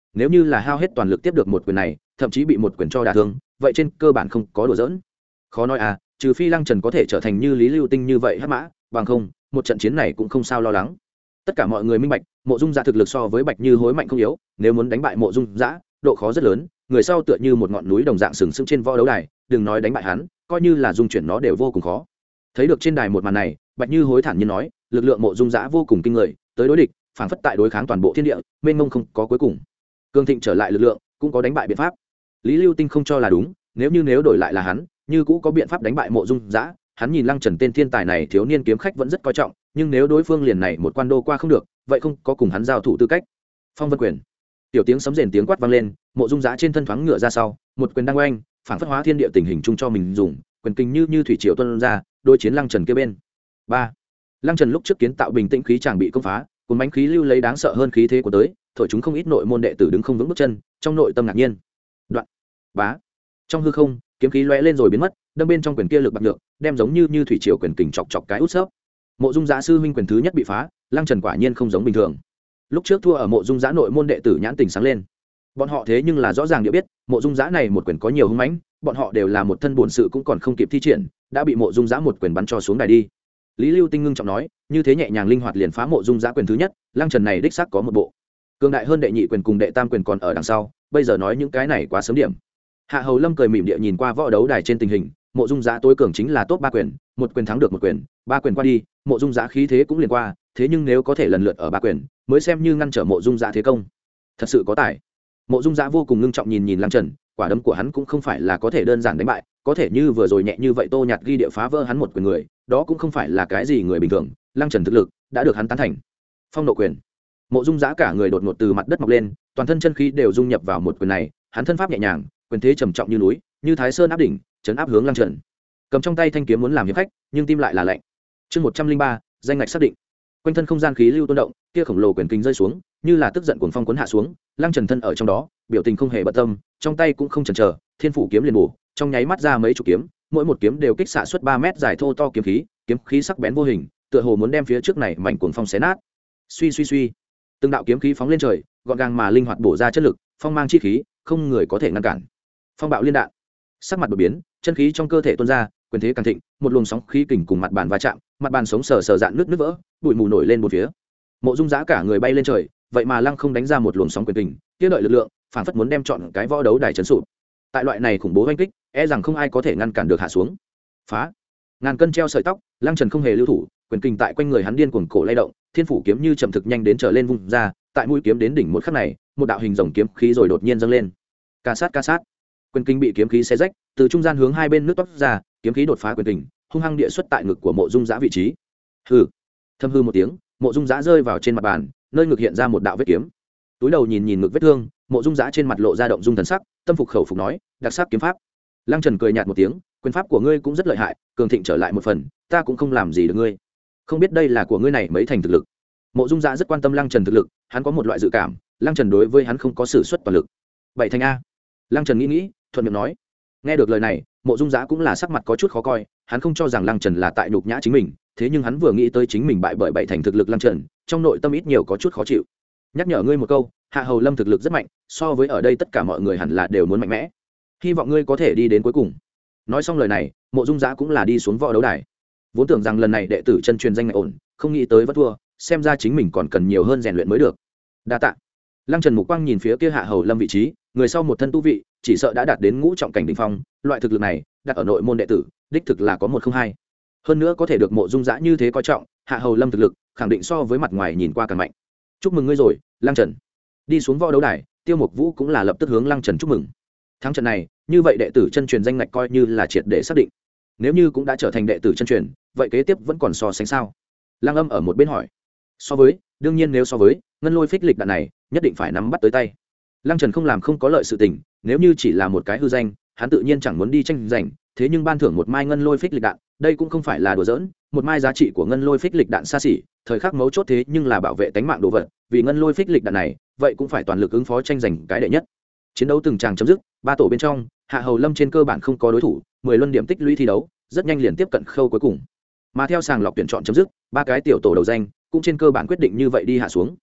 nếu như là hao hết toàn lực tiếp được một quyền này thậm chí bị một quyền cho đả thương vậy trên cơ bản không có đùa giỡn. Khó nói à, trừ phi Lăng Trần có thể trở thành như Lý Lưu Tinh như vậy hắc mã, bằng không một trận chiến này cũng không sao lo lắng. Tất cả mọi người minh bạch Mộ Dung Dã thực lực so với Bạch Như Hối mạnh không yếu, nếu muốn đánh bại Mộ Dung Dã độ khó rất lớn, người sau tựa như một ngọn núi đồng dạng sừng sững trên võ đấu đài, đừng nói đánh bại hắn, coi như là dung chuyển nó đều vô cùng khó. Thấy được trên đài một màn này, Bạch Như Hối thản nhiên nói, lực lượng Mộ Dung Dã vô cùng kinh người, tới đối địch, phảng phất tại đối kháng toàn bộ thiên địa, mênh mông không có cuối cùng. Cương thịnh trở lại lực lượng, cũng có đánh bại biện pháp. Lý Lưu Tinh không cho là đúng, nếu như nếu đổi lại là hắn, như cũ có biện pháp đánh bại Mộ Dung Dã. Hắn nhìn Lăng Trần tên thiên tài này thiếu niên kiếm khách vẫn rất coi trọng, nhưng nếu đối phương liền này một quan đô qua không được, vậy không có cùng hắn giao thủ tư cách. Phong Vân quyền. Tiểu tiếng sấm rền tiếng quát vang lên, Mộ Dung Dã trên thân thoáng ngựa ra sau, một quyền đang oanh, phảng phất hóa thiên địa tình hình chung cho mình dùng, quyền kinh như như thủy triều tuôn ra, đối chiến Lăng Trần kia bên. ba. Lăng Trần lúc trước kiến tạo bình tĩnh khí chàng bị công phá, cuốn bánh khí lưu lấy đáng sợ hơn khí thế của tới, thổi chúng không ít nội môn đệ tử đứng không vững bước chân, trong nội tâm ngạc nhiên. Đoạn. Bá. Trong hư không, kiếm khí lóe lên rồi biến mất, đâm bên trong quyền kia lực bạc được, đem giống như như thủy triều quyền kình chọc chọc cái út xớp. Mộ Dung Dã sư huynh quyền thứ nhất bị phá, Lăng Trần quả nhiên không giống bình thường. Lúc trước thua ở Mộ Dung Dã nội môn đệ tử nhãn tình sáng lên. Bọn họ thế nhưng là rõ ràng địa biết, Mộ Dung Dã này một quyền có nhiều hung mãnh, bọn họ đều là một thân buồn sự cũng còn không kịp thi triển, đã bị Mộ Dung Dã một quyền bắn cho xuống đài đi. Lý Lưu Tinh ngưng trọng nói, như thế nhẹ nhàng linh hoạt liền phá Mộ Dung Dã quyền thứ nhất, Lăng Trần này đích xác có một bộ. Cường đại hơn đệ nhị quyền cùng đệ tam quyền còn ở đằng sau, bây giờ nói những cái này quá sớm điểm. Hạ Hầu Lâm cười mỉm địa nhìn qua võ đấu đài trên tình hình, Mộ Dung Dã tối cường chính là top ba quyền, một quyền thắng được một quyền, ba quyền qua đi, Mộ Dung Dã khí thế cũng liền qua, thế nhưng nếu có thể lần lượt ở ba quyền, mới xem như ngăn trở Mộ Dung Dã thế công. Thật sự có tài. Mộ Dung Dã vô cùng ngưng trọng nhìn nhìn Lăng Trần, quả đấm của hắn cũng không phải là có thể đơn giản đánh bại, có thể như vừa rồi nhẹ như vậy Tô Nhạt ghi địa phá vỡ hắn một quyền người, đó cũng không phải là cái gì người bình thường, Lăng Trần thực lực đã được hắn tán thành. Phong nộ quyền. Mộ Dung Dã cả người đột ngột từ mặt đất mọc lên, toàn thân chân khí đều dung nhập vào một quyền này, hắn thân pháp nhẹ nhàng, quyền thế trầm trọng như núi, như Thái Sơn áp đỉnh, chấn áp hướng Lăng Trần. Cầm trong tay thanh kiếm muốn làm hiệp khách, nhưng tim lại là lạnh. Chương một trăm linh ba, danh ngạch xác định. Quanh thân không gian khí lưu tuôn động, kia khổng lồ quyền kinh rơi xuống, như là tức giận cuồng phong cuốn hạ xuống, Lăng Trần thân ở trong đó, biểu tình không hề bận tâm, trong tay cũng không chần chờ, thiên phủ kiếm liền bổ, trong nháy mắt ra mấy chục kiếm, mỗi một kiếm đều kích xạ suốt ba mét dài thô to kiếm khí, kiếm khí sắc bén vô hình, tựa hồ muốn đem phía trước này mảnh cuồng phong xé nát. Suy suy suy, từng đạo kiếm khí phóng lên trời, gọn gàng mà linh hoạt bổ ra chất lực, phong mang chi khí, không người có thể ngăn cản. Phong bạo liên đạn. Sắc mặt đột biến, chân khí trong cơ thể tuôn ra, quyền thế càng thịnh, một luồng sóng khí kình cùng mặt bàn va chạm, mặt bàn sống sờ sờ dạn nước nứt vỡ, bụi mù nổi lên một phía. Mộ Dung Dã cả người bay lên trời, vậy mà lăng không đánh ra một luồng sóng quyền kình, kia đợi lực lượng, phản phất muốn đem chọn cái võ đấu đài chấn sụp. Tại loại này khủng bố oanh kích, e rằng không ai có thể ngăn cản được hạ xuống. Phá! Ngàn cân treo sợi tóc, Lăng Trần không hề lưu thủ, quyền kình tại quanh người hắn điên cuồng cổ lay động, thiên phủ kiếm như chậm thực nhanh đến trở lên vung ra, tại mũi kiếm đến đỉnh một khắc này, một đạo hình rồng kiếm khí rồi đột nhiên dâng lên. Ca sát ca sát. Quyền kình bị kiếm khí xé rách, từ trung gian hướng hai bên nước toát ra, kiếm khí đột phá quyền kình, hung hăng địa xuất tại ngực của Mộ Dung Dã vị trí. Hừ. Thâm hư một tiếng, Mộ Dung Dã rơi vào trên mặt bàn, nơi ngực hiện ra một đạo vết kiếm. Túi đầu nhìn nhìn ngực vết thương, Mộ Dung Dã trên mặt lộ ra động dung thần sắc, tâm phục khẩu phục nói, đặc sắc kiếm pháp. Lăng Trần cười nhạt một tiếng, quyền pháp của ngươi cũng rất lợi hại, cường thịnh trở lại một phần, ta cũng không làm gì được ngươi. Không biết đây là của ngươi này mấy thành thực lực. Mộ Dung Dã rất quan tâm Lăng Trần thực lực, hắn có một loại dự cảm, Lăng Trần đối với hắn không có sử xuất toàn lực. Bảy thành a. Lăng Trần nghĩ nghĩ, thuận miệng nói. Nghe được lời này, Mộ Dung Dã cũng là sắc mặt có chút khó coi, hắn không cho rằng Lăng Trần là tại nhục nhã chính mình, thế nhưng hắn vừa nghĩ tới chính mình bại bởi bảy thành thực lực Lăng Trần, trong nội tâm ít nhiều có chút khó chịu. Nhắc nhở ngươi một câu, Hạ Hầu Lâm thực lực rất mạnh, so với ở đây tất cả mọi người hẳn là đều muốn mạnh mẽ. Hy vọng ngươi có thể đi đến cuối cùng. Nói xong lời này, Mộ Dung Dã cũng là đi xuống võ đấu đài. Vốn tưởng rằng lần này đệ tử chân truyền danh ngạch ổn, không nghĩ tới vẫn thua, xem ra chính mình còn cần nhiều hơn rèn luyện mới được. Đa tạ. Lăng Trần mục quang nhìn phía kia Hạ Hầu Lâm vị trí, người sau một thân tu vị, chỉ sợ đã đạt đến ngũ trọng cảnh đỉnh phong, loại thực lực này, đặt ở nội môn đệ tử, đích thực là có một không hai. Hơn nữa có thể được Mộ Dung Dã như thế coi trọng, Hạ Hầu Lâm thực lực, khẳng định so với mặt ngoài nhìn qua càng mạnh. Chúc mừng ngươi rồi, Lăng Trần. Đi xuống võ đấu đài, Tiêu Mục Vũ cũng là lập tức hướng Lăng Trần chúc mừng. Thắng trận này, như vậy đệ tử chân truyền danh ngạch coi như là triệt để xác định. Nếu như cũng đã trở thành đệ tử chân truyền, vậy kế tiếp vẫn còn so sánh sao? Lăng Âm ở một bên hỏi. So với, đương nhiên nếu so với, ngân lôi phích lịch đạn này, nhất định phải nắm bắt tới tay. Lăng Trần không làm không có lợi sự tình, nếu như chỉ là một cái hư danh, hắn tự nhiên chẳng muốn đi tranh giành, thế nhưng ban thưởng một mai ngân lôi phích lịch đạn, đây cũng không phải là đùa giỡn, một mai giá trị của ngân lôi phích lịch đạn xa xỉ, thời khắc mấu chốt thế nhưng là bảo vệ tính mạng đồ vật, vì ngân lôi phích lịch đạn này, vậy cũng phải toàn lực ứng phó tranh giành cái đệ nhất. Chiến đấu từng tràng chấm dứt, ba tổ bên trong, Hạ Hầu Lâm trên cơ bản không có đối thủ, mười luân điểm tích lũy thi đấu, rất nhanh liền tiếp cận khâu cuối cùng. Mà theo sàng lọc tuyển chọn chấm dứt, ba cái tiểu tổ đầu danh cũng trên cơ bản quyết định như vậy đi hạ xuống.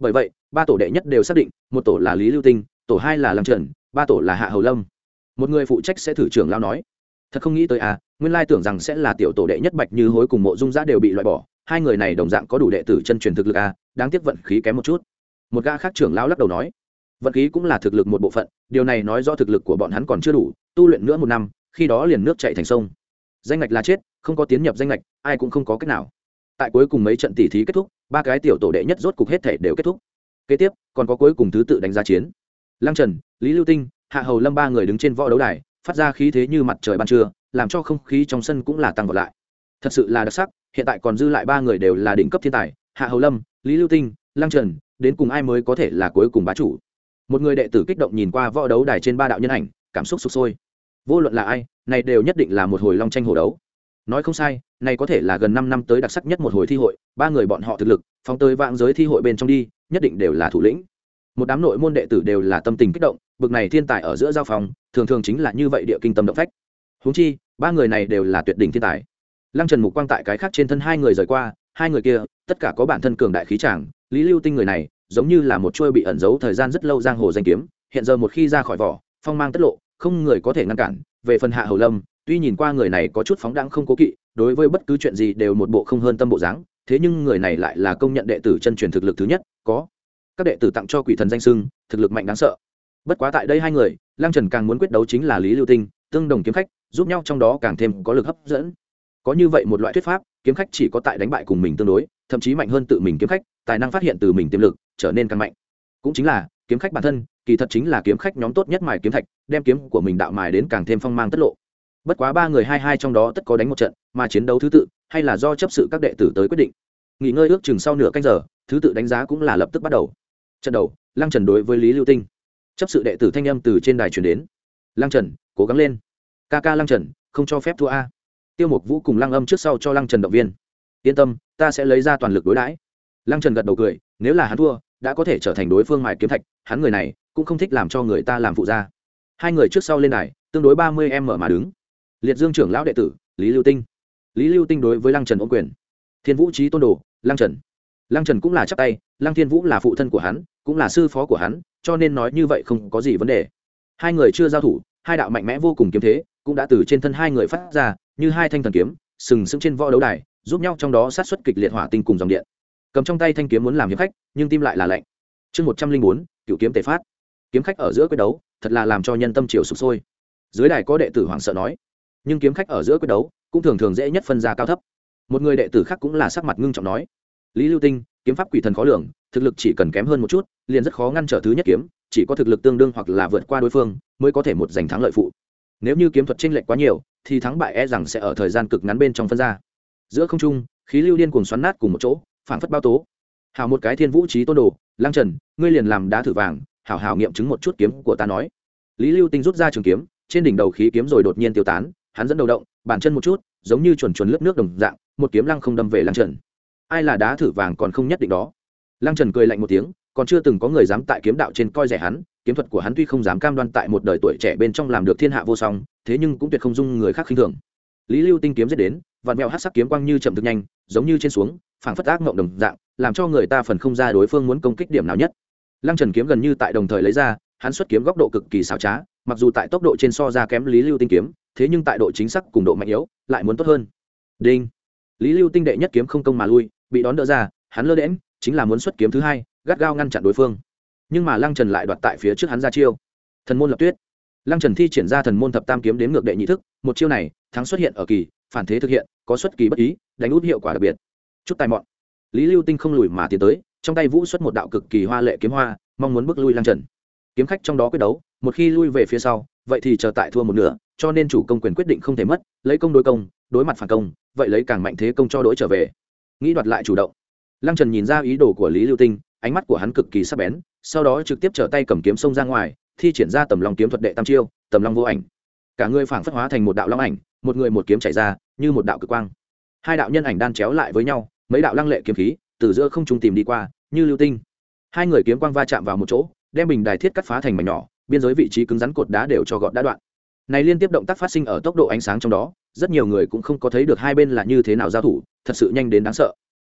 Bởi vậy ba tổ đệ nhất đều xác định một tổ là Lý Lưu Tinh, tổ hai là Lăng Trần, ba tổ là Hạ Hầu Lâm. Một người phụ trách sẽ thử trưởng lao nói, thật không nghĩ tới à, nguyên lai tưởng rằng sẽ là tiểu tổ đệ nhất Bạch Như Hối cùng Mộ Dung Giã đều bị loại bỏ, hai người này đồng dạng có đủ đệ tử chân truyền thực lực à, đáng tiếc vận khí kém một chút. Một gã khác trưởng lão lắc đầu nói, vận khí cũng là thực lực một bộ phận, điều này nói rõ thực lực của bọn hắn còn chưa đủ, tu luyện nữa một năm, khi đó liền nước chảy thành sông. Danh ngạch là chết, không có tiến nhập danh ngạch, ai cũng không có cách nào. Tại cuối cùng mấy trận tỉ thí kết thúc, ba cái tiểu tổ đệ nhất rốt cục hết thể đều kết thúc. Kế tiếp còn có cuối cùng thứ tự đánh giá chiến. Lăng Trần, Lý Lưu Tinh, Hạ Hầu Lâm ba người đứng trên võ đấu đài, phát ra khí thế như mặt trời ban trưa, làm cho không khí trong sân cũng là tăng vọt lại. Thật sự là đặc sắc, hiện tại còn dư lại ba người đều là đỉnh cấp thiên tài, Hạ Hầu Lâm, Lý Lưu Tinh, Lăng Trần, đến cùng ai mới có thể là cuối cùng bá chủ. Một người đệ tử kích động nhìn qua võ đấu đài trên ba đạo nhân ảnh, cảm xúc sục sôi. Vô luận là ai, này đều nhất định là một hồi long tranh hổ đấu. Nói không sai, này có thể là gần năm năm tới đặc sắc nhất một hồi thi hội, ba người bọn họ thực lực, phóng tới vạn giới thi hội bên trong đi, nhất định đều là thủ lĩnh. Một đám nội môn đệ tử đều là tâm tình kích động, bực này thiên tài ở giữa giao phòng, thường thường chính là như vậy địa kinh tâm động phách. Huống chi, ba người này đều là tuyệt đỉnh thiên tài. Lăng Trần mục quang tại cái khác trên thân hai người rời qua, hai người kia, tất cả có bản thân cường đại khí tràng, Lý Lưu Tinh người này, giống như là một chuôi bị ẩn giấu thời gian rất lâu giang hồ danh kiếm, hiện giờ một khi ra khỏi vỏ, phong mang tất lộ, không người có thể ngăn cản. Về phần Hạ Hầu Lâm, tuy nhìn qua người này có chút phóng đãng không cố kỵ, đối với bất cứ chuyện gì đều một bộ không hơn tâm bộ dáng, thế nhưng người này lại là công nhận đệ tử chân truyền thực lực thứ nhất, có các đệ tử tặng cho quỷ thần danh sưng, thực lực mạnh đáng sợ. Bất quá tại đây hai người, Lăng Trần càng muốn quyết đấu chính là Lý Lưu Tinh, tương đồng kiếm khách, giúp nhau trong đó càng thêm có lực hấp dẫn. Có như vậy một loại thuyết pháp, kiếm khách chỉ có tại đánh bại cùng mình tương đối, thậm chí mạnh hơn tự mình kiếm khách, tài năng phát hiện từ mình tiềm lực, trở nên càng mạnh. Cũng chính là, kiếm khách bản thân, kỳ thật chính là kiếm khách nhóm tốt nhất mài kiếm thạch, đem kiếm của mình đạo mài đến càng thêm phong mang tất lộ. Bất quá ba người hai hai trong đó tất có đánh một trận, mà chiến đấu thứ tự hay là do chấp sự các đệ tử tới quyết định. Nghỉ ngơi ước chừng sau nửa canh giờ, thứ tự đánh giá cũng là lập tức bắt đầu. Trận đầu, Lăng Trần đối với Lý Lưu Tinh. Chấp sự đệ tử thanh âm từ trên đài truyền đến. Lăng Trần, cố gắng lên. Ca ca Lăng Trần, không cho phép thua a. Tiêu Mục Vũ cùng Lăng Âm trước sau cho Lăng Trần động viên. Yên tâm, ta sẽ lấy ra toàn lực đối đãi. Lăng Trần gật đầu cười, nếu là hắn thua, đã có thể trở thành đối phương mài kiếm thạch, hắn người này cũng không thích làm cho người ta làm phụ gia. Hai người trước sau lên đài, tương đối ba mươi em mở mà đứng. Liệt Dương trưởng lão đệ tử, Lý Lưu Tinh. Lý Lưu Tinh đối với Lăng Trần ôm quyền. Thiên Vũ Chí tôn đồ, Lăng Trần. Lăng Trần cũng là chắp tay, Lăng Thiên Vũ là phụ thân của hắn, cũng là sư phó của hắn, cho nên nói như vậy không có gì vấn đề. Hai người chưa giao thủ, hai đạo mạnh mẽ vô cùng kiếm thế cũng đã từ trên thân hai người phát ra, như hai thanh thần kiếm, sừng sững trên võ đấu đài, giúp nhau trong đó sát xuất kịch liệt hỏa tinh cùng dòng điện. Cầm trong tay thanh kiếm muốn làm hiệp khách, nhưng tim lại là lạnh. Chương một trăm linh bốn, Cửu kiếm tề phát. Kiếm khách ở giữa quyết đấu, thật là làm cho nhân tâm triều sục sôi. Dưới đài có đệ tử hoảng sợ nói, nhưng kiếm khách ở giữa quyết đấu, cũng thường thường dễ nhất phân ra cao thấp. Một người đệ tử khác cũng là sắc mặt ngưng trọng nói, Lý Lưu Tinh, kiếm pháp quỷ thần khó lường, thực lực chỉ cần kém hơn một chút, liền rất khó ngăn trở thứ nhất kiếm, chỉ có thực lực tương đương hoặc là vượt qua đối phương, mới có thể một giành thắng lợi phụ. Nếu như kiếm thuật chênh lệch quá nhiều, thì thắng bại e rằng sẽ ở thời gian cực ngắn bên trong phân ra. Giữa không trung, khí lưu điên cuồng xoắn nát cùng một chỗ, phảng phất bao tố. Hảo một cái Thiên Vũ Chí tôn đồ, Lăng Trần, ngươi liền làm đá thử vàng, hảo hảo nghiệm chứng một chút kiếm của ta nói. Lý Lưu Tinh rút ra trường kiếm, trên đỉnh đầu khí kiếm rồi đột nhiên tiêu tán, hắn dẫn đầu động, bàn chân một chút, giống như chuẩn chuẩn lướt nước đồng dạng, một kiếm lăng không đâm về Lăng Trần. Ai là đá thử vàng còn không nhất định đó. Lăng Trần cười lạnh một tiếng, còn chưa từng có người dám tại kiếm đạo trên coi rẻ hắn, kiếm thuật của hắn tuy không dám cam đoan tại một đời tuổi trẻ bên trong làm được thiên hạ vô song, thế nhưng cũng tuyệt không dung người khác khinh thường. Lý Lưu Tinh kiếm giết đến, vạn mèo hắc sắc kiếm quang như chậm thực nhanh, giống như trên xuống, phảng phất ác ngộng đồng dạng, làm cho người ta phần không ra đối phương muốn công kích điểm nào nhất. Lăng Trần kiếm gần như tại đồng thời lấy ra, hắn xuất kiếm góc độ cực kỳ xảo trá, mặc dù tại tốc độ trên so ra kém Lý Lưu Tinh kiếm, thế nhưng tại độ chính xác cùng độ mạnh yếu lại muốn tốt hơn. Đinh. Lý Lưu Tinh đệ nhất kiếm không công mà lui, bị đón đỡ ra, hắn lơ đễnh, chính là muốn xuất kiếm thứ hai, gắt gao ngăn chặn đối phương. Nhưng mà Lăng Trần lại đoạt tại phía trước hắn ra chiêu. Thần môn lập tuyết. Lăng Trần thi triển ra thần môn thập tam kiếm đến ngược đệ nhị thức, một chiêu này, thắng xuất hiện ở kỳ, phản thế thực hiện, có xuất kỳ bất ý, đánh út hiệu quả đặc biệt. Chút tài mọn. Lý Lưu Tinh không lùi mà tiến tới, trong tay vũ xuất một đạo cực kỳ hoa lệ kiếm hoa, mong muốn bước lui Lăng Trần. Kiếm khách trong đó quyết đấu, một khi lui về phía sau, vậy thì chờ tại thua một nửa, cho nên chủ công quyền quyết định không thể mất, lấy công đối công, đối mặt phản công, vậy lấy càng mạnh thế công cho đối trở về. Nghĩ đoạt lại chủ động. Lăng Trần nhìn ra ý đồ của Lý Lưu Tinh, ánh mắt của hắn cực kỳ sắc bén, sau đó trực tiếp trở tay cầm kiếm xông ra ngoài, thi triển ra Tầm Long kiếm thuật đệ tam chiêu, Tầm Long vô ảnh. Cả người phảng phất hóa thành một đạo long ảnh, một người một kiếm chảy ra, như một đạo cực quang. Hai đạo nhân ảnh đan chéo lại với nhau, mấy đạo lăng lệ kiếm khí từ giữa không trung tìm đi qua, như lưu tinh. Hai người kiếm quang va chạm vào một chỗ, đem bình đài thiết cắt phá thành mảnh nhỏ, biên giới vị trí cứng rắn cột đá đều cho gọt đá đoạn. Này liên tiếp động tác phát sinh ở tốc độ ánh sáng trong đó, rất nhiều người cũng không có thấy được hai bên là như thế nào giao thủ, thật sự nhanh đến đáng sợ.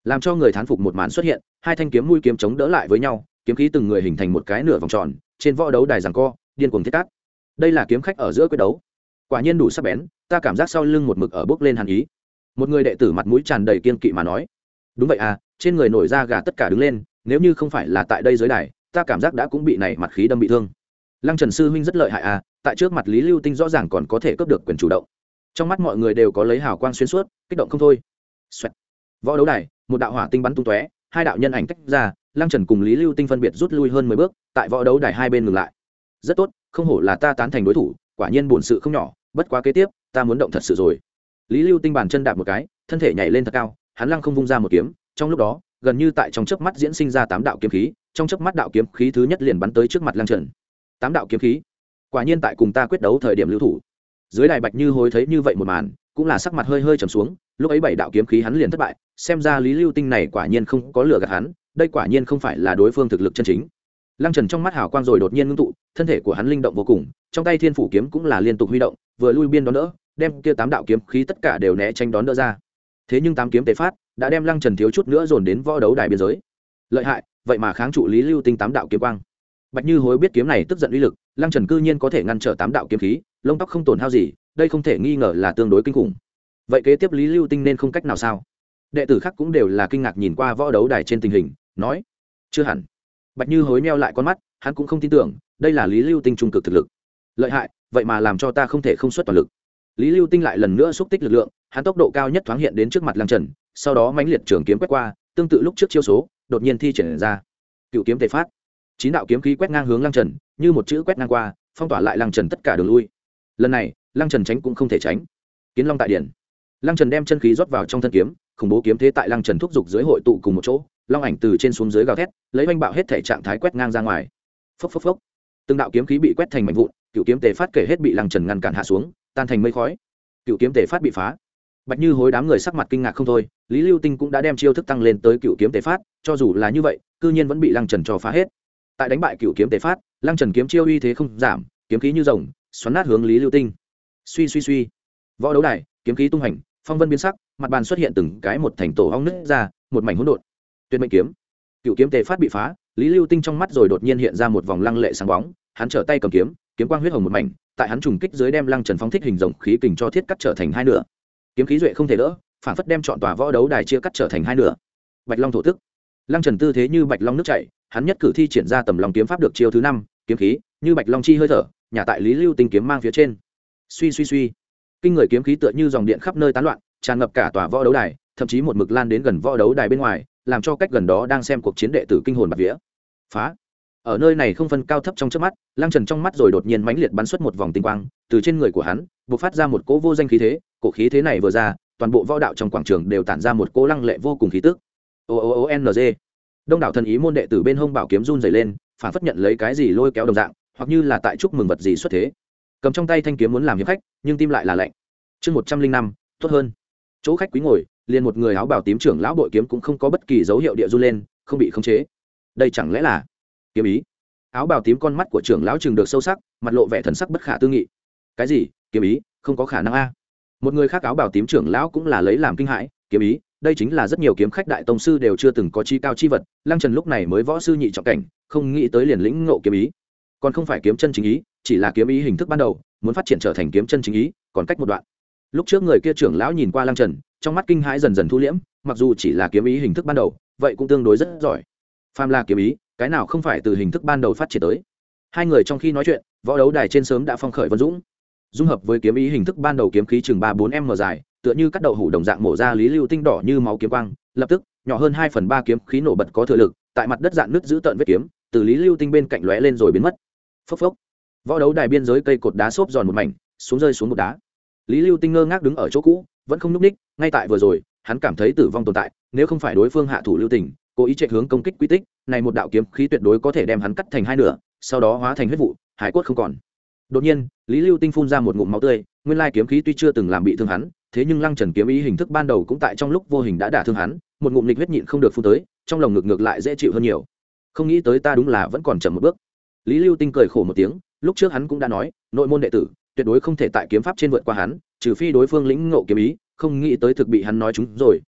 làm cho người thán phục một màn xuất hiện, hai thanh kiếm mũi kiếm chống đỡ lại với nhau, kiếm khí từng người hình thành một cái nửa vòng tròn, trên võ đấu đài giằng co điên cuồng thiết cắt. Đây là kiếm khách ở giữa quyết đấu, quả nhiên đủ sắc bén, ta cảm giác sau lưng một mực ở bước lên hàn ý. Một người đệ tử mặt mũi tràn đầy kiên kỵ mà nói. Đúng vậy à, trên người nổi da gà tất cả đứng lên, nếu như không phải là tại đây dưới đài, ta cảm giác đã cũng bị này mặt khí đâm bị thương. Lăng Trần sư huynh rất lợi hại à, tại trước mặt Lý Lưu Tinh rõ ràng còn có thể cướp được quyền chủ động. Trong mắt mọi người đều có lấy hào quang xuyên suốt, kích động không thôi. Xoẹt. Võ đấu đài, một đạo hỏa tinh bắn tung tóe, hai đạo nhân ảnh tách ra, Lăng Trần cùng Lý Lưu Tinh phân biệt rút lui hơn mười bước, tại võ đấu đài hai bên ngừng lại. Rất tốt, không hổ là ta tán thành đối thủ, quả nhiên bổn sự không nhỏ, bất quá kế tiếp, ta muốn động thật sự rồi. Lý Lưu Tinh bàn chân đạp một cái, thân thể nhảy lên thật cao, hắn lăng không vung ra một kiếm, trong lúc đó, gần như tại trong chớp mắt diễn sinh ra tám đạo kiếm khí, trong chớp mắt đạo kiếm khí thứ nhất liền bắn tới trước mặt Lăng Trần. Tám đạo kiếm khí, quả nhiên tại cùng ta quyết đấu thời điểm lưu thủ. Dưới đài Bạch Như Hối thấy như vậy một màn, cũng là sắc mặt hơi hơi trầm xuống, lúc ấy bảy đạo kiếm khí hắn liền thất bại, xem ra Lý Lưu Tinh này quả nhiên không có lừa gạt hắn, đây quả nhiên không phải là đối phương thực lực chân chính. Lăng Trần trong mắt hào quang rồi đột nhiên ngưng tụ, thân thể của hắn linh động vô cùng, trong tay Thiên Phủ kiếm cũng là liên tục huy động, vừa lui biên đón đỡ, đem kia tám đạo kiếm khí tất cả đều né tránh đón đỡ ra. Thế nhưng tám kiếm tề phát, đã đem Lăng Trần thiếu chút nữa dồn đến võ đấu đài biên giới. Lợi hại, vậy mà kháng trụ Lý Lưu Tinh tám đạo kiếm quang. Bạch Như Hối biết kiếm này tức giận uy lực, Lăng Trần cư nhiên có thể ngăn trở tám đạo kiếm khí, lông tóc không tổn hao gì, đây không thể nghi ngờ là tương đối kinh khủng. Vậy kế tiếp Lý Lưu Tinh nên không cách nào sao? Đệ tử khác cũng đều là kinh ngạc nhìn qua võ đấu đài trên tình hình, nói: "Chưa hẳn." Bạch Như Hối meo lại con mắt, hắn cũng không tin tưởng, đây là Lý Lưu Tinh trung cực thực lực. Lợi hại, vậy mà làm cho ta không thể không xuất toàn lực. Lý Lưu Tinh lại lần nữa xúc tích lực lượng, hắn tốc độ cao nhất thoáng hiện đến trước mặt Lăng Trần, sau đó mãnh liệt trường kiếm quét qua, tương tự lúc trước chiêu số, đột nhiên thi triển ra. Cựu kiếm tề phát. Chín đạo kiếm khí quét ngang hướng Lăng Trần, như một chữ quét ngang qua, phong tỏa lại Lăng Trần tất cả đường lui. Lần này, Lăng Trần tránh cũng không thể tránh. Kiến Long tại điển. Lăng Trần đem chân khí rót vào trong thân kiếm, khủng bố kiếm thế tại Lăng Trần thúc dục dưới hội tụ cùng một chỗ, long ảnh từ trên xuống dưới gào thét, lấy oanh bạo hết thể trạng thái quét ngang ra ngoài. Phốc phốc phốc. Từng đạo kiếm khí bị quét thành mảnh vụn, cựu kiếm tề phát kể hết bị Lăng Trần ngăn cản hạ xuống, tan thành mây khói. Cựu kiếm tề phát bị phá. Bạch Như Hối đám người sắc mặt kinh ngạc không thôi, Lý Lưu Tinh cũng đã đem chiêu thức tăng lên tới cựu kiếm tề phát, cho dù là như vậy, cư nhiên vẫn bị Lăng Trần cho phá hết. Tại đánh bại cựu kiếm tề phát, Lăng Trần kiếm chiêu uy thế không giảm, kiếm khí như rồng, xoắn nát hướng Lý Lưu Tinh. Suy suy suy. Võ đấu đài, kiếm khí tung hành, phong vân biến sắc, mặt bàn xuất hiện từng cái một thành tổ ong nứt ra, một mảnh hỗn độn. Tuyệt mệnh kiếm. Cựu kiếm tề phát bị phá, Lý Lưu Tinh trong mắt rồi đột nhiên hiện ra một vòng lăng lệ sáng bóng, hắn trở tay cầm kiếm, kiếm quang huyết hồng một mảnh, tại hắn trùng kích dưới đem Lăng Trần phóng thích hình rồng khí kình cho thiết cắt trở thành hai nửa. Kiếm khí duệ không thể đỡ, phản phất đem trọn tòa võ đấu đài chia cắt trở thành hai nửa. Bạch Long thổ tức. Lăng Trần tư thế như bạch long nước chảy, hắn nhất cử thi triển ra tầm long kiếm pháp được chiêu thứ năm, kiếm khí như bạch long chi hơi thở, nhà tại Lý Lưu Tinh kiếm mang phía trên. Suy suy suy. Kinh người kiếm khí tựa như dòng điện khắp nơi tán loạn, tràn ngập cả tòa võ đấu đài, thậm chí một mực lan đến gần võ đấu đài bên ngoài, làm cho cách gần đó đang xem cuộc chiến đệ tử kinh hồn bạt vía. Phá. Ở nơi này không phân cao thấp trong chớp mắt, Lăng Trần trong mắt rồi đột nhiên mãnh liệt bắn xuất một vòng tinh quang, từ trên người của hắn bộc phát ra một cỗ vô danh khí thế, cổ khí thế này vừa ra, toàn bộ võ đạo trong quảng trường đều tản ra một cỗ lăng lệ vô cùng khí tức. O O O N G. Đông đảo thần ý môn đệ tử bên hông bảo kiếm run rẩy lên, phản phất nhận lấy cái gì lôi kéo đồng dạng, hoặc như là tại chúc mừng vật gì xuất thế. Cầm trong tay thanh kiếm muốn làm hiệp khách, nhưng tim lại là lạnh. Chương một trăm linh năm, tốt hơn. Chỗ khách quý ngồi, liền một người áo bào tím trưởng lão bội kiếm cũng không có bất kỳ dấu hiệu địa run lên, không bị khống chế. Đây chẳng lẽ là kiếm ý? Áo bào tím con mắt của trưởng lão trừng được sâu sắc, mặt lộ vẻ thần sắc bất khả tư nghị. Cái gì? Kiếm ý? Không có khả năng a. Một người khác áo bào tím trưởng lão cũng là lấy làm kinh hãi, kiếm ý, đây chính là rất nhiều kiếm khách đại tông sư đều chưa từng có chi cao chi vật, Lăng Trần lúc này mới võ sư nhị trọng cảnh, không nghĩ tới liền lĩnh ngộ kiếm ý. Còn không phải kiếm chân chính ý, chỉ là kiếm ý hình thức ban đầu, muốn phát triển trở thành kiếm chân chính ý, còn cách một đoạn. Lúc trước người kia trưởng lão nhìn qua Lăng Trần, trong mắt kinh hãi dần dần thu liễm, mặc dù chỉ là kiếm ý hình thức ban đầu, vậy cũng tương đối rất giỏi. Phàm là kiếm ý, cái nào không phải từ hình thức ban đầu phát triển tới. Hai người trong khi nói chuyện, võ đấu đài trên sớm đã phong khởi vân dũng. Dung hợp với kiếm ý hình thức ban đầu kiếm khí chừng ba bốn m dài, tựa như cắt đậu hũ đồng dạng mổ ra Lý Lưu Tinh đỏ như máu kiếm quang, lập tức, nhỏ hơn hai phần ba kiếm khí nổ bật có thừa lực, tại mặt đất dạn nứt giữ tận vết kiếm, từ Lý Lưu Tinh bên cạnh lóe lên rồi biến mất. Phốc phốc. Võ đấu đài biên giới cây cột đá xốp giòn một mảnh, xuống rơi xuống một đá. Lý Lưu Tinh ngơ ngác đứng ở chỗ cũ, vẫn không nhúc ních, ngay tại vừa rồi, hắn cảm thấy tử vong tồn tại, nếu không phải đối phương hạ thủ lưu tình, cố ý chạy hướng công kích quy tích, này một đạo kiếm khí tuyệt đối có thể đem hắn cắt thành hai nửa, sau đó hóa thành huyết vụ, hải cốt không còn. Đột nhiên, Lý Lưu Tinh phun ra một ngụm máu tươi, nguyên lai kiếm khí tuy chưa từng làm bị thương hắn, thế nhưng Lăng Trần kiếm ý hình thức ban đầu cũng tại trong lúc vô hình đã đả thương hắn, một ngụm nghịch huyết nhịn không được phun tới, trong lòng ngực ngược lại dễ chịu hơn nhiều. Không nghĩ tới ta đúng là vẫn còn chậm một bước. Lý Lưu Tinh cười khổ một tiếng, lúc trước hắn cũng đã nói, nội môn đệ tử tuyệt đối không thể tại kiếm pháp trên vượt qua hắn, trừ phi đối phương lĩnh ngộ kiếm ý, không nghĩ tới thực bị hắn nói chúng rồi,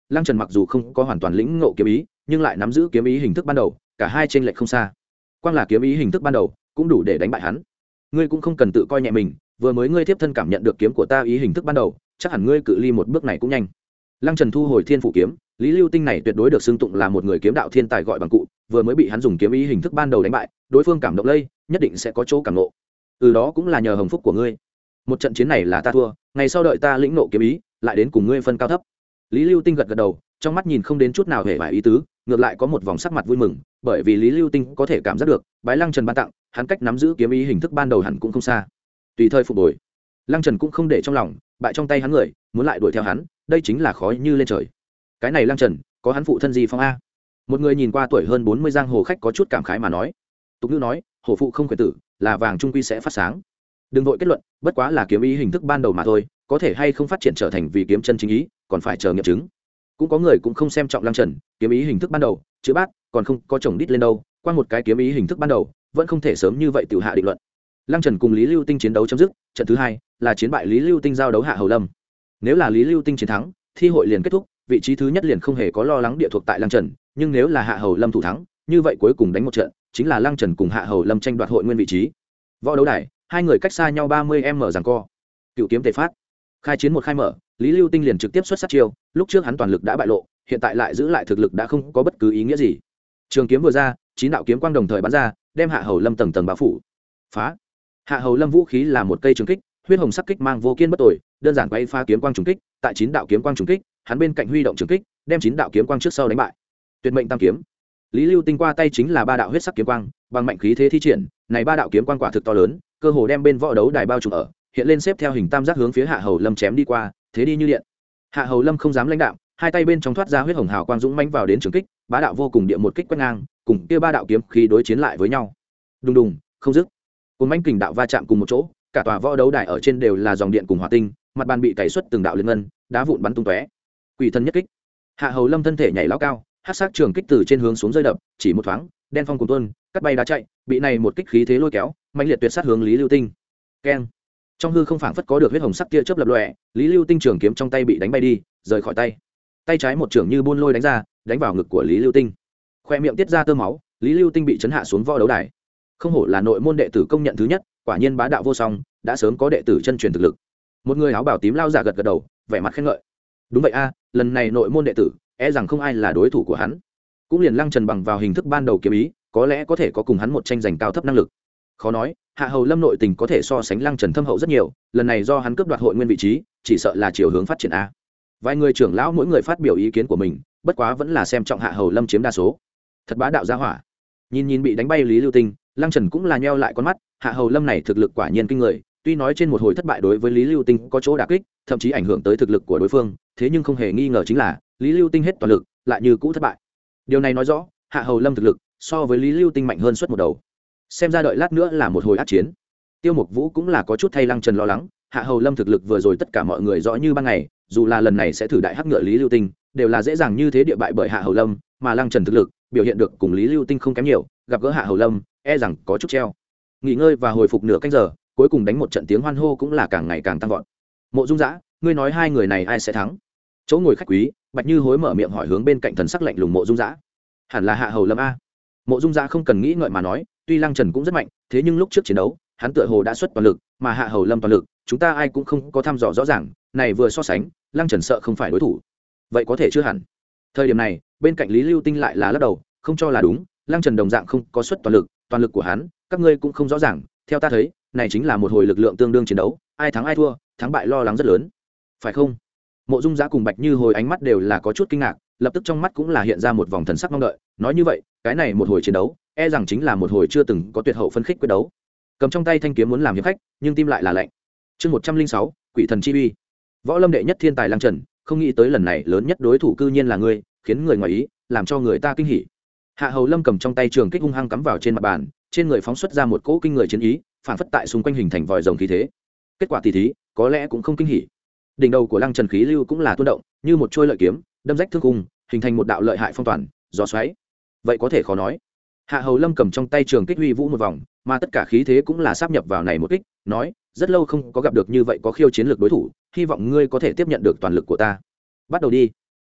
lăng trần mặc dù không có hoàn toàn lĩnh ngộ kiếm ý nhưng lại nắm giữ kiếm ý hình thức ban đầu, cả hai trên lệch không xa. Quang là kiếm ý hình thức ban đầu cũng đủ để đánh bại hắn. Ngươi cũng không cần tự coi nhẹ mình, vừa mới ngươi tiếp thân cảm nhận được kiếm của ta ý hình thức ban đầu, chắc hẳn ngươi cự ly một bước này cũng nhanh. Lăng Trần thu hồi thiên phủ kiếm, Lý Lưu Tinh này tuyệt đối được xưng tụng là một người kiếm đạo thiên tài gọi bằng cụ, vừa mới bị hắn dùng kiếm ý hình thức ban đầu đánh bại, đối phương cảm động lây, nhất định sẽ có chỗ cảm nộ. Từ đó cũng là nhờ hồng phúc của ngươi. Một trận chiến này là ta thua, ngày sau đợi ta lĩnh nộ kiếm ý, lại đến cùng ngươi phân cao thấp. Lý Lưu Tinh gật gật đầu, trong mắt nhìn không đến chút nào hề bại ý tứ, ngược lại có một vòng sắc mặt vui mừng, bởi vì Lý Lưu Tinh có thể cảm giác được, bái Lăng Trần ban tặng, hắn cách nắm giữ kiếm ý hình thức ban đầu hẳn cũng không xa. Tùy thời phục hồi. Lăng Trần cũng không để trong lòng, bại trong tay hắn người, muốn lại đuổi theo hắn, đây chính là khó như lên trời. Cái này Lăng Trần, có hắn phụ thân gì phong a? Một người nhìn qua tuổi hơn bốn mươi giang hồ khách có chút cảm khái mà nói. Tục ngữ nói, hổ phụ không quyền tử, là vàng trung quy sẽ phát sáng. Đừng vội kết luận, bất quá là kiếm ý hình thức ban đầu mà thôi, có thể hay không phát triển trở thành vì kiếm chân chính ý, còn phải chờ nghiệm chứng. Cũng có người cũng không xem trọng Lăng Trần, kiếm ý hình thức ban đầu, chữ bát, còn không có chồng đít lên đâu, qua một cái kiếm ý hình thức ban đầu, vẫn không thể sớm như vậy tiểu hạ định luận. Lăng Trần cùng Lý Lưu Tinh chiến đấu chấm dứt, trận thứ hai là chiến bại Lý Lưu Tinh giao đấu Hạ Hầu Lâm. Nếu là Lý Lưu Tinh chiến thắng, thi hội liền kết thúc, vị trí thứ nhất liền không hề có lo lắng địa thuộc tại Lăng Trần, nhưng nếu là Hạ Hầu Lâm thủ thắng, như vậy cuối cùng đánh một trận, chính là Lăng Trần cùng Hạ Hầu Lâm tranh đoạt hội nguyên vị trí. Võ đấu đài, hai người cách xa nhau ba mươi mét giằng co. Cựu kiếm tề phát. Khai chiến một khai mở, Lý Lưu Tinh liền trực tiếp xuất sát chiêu, lúc trước hắn toàn lực đã bại lộ, hiện tại lại giữ lại thực lực đã không có bất cứ ý nghĩa gì. Trường kiếm vừa ra, chín đạo kiếm quang đồng thời bắn ra, đem Hạ Hầu Lâm tầng tầng bao phủ. Phá. Hạ Hầu Lâm vũ khí là một cây trường kích, huyết hồng sắc kích mang vô kiên bất tồi, đơn giản quay pha kiếm quang trùng kích, tại chín đạo kiếm quang trùng kích, hắn bên cạnh huy động trường kích, đem chín đạo kiếm quang trước sau đánh bại. Tuyệt mệnh tam kiếm. Lý Lưu Tinh qua tay chính là ba đạo huyết sắc kiếm quang, bằng mạnh khí thế thi triển, này ba đạo kiếm quang quả thực to lớn, cơ hồ đem bên võ đấu đài bao trùm ở, hiện lên xếp theo hình tam giác hướng phía Hạ Hầu Lâm chém đi qua, thế đi như điện. Hạ Hầu Lâm không dám lãnh đạo, hai tay bên trong thoát ra huyết hồng hào quang dũng mãnh vào đến trường kích, bá đạo vô cùng địa một kích quét ngang, cùng kia ba đạo kiếm khí đối chiến lại với nhau. Đùng đùng, không dứt. Cùng mãnh kình đạo va chạm cùng một chỗ, cả tòa võ đấu đài ở trên đều là dòng điện cùng hỏa tinh, mặt bàn bị cày xuất từng đạo liên ngân, đá vụn bắn tung tóe. Quỷ thần nhất kích. Hạ Hầu Lâm thân thể nhảy lao cao, hắc sắc trường kích từ trên hướng xuống rơi đập, chỉ một thoáng, đen phong cuồn tuôn, cắt bay đá chạy, bị này một kích khí thế lôi kéo, mãnh liệt tuyệt sát hướng Lý Lưu Tinh. Keng. Trong hư không phảng phất có được huyết hồng sắc tia chớp lập lòe, Lý Lưu Tinh trường kiếm trong tay bị đánh bay đi, rời khỏi tay. Tay trái một trường như buôn lôi đánh ra, đánh vào ngực của Lý Lưu Tinh. Khoe miệng tiết ra tơ máu, Lý Lưu Tinh bị chấn hạ xuống võ đấu đài. Không hổ là nội môn đệ tử công nhận thứ nhất, quả nhiên bá đạo vô song, đã sớm có đệ tử chân truyền thực lực. Một người áo bào tím lao giả gật gật đầu, vẻ mặt khen ngợi. Đúng vậy a, lần này nội môn đệ tử, e rằng không ai là đối thủ của hắn. Cũng liền Lăng Trần bằng vào hình thức ban đầu kiếm ý, có lẽ có thể có cùng hắn một tranh giành cao thấp năng lực. Khó nói, Hạ Hầu Lâm nội tình có thể so sánh Lăng Trần thâm hậu rất nhiều, lần này do hắn cướp đoạt hội nguyên vị trí, chỉ sợ là chiều hướng phát triển a. Vài người trưởng lão mỗi người phát biểu ý kiến của mình, bất quá vẫn là xem trọng Hạ Hầu Lâm chiếm đa số. Thật bá đạo gia hỏa. Nhìn nhìn bị đánh bay Lý Lưu Tinh, Lăng Trần cũng là nheo lại con mắt, Hạ Hầu Lâm này thực lực quả nhiên kinh người, tuy nói trên một hồi thất bại đối với Lý Lưu Tinh có chỗ đả kích, thậm chí ảnh hưởng tới thực lực của đối phương, thế nhưng không hề nghi ngờ chính là Lý Lưu Tinh hết toàn lực, lại như cũ thất bại. Điều này nói rõ, Hạ Hầu Lâm thực lực so với Lý Lưu Tinh mạnh hơn suốt một đầu. Xem ra đợi lát nữa là một hồi ác chiến. Tiêu Mục Vũ cũng là có chút thay Lăng Trần lo lắng, Hạ Hầu Lâm thực lực vừa rồi tất cả mọi người rõ như ban ngày, dù là lần này sẽ thử đại hắc ngựa Lý Lưu Tinh, đều là dễ dàng như thế địa bại bởi Hạ Hầu Lâm, mà Lăng Trần thực lực biểu hiện được cùng Lý Lưu Tinh không kém nhiều, gặp gỡ Hạ Hầu Lâm, e rằng có chút treo. Nghỉ ngơi và hồi phục nửa canh giờ, cuối cùng đánh một trận tiếng hoan hô cũng là càng ngày càng tăng vọt. Mộ Dung Dã, ngươi nói hai người này ai sẽ thắng? Chỗ ngồi khách quý, Bạch Như Hối mở miệng hỏi hướng bên cạnh thần sắc lạnh lùng Mộ Dung Dã. Hẳn là Hạ Hầu Lâm a. Mộ Dung Dã không cần nghĩ ngợi mà nói, tuy Lăng Trần cũng rất mạnh, thế nhưng lúc trước chiến đấu, hắn tựa hồ đã xuất toàn lực, mà Hạ Hầu Lâm toàn lực, chúng ta ai cũng không có thăm dò rõ ràng, này vừa so sánh, Lăng Trần sợ không phải đối thủ. Vậy có thể chưa hẳn. Thời điểm này, bên cạnh Lý Lưu Tinh lại là lắc đầu, không cho là đúng, Lăng Trần đồng dạng không có xuất toàn lực, toàn lực của hắn, các ngươi cũng không rõ ràng, theo ta thấy, này chính là một hồi lực lượng tương đương chiến đấu, ai thắng ai thua, thắng bại lo lắng rất lớn. Phải không? Mộ Dung Dã cùng Bạch Như Hồi ánh mắt đều là có chút kinh ngạc, lập tức trong mắt cũng là hiện ra một vòng thần sắc mong đợi, nói như vậy, cái này một hồi chiến đấu, e rằng chính là một hồi chưa từng có tuyệt hậu phân khích quyết đấu. Cầm trong tay thanh kiếm muốn làm hiệp khách, nhưng tim lại là lạnh. Chương một trăm linh sáu, Quỷ thần chi uy. Võ Lâm đệ nhất thiên tài Lăng Trần, không nghĩ tới lần này lớn nhất đối thủ cư nhiên là ngươi, khiến người ngoài ý, làm cho người ta kinh hỉ. Hạ Hầu Lâm cầm trong tay trường kích hung hăng cắm vào trên mặt bàn, trên người phóng xuất ra một cỗ kinh người chiến ý, phản phất tại xung quanh hình thành vòi rồng khí thế. Kết quả tỷ thí, có lẽ cũng không kinh hỉ. Đỉnh đầu của Lăng Trần khí lưu cũng là tuôn động, như một trôi lợi kiếm, đâm rách thương cung, hình thành một đạo lợi hại phong toàn, gió xoáy. Vậy có thể khó nói. Hạ Hầu Lâm cầm trong tay trường kích huy vũ một vòng, mà tất cả khí thế cũng là sáp nhập vào này một kích, nói, rất lâu không có gặp được như vậy có khiêu chiến lược đối thủ, hy vọng ngươi có thể tiếp nhận được toàn lực của ta. Bắt đầu đi.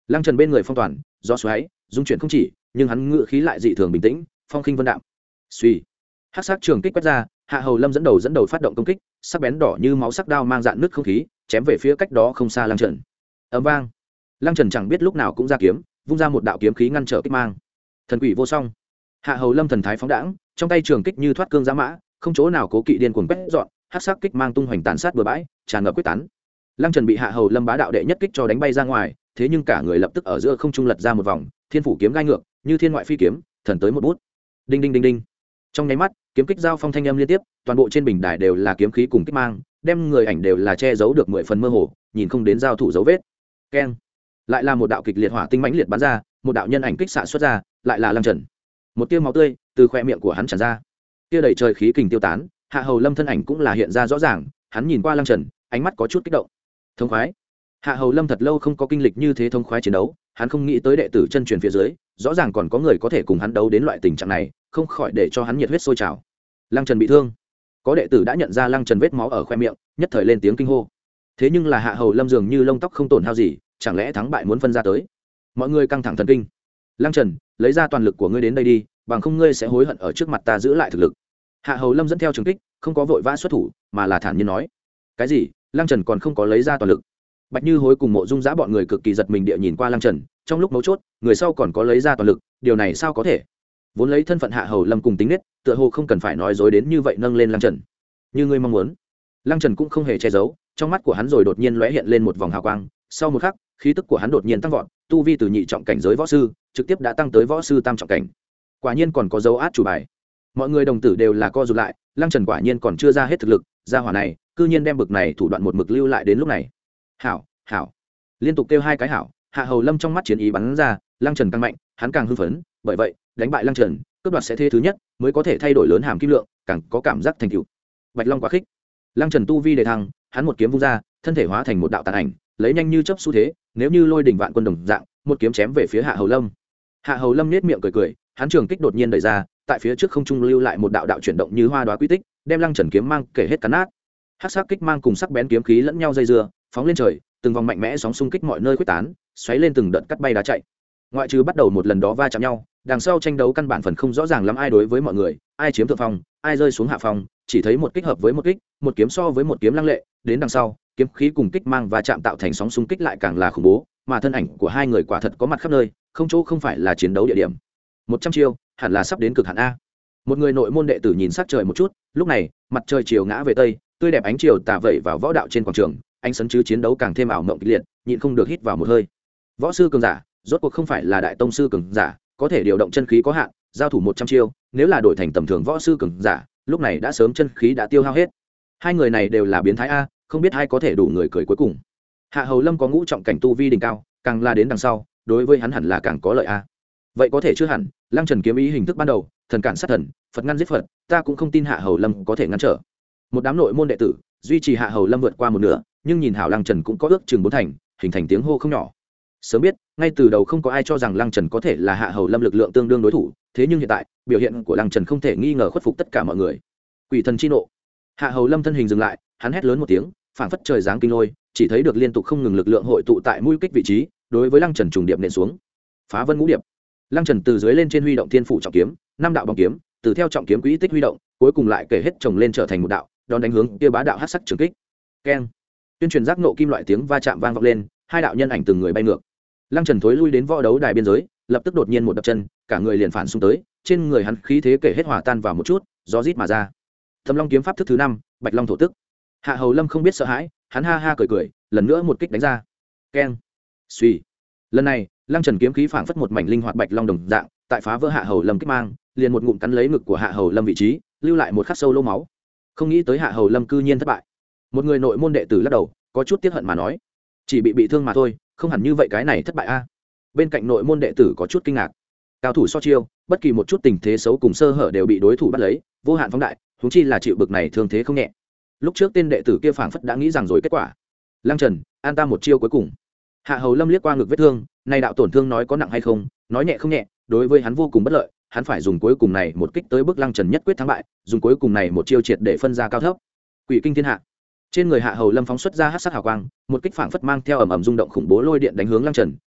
Lăng Trần bên người phong toàn do xoáy dung chuyển không chỉ, nhưng hắn ngự khí lại dị thường bình tĩnh, phong khinh vân đạm. Suy, hắc sắc trường kích quét ra, Hạ Hầu Lâm dẫn đầu dẫn đầu phát động công kích, sắc bén đỏ như máu sắc đao mang dạn nứt không khí, chém về phía cách đó không xa Lăng Trần. Ầm vang, Lăng Trần chẳng biết lúc nào cũng ra kiếm, vung ra một đạo kiếm khí ngăn trở kích mang. Thần quỷ vô song. Hạ Hầu Lâm thần thái phóng đãng, trong tay trường kích như thoát cương giã mã, không chỗ nào cố kỵ điên cuồng quét dọn, hắc sắc kích mang tung hoành tàn sát bừa bãi, tràn ngập quyết tán. Lăng Trần bị Hạ Hầu Lâm bá đạo đệ nhất kích cho đánh bay ra ngoài, thế nhưng cả người lập tức ở giữa không trung lật ra một vòng, thiên phủ kiếm gai ngược, như thiên ngoại phi kiếm, thần tới một bút. Đinh đinh đinh đinh. Trong nháy mắt, kiếm kích giao phong thanh âm liên tiếp, toàn bộ trên bình đài đều là kiếm khí cùng kích mang, đem người ảnh đều là che giấu được mười phần mơ hồ, nhìn không đến giao thủ dấu vết. Keng. Lại là một đạo kịch liệt hỏa tinh mãnh liệt bắn ra, một đạo nhân ảnh kích xạ xuất ra, lại là Lăng Trần. Một tia máu tươi từ khóe miệng của hắn tràn ra. Tia đầy trời khí kình tiêu tán, Hạ Hầu Lâm thân ảnh cũng là hiện ra rõ ràng, hắn nhìn qua Lăng Trần, ánh mắt có chút kích động. Thông khoái. Hạ Hầu Lâm thật lâu không có kinh lịch như thế thông khoái chiến đấu, hắn không nghĩ tới đệ tử chân truyền phía dưới, rõ ràng còn có người có thể cùng hắn đấu đến loại tình trạng này, không khỏi để cho hắn nhiệt huyết sôi trào. Lăng Trần bị thương. Có đệ tử đã nhận ra Lăng Trần vết máu ở khoe miệng, nhất thời lên tiếng kinh hô. Thế nhưng là Hạ Hầu Lâm dường như lông tóc không tổn hao gì, chẳng lẽ thắng bại muốn phân ra tới? Mọi người căng thẳng thần kinh. Lăng Trần, lấy ra toàn lực của ngươi đến đây đi, bằng không ngươi sẽ hối hận ở trước mặt ta giữ lại thực lực. Hạ Hầu Lâm dẫn theo trường kích, không có vội vã xuất thủ, mà là thản nhiên nói. Cái gì? Lăng Trần còn không có lấy ra toàn lực. Bạch Như Hối cùng Mộ Dung Giã bọn người cực kỳ giật mình địa nhìn qua Lăng Trần, trong lúc mấu chốt, người sau còn có lấy ra toàn lực, điều này sao có thể? Vốn lấy thân phận Hạ Hầu Lâm cùng tính nết, tựa hồ không cần phải nói dối đến như vậy nâng lên Lăng Trần. Như ngươi mong muốn. Lăng Trần cũng không hề che giấu, trong mắt của hắn rồi đột nhiên lóe hiện lên một vòng hào quang, sau một khắc, khí tức của hắn đột nhiên tăng vọt, tu vi từ nhị trọng cảnh giới võ sư, trực tiếp đã tăng tới võ sư tam trọng cảnh. Quả nhiên còn có dấu át chủ bài. Mọi người đồng tử đều là co rụt lại, Lăng Trần quả nhiên còn chưa ra hết thực lực, gia hỏa này, cư nhiên đem bực này thủ đoạn một mực lưu lại đến lúc này. Hảo, hảo. Liên tục kêu hai cái hảo, Hạ Hầu Lâm trong mắt chiến ý bắn ra, Lăng Trần càng mạnh, hắn càng hưng phấn, bởi vậy, đánh bại Lăng Trần, cướp đoạt sẽ thế thứ nhất, mới có thể thay đổi lớn hàm kim lượng, càng có cảm giác thành tựu. Bạch Long quá khích. Lăng Trần tu vi đề thăng, hắn một kiếm vung ra, thân thể hóa thành một đạo tàn ảnh, lấy nhanh như chớp xu thế, nếu như lôi đỉnh vạn quân đồng dạng, một kiếm chém về phía Hạ Hầu Lâm. Hạ Hầu Lâm nhếch miệng cười cười, hắn trường kích đột nhiên đẩy ra, tại phía trước không trung lưu lại một đạo đạo chuyển động như hoa đóa quy tích, đem Lăng Trần kiếm mang kể hết cắn nát. Hắc sắc kích mang cùng sắc bén kiếm khí lẫn nhau dây dưa, phóng lên trời, từng vòng mạnh mẽ sóng xung kích mọi nơi quyết tán, xoáy lên từng đợt cắt bay đá chạy. Ngoại trừ bắt đầu một lần đó va chạm nhau, đằng sau tranh đấu căn bản phần không rõ ràng lắm ai đối với mọi người, ai chiếm thượng phong, ai rơi xuống hạ phong, chỉ thấy một kích hợp với một kích, một kiếm so với một kiếm lăng lệ, đến đằng sau, kiếm khí cùng kích mang va chạm tạo thành sóng xung kích lại càng là khủng bố, mà thân ảnh của hai người quả thật có mặt khắp nơi, không chỗ không phải là chiến đấu địa điểm. một trăm chiêu, hẳn là sắp đến cực hạn a. Một người nội môn đệ tử nhìn sát trời một chút, lúc này, mặt trời chiều ngã về tây, tươi đẹp ánh chiều tà vẩy vào võ đạo trên quảng trường, anh sấn chứ chiến đấu càng thêm ảo mộng kịch liệt, nhịn không được hít vào một hơi. Võ sư cường giả, rốt cuộc không phải là đại tông sư cường giả, có thể điều động chân khí có hạn, giao thủ một trăm chiêu, nếu là đổi thành tầm thường võ sư cường giả, lúc này đã sớm chân khí đã tiêu hao hết. Hai người này đều là biến thái a, không biết ai có thể đủ người cười cuối cùng. Hạ Hầu Lâm có ngũ trọng cảnh tu vi đỉnh cao, càng là đến đằng sau, đối với hắn hẳn là càng có lợi a. Vậy có thể chưa hẳn, Lăng Trần kiếm ý hình thức ban đầu, thần cản sát thần, Phật ngăn giết Phật, ta cũng không tin Hạ Hầu Lâm có thể ngăn trở. Một đám nội môn đệ tử, duy trì Hạ Hầu Lâm vượt qua một nửa, nhưng nhìn hảo Lăng Trần cũng có ước chừng bốn thành, hình thành tiếng hô không nhỏ. Sớm biết, ngay từ đầu không có ai cho rằng Lăng Trần có thể là Hạ Hầu Lâm lực lượng tương đương đối thủ, thế nhưng hiện tại, biểu hiện của Lăng Trần không thể nghi ngờ khuất phục tất cả mọi người. Quỷ thần chi nộ. Hạ Hầu Lâm thân hình dừng lại, hắn hét lớn một tiếng, phảng phất trời giáng kinh lôi, chỉ thấy được liên tục không ngừng lực lượng hội tụ tại mũi kích vị trí, đối với Lăng Trần trùng điệp nện xuống. Phá vân ngũ điệp. Lăng Trần từ dưới lên trên huy động thiên phủ trọng kiếm, năm đạo bóng kiếm, từ theo trọng kiếm quỹ tích huy động, cuối cùng lại kể hết chồng lên trở thành một đạo, đón đánh hướng kia bá đạo hắc sắc trường kích. Keng. Tuyên truyền giác nộ kim loại tiếng va chạm vang vọng lên, hai đạo nhân ảnh từng người bay ngược. Lăng Trần thối lui đến võ đấu đài biên giới, lập tức đột nhiên một đập chân, cả người liền phản xung tới, trên người hắn khí thế kể hết hòa tan vào một chút, gió rít mà ra. Thâm Long kiếm pháp thức thứ năm, Bạch Long thổ tức. Hạ Hầu Lâm không biết sợ hãi, hắn ha ha cười cười, lần nữa một kích đánh ra. Keng. Suy. Lần này, Lăng Trần kiếm khí phảng phất một mảnh linh hoạt bạch long đồng dạng, tại phá vỡ Hạ Hầu Lâm kích mang, liền một ngụm cắn lấy ngực của Hạ Hầu Lâm vị trí, lưu lại một khắc sâu lỗ máu. Không nghĩ tới Hạ Hầu Lâm cư nhiên thất bại. Một người nội môn đệ tử lắc đầu, có chút tiếc hận mà nói, chỉ bị bị thương mà thôi, không hẳn như vậy cái này thất bại a. Bên cạnh nội môn đệ tử có chút kinh ngạc. Cao thủ so chiêu, bất kỳ một chút tình thế xấu cùng sơ hở đều bị đối thủ bắt lấy, vô hạn phóng đại, huống chi là chịu bực này thương thế không nhẹ. Lúc trước tên đệ tử kia phảng phất đã nghĩ rằng rồi kết quả. Lăng Trần, an ta một chiêu cuối cùng. Hạ Hầu Lâm liếc qua ngực vết thương, này đạo tổn thương nói có nặng hay không, nói nhẹ không nhẹ, đối với hắn vô cùng bất lợi, hắn phải dùng cuối cùng này một kích tới bức Lăng Trần nhất quyết thắng bại, dùng cuối cùng này một chiêu triệt để phân ra cao thấp. Quỷ kinh thiên hạ. Trên người Hạ Hầu Lâm phóng xuất ra hắc sắc hào quang, một kích phảng phất mang theo ầm ầm rung động khủng bố lôi điện đánh hướng Lăng Trần,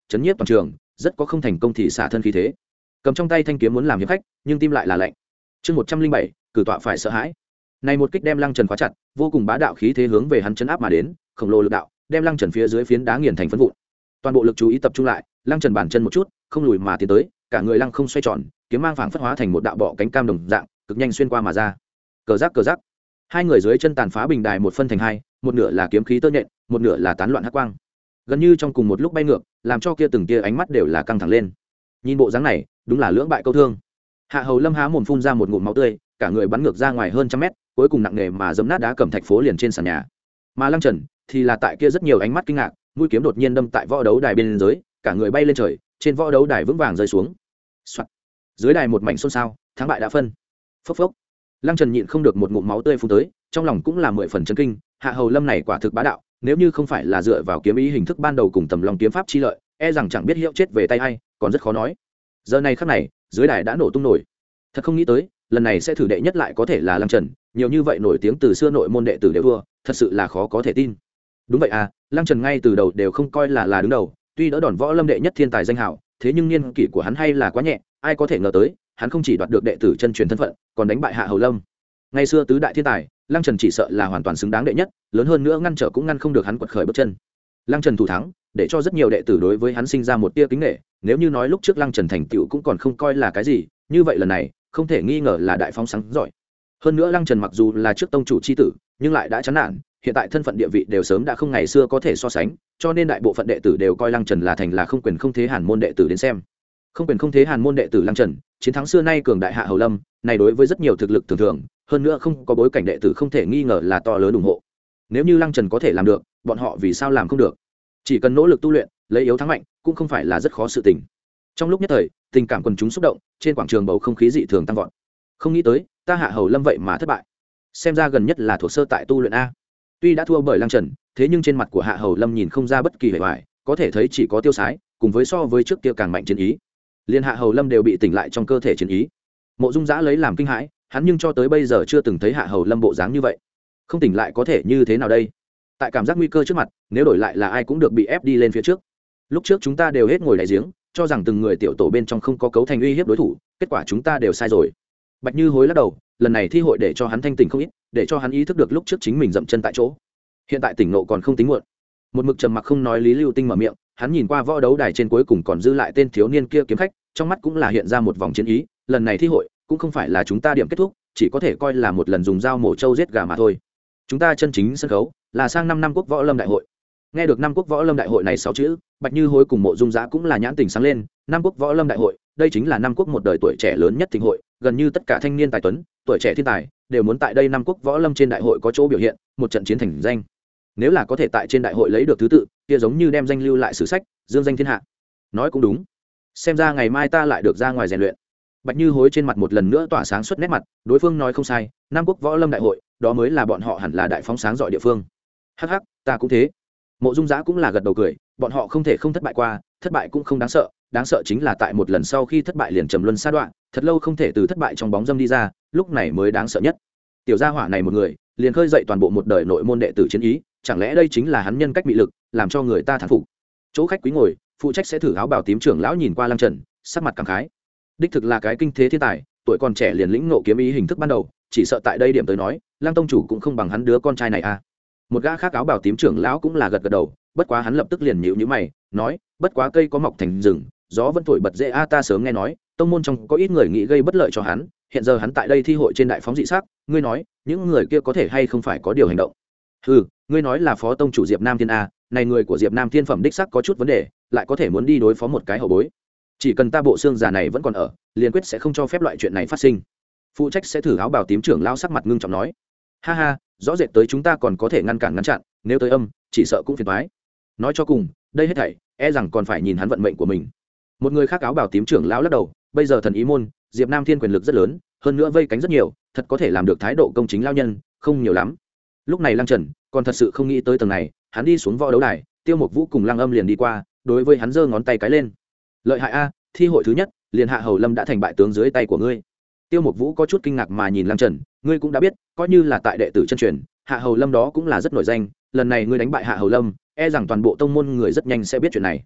chấn nhiếp toàn trường, rất có không thành công thì xả thân khí thế. Cầm trong tay thanh kiếm muốn làm hiệp khách, nhưng tim lại là lạnh. Chương một trăm linh bảy, cử tọa phải sợ hãi. Này một kích đem Lăng Trần khóa chặt, vô cùng bá đạo khí thế hướng về hắn chấn áp mà đến, khổng lồ lực đạo, đem Lăng Trần phía dưới phiến đá nghiền thành phấn vụn. Toàn bộ lực chú ý tập trung lại, Lăng Trần bản chân một chút, không lùi mà tiến tới, cả người lăng không xoay tròn, kiếm mang phảng phất hóa thành một đạo bọ cánh cam đồng dạng, cực nhanh xuyên qua mà ra. Cờ rắc cờ rắc. Hai người dưới chân tàn phá bình đài một phân thành hai, một nửa là kiếm khí tơ nhện, một nửa là tán loạn hắc quang. Gần như trong cùng một lúc bay ngược, làm cho kia từng kia ánh mắt đều là căng thẳng lên. Nhìn bộ dáng này, đúng là lưỡng bại câu thương. Hạ Hầu Lâm há mồm phun ra một ngụm máu tươi, cả người bắn ngược ra ngoài hơn trăm mét, cuối cùng nặng nề mà giẫm nát đá cẩm thạch phố liền trên sàn nhà. Mà Lăng Trần thì là tại kia rất nhiều ánh mắt kinh ngạc, mũi kiếm đột nhiên đâm tại võ đấu đài bên dưới, cả người bay lên trời, trên võ đấu đài vững vàng rơi xuống. Soạt. Dưới đài một mảnh xôn xao, thắng bại đã phân. Phốc phốc. Lăng Trần nhịn không được một ngụm máu tươi phun tới, trong lòng cũng là mười phần chấn kinh, Hạ Hầu Lâm này quả thực bá đạo, nếu như không phải là dựa vào kiếm ý hình thức ban đầu cùng tầm lòng kiếm pháp chi lợi, e rằng chẳng biết hiệu chết về tay ai, còn rất khó nói. Giờ này khắc này, dưới đài đã nổ tung nổi. Thật không nghĩ tới, lần này sẽ thử đệ nhất lại có thể là Lăng Trần, nhiều như vậy nổi tiếng từ xưa nội môn đệ tử đều thua, thật sự là khó có thể tin. Đúng vậy à, Lăng Trần ngay từ đầu đều không coi là là đứng đầu, tuy đỡ đòn võ lâm đệ nhất thiên tài danh hào, thế nhưng niên kỷ của hắn hay là quá nhẹ, ai có thể ngờ tới, hắn không chỉ đoạt được đệ tử chân truyền thân phận, còn đánh bại Hạ Hầu Lâm. Ngày xưa tứ đại thiên tài, Lăng Trần chỉ sợ là hoàn toàn xứng đáng đệ nhất, lớn hơn nữa ngăn trở cũng ngăn không được hắn quật khởi bước chân. Lăng Trần thủ thắng, để cho rất nhiều đệ tử đối với hắn sinh ra một tia kính nể, nếu như nói lúc trước Lăng Trần thành tựu cũng còn không coi là cái gì, như vậy lần này, không thể nghi ngờ là đại phóng sáng giỏi. Hơn nữa Lăng Trần mặc dù là trước tông chủ chi tử, nhưng lại đã chán nản, hiện tại thân phận địa vị đều sớm đã không ngày xưa có thể so sánh, cho nên đại bộ phận đệ tử đều coi Lăng Trần là thành là không quyền không thế Hàn môn đệ tử đến xem. Không quyền không thế Hàn môn đệ tử Lăng Trần, chiến thắng xưa nay cường đại Hạ Hầu Lâm, này đối với rất nhiều thực lực thường thường, hơn nữa không có bối cảnh đệ tử không thể nghi ngờ là to lớn ủng hộ. Nếu như Lăng Trần có thể làm được, bọn họ vì sao làm không được? Chỉ cần nỗ lực tu luyện, lấy yếu thắng mạnh, cũng không phải là rất khó sự tình. Trong lúc nhất thời, tình cảm quần chúng xúc động, trên quảng trường bầu không khí dị thường tăng vọt. Không nghĩ tới, ta Hạ Hầu Lâm vậy mà thất bại. Xem ra gần nhất là thuộc sơ tại tu luyện a. Tuy đã thua bởi Lăng Trần, thế nhưng trên mặt của Hạ Hầu Lâm nhìn không ra bất kỳ vẻ vải, có thể thấy chỉ có tiêu sái, cùng với so với trước kia càng mạnh chiến ý. Liên Hạ Hầu Lâm đều bị tỉnh lại trong cơ thể chiến ý. Mộ Dung Dã lấy làm kinh hãi, hắn nhưng cho tới bây giờ chưa từng thấy Hạ Hầu Lâm bộ dáng như vậy. Không tỉnh lại có thể như thế nào đây? Tại cảm giác nguy cơ trước mặt, nếu đổi lại là ai cũng được bị ép đi lên phía trước. Lúc trước chúng ta đều hết ngồi đại giếng, cho rằng từng người tiểu tổ bên trong không có cấu thành uy hiếp đối thủ, kết quả chúng ta đều sai rồi. Bạch Như hối lắc đầu, lần này thi hội để cho hắn thanh tỉnh không ít, để cho hắn ý thức được lúc trước chính mình dậm chân tại chỗ. Hiện tại tỉnh nộ còn không tính muộn. Một mực trầm mặc không nói Lý Lưu Tinh mở miệng, hắn nhìn qua võ đấu đài trên cuối cùng còn dư lại tên thiếu niên kia kiếm khách, trong mắt cũng là hiện ra một vòng chiến ý, lần này thi hội cũng không phải là chúng ta điểm kết thúc, chỉ có thể coi là một lần dùng dao mổ trâu giết gà mà thôi. Chúng ta chân chính sân khấu là sang năm năm quốc võ lâm đại hội. Nghe được năm quốc võ lâm đại hội này sáu chữ, Bạch Như hối cùng Mộ Dung Dã cũng là nhãn tình sáng lên, năm quốc võ lâm đại hội, đây chính là năm quốc một đời tuổi trẻ lớn nhất thịnh hội, gần như tất cả thanh niên tài tuấn, tuổi trẻ thiên tài đều muốn tại đây năm quốc võ lâm trên đại hội có chỗ biểu hiện, một trận chiến thành danh. Nếu là có thể tại trên đại hội lấy được thứ tự, kia giống như đem danh lưu lại sử sách, dương danh thiên hạ. Nói cũng đúng. Xem ra ngày mai ta lại được ra ngoài rèn luyện. Bạch Như hối trên mặt một lần nữa tỏa sáng suốt nét mặt, đối phương nói không sai, năm quốc võ lâm đại hội, đó mới là bọn họ hẳn là đại phóng sáng giỏi địa phương. Hắc hắc, ta cũng thế. Mộ Dung Dã cũng là gật đầu cười, bọn họ không thể không thất bại qua, thất bại cũng không đáng sợ, đáng sợ chính là tại một lần sau khi thất bại liền trầm luân sa đoạn, thật lâu không thể từ thất bại trong bóng dâm đi ra, lúc này mới đáng sợ nhất. Tiểu gia hỏa này một người, liền khơi dậy toàn bộ một đời nội môn đệ tử chiến ý, chẳng lẽ đây chính là hắn nhân cách bị lực, làm cho người ta thán phục. Chỗ khách quý ngồi, phụ trách sẽ thử áo bảo tím trưởng lão nhìn qua Lăng Trần, sắc mặt cảm khái. Đích thực là cái kinh thế thiên tài, tuổi còn trẻ liền lĩnh ngộ kiếm ý hình thức ban đầu, chỉ sợ tại đây điểm tới nói, Lăng tông chủ cũng không bằng hắn đứa con trai này à. Một gã khác áo bảo tím trưởng lão cũng là gật gật đầu, bất quá hắn lập tức liền nhíu nhíu mày, nói, bất quá cây có mọc thành rừng, gió vẫn thổi bật dễ a, ta sớm nghe nói, tông môn trong có ít người nghĩ gây bất lợi cho hắn, hiện giờ hắn tại đây thi hội trên đại phóng dị sắc, ngươi nói, những người kia có thể hay không phải có điều hành động. Ừ, ngươi nói là phó tông chủ Diệp Nam Thiên a, này người của Diệp Nam Thiên phẩm đích sắc có chút vấn đề, lại có thể muốn đi đối phó một cái hậu bối. Chỉ cần ta bộ xương già này vẫn còn ở, liền quyết sẽ không cho phép loại chuyện này phát sinh. Phụ trách sẽ thử áo bảo tím trưởng lão sắc mặt ngưng trọng nói, ha ha, rõ rệt tới chúng ta còn có thể ngăn cản ngăn chặn, nếu tới âm, chỉ sợ cũng phiền toái. Nói cho cùng, đây hết thảy, e rằng còn phải nhìn hắn vận mệnh của mình. Một người khác áo bảo tím trưởng lão lắc đầu, bây giờ thần ý môn, Diệp Nam Thiên quyền lực rất lớn, hơn nữa vây cánh rất nhiều, thật có thể làm được thái độ công chính lao nhân, không nhiều lắm. Lúc này Lăng Trần còn thật sự không nghĩ tới tầng này, hắn đi xuống võ đấu đài, Tiêu Mộc Vũ cùng Lăng Âm liền đi qua, đối với hắn giơ ngón tay cái lên. Lợi hại a, thi hội thứ nhất, liền Hạ Hầu Lâm đã thành bại tướng dưới tay của ngươi. Tiêu Mộc Vũ có chút kinh ngạc mà nhìn Lăng Trần, ngươi cũng đã biết, coi như là tại đệ tử chân truyền, Hạ Hầu Lâm đó cũng là rất nổi danh, lần này ngươi đánh bại Hạ Hầu Lâm, e rằng toàn bộ tông môn người rất nhanh sẽ biết chuyện này.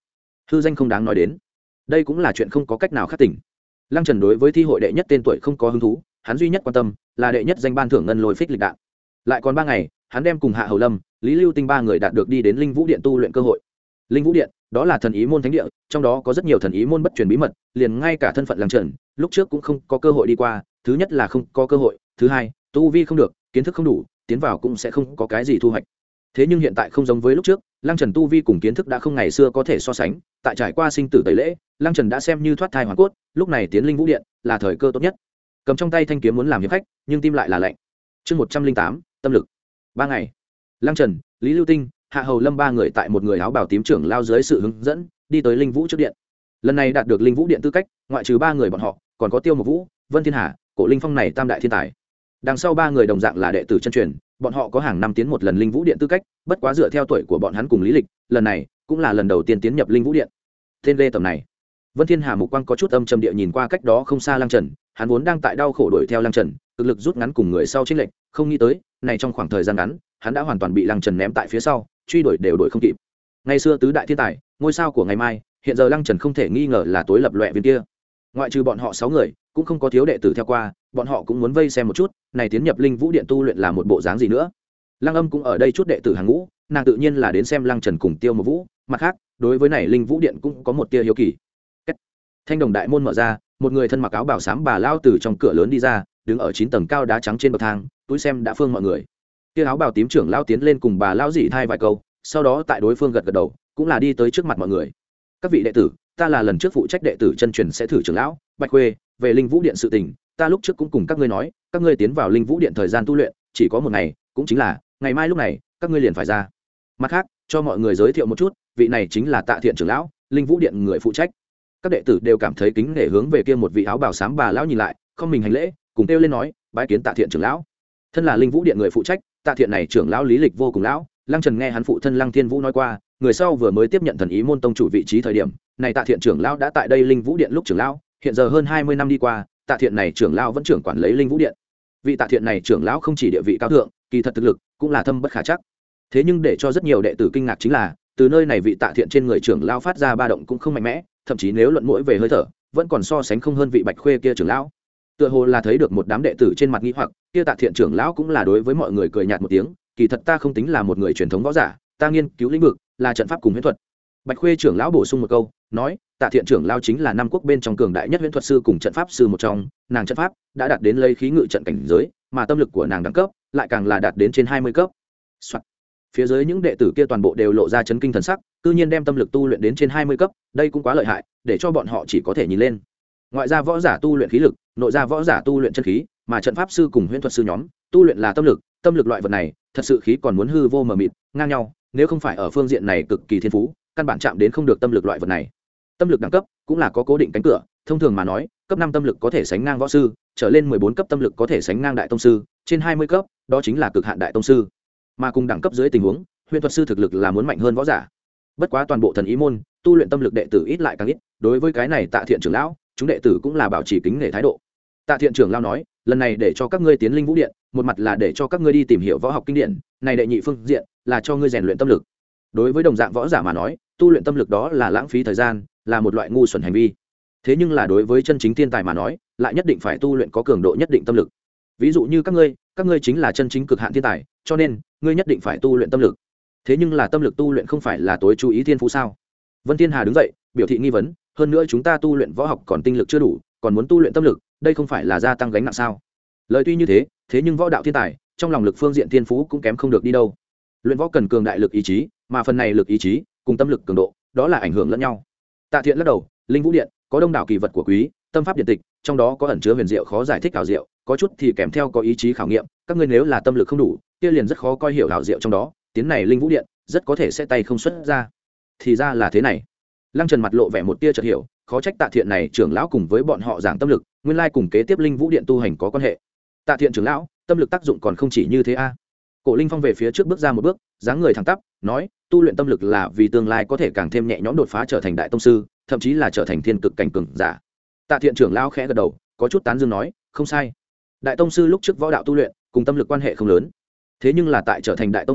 hư danh không đáng nói đến, đây cũng là chuyện không có cách nào khắc tỉnh. Lăng Trần đối với thi hội đệ nhất tên tuổi không có hứng thú, hắn duy nhất quan tâm là đệ nhất danh ban thưởng ngân lôi phích lịch đạn. Lại còn ba ngày, hắn đem cùng Hạ Hầu Lâm, Lý Lưu Tinh ba người đạt được đi đến Linh Vũ Điện tu luyện cơ hội. Linh Vũ Điện, đó là thần ý môn thánh địa, trong đó có rất nhiều thần ý môn bất truyền bí mật, liền ngay cả thân phận Lăng Trần, lúc trước cũng không có cơ hội đi qua, thứ nhất là không có cơ hội, thứ hai, tu vi không được, kiến thức không đủ, tiến vào cũng sẽ không có cái gì thu hoạch. Thế nhưng hiện tại không giống với lúc trước, Lăng Trần tu vi cùng kiến thức đã không ngày xưa có thể so sánh, tại trải qua sinh tử tẩy lễ, Lăng Trần đã xem như thoát thai hoàn cốt, lúc này tiến Linh Vũ Điện là thời cơ tốt nhất. Cầm trong tay thanh kiếm muốn làm hiệp khách, nhưng tim lại là lạnh. Chương một trăm linh tám, tâm lực. Ba ngày. Lăng Trần, Lý Lưu Tinh, Hạ Hầu Lâm ba người tại một người áo bào tím trưởng lao dưới sự hướng dẫn, đi tới Linh Vũ trước điện. Lần này đạt được Linh Vũ Điện tư cách, ngoại trừ ba người bọn họ, còn có Tiêu Mộc Vũ, Vân Thiên Hà, Cổ Linh Phong này tam đại thiên tài. Đằng sau ba người đồng dạng là đệ tử chân truyền, bọn họ có hàng năm tiến một lần Linh Vũ Điện tư cách, bất quá dựa theo tuổi của bọn hắn cùng lý lịch, lần này cũng là lần đầu tiên tiến nhập Linh Vũ Điện. Tên lê tầm này, Vân Thiên Hà mục quang có chút âm trầm địa nhìn qua cách đó không xa Lăng Trần, hắn vốn đang tại đau khổ đuổi theo Lăng Trần, cực lực rút ngắn cùng người sau chênh lệch, không nghĩ tới, này trong khoảng thời gian ngắn, hắn đã hoàn toàn bị Lăng Trần ném tại phía sau, truy đuổi đều đuổi không kịp. Ngày xưa tứ đại thiên tài, ngôi sao của ngày mai, hiện giờ Lăng Trần không thể nghi ngờ là tối lập loè viên kia. Ngoại trừ bọn họ sáu người, cũng không có thiếu đệ tử theo qua, bọn họ cũng muốn vây xem một chút, này tiến nhập Linh Vũ Điện tu luyện là một bộ dáng gì nữa. Lăng Âm cũng ở đây chút đệ tử hàng ngũ, nàng tự nhiên là đến xem Lăng Trần cùng Tiêu Mộc Vũ, mặt khác, đối với này Linh Vũ Điện cũng có một tia hiếu kỳ. Kết. Thanh đồng đại môn mở ra, một người thân mặc áo bào xám bà lao từ trong cửa lớn đi ra, đứng ở chín tầng cao đá trắng trên bậc thang, túi xem đã phương mọi người. Kia áo bào tím trưởng lao tiến lên cùng bà lao dị thay vài câu, sau đó tại đối phương gật gật đầu, cũng là đi tới trước mặt mọi người. Các vị đệ tử, ta là lần trước phụ trách đệ tử chân truyền sẽ thử trưởng lão Bạch Khuê, về Linh Vũ Điện sự tình, ta lúc trước cũng cùng các ngươi nói, các ngươi tiến vào Linh Vũ Điện thời gian tu luyện chỉ có một ngày, cũng chính là ngày mai lúc này, các ngươi liền phải ra. Mặt khác, cho mọi người giới thiệu một chút, vị này chính là Tạ Thiện trưởng lão, Linh Vũ Điện người phụ trách. Các đệ tử đều cảm thấy kính nể hướng về kia một vị áo bào xám bà lão nhìn lại, không mình hành lễ, cùng kêu lên nói, bái kiến Tạ Thiện trưởng lão. Thân là Linh Vũ Điện người phụ trách, Tạ Thiện này trưởng lão lý lịch vô cùng lão, Lăng Trần nghe hắn phụ thân Lăng Thiên Vũ nói qua, người sau vừa mới tiếp nhận thần ý môn tông chủ vị trí thời điểm, này Tạ Thiện trưởng lão đã tại đây Linh Vũ Điện lúc trưởng lão, hiện giờ hơn hai mươi năm đi qua, Tạ Thiện này trưởng lão vẫn trưởng quản lấy Linh Vũ Điện. Vị Tạ Thiện này trưởng lão không chỉ địa vị cao thượng, kỳ thật thực lực cũng là thâm bất khả trắc. Thế nhưng để cho rất nhiều đệ tử kinh ngạc chính là, từ nơi này vị Tạ Thiện trên người trưởng lão phát ra ba động cũng không mạnh mẽ, thậm chí nếu luận mỗi về hơi thở, vẫn còn so sánh không hơn vị Bạch Khuê kia trưởng lão. Tựa hồ là thấy được một đám đệ tử trên mặt nghi hoặc, kia Tạ Thiện trưởng lão cũng là đối với mọi người cười nhạt một tiếng, kỳ thật ta không tính là một người truyền thống võ giả, ta nghiên cứu lĩnh vực là trận pháp cùng huyễn thuật. Bạch Khuê trưởng lão bổ sung một câu, nói, Tạ Thiện trưởng lão chính là năm quốc bên trong cường đại nhất huyễn thuật sư cùng trận pháp sư một trong, nàng trận pháp đã đạt đến lấy khí ngự trận cảnh giới, mà tâm lực của nàng đẳng cấp lại càng là đạt đến trên hai mươi cấp. Soạn. Phía dưới những đệ tử kia toàn bộ đều lộ ra chấn kinh thần sắc, tự nhiên đem tâm lực tu luyện đến trên hai mươi cấp, đây cũng quá lợi hại, để cho bọn họ chỉ có thể nhìn lên. Ngoại ra võ giả tu luyện khí lực, nội ra võ giả tu luyện chân khí, mà trận pháp sư cùng huyễn thuật sư nhóm tu luyện là tâm lực, tâm lực loại vật này, thật sự khí còn muốn hư vô mờ mịt, ngang nhau, nếu không phải ở phương diện này cực kỳ thiên phú, căn bản chạm đến không được tâm lực loại vật này. Tâm lực đẳng cấp cũng là có cố định cánh cửa, thông thường mà nói, cấp năm tâm lực có thể sánh ngang võ sư, trở lên mười bốn cấp tâm lực có thể sánh ngang đại tông sư, trên hai mươi cấp, đó chính là cực hạn đại tông sư. Mà cùng đẳng cấp dưới tình huống, huyền thuật sư thực lực là muốn mạnh hơn võ giả. Bất quá toàn bộ thần ý môn, tu luyện tâm lực đệ tử ít lại càng ít, đối với cái này Tạ Thiện trưởng lão, chúng đệ tử cũng là bảo trì kính nể thái độ. Tạ Thiện trưởng lão nói, lần này để cho các ngươi tiến Linh Vũ Điện, một mặt là để cho các ngươi đi tìm hiểu võ học kinh điển, này đệ nhị phương diện là cho ngươi rèn luyện tâm lực. Đối với đồng dạng võ giả mà nói, tu luyện tâm lực đó là lãng phí thời gian, là một loại ngu xuẩn hành vi. Thế nhưng là đối với chân chính thiên tài mà nói, lại nhất định phải tu luyện có cường độ nhất định tâm lực. Ví dụ như các ngươi, các ngươi chính là chân chính cực hạn thiên tài, cho nên ngươi nhất định phải tu luyện tâm lực. Thế nhưng là tâm lực tu luyện không phải là tối chú ý thiên phú sao? Vân Thiên Hà đứng dậy, biểu thị nghi vấn, hơn nữa chúng ta tu luyện võ học còn tinh lực chưa đủ, còn muốn tu luyện tâm lực, đây không phải là gia tăng gánh nặng sao? Lời tuy như thế, thế nhưng võ đạo thiên tài, trong lòng lực phương diện thiên phú cũng kém không được đi đâu. Luyện võ cần cường đại lực ý chí, mà phần này lực ý chí cùng tâm lực cường độ, đó là ảnh hưởng lẫn nhau. Tạ Thiện lắc đầu, Linh Vũ Điện có đông đảo kỳ vật của quý, tâm pháp điện tịch, trong đó có ẩn chứa huyền diệu khó giải thích ảo diệu, có chút thì kèm theo có ý chí khảo nghiệm, các ngươi nếu là tâm lực không đủ, kia liền rất khó coi hiểu ảo diệu trong đó, tiến này Linh Vũ Điện, rất có thể sẽ tay không xuất ra. Thì ra là thế này. Lăng Trần mặt lộ vẻ một tia chợt hiểu, khó trách Tạ Thiện này trưởng lão cùng với bọn họ giảng tâm lực, nguyên lai cùng kế tiếp Linh Vũ Điện tu hành có quan hệ. Tạ Thiện trưởng lão, tâm lực tác dụng còn không chỉ như thế a. Cổ Linh Phong về phía trước bước ra một bước, dáng người thẳng tắp, nói, tu luyện tâm lực là vì tương lai có thể càng thêm nhẹ nhõm đột phá trở thành đại tông sư, thậm chí là trở thành thiên cực cảnh cường giả. Tạ Thiện trưởng lão khẽ gật đầu, có chút tán dương nói, không sai. Đại tông sư lúc trước võ đạo tu luyện cùng tâm lực quan hệ không lớn, thế nhưng là tại trở thành đại tông sư,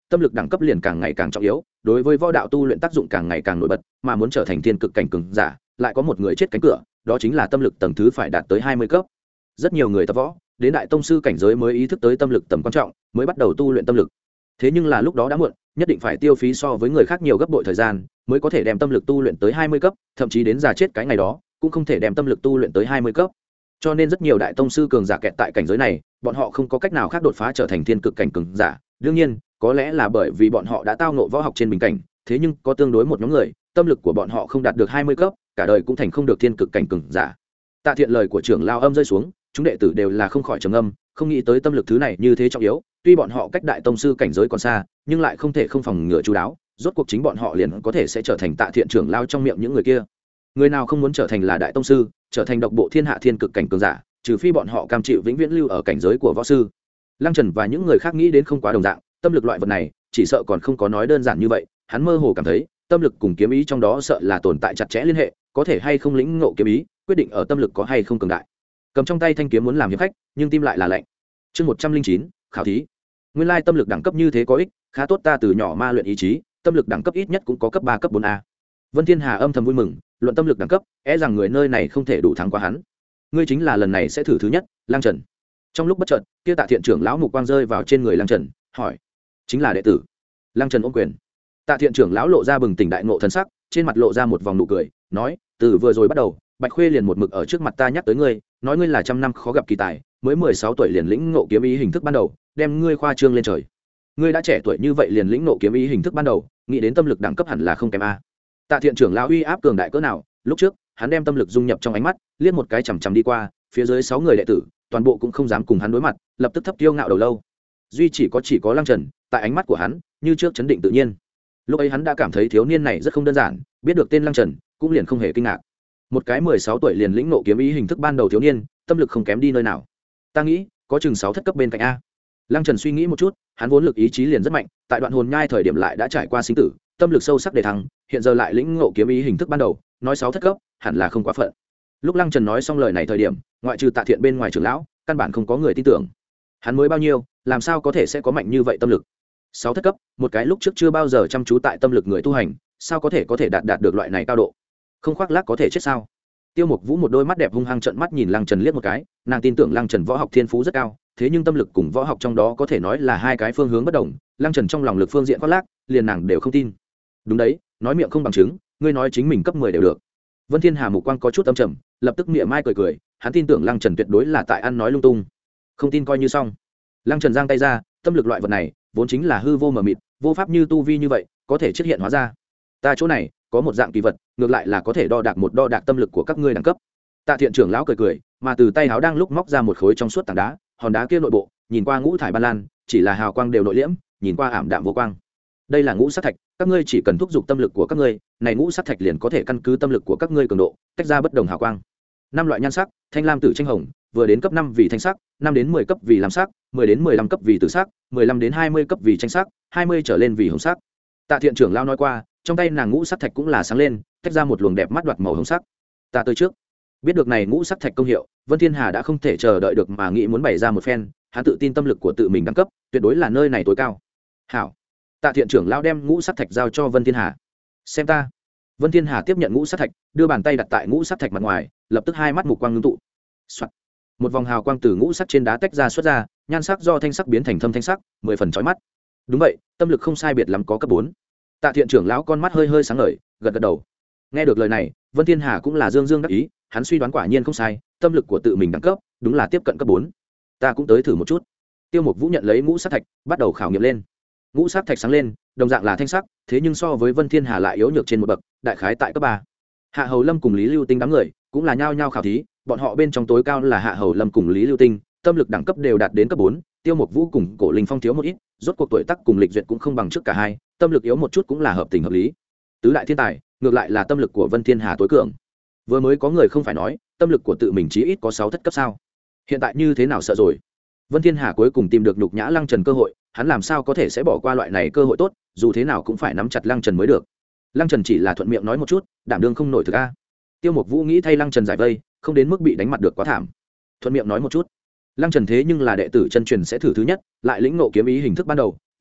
tâm lực đẳng cấp liền càng ngày càng trọng yếu, đối với võ đạo tu luyện tác dụng càng ngày càng nổi bật, mà muốn trở thành thiên cực cảnh cường giả, lại có một người chết cánh cửa, đó chính là tâm lực tầng thứ phải đạt tới hai mươi cấp. Rất nhiều người tập võ, đến đại tông sư cảnh giới mới ý thức tới tâm lực tầm quan trọng, mới bắt đầu tu luyện tâm lực. Thế nhưng là lúc đó đã muộn, nhất định phải tiêu phí so với người khác nhiều gấp bội thời gian, mới có thể đem tâm lực tu luyện tới hai mươi cấp, thậm chí đến già chết cái ngày đó, cũng không thể đem tâm lực tu luyện tới hai mươi cấp. Cho nên rất nhiều đại tông sư cường giả kẹt tại cảnh giới này, bọn họ không có cách nào khác đột phá trở thành thiên cực cảnh cường giả. Đương nhiên, có lẽ là bởi vì bọn họ đã tao ngộ võ học trên bình cảnh, thế nhưng có tương đối một nhóm người, tâm lực của bọn họ không đạt được hai mươi cấp, cả đời cũng thành không được thiên cực cảnh cường giả. Tạ Thiện lời của trưởng lao âm rơi xuống, chúng đệ tử đều là không khỏi trầm âm, không nghĩ tới tâm lực thứ này như thế trọng yếu, tuy bọn họ cách đại tông sư cảnh giới còn xa, nhưng lại không thể không phòng ngừa chú đáo, rốt cuộc chính bọn họ liền có thể sẽ trở thành Tạ Thiện trưởng lao trong miệng những người kia. Người nào không muốn trở thành là đại tông sư, trở thành độc bộ thiên hạ thiên cực cảnh cường giả, trừ phi bọn họ cam chịu vĩnh viễn lưu ở cảnh giới của võ sư. Lăng Trần và những người khác nghĩ đến không quá đồng dạng, tâm lực loại vật này, chỉ sợ còn không có nói đơn giản như vậy, hắn mơ hồ cảm thấy, tâm lực cùng kiếm ý trong đó sợ là tồn tại chặt chẽ liên hệ, có thể hay không lĩnh ngộ kiếm ý, quyết định ở tâm lực có hay không cường đại. Cầm trong tay thanh kiếm muốn làm hiệp khách, nhưng tim lại là lạnh. Chương một trăm linh chín, khảo thí. Nguyên lai tâm lực đẳng cấp như thế có ích, khá tốt, ta từ nhỏ ma luyện ý chí, tâm lực đẳng cấp ít nhất cũng có cấp ba cấp bốn a. Vân Thiên Hà âm thầm vui mừng, luận tâm lực đẳng cấp, e rằng người nơi này không thể đủ thắng qua hắn. Ngươi chính là lần này sẽ thử thứ nhất, Lăng Trần. Trong lúc bất chợt, kia Tạ Thiện trưởng lão mục quang rơi vào trên người Lăng Trần, hỏi: "Chính là đệ tử?" Lăng Trần ôm quyền. Tạ Thiện trưởng lão lộ ra bừng tỉnh đại ngộ thần sắc, trên mặt lộ ra một vòng nụ cười, nói: "Từ vừa rồi bắt đầu, Bạch Khuê liền một mực ở trước mặt ta nhắc tới ngươi, nói ngươi là trăm năm khó gặp kỳ tài, mới mười sáu tuổi liền lĩnh ngộ kiếm ý hình thức ban đầu, đem ngươi khoa trương lên trời. Ngươi đã trẻ tuổi như vậy liền lĩnh ngộ kiếm ý hình thức ban đầu, nghĩ đến tâm lực đẳng cấp hẳn là không kém a." Tạ Thiện trưởng lão uy áp cường đại cỡ nào, lúc trước, hắn đem tâm lực dung nhập trong ánh mắt, liếc một cái chằm chằm đi qua, phía dưới sáu người đệ tử, toàn bộ cũng không dám cùng hắn đối mặt, lập tức thấp kiêu ngạo đầu lâu. Duy chỉ có chỉ có Lăng Trần, tại ánh mắt của hắn, như trước chấn định tự nhiên. Lúc ấy hắn đã cảm thấy thiếu niên này rất không đơn giản, biết được tên Lăng Trần, cũng liền không hề kinh ngạc. Một cái mười sáu tuổi liền lĩnh ngộ kiếm ý hình thức ban đầu thiếu niên, tâm lực không kém đi nơi nào. Ta nghĩ, có chừng sáu thất cấp bên cạnh a. Lăng Trần suy nghĩ một chút, hắn vốn lực ý chí liền rất mạnh, tại đoạn hồn nhai thời điểm lại đã trải qua sinh tử, tâm lực sâu sắc để thăng, hiện giờ lại lĩnh ngộ kiếm ý hình thức ban đầu, nói sáu thất cấp, hẳn là không quá phận. Lúc Lăng Trần nói xong lời này thời điểm, ngoại trừ Tạ Thiện bên ngoài trưởng lão, căn bản không có người tin tưởng. Hắn mới bao nhiêu, làm sao có thể sẽ có mạnh như vậy tâm lực? Sáu thất cấp, một cái lúc trước chưa bao giờ chăm chú tại tâm lực người tu hành, sao có thể có thể đạt đạt được loại này cao độ? Không khoác lác có thể chết sao? Tiêu Mục Vũ một đôi mắt đẹp hung hăng trợn mắt nhìn Lăng Trần liếc một cái, nàng tin tưởng Lăng Trần võ học thiên phú rất cao, thế nhưng tâm lực cùng võ học trong đó có thể nói là hai cái phương hướng bất đồng, Lăng Trần trong lòng lực phương diện khoác lác, liền nàng đều không tin. Đúng đấy, nói miệng không bằng chứng, ngươi nói chính mình cấp mười đều được. Vân Thiên Hà mục quang có chút âm trầm, lập tức mỉa mai cười cười, hắn tin tưởng Lăng Trần tuyệt đối là tại ăn nói lung tung. Không tin coi như xong. Lăng Trần giang tay ra, tâm lực loại vật này, vốn chính là hư vô mờ mịt, vô pháp như tu vi như vậy, có thể xuất hiện hóa ra. Ta chỗ này có một dạng kỳ vật, ngược lại là có thể đo đạc một đo đạc tâm lực của các ngươi đẳng cấp. Tạ Thiện trưởng lão cười cười, mà từ tay áo đang lúc móc ra một khối trong suốt tảng đá, hòn đá kia nội bộ, nhìn qua ngũ thải ban lan, chỉ là hào quang đều nội liễm, nhìn qua ảm đạm vô quang. Đây là ngũ sát thạch, các ngươi chỉ cần thúc giục tâm lực của các ngươi, này ngũ sát thạch liền có thể căn cứ tâm lực của các ngươi cường độ, tách ra bất đồng hào quang. Năm loại nhan sắc, thanh lam tử tranh hồng, vừa đến cấp năm vì thanh sắc, năm đến mười cấp vì lam sắc, mười đến mười lăm cấp vì tử sắc, mười lăm đến hai mươi cấp vì tranh sắc, hai mươi trở lên vì hồng sắc. Tạ Thiện trưởng lão nói qua, trong tay nàng ngũ sắc thạch cũng là sáng lên, tách ra một luồng đẹp mắt đoạt màu hồng sắc. Ta tới trước. Biết được này ngũ sắc thạch công hiệu, Vân Thiên Hà đã không thể chờ đợi được mà nghĩ muốn bày ra một phen, hắn tự tin tâm lực của tự mình đẳng cấp, tuyệt đối là nơi này tối cao. Hảo. Tạ Thiện trưởng lão đem ngũ sắc thạch giao cho Vân Thiên Hà. Xem ta. Vân Thiên Hà tiếp nhận ngũ sắc thạch, đưa bàn tay đặt tại ngũ sắc thạch mặt ngoài, lập tức hai mắt mục quang ngưng tụ. Soạt. Một vòng hào quang từ ngũ sắc trên đá tách ra xuất ra, nhan sắc do thanh sắc biến thành thâm thanh sắc, mười phần chói mắt. Đúng vậy, tâm lực không sai biệt lắm có cấp bốn. Tạ Thiện trưởng lão con mắt hơi hơi sáng ngời, gật gật đầu. Nghe được lời này, Vân Thiên Hà cũng là dương dương đắc ý, hắn suy đoán quả nhiên không sai, tâm lực của tự mình đẳng cấp, đúng là tiếp cận cấp bốn. Ta cũng tới thử một chút. Tiêu Mục Vũ nhận lấy ngũ sắc thạch, bắt đầu khảo nghiệm lên. Ngũ sắc thạch sáng lên, đồng dạng là thanh sắc, thế nhưng so với Vân Thiên Hà lại yếu nhược trên một bậc, đại khái tại cấp ba. Hạ Hầu Lâm cùng Lý Lưu Tinh đám người, cũng là nhao nhao khảo thí, bọn họ bên trong tối cao là Hạ Hầu Lâm cùng Lý Lưu Tinh, tâm lực đẳng cấp đều đạt đến cấp bốn, Tiêu Mục Vũ cùng Cổ Linh Phong thiếu một ít, rốt cuộc tuổi tác cùng lịch duyệt cũng không bằng trước cả hai, tâm lực yếu một chút cũng là hợp tình hợp lý. Tứ đại thiên tài, ngược lại là tâm lực của Vân Thiên Hà tối cường. Vừa mới có người không phải nói, tâm lực của tự mình chí ít có sáu thất cấp sao? Hiện tại như thế nào sợ rồi? Vân Thiên Hà cuối cùng tìm được nhục nhã Lăng Trần cơ hội, hắn làm sao có thể sẽ bỏ qua loại này cơ hội tốt, dù thế nào cũng phải nắm chặt Lăng Trần mới được. Lăng Trần chỉ là thuận miệng nói một chút, đảm đương không nổi thực a. Tiêu Mục Vũ nghĩ thay Lăng Trần giải vây, không đến mức bị đánh mặt được quá thảm. Thuận miệng nói một chút. Lăng Trần thế nhưng là đệ tử chân truyền sẽ thử thứ nhất, lại lĩnh ngộ kiếm ý hình thức ban đầu,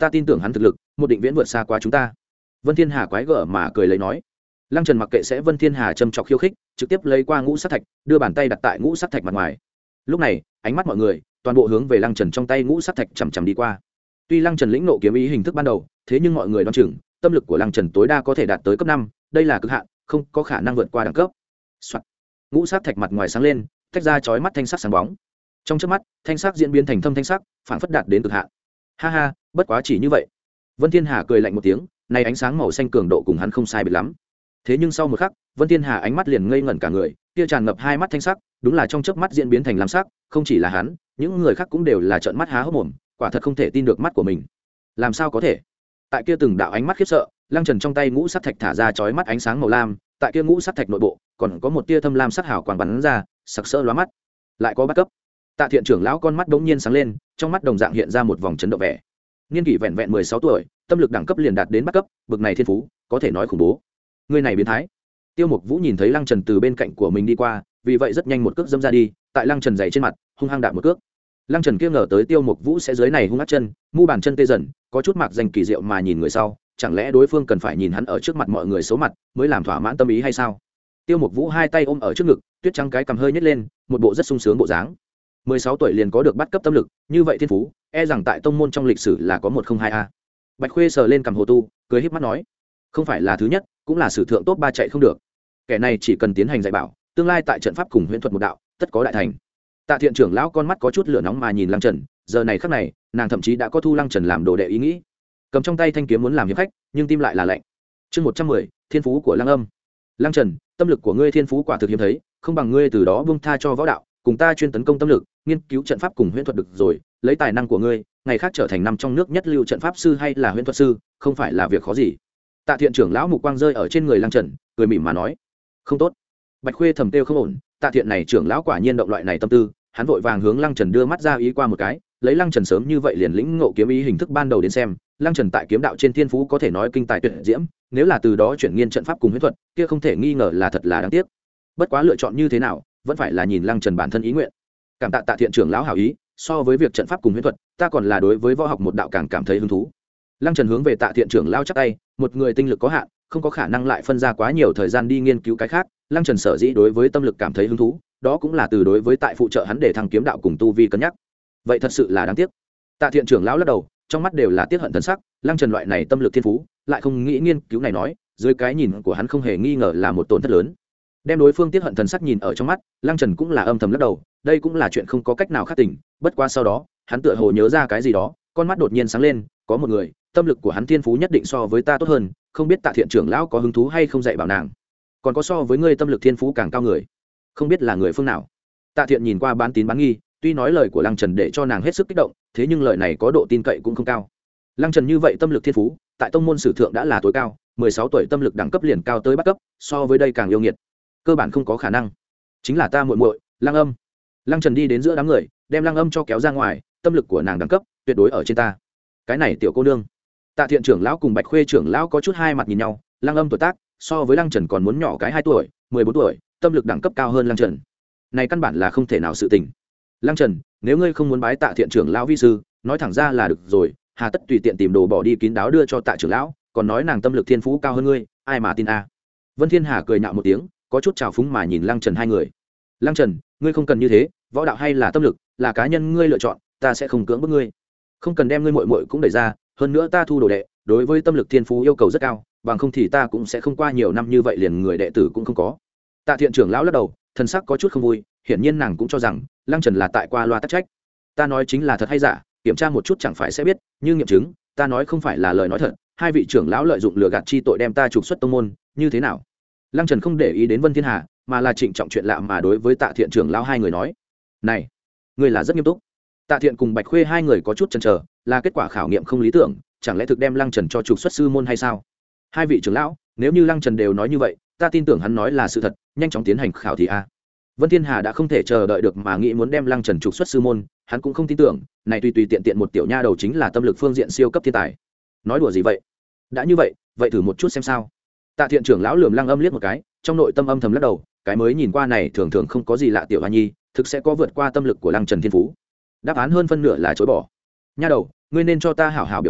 ta tin tưởng hắn thực lực một định viễn vượt xa qua chúng ta. Vân Thiên Hà quái gở mà cười lấy nói. Lăng Trần mặc kệ sẽ Vân Thiên Hà châm chọc khiêu khích, trực tiếp lấy qua ngũ sắc thạch, đưa bàn tay đặt tại ngũ sắc thạch mặt ngoài. Lúc này, ánh mắt mọi người toàn bộ hướng về Lăng Trần trong tay ngũ sắc thạch chằm chằm đi qua. Tuy Lăng Trần lĩnh nộ kiếm ý hình thức ban đầu, thế nhưng mọi người đoán chừng, tâm lực của Lăng Trần tối đa có thể đạt tới cấp năm, đây là cực hạn, không có khả năng vượt qua đẳng cấp. Soạt. Ngũ sắc thạch mặt ngoài sáng lên, tách ra chói mắt thanh sắc sáng bóng. Trong chớp mắt, thanh sắc diễn biến thành thâm thanh sắc, phản phất đạt đến cực hạn. Ha ha, bất quá chỉ như vậy. Vân Thiên Hà cười lạnh một tiếng, này ánh sáng màu xanh cường độ cùng hắn không sai biệt lắm. Thế nhưng sau một khắc, Vân Thiên Hà ánh mắt liền ngây ngẩn cả người, kia tràn ngập hai mắt thanh sắc, đúng là trong chớp mắt diễn biến thành lam sắc, không chỉ là hắn, những người khác cũng đều là trợn mắt há hốc mồm, quả thật không thể tin được mắt của mình. Làm sao có thể? Tại kia từng đạo ánh mắt khiếp sợ, Lăng Trần trong tay ngũ sắc thạch thả ra chói mắt ánh sáng màu lam, tại kia ngũ sắc thạch nội bộ, còn có một tia thâm lam sắc hào quang bắn ra, sặc sỡ lóa mắt. Lại có bắt cấp. Tạ Thiện trưởng lão con mắt bỗng nhiên sáng lên, trong mắt đồng dạng hiện ra một vòng chấn động vẻ. Niên kỷ vẹn vẹn mười sáu tuổi, tâm lực đẳng cấp liền đạt đến bắt cấp, bực này thiên phú, có thể nói khủng bố. Người này biến thái. Tiêu Mục Vũ nhìn thấy Lăng Trần từ bên cạnh của mình đi qua, vì vậy rất nhanh một cước dẫm ra đi, tại Lăng Trần giày trên mặt, hung hăng đạp một cước. Lăng Trần kia ngờ tới Tiêu Mục Vũ sẽ dưới này hung ác chân, mu bàn chân tê dần, có chút mạc danh kỳ diệu mà nhìn người sau, chẳng lẽ đối phương cần phải nhìn hắn ở trước mặt mọi người xấu mặt, mới làm thỏa mãn tâm ý hay sao? Tiêu Mục Vũ hai tay ôm ở trước ngực, tuyết trắng cái cằm hơi nhếch lên, một bộ rất sung sướng bộ dáng. mười sáu tuổi liền có được bắt cấp tâm lực, như vậy thiên phú, e rằng tại tông môn trong lịch sử là có một không hai a. Bạch Khuê sờ lên cằm Hồ Tu, cười híp mắt nói, không phải là thứ nhất, cũng là sử thượng top ba chạy không được. Kẻ này chỉ cần tiến hành dạy bảo, tương lai tại trận pháp cùng huyễn thuật một đạo, tất có đại thành. Tạ Thiện trưởng lão con mắt có chút lửa nóng mà nhìn Lăng Trần, giờ này khắc này, nàng thậm chí đã có thu Lăng Trần làm đồ đệ ý nghĩ. Cầm trong tay thanh kiếm muốn làm hiệp khách, nhưng tim lại là lạnh. Chương một trăm mười, thiên phú của Lăng Âm. Lăng Trần, tâm lực của ngươi thiên phú quả thực hiếm thấy, không bằng ngươi từ đó buông tha cho võ đạo, cùng ta chuyên tấn công tâm lực, nghiên cứu trận pháp cùng huyễn thuật được rồi, lấy tài năng của ngươi, ngày khác trở thành năm trong nước nhất lưu trận pháp sư hay là huyễn thuật sư, không phải là việc khó gì. Tạ Thiện trưởng lão mục quang rơi ở trên người Lăng Trần, cười mỉm mà nói, không tốt. Bạch Khuê thầm tiêu không ổn, Tạ Thiện này trưởng lão quả nhiên động loại này tâm tư, hắn vội vàng hướng Lăng Trần đưa mắt ra ý qua một cái, lấy Lăng Trần sớm như vậy liền lĩnh ngộ kiếm ý hình thức ban đầu đến xem, Lăng Trần tại kiếm đạo trên thiên phú có thể nói kinh tài tuyệt diễm, nếu là từ đó chuyển nghiên trận pháp cùng huyễn thuật, kia không thể nghi ngờ là thật là đáng tiếc. Bất quá lựa chọn như thế nào, vẫn phải là nhìn Lăng Trần bản thân ý nguyện. Cảm tạ Tạ Thiện trưởng lão hảo ý, so với việc trận pháp cùng huyễn thuật, ta còn là đối với võ học một đạo càng cảm thấy hứng thú. Lăng Trần hướng về Tạ Thiện trưởng lão chắp tay, một người tinh lực có hạn, không có khả năng lại phân ra quá nhiều thời gian đi nghiên cứu cái khác, Lăng Trần sở dĩ đối với tâm lực cảm thấy hứng thú, đó cũng là từ đối với tại phụ trợ hắn để thăng kiếm đạo cùng tu vi cân nhắc. Vậy thật sự là đáng tiếc. Tạ Thiện trưởng lão lắc đầu, trong mắt đều là tiếc hận thần sắc, Lăng Trần loại này tâm lực thiên phú, lại không nghĩ nghiên cứu này nói, dưới cái nhìn của hắn không hề nghi ngờ là một tổn thất lớn. Đem đối phương tiếc hận thần sắc nhìn ở trong mắt, Lăng Trần cũng là âm thầm lắc đầu, đây cũng là chuyện không có cách nào khác tỉnh, bất qua sau đó, hắn tựa hồ nhớ ra cái gì đó, con mắt đột nhiên sáng lên, có một người, tâm lực của hắn thiên phú nhất định so với ta tốt hơn, không biết Tạ Thiện trưởng lão có hứng thú hay không dạy bảo nàng. Còn có so với ngươi tâm lực thiên phú càng cao người, không biết là người phương nào. Tạ Thiện nhìn qua bán tín bán nghi, tuy nói lời của Lăng Trần để cho nàng hết sức kích động, thế nhưng lời này có độ tin cậy cũng không cao. Lăng Trần như vậy tâm lực thiên phú, tại tông môn sử thượng đã là tối cao, mười sáu tuổi tâm lực đẳng cấp liền cao tới bắt cấp, so với đây càng yêu nghiệt, cơ bản không có khả năng. Chính là ta muội muội, Lăng Âm. Lăng Trần đi đến giữa đám người, đem Lăng Âm cho kéo ra ngoài, tâm lực của nàng đẳng cấp tuyệt đối ở trên ta. Cái này tiểu cô nương. Tạ Thiện trưởng lão cùng Bạch Khuê trưởng lão có chút hai mặt nhìn nhau, Lăng Âm tuổi tác so với Lăng Trần còn muốn nhỏ cái hai tuổi, mười bốn tuổi, tâm lực đẳng cấp cao hơn Lăng Trần. Này căn bản là không thể nào sự tình. Lăng Trần, nếu ngươi không muốn bái Tạ Thiện trưởng lão vi sư, nói thẳng ra là được rồi, hà tất tùy tiện tìm đồ bỏ đi kín đáo đưa cho Tạ trưởng lão, còn nói nàng tâm lực thiên phú cao hơn ngươi, ai mà tin a. Vân Thiên Hà cười nhạo một tiếng, có chút trào phúng mà nhìn Lăng Trần hai người. Lăng Trần, ngươi không cần như thế, võ đạo hay là tâm lực, là cá nhân ngươi lựa chọn, ta sẽ không cưỡng bức ngươi. Không cần đem ngươi muội muội cũng đẩy ra, hơn nữa ta thu đồ đệ, đối với tâm lực thiên phú yêu cầu rất cao, bằng không thì ta cũng sẽ không qua nhiều năm như vậy liền người đệ tử cũng không có. Tạ Thiện trưởng lão lắc đầu, thần sắc có chút không vui, hiển nhiên nàng cũng cho rằng Lăng Trần là tại qua loa tắc trách. Ta nói chính là thật hay giả, kiểm tra một chút chẳng phải sẽ biết, như nghiệm chứng, ta nói không phải là lời nói thật, hai vị trưởng lão lợi dụng lừa gạt chi tội đem ta trục xuất tông môn, như thế nào? Lăng Trần không để ý đến Vân Thiên Hà, mà là trịnh trọng chuyện lạ mà đối với Tạ Thiện trưởng lão hai người nói, này, ngươi là rất nghiêm túc. Tạ Thiện cùng Bạch Khuê hai người có chút chần chờ, là kết quả khảo nghiệm không lý tưởng, chẳng lẽ thực đem Lăng Trần cho trục xuất sư môn hay sao? Hai vị trưởng lão, nếu như Lăng Trần đều nói như vậy, ta tin tưởng hắn nói là sự thật, nhanh chóng tiến hành khảo thì a. Vân Thiên Hà đã không thể chờ đợi được mà nghĩ muốn đem Lăng Trần trục xuất sư môn, hắn cũng không tin tưởng, này tùy tùy tiện tiện một tiểu nha đầu chính là tâm lực phương diện siêu cấp thiên tài. Nói đùa gì vậy? Đã như vậy, vậy thử một chút xem sao. Tạ Thiện trưởng lão lườm Lăng Âm liếc một cái, trong nội tâm âm thầm lắc đầu, cái mới nhìn qua này thường thường không có gì lạ tiểu hoa nhi, thực sẽ có vượt qua tâm lực của Lăng Trần thiên phú. Đáp án hơn phân nửa là chối bỏ. Nha đầu, ngươi nên cho ta hảo hảo biểu hiện,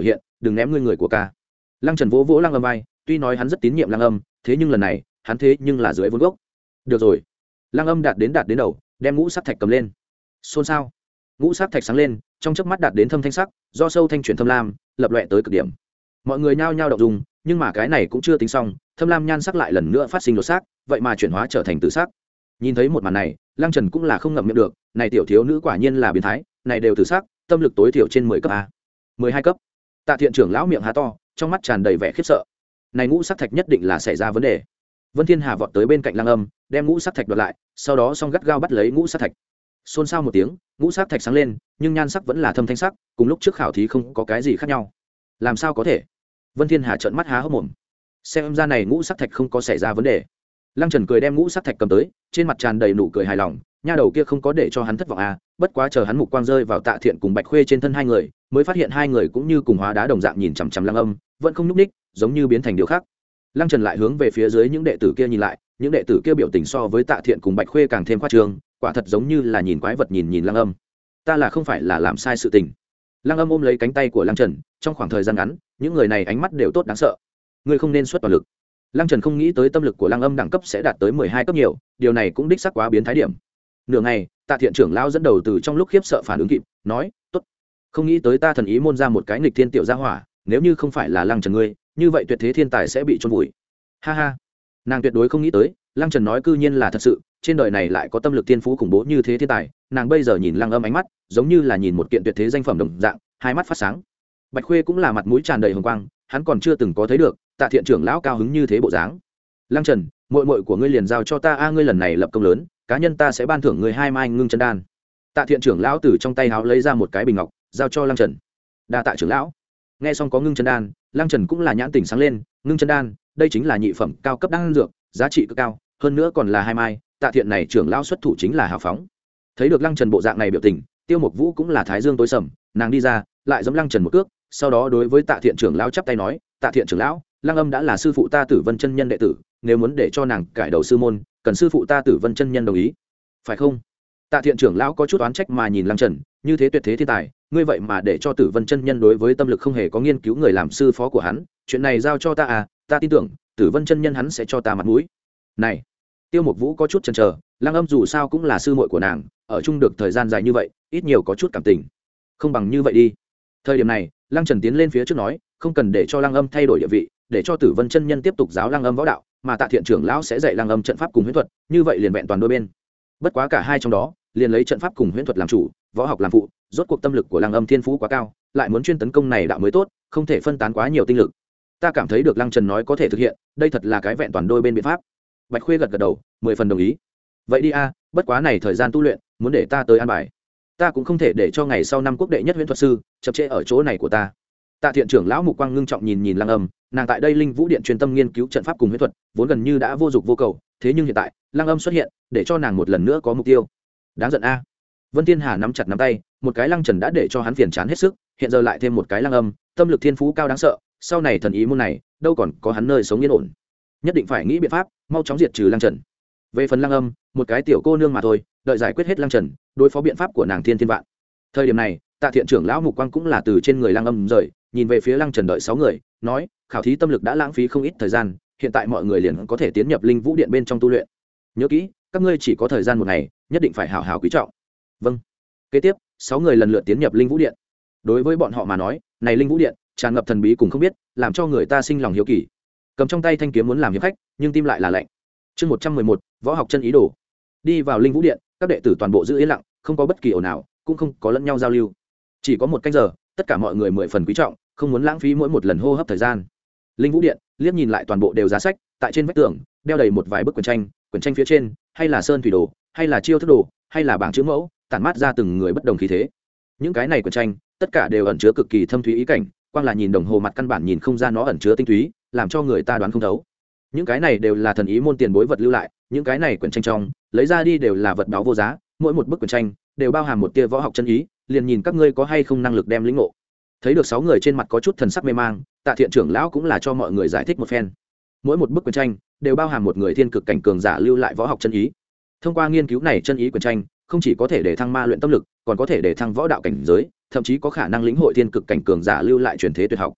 đừng ném ngươi người của ca. Lăng Trần vỗ vỗ Lăng Âm vai, tuy nói hắn rất tín nhiệm Lăng Âm, thế nhưng lần này hắn thế nhưng là dưới vốn gốc. Được rồi. Lăng Âm đạt đến đạt đến đầu, đem ngũ sắc thạch cầm lên. Xôn xao. Ngũ sắc thạch sáng lên, trong chớp mắt đạt đến thâm thanh sắc, do sâu thanh chuyển thâm lam, lập loè tới cực điểm. Mọi người nhao nhao động dung, nhưng mà cái này cũng chưa tính xong, thâm lam nhan sắc lại lần nữa phát sinh đột sắc, vậy mà chuyển hóa trở thành tử sắc. Nhìn thấy một màn này, Lăng Trần cũng là không ngậm miệng được, này tiểu thiếu nữ quả nhiên là biến thái, này đều tử sắc, tâm lực tối thiểu trên mười cấp a. mười hai cấp. Tạ Thiện trưởng lão miệng há to, trong mắt tràn đầy vẻ khiếp sợ. Này ngũ sắc thạch nhất định là xảy ra vấn đề. Vân Thiên Hà vọt tới bên cạnh Lăng Âm, đem ngũ sắc thạch đoạt lại, sau đó song gắt gao bắt lấy ngũ sắc thạch. Xôn xao một tiếng, ngũ sắc thạch sáng lên, nhưng nhan sắc vẫn là thâm thanh sắc, cùng lúc trước khảo thí không có cái gì khác nhau. Làm sao có thể? Vân Thiên Hà trợn mắt há hốc mồm. Xem ra này ngũ sắc thạch không có xảy ra vấn đề. Lăng Trần cười đem ngũ sắc thạch cầm tới, trên mặt tràn đầy nụ cười hài lòng, nha đầu kia không có để cho hắn thất vọng à, bất quá chờ hắn mục quang rơi vào Tạ Thiện cùng Bạch Khuê trên thân hai người, mới phát hiện hai người cũng như cùng hóa đá đồng dạng nhìn chằm chằm Lăng Âm, vẫn không nhúc nhích, giống như biến thành điều khác. Lăng Trần lại hướng về phía dưới những đệ tử kia nhìn lại, những đệ tử kia biểu tình so với Tạ Thiện cùng Bạch Khuê càng thêm khoa trương, quả thật giống như là nhìn quái vật nhìn nhìn Lăng Âm. Ta là không phải là làm sai sự tình. Lăng Âm ôm lấy cánh tay của Lăng Trần, trong khoảng thời gian ngắn, những người này ánh mắt đều tốt đáng sợ. Ngươi không nên xuất toàn lực. Lăng Trần không nghĩ tới tâm lực của Lăng Âm đẳng cấp sẽ đạt tới mười hai cấp nhiều, điều này cũng đích xác quá biến thái điểm. Nửa ngày, Tạ Thiện trưởng lão dẫn đầu từ trong lúc khiếp sợ phản ứng kịp, nói: "Tốt, không nghĩ tới ta thần ý môn ra một cái nghịch thiên tiểu gia hỏa, nếu như không phải là Lăng Trần ngươi, như vậy tuyệt thế thiên tài sẽ bị chôn vùi." Ha ha. Nàng tuyệt đối không nghĩ tới, Lăng Trần nói cư nhiên là thật sự, trên đời này lại có tâm lực thiên phú khủng bố như thế thiên tài, nàng bây giờ nhìn Lăng Âm ánh mắt, giống như là nhìn một kiện tuyệt thế danh phẩm đồng dạng, hai mắt phát sáng. Bạch Khuê cũng là mặt mũi tràn đầy hồng quang, hắn còn chưa từng có thấy được Tạ Thiện trưởng lão cao hứng như thế bộ dáng. Lăng Trần, muội muội của ngươi liền giao cho ta a, ngươi lần này lập công lớn, cá nhân ta sẽ ban thưởng ngươi hai mai ngưng chân đan. Tạ Thiện trưởng lão từ trong tay háo lấy ra một cái bình ngọc, giao cho Lăng Trần. Đa tạ trưởng lão. Nghe xong có ngưng chân đan, Lăng Trần cũng là nhãn tỉnh sáng lên, ngưng chân đan, đây chính là nhị phẩm cao cấp đan dược, giá trị cực cao, hơn nữa còn là hai mai, Tạ Thiện này trưởng lão xuất thủ chính là hào phóng. Thấy được Lăng Trần bộ dạng này biểu tình, Tiêu Mộc Vũ cũng là thái dương tối sầm, nàng đi ra, lại giẫm Lăng Trần một cước, sau đó đối với Tạ Thiện trưởng lão chắp tay nói: "Tạ Thiện trưởng lão, Lăng Âm đã là sư phụ ta Tử Vân chân nhân đệ tử, nếu muốn để cho nàng cải đầu sư môn, cần sư phụ ta Tử Vân chân nhân đồng ý, phải không?" Tạ Thiện trưởng lão có chút oán trách mà nhìn Lăng Trần, như thế tuyệt thế thiên tài, ngươi vậy mà để cho Tử Vân chân nhân đối với tâm lực không hề có nghiên cứu người làm sư phó của hắn, chuyện này giao cho ta à, ta tin tưởng Tử Vân chân nhân hắn sẽ cho ta mặt mũi. Này, Tiêu Mộc Vũ có chút chần chờ, Lăng Âm dù sao cũng là sư muội của nàng, ở chung được thời gian dài như vậy, ít nhiều có chút cảm tình. Không bằng như vậy đi. Thời điểm này, Lăng Trần tiến lên phía trước nói, không cần để cho Lăng Âm thay đổi địa vị, để cho Tử Vân chân nhân tiếp tục giáo Lăng Âm võ đạo, mà Tạ Thiện trưởng lão sẽ dạy Lăng Âm trận pháp cùng huyễn thuật, như vậy liền vẹn toàn đôi bên. Bất quá cả hai trong đó, liền lấy trận pháp cùng huyễn thuật làm chủ, võ học làm phụ, rốt cuộc tâm lực của Lăng Âm thiên phú quá cao, lại muốn chuyên tấn công này đạo mới tốt, không thể phân tán quá nhiều tinh lực. Ta cảm thấy được Lăng Trần nói có thể thực hiện, đây thật là cái vẹn toàn đôi bên biện pháp. Bạch Khuê gật gật đầu, mười phần đồng ý. Vậy đi a, bất quá này thời gian tu luyện, muốn để ta tới an bài. Ta cũng không thể để cho ngày sau năm quốc đệ nhất huyễn thuật sư chập trễ ở chỗ này của ta. Tạ Thiện trưởng lão mục quang ngưng trọng nhìn nhìn Lăng Âm, nàng tại đây Linh Vũ Điện chuyên tâm nghiên cứu trận pháp cùng huyễn thuật, vốn gần như đã vô dụng vô cầu, thế nhưng hiện tại, Lăng Âm xuất hiện, để cho nàng một lần nữa có mục tiêu. Đáng giận a. Vân Thiên Hà nắm chặt nắm tay, một cái Lăng Trần đã để cho hắn phiền chán hết sức, hiện giờ lại thêm một cái Lăng Âm, tâm lực thiên phú cao đáng sợ, sau này thần ý môn này, đâu còn có hắn nơi sống yên ổn. Nhất định phải nghĩ biện pháp, mau chóng diệt trừ Lăng Trần. Về phần Lăng Âm, một cái tiểu cô nương mà thôi, đợi giải quyết hết Lăng Trần, đối phó biện pháp của nàng thiên thiên vạn. Thời điểm này, Tạ Thiện trưởng lão mục quang cũng là từ trên người Lăng Âm rời, nhìn về phía Lăng Trần đợi sáu người, nói: "Khảo thí tâm lực đã lãng phí không ít thời gian, hiện tại mọi người liền có thể tiến nhập Linh Vũ Điện bên trong tu luyện. Nhớ kỹ, các ngươi chỉ có thời gian một ngày, nhất định phải hảo hảo quý trọng." Vâng. Kế tiếp, sáu người lần lượt tiến nhập Linh Vũ Điện. Đối với bọn họ mà nói, này Linh Vũ Điện tràn ngập thần bí cùng không biết, làm cho người ta sinh lòng hiếu kỳ. Cầm trong tay thanh kiếm muốn làm hiệp khách, nhưng tim lại là lạnh. Chương một trăm mười một, võ học chân ý đồ. Đi vào Linh Vũ Điện, các đệ tử toàn bộ giữ yên lặng, không có bất kỳ ồn nào, cũng không có lẫn nhau giao lưu. Chỉ có một canh giờ, tất cả mọi người mười phần quý trọng, không muốn lãng phí mỗi một lần hô hấp thời gian. Linh Vũ Điện liếc nhìn lại toàn bộ đều giá sách, tại trên vách tường đeo đầy một vài bức quyển tranh, quyển tranh phía trên hay là sơn thủy đồ, hay là chiêu thức đồ, hay là bảng chữ mẫu, tản mát ra từng người bất đồng khí thế. Những cái này quyển tranh, tất cả đều ẩn chứa cực kỳ thâm thúy ý cảnh, quang là nhìn đồng hồ mặt căn bản nhìn không ra nó ẩn chứa tinh túy, làm cho người ta đoán không thấu. Những cái này đều là thần ý môn tiền bối vật lưu lại, những cái này quyển tranh trong, lấy ra đi đều là vật báu vô giá, mỗi một bức quyển tranh đều bao hàm một tia võ học chân ý, liền nhìn các ngươi có hay không năng lực đem lĩnh ngộ. Thấy được sáu người trên mặt có chút thần sắc mê mang, Tạ Thiện trưởng lão cũng là cho mọi người giải thích một phen. Mỗi một bức quyển tranh đều bao hàm một người thiên cực cảnh cường giả lưu lại võ học chân ý. Thông qua nghiên cứu này chân ý quyển tranh, không chỉ có thể để thăng ma luyện tâm lực, còn có thể để thăng võ đạo cảnh giới, thậm chí có khả năng lĩnh hội thiên cực cảnh cường giả lưu lại truyền thế tuyệt học.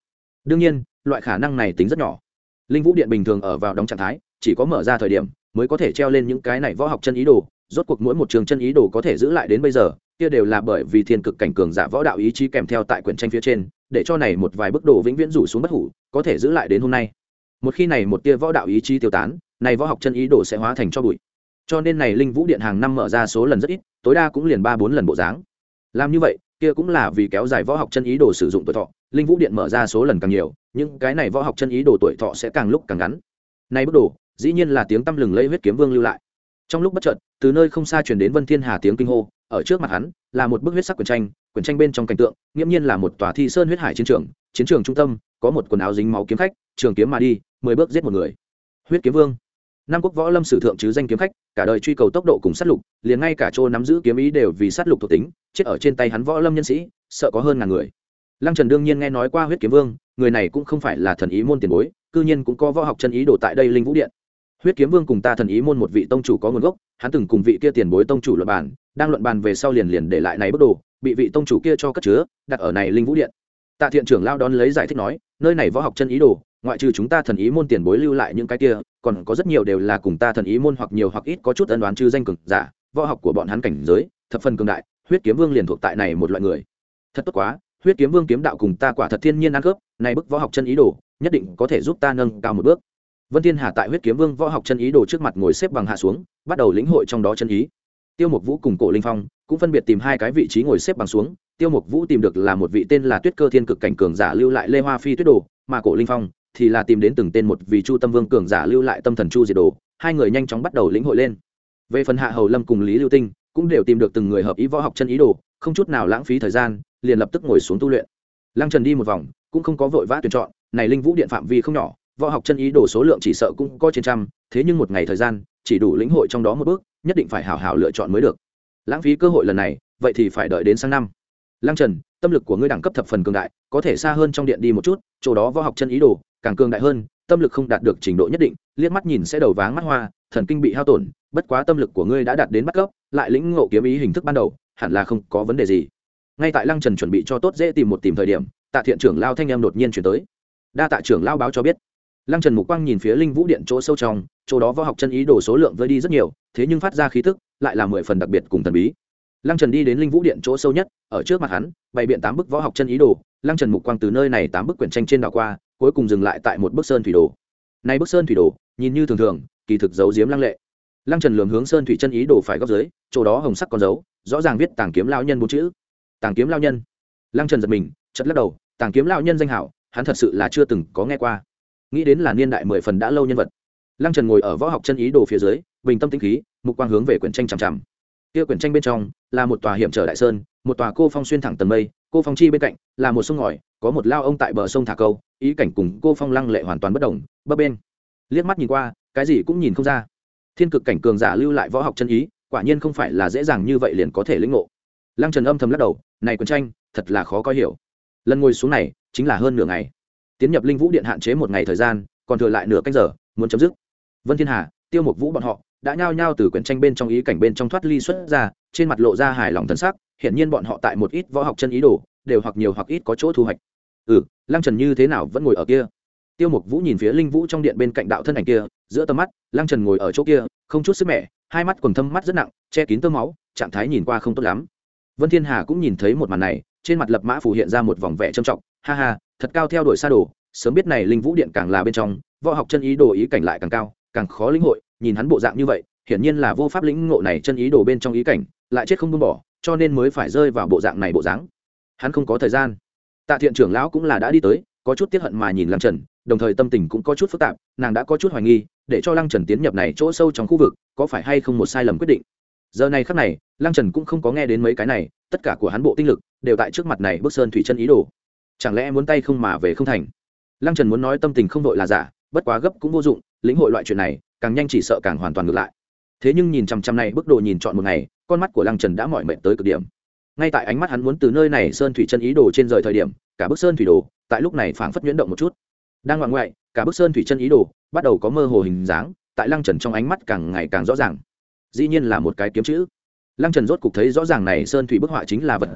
đương nhiên loại khả năng này tính rất nhỏ. Linh vũ điện bình thường ở vào đóng trạng thái, chỉ có mở ra thời điểm mới có thể treo lên những cái này võ học chân ý đồ. Rốt cuộc mỗi một trường chân ý đồ có thể giữ lại đến bây giờ, kia đều là bởi vì thiên cực cảnh cường giả võ đạo ý chí kèm theo tại quyển tranh phía trên, để cho này một vài bức đồ vĩnh viễn rủ xuống bất hủ, có thể giữ lại đến hôm nay. Một khi này một tia võ đạo ý chí tiêu tán, này võ học chân ý đồ sẽ hóa thành cho bụi. Cho nên này Linh vũ điện hàng năm mở ra số lần rất ít, tối đa cũng liền ba bốn lần bộ dáng. Làm như vậy, kia cũng là vì kéo dài võ học chân ý đồ sử dụng tuổi thọ, Linh vũ điện mở ra số lần càng nhiều, nhưng cái này võ học chân ý đồ tuổi thọ sẽ càng lúc càng ngắn. Này bức đồ, dĩ nhiên là tiếng tăm lừng lẫy huyết kiếm vương lưu lại. Trong lúc bất chợt, từ nơi không xa truyền đến Vân Thiên Hà tiếng kinh hô, ở trước mặt hắn là một bức huyết sắc quyển tranh, quyển tranh bên trong cảnh tượng, nghiễm nhiên là một tòa thi sơn huyết hải chiến trường, chiến trường trung tâm có một quần áo dính máu kiếm khách, trường kiếm mà đi, mười bước giết một người. Huyết kiếm vương, năm quốc võ lâm sử thượng chứ danh kiếm khách, cả đời truy cầu tốc độ cùng sát lục, liền ngay cả Trô nắm giữ kiếm ý đều vì sát lục thuộc tính, chết ở trên tay hắn võ lâm nhân sĩ, sợ có hơn ngàn người. Lăng Trần đương nhiên nghe nói qua huyết kiếm vương, người này cũng không phải là thần ý môn tiền bối, cư nhiên cũng có võ học chân ý đồ tại đây Linh vũ điện. Huyết kiếm vương cùng ta thần ý môn một vị tông chủ có nguồn gốc, hắn từng cùng vị kia tiền bối tông chủ luận bàn, đang luận bàn về sau liền liền để lại này bức đồ, bị vị tông chủ kia cho cất chứa, đặt ở này Linh vũ điện. Tạ Thiện trưởng lao đón lấy giải thích nói, nơi này võ học chân ý đồ, ngoại trừ chúng ta thần ý môn tiền bối lưu lại những cái kia, còn có rất nhiều đều là cùng ta thần ý môn hoặc nhiều hoặc ít có chút ân đoán chư danh cường giả, võ học của bọn hắn cảnh giới thập phần cường đại, huyết kiếm vương liền thuộc tại này một loại người. Thật tốt quá, huyết kiếm vương kiếm đạo cùng ta quả thật thiên nhiên ăn khớp, này bức võ học chân ý đồ, nhất định có thể giúp ta nâng cao một bước. Vân Thiên Hà tại huyết kiếm vương võ học chân ý đồ trước mặt ngồi xếp bằng hạ xuống, bắt đầu lĩnh hội trong đó chân ý. Tiêu Mục Vũ cùng Cổ Linh Phong cũng phân biệt tìm hai cái vị trí ngồi xếp bằng xuống. Tiêu Mục Vũ tìm được là một vị tên là Tuyết Cơ Thiên cực cảnh cường giả lưu lại Lê Hoa Phi Tuyết Đồ, mà Cổ Linh Phong thì là tìm đến từng tên một vị Chu Tâm Vương cường giả lưu lại Tâm Thần Chu Diệt Đồ. Hai người nhanh chóng bắt đầu lĩnh hội lên. Về phần Hạ Hầu Lâm cùng Lý Lưu Tinh cũng đều tìm được từng người hợp ý võ học chân ý đồ, không chút nào lãng phí thời gian, liền lập tức ngồi xuống tu luyện. Lăng Trần đi một vòng, cũng không có vội vã tuyển chọn, này Linh vũ điện phạm vi không nhỏ, võ học chân ý đồ số lượng chỉ sợ cũng có trên trăm, thế nhưng một ngày thời gian chỉ đủ lĩnh hội trong đó một bước, nhất định phải hảo hảo lựa chọn mới được. Lãng phí cơ hội lần này, vậy thì phải đợi đến sang năm. Lăng Trần, tâm lực của ngươi đẳng cấp thập phần cường đại, có thể xa hơn trong điện đi một chút, chỗ đó võ học chân ý đồ càng cường đại hơn, tâm lực không đạt được trình độ nhất định, liếc mắt nhìn sẽ đầu váng mắt hoa, thần kinh bị hao tổn, bất quá tâm lực của ngươi đã đạt đến bắt cấp, lại lĩnh ngộ kiếm ý hình thức ban đầu, hẳn là không có vấn đề gì. Ngay tại Lăng Trần chuẩn bị cho tốt dễ tìm một tìm thời điểm, Tạ Thiện trưởng lao thanh em đột nhiên chuyển tới. Đa Tạ trưởng lao báo cho biết. Lăng Trần mục quang nhìn phía Linh vũ điện chỗ sâu trong, chỗ đó võ học chân ý đồ số lượng vơi đi rất nhiều, thế nhưng phát ra khí tức lại là mười phần đặc biệt cùng thần bí. Lăng Trần đi đến Linh vũ điện chỗ sâu nhất, ở trước mặt hắn bày biện tám bức võ học chân ý đồ. Lăng Trần mục quang từ nơi này tám bức quyển tranh trên đảo qua, cuối cùng dừng lại tại một bức sơn thủy đồ. Này bức sơn thủy đồ nhìn như thường thường, kỳ thực giấu giếm lăng lệ. Lăng Trần lườm hướng sơn thủy chân ý đồ phải góc dưới, chỗ đó hồng sắc con dấu, rõ ràng viết Tàng Kiếm lão nhân bốn chữ. Tàng Kiếm lão nhân. Lăng Trần giật mình, chợt lắc đầu, Tàng Kiếm lão nhân danh hảo, hắn thật sự là chưa từng có nghe qua. Nghĩ đến là niên đại mười phần đã lâu nhân vật. Lăng Trần ngồi ở võ học chân ý đồ phía dưới, bình tâm tĩnh khí, mục quang hướng về quyển tranh chằm chằm. Kia quyển tranh bên trong là một tòa hiểm trở đại sơn, một tòa cô phong xuyên thẳng tầng mây, cô phong chi bên cạnh là một sông ngòi, có một lao ông tại bờ sông thả câu, ý cảnh cùng cô phong lăng lệ hoàn toàn bất đồng, bấp bên. Liếc mắt nhìn qua, cái gì cũng nhìn không ra. Thiên cực cảnh cường giả lưu lại võ học chân ý, quả nhiên không phải là dễ dàng như vậy liền có thể lĩnh ngộ. Lăng Trần âm thầm lắc đầu, này quyển tranh thật là khó coi hiểu. Lần ngồi xuống này chính là hơn nửa ngày. Tiến nhập Linh vũ điện hạn chế một ngày thời gian, còn thừa lại nửa canh giờ muốn chấm dứt. Vân Thiên Hà, Tiêu Mục Vũ bọn họ đã nhao nhao từ quyển tranh bên trong ý cảnh bên trong thoát ly xuất ra, trên mặt lộ ra hài lòng thần sắc, hiển nhiên bọn họ tại một ít võ học chân ý đồ đều hoặc nhiều hoặc ít có chỗ thu hoạch. Ừ, Lăng Trần như thế nào vẫn ngồi ở kia? Tiêu Mục Vũ nhìn phía Linh vũ trong điện bên cạnh đạo thân ảnh kia, giữa tầm mắt, Lăng Trần ngồi ở chỗ kia, không chút sức mẻ, hai mắt quầng thâm mắt rất nặng, che kín tơ máu, trạng thái nhìn qua không tốt lắm. Vân Thiên Hà cũng nhìn thấy một màn này, trên mặt lập mã phù hiện ra một vòng vẻ trầm trọng, ha ha, thật cao theo đuổi xa đồ, sớm biết này Linh vũ điện càng là bên trong, võ học chân ý đồ ý cảnh lại càng cao, càng khó lĩnh hội, nhìn hắn bộ dạng như vậy, hiển nhiên là vô pháp lĩnh ngộ này chân ý đồ bên trong ý cảnh, lại chết không buông bỏ, cho nên mới phải rơi vào bộ dạng này bộ dáng. Hắn không có thời gian. Tạ Thiện trưởng lão cũng là đã đi tới, có chút tiếc hận mà nhìn Lăng Trần, đồng thời tâm tình cũng có chút phức tạp, nàng đã có chút hoài nghi, để cho Lăng Trần tiến nhập này chỗ sâu trong khu vực, có phải hay không một sai lầm quyết định. Giờ này khắc này, Lăng Trần cũng không có nghe đến mấy cái này, tất cả của hắn bộ tinh lực đều tại trước mặt này bức sơn thủy chân ý đồ. Chẳng lẽ muốn tay không mà về không thành? Lăng Trần muốn nói tâm tình không đội là giả, bất quá gấp cũng vô dụng, lĩnh hội loại chuyện này, càng nhanh chỉ sợ càng hoàn toàn ngược lại. Thế nhưng nhìn chằm chằm này bức đồ nhìn chọn một ngày, con mắt của Lăng Trần đã mỏi mệt tới cực điểm. Ngay tại ánh mắt hắn muốn từ nơi này sơn thủy chân ý đồ trên rời thời điểm, cả bức sơn thủy đồ tại lúc này phảng phất nhuyễn động một chút. Đang ngoạn ngoại, cả bức sơn thủy chân ý đồ bắt đầu có mơ hồ hình dáng, tại Lăng Trần trong ánh mắt càng ngày càng rõ ràng. Dĩ nhiên là một cái kiếm chữ. Lăng Trần rốt cục thấy rõ ràng này sơn thủy bức họa chính là vật gì,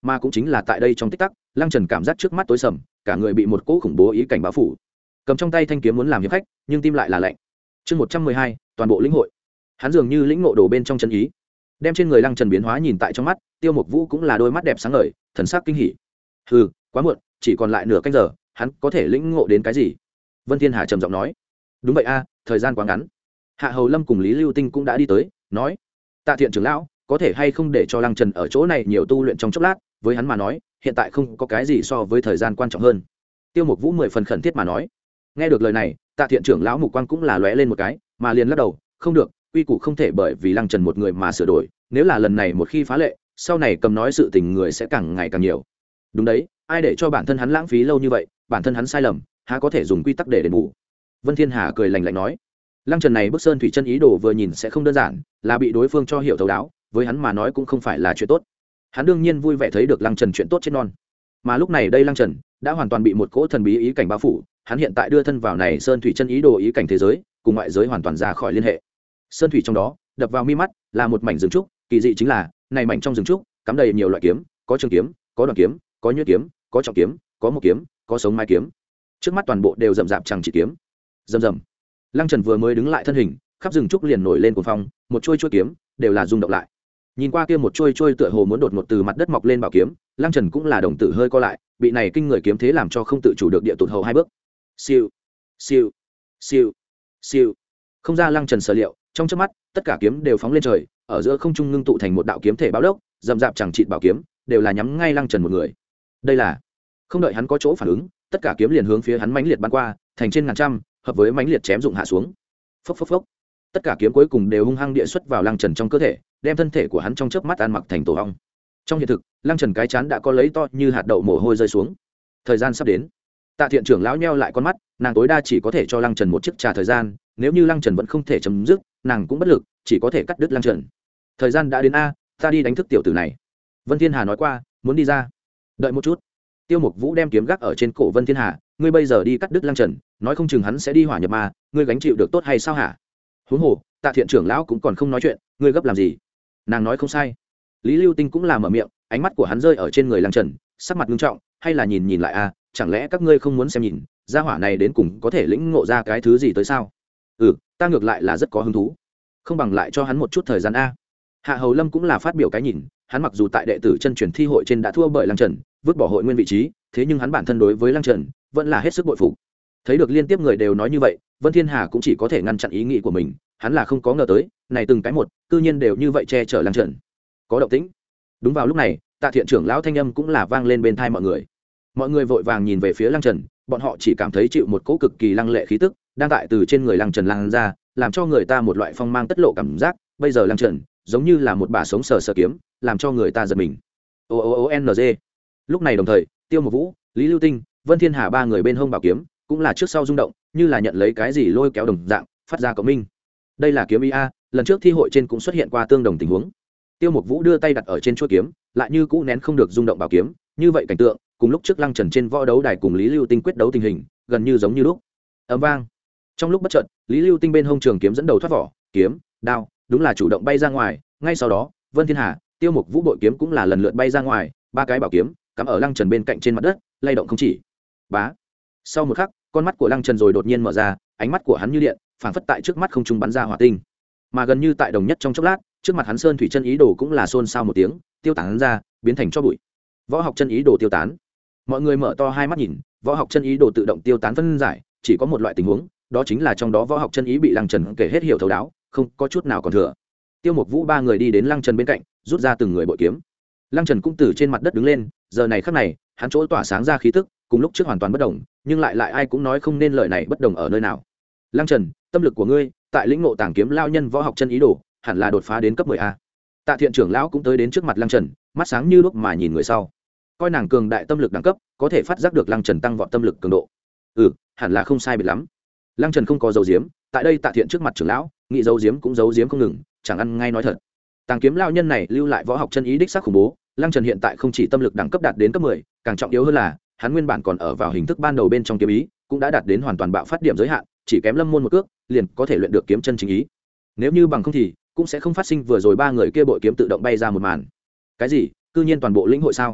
mà cũng chính là tại đây trong tích tắc, lăng trần cảm giác trước mắt tối sầm, cả người bị một cỗ khủng bố ý cảnh bao phủ, cầm trong tay thanh kiếm muốn làm hiệp khách, nhưng tim lại là lạnh. Chương một trăm mười hai, toàn bộ lĩnh hội. Hắn dường như lĩnh ngộ đồ bên trong chân ý, đem trên người lăng trần biến hóa nhìn tại trong mắt. Tiêu Mộc Vũ cũng là đôi mắt đẹp sáng ngời, thần sắc kinh hỉ. Hừ, quá muộn, chỉ còn lại nửa canh giờ, hắn có thể lĩnh ngộ đến cái gì? Vân Thiên Hà trầm giọng nói. Đúng vậy a, thời gian quá ngắn. Hạ Hầu Lâm cùng Lý Lưu Tinh cũng đã đi tới, nói: Tạ Thiện trưởng lão, có thể hay không để cho lăng trần ở chỗ này nhiều tu luyện trong chốc lát, với hắn mà nói hiện tại không có cái gì so với thời gian quan trọng hơn. Tiêu Mộc Vũ mười phần khẩn thiết mà nói. Nghe được lời này, Tạ Thiện trưởng lão mục quang cũng là lóe lên một cái, mà liền lắc đầu: không được, quy củ không thể bởi vì lăng trần một người mà sửa đổi, nếu là lần này một khi phá lệ, sau này cầm nói sự tình người sẽ càng ngày càng nhiều. Đúng đấy, ai để cho bản thân hắn lãng phí lâu như vậy, bản thân hắn sai lầm há có thể dùng quy tắc để đền bù. Vân Thiên Hà cười lạnh lạnh nói. Lăng trần này bức sơn thủy chân ý đồ vừa nhìn sẽ không đơn giản, là bị đối phương cho hiểu thấu đáo, với hắn mà nói cũng không phải là chuyện tốt. Hắn đương nhiên vui vẻ thấy được lăng trần chuyện tốt trên non, mà lúc này đây lăng trần đã hoàn toàn bị một cỗ thần bí ý cảnh bao phủ. Hắn hiện tại đưa thân vào này sơn thủy chân ý đồ ý cảnh thế giới, cùng ngoại giới hoàn toàn ra khỏi liên hệ. Sơn thủy trong đó đập vào mi mắt là một mảnh rừng trúc, kỳ dị chính là này mảnh trong rừng trúc cắm đầy nhiều loại kiếm, có trường kiếm, có đoạn kiếm, có nhuyễn kiếm, có trọng kiếm, có một kiếm, có sống mai kiếm. Trước mắt toàn bộ đều rậm rạp chẳng chỉ kiếm. Rầm rầm. Lăng Trần vừa mới đứng lại thân hình, khắp rừng trúc liền nổi lên cuồng phong, một chuôi chuôi kiếm đều là rung động lại. Nhìn qua kia một chuôi chuôi tựa hồ muốn đột ngột từ mặt đất mọc lên bảo kiếm, Lăng Trần cũng là đồng tử hơi co lại, bị này kinh người kiếm thế làm cho không tự chủ được địa tụt hầu hai bước. Siêu, siêu, siêu, siêu. Không ra Lăng Trần sở liệu, trong chớp mắt, tất cả kiếm đều phóng lên trời, ở giữa không trung ngưng tụ thành một đạo kiếm thể báo đốc, rậm rạp chẳng chịt bảo kiếm, đều là nhắm ngay Lăng Trần một người. Đây là, không đợi hắn có chỗ phản ứng, tất cả kiếm liền hướng phía hắn mãnh liệt bắn qua, thành trên ngàn trăm, hợp với mãnh liệt chém dụng hạ xuống. Phốc phốc phốc. Tất cả kiếm cuối cùng đều hung hăng địa xuất vào Lăng Trần trong cơ thể, đem thân thể của hắn trong chớp mắt ăn mặc thành tổ ong. Trong hiện thực, Lăng Trần cái chán đã có lấy to như hạt đậu mồ hôi rơi xuống. Thời gian sắp đến. Tạ Thiện trưởng lão nheo lại con mắt, nàng tối đa chỉ có thể cho Lăng Trần một chiếc trà thời gian, nếu như Lăng Trần vẫn không thể chấm dứt, nàng cũng bất lực, chỉ có thể cắt đứt Lăng Trần. Thời gian đã đến a, ta đi đánh thức tiểu tử này. Vân Thiên Hà nói qua, muốn đi ra. Đợi một chút. Tiêu Mộc Vũ đem kiếm gác ở trên cổ Vân Thiên Hà, ngươi bây giờ đi cắt đứt Lăng Trần, nói không chừng hắn sẽ đi hỏa nhập ma, ngươi gánh chịu được tốt hay sao hả? Huống hồ, Tạ Thiện trưởng lão cũng còn không nói chuyện, ngươi gấp làm gì? Nàng nói không sai. Lý Lưu Tinh cũng là mở miệng, ánh mắt của hắn rơi ở trên người Lăng Trần, sắc mặt nghiêm trọng, hay là nhìn nhìn lại a, chẳng lẽ các ngươi không muốn xem nhìn, gia hỏa này đến cùng có thể lĩnh ngộ ra cái thứ gì tới sao? Ừ, ta ngược lại là rất có hứng thú. Không bằng lại cho hắn một chút thời gian a. Hạ Hầu Lâm cũng là phát biểu cái nhìn, hắn mặc dù tại đệ tử chân truyền thi hội trên đã thua bởi Lăng Trần, vứt bỏ hội nguyên vị trí, thế nhưng hắn bản thân đối với Lăng Trần vẫn là hết sức bội phục. Thấy được liên tiếp người đều nói như vậy, Vân Thiên Hà cũng chỉ có thể ngăn chặn ý nghĩ của mình, hắn là không có ngờ tới, này từng cái một, cư nhiên đều như vậy che chở Lăng Trần. Có động tĩnh. Đúng vào lúc này, Tạ Thiện trưởng lão thanh âm cũng là vang lên bên tai mọi người. Mọi người vội vàng nhìn về phía Lăng Trần, bọn họ chỉ cảm thấy chịu một cỗ cực kỳ lăng lệ khí tức đang tại từ trên người Lăng Trần lan ra, làm cho người ta một loại phong mang tất lộ cảm giác, bây giờ Lăng Trần giống như là một bả sống sờ sờ kiếm, làm cho người ta giật mình. O O O N G. Lúc này đồng thời, Tiêu Mộc Vũ, Lý Lưu Tinh, Vân Thiên Hà ba người bên hông bảo kiếm cũng là trước sau rung động, như là nhận lấy cái gì lôi kéo đồng dạng, phát ra cộng minh. Đây là kiếm ý a, lần trước thi hội trên cũng xuất hiện qua tương đồng tình huống. Tiêu Mộc Vũ đưa tay đặt ở trên chuôi kiếm, lại như cũ nén không được rung động bảo kiếm, như vậy cảnh tượng, cùng lúc trước Lăng Trần trên võ đấu đài cùng Lý Lưu Tinh quyết đấu tình hình, gần như giống như lúc. Ầm vang. Trong lúc bất chợt, Lý Lưu Tinh bên hông trường kiếm dẫn đầu thoát vỏ, kiếm, đao, đúng là chủ động bay ra ngoài, ngay sau đó, Vân Thiên Hà, Tiêu Mộc Vũ bội kiếm cũng là lần lượt bay ra ngoài, ba cái bảo kiếm cắm ở Lăng Trần bên cạnh trên mặt đất, lay động không chỉ. Bá. Sau một khắc, con mắt của Lăng Trần rồi đột nhiên mở ra, ánh mắt của hắn như điện, phảng phất tại trước mắt không trung bắn ra hỏa tinh. Mà gần như tại đồng nhất trong chốc lát, trước mặt hắn sơn thủy chân ý đồ cũng là xôn xao một tiếng, tiêu tán ra, biến thành cho bụi. Võ học chân ý đồ tiêu tán. Mọi người mở to hai mắt nhìn, võ học chân ý đồ tự động tiêu tán phân giải, chỉ có một loại tình huống, đó chính là trong đó võ học chân ý bị Lăng Trần kể hết hiểu thấu đáo, không có chút nào còn thừa. Tiêu Mộc Vũ ba người đi đến Lăng Trần bên cạnh, rút ra từng người bội kiếm. Lăng Trần cũng từ trên mặt đất đứng lên, giờ này khắc này, hắn chỗ tỏa sáng ra khí tức, cùng lúc trước hoàn toàn bất đồng, nhưng lại lại ai cũng nói không nên lời này bất đồng ở nơi nào. Lăng Trần, tâm lực của ngươi, tại lĩnh ngộ tàng kiếm lao nhân võ học chân ý đồ, hẳn là đột phá đến cấp mười a. Tạ Thiện trưởng lão cũng tới đến trước mặt Lăng Trần, mắt sáng như đuốc mà nhìn người sau. Coi nàng cường đại tâm lực đẳng cấp, có thể phát giác được Lăng Trần tăng vọt tâm lực cường độ. Ừ, hẳn là không sai biệt lắm. Lăng Trần không có dấu diếm, tại đây Tạ Thiện trước mặt trưởng lão, nghĩ dấu diếm cũng dấu diếm không ngừng, chẳng ăn ngay nói thật. Tàng kiếm lao nhân này lưu lại võ học chân ý đích xác khủng bố, Lăng Trần hiện tại không chỉ tâm lực đẳng cấp đạt đến cấp mười, càng trọng yếu hơn là, hắn nguyên bản còn ở vào hình thức ban đầu bên trong kiếm ý, cũng đã đạt đến hoàn toàn bạo phát điểm giới hạn, chỉ kém lâm môn một cước, liền có thể luyện được kiếm chân chính ý. Nếu như bằng không thì, cũng sẽ không phát sinh vừa rồi ba người kia bội kiếm tự động bay ra một màn. Cái gì? Cư nhiên toàn bộ lĩnh hội sao?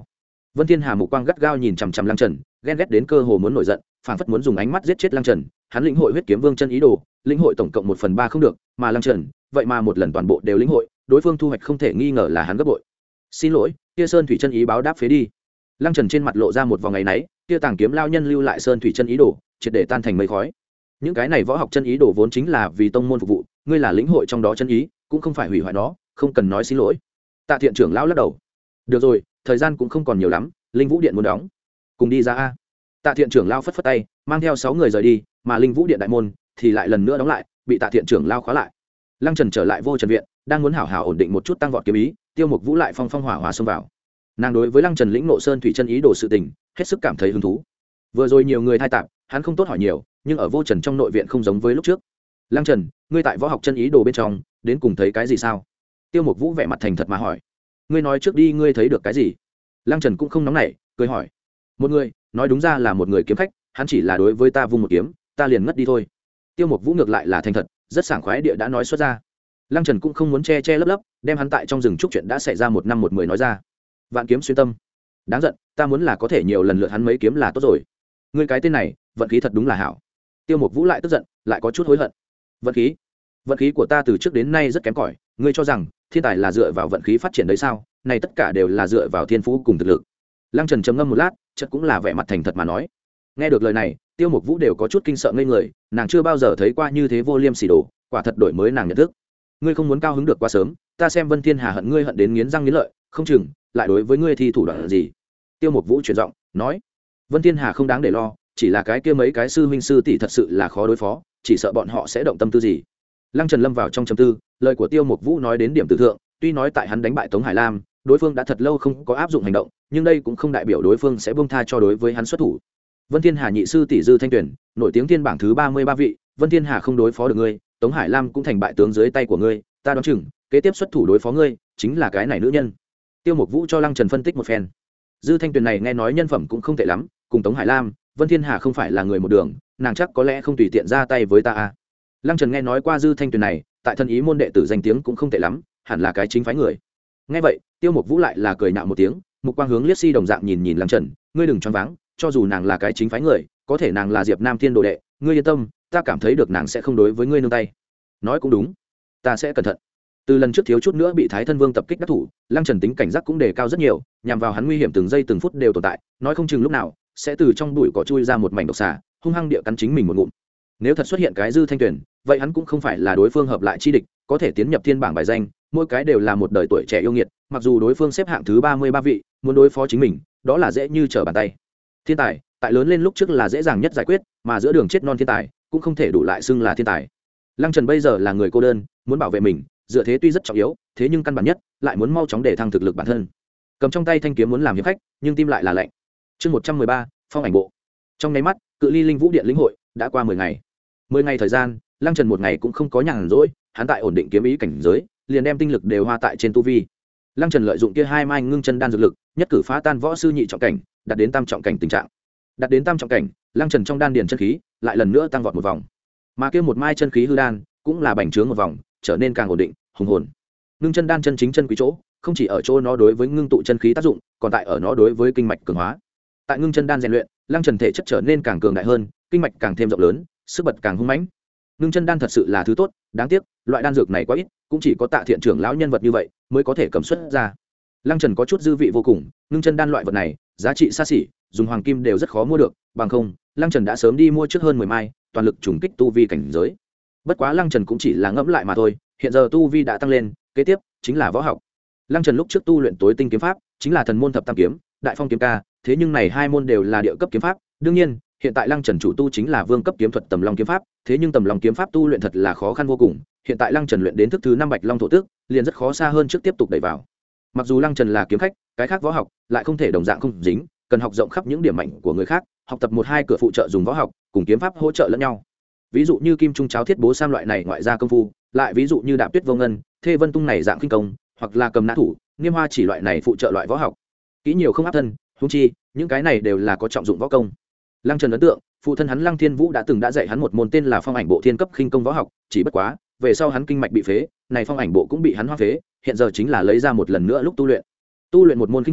Vân Thiên Hà mục quang gắt gao nhìn chằm chằm Lăng Trần, ghen ghét đến cơ hồ muốn nổi giận, phảng phất muốn dùng ánh mắt giết chết Lăng Trần. Hắn lĩnh hội huyết kiếm vương chân ý đồ, lĩnh hội tổng cộng một phần ba không được, mà Lăng Trần, vậy mà một lần toàn bộ đều lĩnh hội, đối phương thu hoạch không thể nghi ngờ là hắn gấp bội. Xin lỗi, kia sơn thủy chân ý báo đáp phế đi. Lăng Trần trên mặt lộ ra một vòng ngày náy, kia tàng kiếm lao nhân lưu lại sơn thủy chân ý đồ, triệt để tan thành mây khói. Những cái này võ học chân ý đồ vốn chính là vì tông môn phục vụ, ngươi là lĩnh hội trong đó chân ý, cũng không phải hủy hoại nó, không cần nói xin lỗi. Tạ Thiện trưởng lão lắc đầu. Được rồi, thời gian cũng không còn nhiều lắm, Linh Vũ Điện muốn đóng, cùng đi ra a. Tạ Thiện trưởng lão phất phất tay, mang theo sáu người rời đi, mà Linh Vũ Điện đại môn thì lại lần nữa đóng lại, bị Tạ Thiện trưởng lão khóa lại. Lăng Trần trở lại Vô Trần viện, đang muốn hảo hảo ổn định một chút tăng vọt kiếm ý, Tiêu Mục Vũ lại phong phong hỏa hỏa xông vào. Nàng đối với Lăng Trần lĩnh ngộ sơn thủy chân ý đồ sự tình, hết sức cảm thấy hứng thú. Vừa rồi nhiều người thay tạp, hắn không tốt hỏi nhiều, nhưng ở Vô Trần trong nội viện không giống với lúc trước. Lăng Trần, ngươi tại võ học chân ý đồ bên trong, đến cùng thấy cái gì sao? Tiêu Mục Vũ vẻ mặt thành thật mà hỏi. Ngươi nói trước đi, ngươi thấy được cái gì? Lăng Trần cũng không nóng nảy, cười hỏi. Một người, nói đúng ra là một người kiếm khách, hắn chỉ là đối với ta vung một kiếm, ta liền ngất đi thôi. Tiêu Mục Vũ ngược lại là thành thật, rất sảng khoái địa đã nói xuất ra. Lăng Trần cũng không muốn che che lấp lấp, đem hắn tại trong rừng trúc chuyện đã xảy ra một năm một mười nói ra. Vạn kiếm xuyên tâm. Đáng giận, ta muốn là có thể nhiều lần lượt hắn mấy kiếm là tốt rồi. Ngươi cái tên này, vận khí thật đúng là hảo. Tiêu Mục Vũ lại tức giận, lại có chút hối hận. Vận khí? Vận khí của ta từ trước đến nay rất kém cỏi, ngươi cho rằng thiên tài là dựa vào vận khí phát triển đấy sao? Này tất cả đều là dựa vào thiên phú cùng thực lực. Lăng Trần trầm ngâm một lát, chợt cũng là vẻ mặt thành thật mà nói. Nghe được lời này, Tiêu Mục Vũ đều có chút kinh sợ ngây người, nàng chưa bao giờ thấy qua như thế vô liêm sỉ đồ, quả thật đổi mới nàng nhận thức. Ngươi không muốn cao hứng được quá sớm, ta xem Vân Thiên Hà hận ngươi hận đến nghiến răng nghiến lợi, không chừng lại đối với ngươi thi thủ đoạn gì. Tiêu Mục Vũ chuyển giọng nói. Vân Thiên Hà không đáng để lo, chỉ là cái kia mấy cái sư huynh sư tỷ thật sự là khó đối phó, chỉ sợ bọn họ sẽ động tâm tư gì. Lăng Trần lâm vào trong trầm tư, lời của Tiêu Mục Vũ nói đến điểm tử thượng, tuy nói tại hắn đánh bại Tống Hải Lam, đối phương đã thật lâu không có áp dụng hành động, nhưng đây cũng không đại biểu đối phương sẽ buông tha cho đối với hắn xuất thủ. Vân Thiên Hà nhị sư tỷ Dư Thanh Tuyển, nổi tiếng thiên bảng thứ ba mươi ba vị, Vân Thiên Hà không đối phó được ngươi, Tống Hải Lam cũng thành bại tướng dưới tay của ngươi, ta đoán chừng kế tiếp xuất thủ đối phó ngươi chính là cái này nữ nhân. Tiêu Mục Vũ cho Lăng Trần phân tích một phen. Dư Thanh Tuyền này nghe nói nhân phẩm cũng không tệ lắm, cùng Tống Hải Lam, Vân Thiên Hà không phải là người một đường, nàng chắc có lẽ không tùy tiện ra tay với ta a. Lăng Trần nghe nói qua Dư Thanh Tuyền này, tại thân ý môn đệ tử danh tiếng cũng không tệ lắm, hẳn là cái chính phái người. Nghe vậy, Tiêu Mục Vũ lại là cười nhạo một tiếng, mục quang hướng liếc si đồng dạng nhìn nhìn Lăng Trần, ngươi đừng choáng váng, cho dù nàng là cái chính phái người, có thể nàng là Diệp Nam Thiên đồ đệ, ngươi yên tâm, ta cảm thấy được nàng sẽ không đối với ngươi nương tay. Nói cũng đúng, ta sẽ cẩn thận. Từ lần trước thiếu chút nữa bị Thái Thân Vương tập kích đắc thủ, Lăng Trần tính cảnh giác cũng đề cao rất nhiều, nhằm vào hắn nguy hiểm từng giây từng phút đều tồn tại, nói không chừng lúc nào sẽ từ trong bụi cỏ chui ra một mảnh độc xà, hung hăng địa cắn chính mình một ngụm. Nếu thật xuất hiện cái Dư Thanh Tuyển, vậy hắn cũng không phải là đối phương hợp lại chi địch, có thể tiến nhập thiên bảng bài danh, mỗi cái đều là một đời tuổi trẻ yêu nghiệt, mặc dù đối phương xếp hạng thứ ba mươi ba vị, muốn đối phó chính mình, đó là dễ như trở bàn tay. Thiên tài, tại lớn lên lúc trước là dễ dàng nhất giải quyết, mà giữa đường chết non thiên tài, cũng không thể đủ lại xưng là thiên tài. Lăng Trần bây giờ là người cô đơn, muốn bảo vệ mình, dựa thế tuy rất trọng yếu, thế nhưng căn bản nhất lại muốn mau chóng để thăng thực lực bản thân. Cầm trong tay thanh kiếm muốn làm hiệp khách, nhưng tim lại là lạnh. Chương một trăm mười ba, phong ảnh bộ. Trong nháy mắt, cự ly Linh Vũ Điện lĩnh hội đã qua mười ngày. mười ngày thời gian, Lăng Trần một ngày cũng không có nhàn rỗi, hắn tại ổn định kiếm ý cảnh giới, liền đem tinh lực đều hoa tại trên tu vi. Lăng Trần lợi dụng kia hai mai ngưng chân đan dược lực, nhất cử phá tan võ sư nhị trọng cảnh, đạt đến tam trọng cảnh tình trạng. Đạt đến tam trọng cảnh, Lăng Trần trong đan điền chân khí lại lần nữa tăng vọt một vòng. Mà kia một mai chân khí hư đan cũng là bành trướng một vòng, trở nên càng ổn định, hùng hồn. Ngưng chân đan chân chính chân quý chỗ, không chỉ ở chỗ nó đối với ngưng tụ chân khí tác dụng, còn tại ở nó đối với kinh mạch cường hóa. Tại ngưng chân đan rèn luyện, Lăng Trần thể chất trở nên càng cường đại hơn, kinh mạch càng thêm rộng lớn, sức bật càng hung mãnh. Ngưng chân đan thật sự là thứ tốt, đáng tiếc, loại đan dược này quá ít, cũng chỉ có Tạ Thiện trưởng lão nhân vật như vậy mới có thể cầm xuất ra. Lăng Trần có chút dư vị vô cùng, ngưng chân đan loại vật này, giá trị xa xỉ, dùng hoàng kim đều rất khó mua được, bằng không, Lăng Trần đã sớm đi mua trước hơn mười mai, toàn lực trùng kích tu vi cảnh giới. Bất quá Lăng Trần cũng chỉ là ngẫm lại mà thôi, hiện giờ tu vi đã tăng lên, kế tiếp chính là võ học. Lăng Trần lúc trước tu luyện tối tinh kiếm pháp, chính là thần môn thập tam kiếm, đại phong kiếm ca, thế nhưng này hai môn đều là địa cấp kiếm pháp, đương nhiên, hiện tại Lăng Trần chủ tu chính là vương cấp kiếm thuật Tầm Long kiếm pháp, thế nhưng Tầm Long kiếm pháp tu luyện thật là khó khăn vô cùng, hiện tại Lăng Trần luyện đến thức thứ năm Bạch Long thổ tức, liền rất khó xa hơn trước tiếp tục đẩy vào. Mặc dù Lăng Trần là kiếm khách, cái khác võ học lại không thể đồng dạng không dính, cần học rộng khắp những điểm mạnh của người khác, học tập một hai cửa phụ trợ dùng võ học, cùng kiếm pháp hỗ trợ lẫn nhau. Ví dụ như kim trung cháo thiết bố sam loại này ngoại gia công phu, lại ví dụ như đạp tuyết vô ngân, thê vân tung này dạng khinh công, hoặc là cầm nã thủ, nghiêm hoa chỉ loại này phụ trợ loại võ học. Kỹ nhiều không áp thân, huống chi, những cái này đều là có trọng dụng võ công. Lăng Trần ấn tượng, phụ thân hắn Lăng Thiên Vũ đã từng đã dạy hắn một môn tên là Phong Ảnh Bộ thiên cấp khinh công võ học, chỉ bất quá, về sau hắn kinh mạch bị phế, này Phong Ảnh Bộ cũng bị hắn hoang phế, hiện giờ chính là lấy ra một lần nữa lúc tu luyện. Tu luyện một môn khinh công,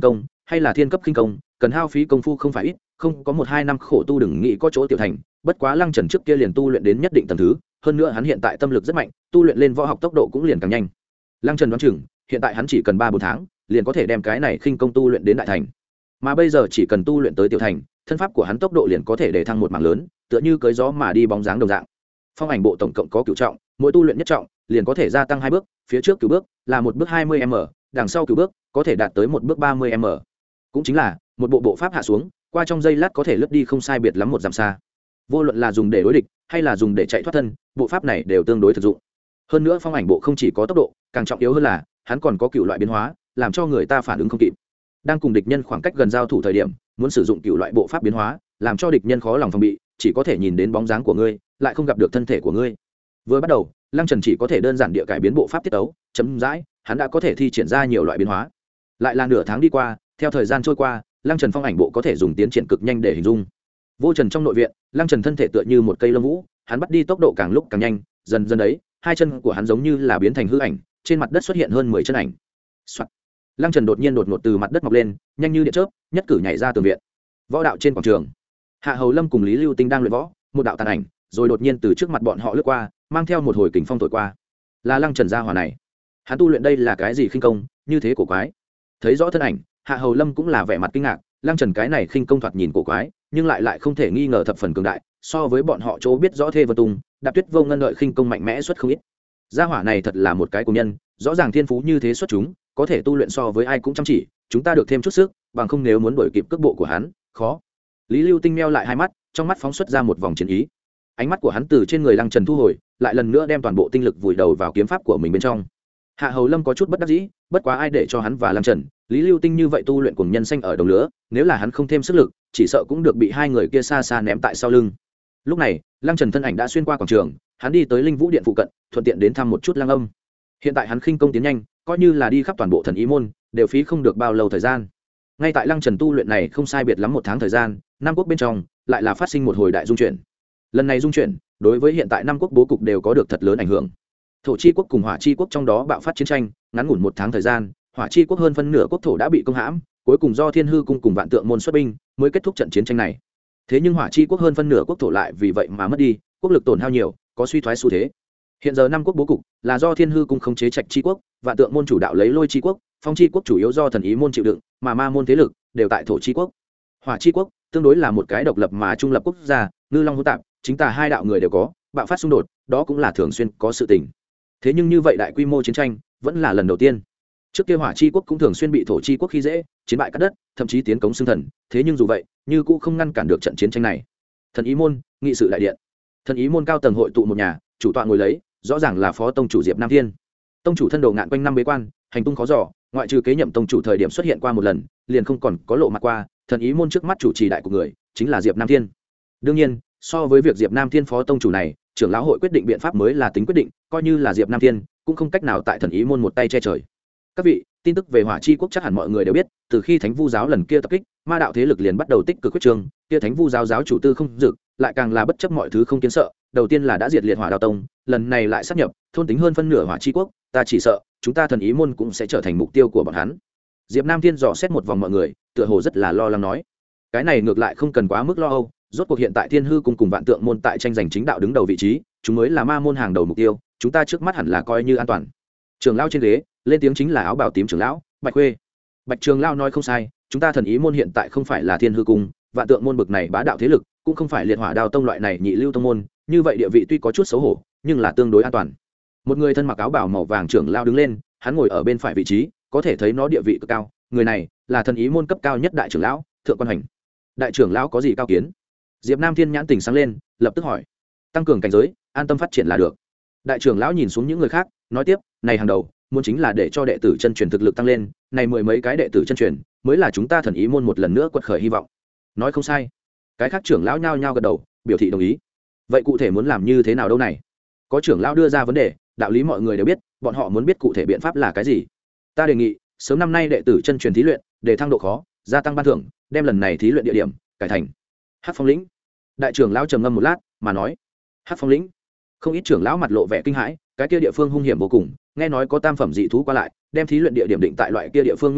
hay là thiên cấp khinh công, cần hao phí công phu không phải ít, không có một hai năm khổ tu đừng nghĩ có chỗ tiểu thành. Bất quá Lăng Trần trước kia liền tu luyện đến nhất định tầng thứ, hơn nữa hắn hiện tại tâm lực rất mạnh, tu luyện lên võ học tốc độ cũng liền càng nhanh. Lăng Trần đoán chừng hiện tại hắn chỉ cần ba bốn tháng liền có thể đem cái này khinh công tu luyện đến đại thành, mà bây giờ chỉ cần tu luyện tới tiểu thành, thân pháp của hắn tốc độ liền có thể để thăng một mảng lớn, tựa như cưỡi gió mà đi bóng dáng đồng dạng. Phong ảnh bộ tổng cộng có cửu trọng, mỗi tu luyện nhất trọng liền có thể gia tăng hai bước, phía trước cửu bước là một bước hai mươi m, đằng sau cửu bước có thể đạt tới một bước ba mươi m. Cũng chính là một bộ bộ pháp hạ xuống, qua trong giây lát có thể lướt đi không sai biệt lắm một dặm xa. Vô luận là dùng để đối địch hay là dùng để chạy thoát thân, bộ pháp này đều tương đối thực dụng. Hơn nữa phong ảnh bộ không chỉ có tốc độ, càng trọng yếu hơn là hắn còn có cửu loại biến hóa, làm cho người ta phản ứng không kịp. Đang cùng địch nhân khoảng cách gần giao thủ thời điểm, muốn sử dụng cửu loại bộ pháp biến hóa, làm cho địch nhân khó lòng phòng bị, chỉ có thể nhìn đến bóng dáng của ngươi, lại không gặp được thân thể của ngươi. Vừa bắt đầu, Lăng Trần chỉ có thể đơn giản địa cải biến bộ pháp tiết tấu, chấm dãi, hắn đã có thể thi triển ra nhiều loại biến hóa. Lại là nửa tháng đi qua, theo thời gian trôi qua, Lăng Trần phong ảnh bộ có thể dùng tiến triển cực nhanh để hình dung. Vô Trần trong nội viện, Lăng Trần thân thể tựa như một cây lông vũ, hắn bắt đi tốc độ càng lúc càng nhanh, dần dần đấy, hai chân của hắn giống như là biến thành hư ảnh, trên mặt đất xuất hiện hơn mười chân ảnh. Soạt. Lăng Trần đột nhiên đột ngột từ mặt đất mọc lên, nhanh như điện chớp, nhất cử nhảy ra tường viện. Võ đạo trên quảng trường, Hạ Hầu Lâm cùng Lý Lưu Tinh đang luyện võ, một đạo tàn ảnh, rồi đột nhiên từ trước mặt bọn họ lướt qua, mang theo một hồi kình phong thổi qua. Là Lăng Trần gia hỏa này. Hắn tu luyện đây là cái gì khinh công, như thế cổ quái. Thấy rõ thân ảnh, Hạ Hầu Lâm cũng là vẻ mặt kinh ngạc, Lăng Trần cái này khinh công thoạt nhìn cổ quái, nhưng lại lại không thể nghi ngờ thập phần cường đại, so với bọn họ chỗ biết rõ Thê Vân Tung, Đạp Tuyết Vô Ngân đợi khinh công mạnh mẽ xuất không ít. Gia hỏa này thật là một cái cổ nhân, rõ ràng thiên phú như thế xuất chúng, có thể tu luyện so với ai cũng chăm chỉ, chúng ta được thêm chút sức, bằng không nếu muốn đuổi kịp cước bộ của hắn, khó. Lý Lưu Tinh meo lại hai mắt, trong mắt phóng xuất ra một vòng chiến ý. Ánh mắt của hắn từ trên người Lăng Trần thu hồi, lại lần nữa đem toàn bộ tinh lực vùi đầu vào kiếm pháp của mình bên trong. Hạ Hầu Lâm có chút bất đắc dĩ, bất quá ai để cho hắn và Lăng Trần, Lý Lưu Tinh như vậy tu luyện cùng nhân xanh ở đồng lứa, nếu là hắn không thêm sức lực, chỉ sợ cũng được bị hai người kia xa xa ném tại sau lưng. Lúc này, Lăng Trần thân ảnh đã xuyên qua quảng trường, hắn đi tới Linh Vũ Điện phụ cận, thuận tiện đến thăm một chút Lăng Âm. Hiện tại hắn khinh công tiến nhanh, coi như là đi khắp toàn bộ thần ý môn, đều phí không được bao lâu thời gian. Ngay tại Lăng Trần tu luyện này không sai biệt lắm một tháng thời gian, Nam quốc bên trong lại là phát sinh một hồi đại dung chuyển. Lần này dung chuyển, đối với hiện tại Nam quốc bố cục đều có được thật lớn ảnh hưởng. Thổ chi quốc cùng Hỏa chi quốc trong đó bạo phát chiến tranh, ngắn ngủn một tháng thời gian, Hỏa chi quốc hơn phân nửa quốc thổ đã bị công hãm, cuối cùng do Thiên Hư cung cùng Vạn Tượng môn xuất binh, mới kết thúc trận chiến tranh này. Thế nhưng Hỏa chi quốc hơn phân nửa quốc thổ lại vì vậy mà mất đi, quốc lực tổn hao nhiều, có suy thoái xu thế. Hiện giờ Nam quốc bố cục là do Thiên Hư cung khống chế Trạch chi quốc, Vạn Tượng môn chủ đạo lấy Lôi chi quốc, Phong chi quốc chủ yếu do Thần ý môn chịu đựng, mà Ma môn thế lực đều tại Thổ chi quốc. Hỏa chi quốc tương đối là một cái độc lập mà trung lập quốc gia, ngư long hỗn tạp, chính tà hai đạo người đều có, bạo phát xung đột, đó cũng là thường xuyên có sự tình. Thế nhưng như vậy đại quy mô chiến tranh vẫn là lần đầu tiên. Trước kia Hỏa chi quốc cũng thường xuyên bị Thổ chi quốc khi dễ, chiến bại cắt đất, thậm chí tiến cống xương thần, thế nhưng dù vậy, như cũng không ngăn cản được trận chiến tranh này. Thần ý môn, nghị sự đại điện. Thần ý môn cao tầng hội tụ một nhà, chủ tọa ngồi lấy, rõ ràng là phó tông chủ Diệp Nam Thiên. Tông chủ thân đồ ngạn quanh năm bế quan, hành tung khó dò, ngoại trừ kế nhậm tông chủ thời điểm xuất hiện qua một lần, liền không còn có lộ mặt qua. Thần ý môn trước mắt chủ trì đại của người chính là Diệp Nam Thiên. Đương nhiên, so với việc Diệp Nam Thiên phó tông chủ này, trưởng lão hội quyết định biện pháp mới là tính quyết định, coi như là Diệp Nam Thiên cũng không cách nào tại thần ý môn một tay che trời. Các vị, tin tức về Hỏa chi quốc chắc hẳn mọi người đều biết, từ khi Thánh Vu giáo lần kia tập kích, ma đạo thế lực liền bắt đầu tích cực quyết trường, kia Thánh Vu giáo giáo chủ tư không dực, lại càng là bất chấp mọi thứ không kiến sợ, đầu tiên là đã diệt liệt Hỏa Đạo tông, lần này lại sát nhập, thôn tính hơn phân nửa Hỏa chi quốc, ta chỉ sợ, chúng ta thần ý môn cũng sẽ trở thành mục tiêu của bọn hắn. Diệp Nam Thiên dò xét một vòng mọi người, tựa hồ rất là lo lắng nói, cái này ngược lại không cần quá mức lo âu, rốt cuộc hiện tại Thiên Hư cung cùng Vạn Tượng môn tại tranh giành chính đạo đứng đầu vị trí, chúng mới là ma môn hàng đầu mục tiêu, chúng ta trước mắt hẳn là coi như an toàn. Trưởng lão trên ghế, lên tiếng chính là áo bào tím trưởng lão Bạch Khuê. Bạch trưởng lão nói không sai, chúng ta thần ý môn hiện tại không phải là Thiên Hư cung, Vạn Tượng môn bực này bá đạo thế lực, cũng không phải liệt Hỏa Đao tông loại này nhị lưu tông môn, như vậy địa vị tuy có chút xấu hổ, nhưng là tương đối an toàn. Một người thân mặc áo bào màu vàng trưởng lão đứng lên, hắn ngồi ở bên phải vị trí, có thể thấy nó địa vị cực cao, người này là thần ý môn cấp cao nhất đại trưởng lão Thượng Quan Hành. Đại trưởng lão có gì cao kiến? Diệp Nam Thiên nhãn tỉnh sáng lên, lập tức hỏi. Tăng cường cảnh giới, an tâm phát triển là được. Đại trưởng lão nhìn xuống những người khác, nói tiếp, này hàng đầu, muốn chính là để cho đệ tử chân truyền thực lực tăng lên, này mười mấy cái đệ tử chân truyền, mới là chúng ta thần ý môn một lần nữa quật khởi hy vọng. Nói không sai. Cái khác trưởng lão nhao nhao gật đầu, biểu thị đồng ý. Vậy cụ thể muốn làm như thế nào đâu này? Có trưởng lão đưa ra vấn đề, đạo lý mọi người đều biết, bọn họ muốn biết cụ thể biện pháp là cái gì. Ta đề nghị, sớm năm nay đệ tử chân truyền thí luyện, để thăng độ khó, gia tăng ban thưởng, đem lần này thí luyện địa điểm cải thành Hắc Phong lĩnh. Đại trưởng lão trầm ngâm một lát, mà nói, Hắc Phong lĩnh. Không ít trưởng lão mặt lộ vẻ kinh hãi, cái kia địa phương hung hiểm vô cùng, nghe nói có tam phẩm dị thú qua lại, đem thí luyện địa điểm định tại loại kia địa phương nguy hiểm,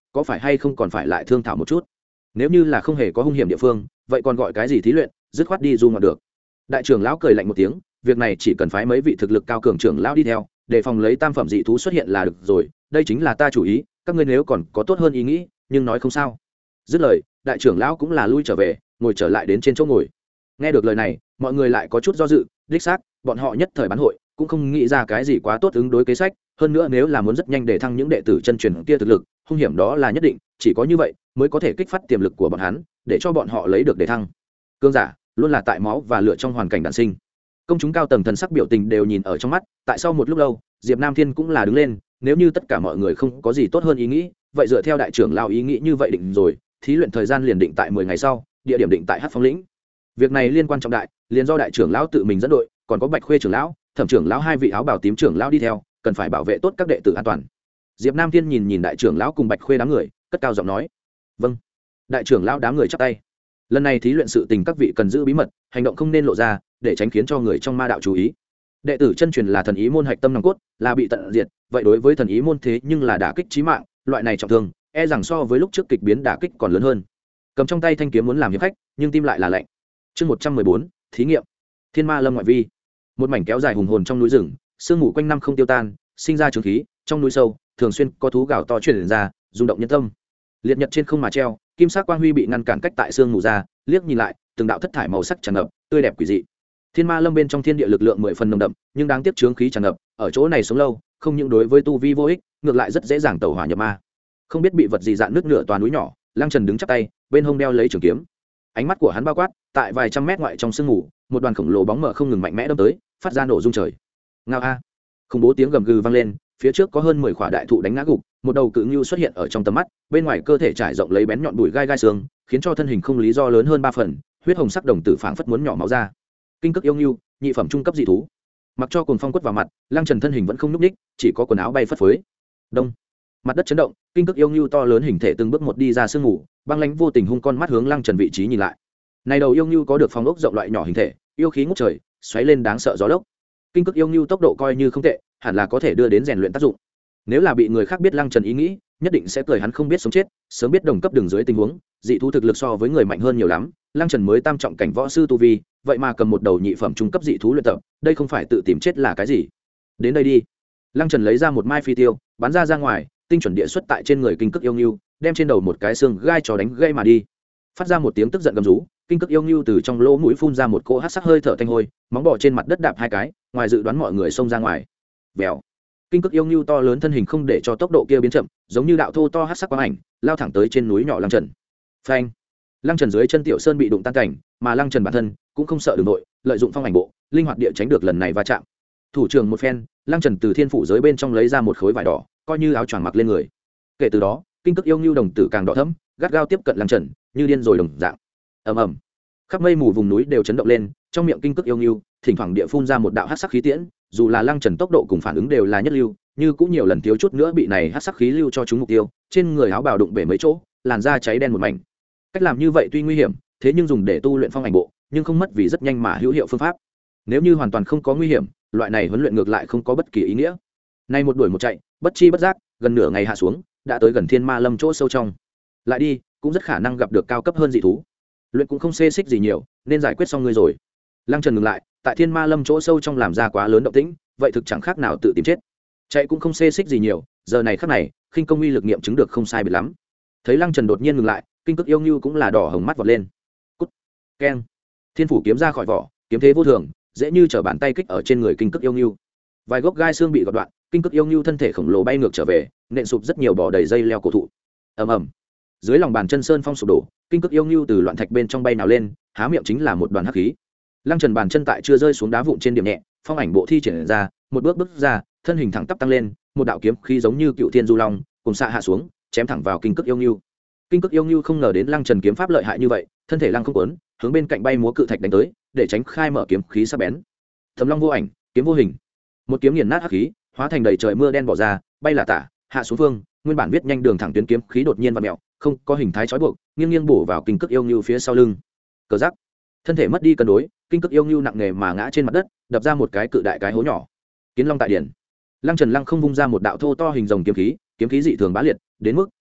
có phải hay không còn phải lại thương thảo một chút. Nếu như là không hề có hung hiểm địa phương, vậy còn gọi cái gì thí luyện, dứt khoát đi du ngoạn được. Đại trưởng lão cười lạnh một tiếng, việc này chỉ cần phái mấy vị thực lực cao cường trưởng lão đi theo, để phòng lấy tam phẩm dị thú xuất hiện là được rồi, đây chính là ta chủ ý, các ngươi nếu còn có tốt hơn ý nghĩ, nhưng nói không sao. Dứt lời, đại trưởng lão cũng là lui trở về, ngồi trở lại đến trên chỗ ngồi. Nghe được lời này, mọi người lại có chút do dự, đích xác, bọn họ nhất thời bán hội, cũng không nghĩ ra cái gì quá tốt ứng đối kế sách, hơn nữa nếu là muốn rất nhanh để thăng những đệ tử chân truyền kia thực lực, hung hiểm đó là nhất định, chỉ có như vậy mới có thể kích phát tiềm lực của bọn hắn, để cho bọn họ lấy được để thăng. Cương giả luôn là tại máu và lửa trong hoàn cảnh đản sinh. Công chúng cao tầng thần sắc biểu tình đều nhìn ở trong mắt, tại sau một lúc lâu, Diệp Nam Thiên cũng là đứng lên, nếu như tất cả mọi người không có gì tốt hơn ý nghĩ, vậy dựa theo đại trưởng lão ý nghĩ như vậy định rồi, thí luyện thời gian liền định tại mười ngày sau, địa điểm định tại Hắc Phong lĩnh. Việc này liên quan trọng đại, liền do đại trưởng lão tự mình dẫn đội, còn có Bạch Khuê trưởng lão, Thẩm trưởng lão hai vị áo bào tím trưởng lão đi theo, cần phải bảo vệ tốt các đệ tử an toàn. Diệp Nam Thiên nhìn nhìn đại trưởng lão cùng Bạch Khuê đám người, cất cao giọng nói: "Vâng." Đại trưởng lão đám người chắp tay. Lần này thí luyện sự tình các vị cần giữ bí mật, hành động không nên lộ ra, để tránh khiến cho người trong ma đạo chú ý. Đệ tử chân truyền là thần ý môn hạch tâm nòng cốt, là bị tận diệt, vậy đối với thần ý môn thế nhưng là đả kích chí mạng, loại này trọng thương, e rằng so với lúc trước kịch biến đả kích còn lớn hơn. Cầm trong tay thanh kiếm muốn làm hiệp khách, nhưng tim lại là lạnh. Chương một trăm mười bốn, thí nghiệm. Thiên Ma Lâm ngoại vi. Một mảnh kéo dài hùng hồn trong núi rừng, sương mù quanh năm không tiêu tan, sinh ra trường khí, trong núi sâu, thường xuyên có thú gào to truyền ra, rung động nhân tâm. Liệt nhật trên không mà treo, kim sắc quang huy bị ngăn cản cách tại sương mù ra, liếc nhìn lại, từng đạo thất thải màu sắc tràn ngập, tươi đẹp quỷ dị. Thiên Ma Lâm bên trong thiên địa lực lượng mười phần nồng đậm, nhưng đáng tiếc chướng khí tràn ngập, ở chỗ này sống lâu, không những đối với tu vi vô ích, ngược lại rất dễ dàng tẩu hỏa nhập ma. Không biết bị vật gì dạn nước nửa toàn núi nhỏ, Lăng Trần đứng chắp tay, bên hông đeo lấy trường kiếm. Ánh mắt của hắn bao quát, tại vài trăm mét ngoại trong sương mù, một đoàn khổng lồ bóng mờ không ngừng mạnh mẽ đâm tới, phát ra nổ rung trời. Ngao a! Khủng bố tiếng gầm gừ vang lên, phía trước có hơn mười khỏa đại thụ đánh ngã gục, một đầu cự ngưu xuất hiện ở trong tầm mắt, bên ngoài cơ thể trải rộng lấy bén nhọn bụi gai gai xương, khiến cho thân hình không lý do lớn hơn ba phần, huyết hồng sắc đồng tử phảng phất muốn nhỏ máu ra. Kinh cực yêu ngưu, nhị phẩm trung cấp dị thú. Mặc cho cuồng phong quất vào mặt, Lăng Trần thân hình vẫn không nhúc nhích, chỉ có quần áo bay phất phới. Đông, mặt đất chấn động, kinh cực yêu ngưu to lớn hình thể từng bước một đi ra sương mù, băng lãnh vô tình hung con mắt hướng Lăng Trần vị trí nhìn lại. Này đầu yêu ngưu có được phong ốc rộng loại nhỏ hình thể, yêu khí ngút trời, xoáy lên đáng sợ gió lốc. Kinh cực yêu ngưu tốc độ coi như không tệ, hẳn là có thể đưa đến rèn luyện tác dụng. Nếu là bị người khác biết Lăng Trần ý nghĩ, nhất định sẽ cười hắn không biết sống chết, sớm biết đồng cấp đường dưới tình huống, dị thú thực lực so với người mạnh hơn nhiều lắm, Lăng Trần mới tam trọng cảnh võ sư tu vi, vậy mà cầm một đầu nhị phẩm trung cấp dị thú luyện tập, đây không phải tự tìm chết là cái gì? Đến đây đi. Lăng Trần lấy ra một mai phi tiêu, bắn ra ra ngoài, tinh chuẩn địa xuất tại trên người kinh cực yêu ngưu, đem trên đầu một cái xương gai cho đánh gãy mà đi. Phát ra một tiếng tức giận gầm rú, kinh cực yêu ngưu từ trong lỗ mũi phun ra một cỗ hắc sắc hơi thở thanh hôi, móng bò trên mặt đất đạp hai cái, ngoài dự đoán mọi người xông ra ngoài. Vèo. Kinh cực yêu ngưu to lớn thân hình không để cho tốc độ kia biến chậm, giống như đạo thô to hắc sắc quang ảnh, lao thẳng tới trên núi nhỏ Lăng Trần. Phanh. Lăng Trần dưới chân tiểu sơn bị đụng tan cảnh, mà Lăng Trần bản thân cũng không sợ đường nội, lợi dụng phong ảnh bộ, linh hoạt địa tránh được lần này va chạm. Thủ trưởng một phen, Lăng Trần từ thiên phủ giới bên trong lấy ra một khối vải đỏ, coi như áo choàng mặc lên người. Kể từ đó, kinh cực yêu ngưu đồng tử càng đỏ thẫm, gắt gao tiếp cận Lăng Trần, như điên rồi đồng dạng. Ầm ầm. Khắp mây mù vùng núi đều chấn động lên, trong miệng kinh cực yêu ngưu, thỉnh thoảng địa phun ra một đạo hắc sắc khí tiễn, dù là Lăng Trần tốc độ cùng phản ứng đều là nhất lưu, như cũng nhiều lần thiếu chút nữa bị này hắc sắc khí lưu cho chúng mục tiêu, trên người áo bào đụng bể mấy chỗ, làn da cháy đen một mảnh. Cách làm như vậy tuy nguy hiểm, thế nhưng dùng để tu luyện phong ảnh bộ, nhưng không mất vì rất nhanh mà hữu hiệu phương pháp. Nếu như hoàn toàn không có nguy hiểm, loại này huấn luyện ngược lại không có bất kỳ ý nghĩa. Nay một đuổi một chạy, bất chi bất giác, gần nửa ngày hạ xuống, đã tới gần Thiên Ma Lâm chỗ sâu trong. Lại đi, cũng rất khả năng gặp được cao cấp hơn dị thú. Luyện cũng không xê xích gì nhiều, nên giải quyết xong ngươi rồi. Lăng Trần ngừng lại, tại Thiên Ma Lâm chỗ sâu trong làm ra quá lớn động tĩnh, vậy thực chẳng khác nào tự tìm chết. Chạy cũng không xê xích gì nhiều, giờ này khắc này, khinh công uy lực nghiệm chứng được không sai biệt lắm. Thấy Lăng Trần đột nhiên ngừng lại, kinh cực yêu ngưu cũng là đỏ hồng mắt vọt lên. Cút. Keng. Thiên phủ kiếm ra khỏi vỏ, kiếm thế vô thường, dễ như trở bàn tay kích ở trên người kinh cực yêu ngưu. Vài gốc gai xương bị gọt đoạn, kinh cực yêu ngưu thân thể khổng lồ bay ngược trở về, nện sụp rất nhiều bò đầy dây leo cổ thụ. Ầm ầm. Dưới lòng bàn chân sơn phong sụp đổ, kinh cực yêu ngưu từ loạn thạch bên trong bay nào lên, há miệng chính là một đoàn hắc khí. Lăng Trần bàn chân tại chưa rơi xuống đá vụn trên điểm nhẹ, phong ảnh bộ thi triển ra, một bước bước ra, thân hình thẳng tắp tăng lên, một đạo kiếm khí giống như cựu thiên du long, cùng xạ hạ xuống, chém thẳng vào kinh cực yêu ngưu. Kinh cực yêu ngưu không ngờ đến Lăng Trần kiếm pháp lợi hại như vậy, thân thể lăng không quấn, hướng bên cạnh bay múa cự thạch đánh tới, để tránh khai mở kiếm khí sắc bén. Thầm long vô ảnh, kiếm vô hình. Một kiếm nghiền nát hắc khí, hóa thành đầy trời mưa đen bỏ ra, bay là tả, hạ xuống phương, nguyên bản viết nhanh đường thẳng tuyến kiếm khí đột nhiên vặn mèo, không có hình thái trói buộc, nghiêng nghiêng bổ vào kinh cực yêu ngưu phía sau lưng. Cờ giắc. Thân thể mất đi cân đối, kinh cực yêu ngưu nặng nề mà ngã trên mặt đất, đập ra một cái cự đại cái hố nhỏ. Kiến long tại điển. Lăng Trần lăng không vung ra một đạo thô to hình rồng kiếm khí, kiếm khí dị thường bá liệt, đến mức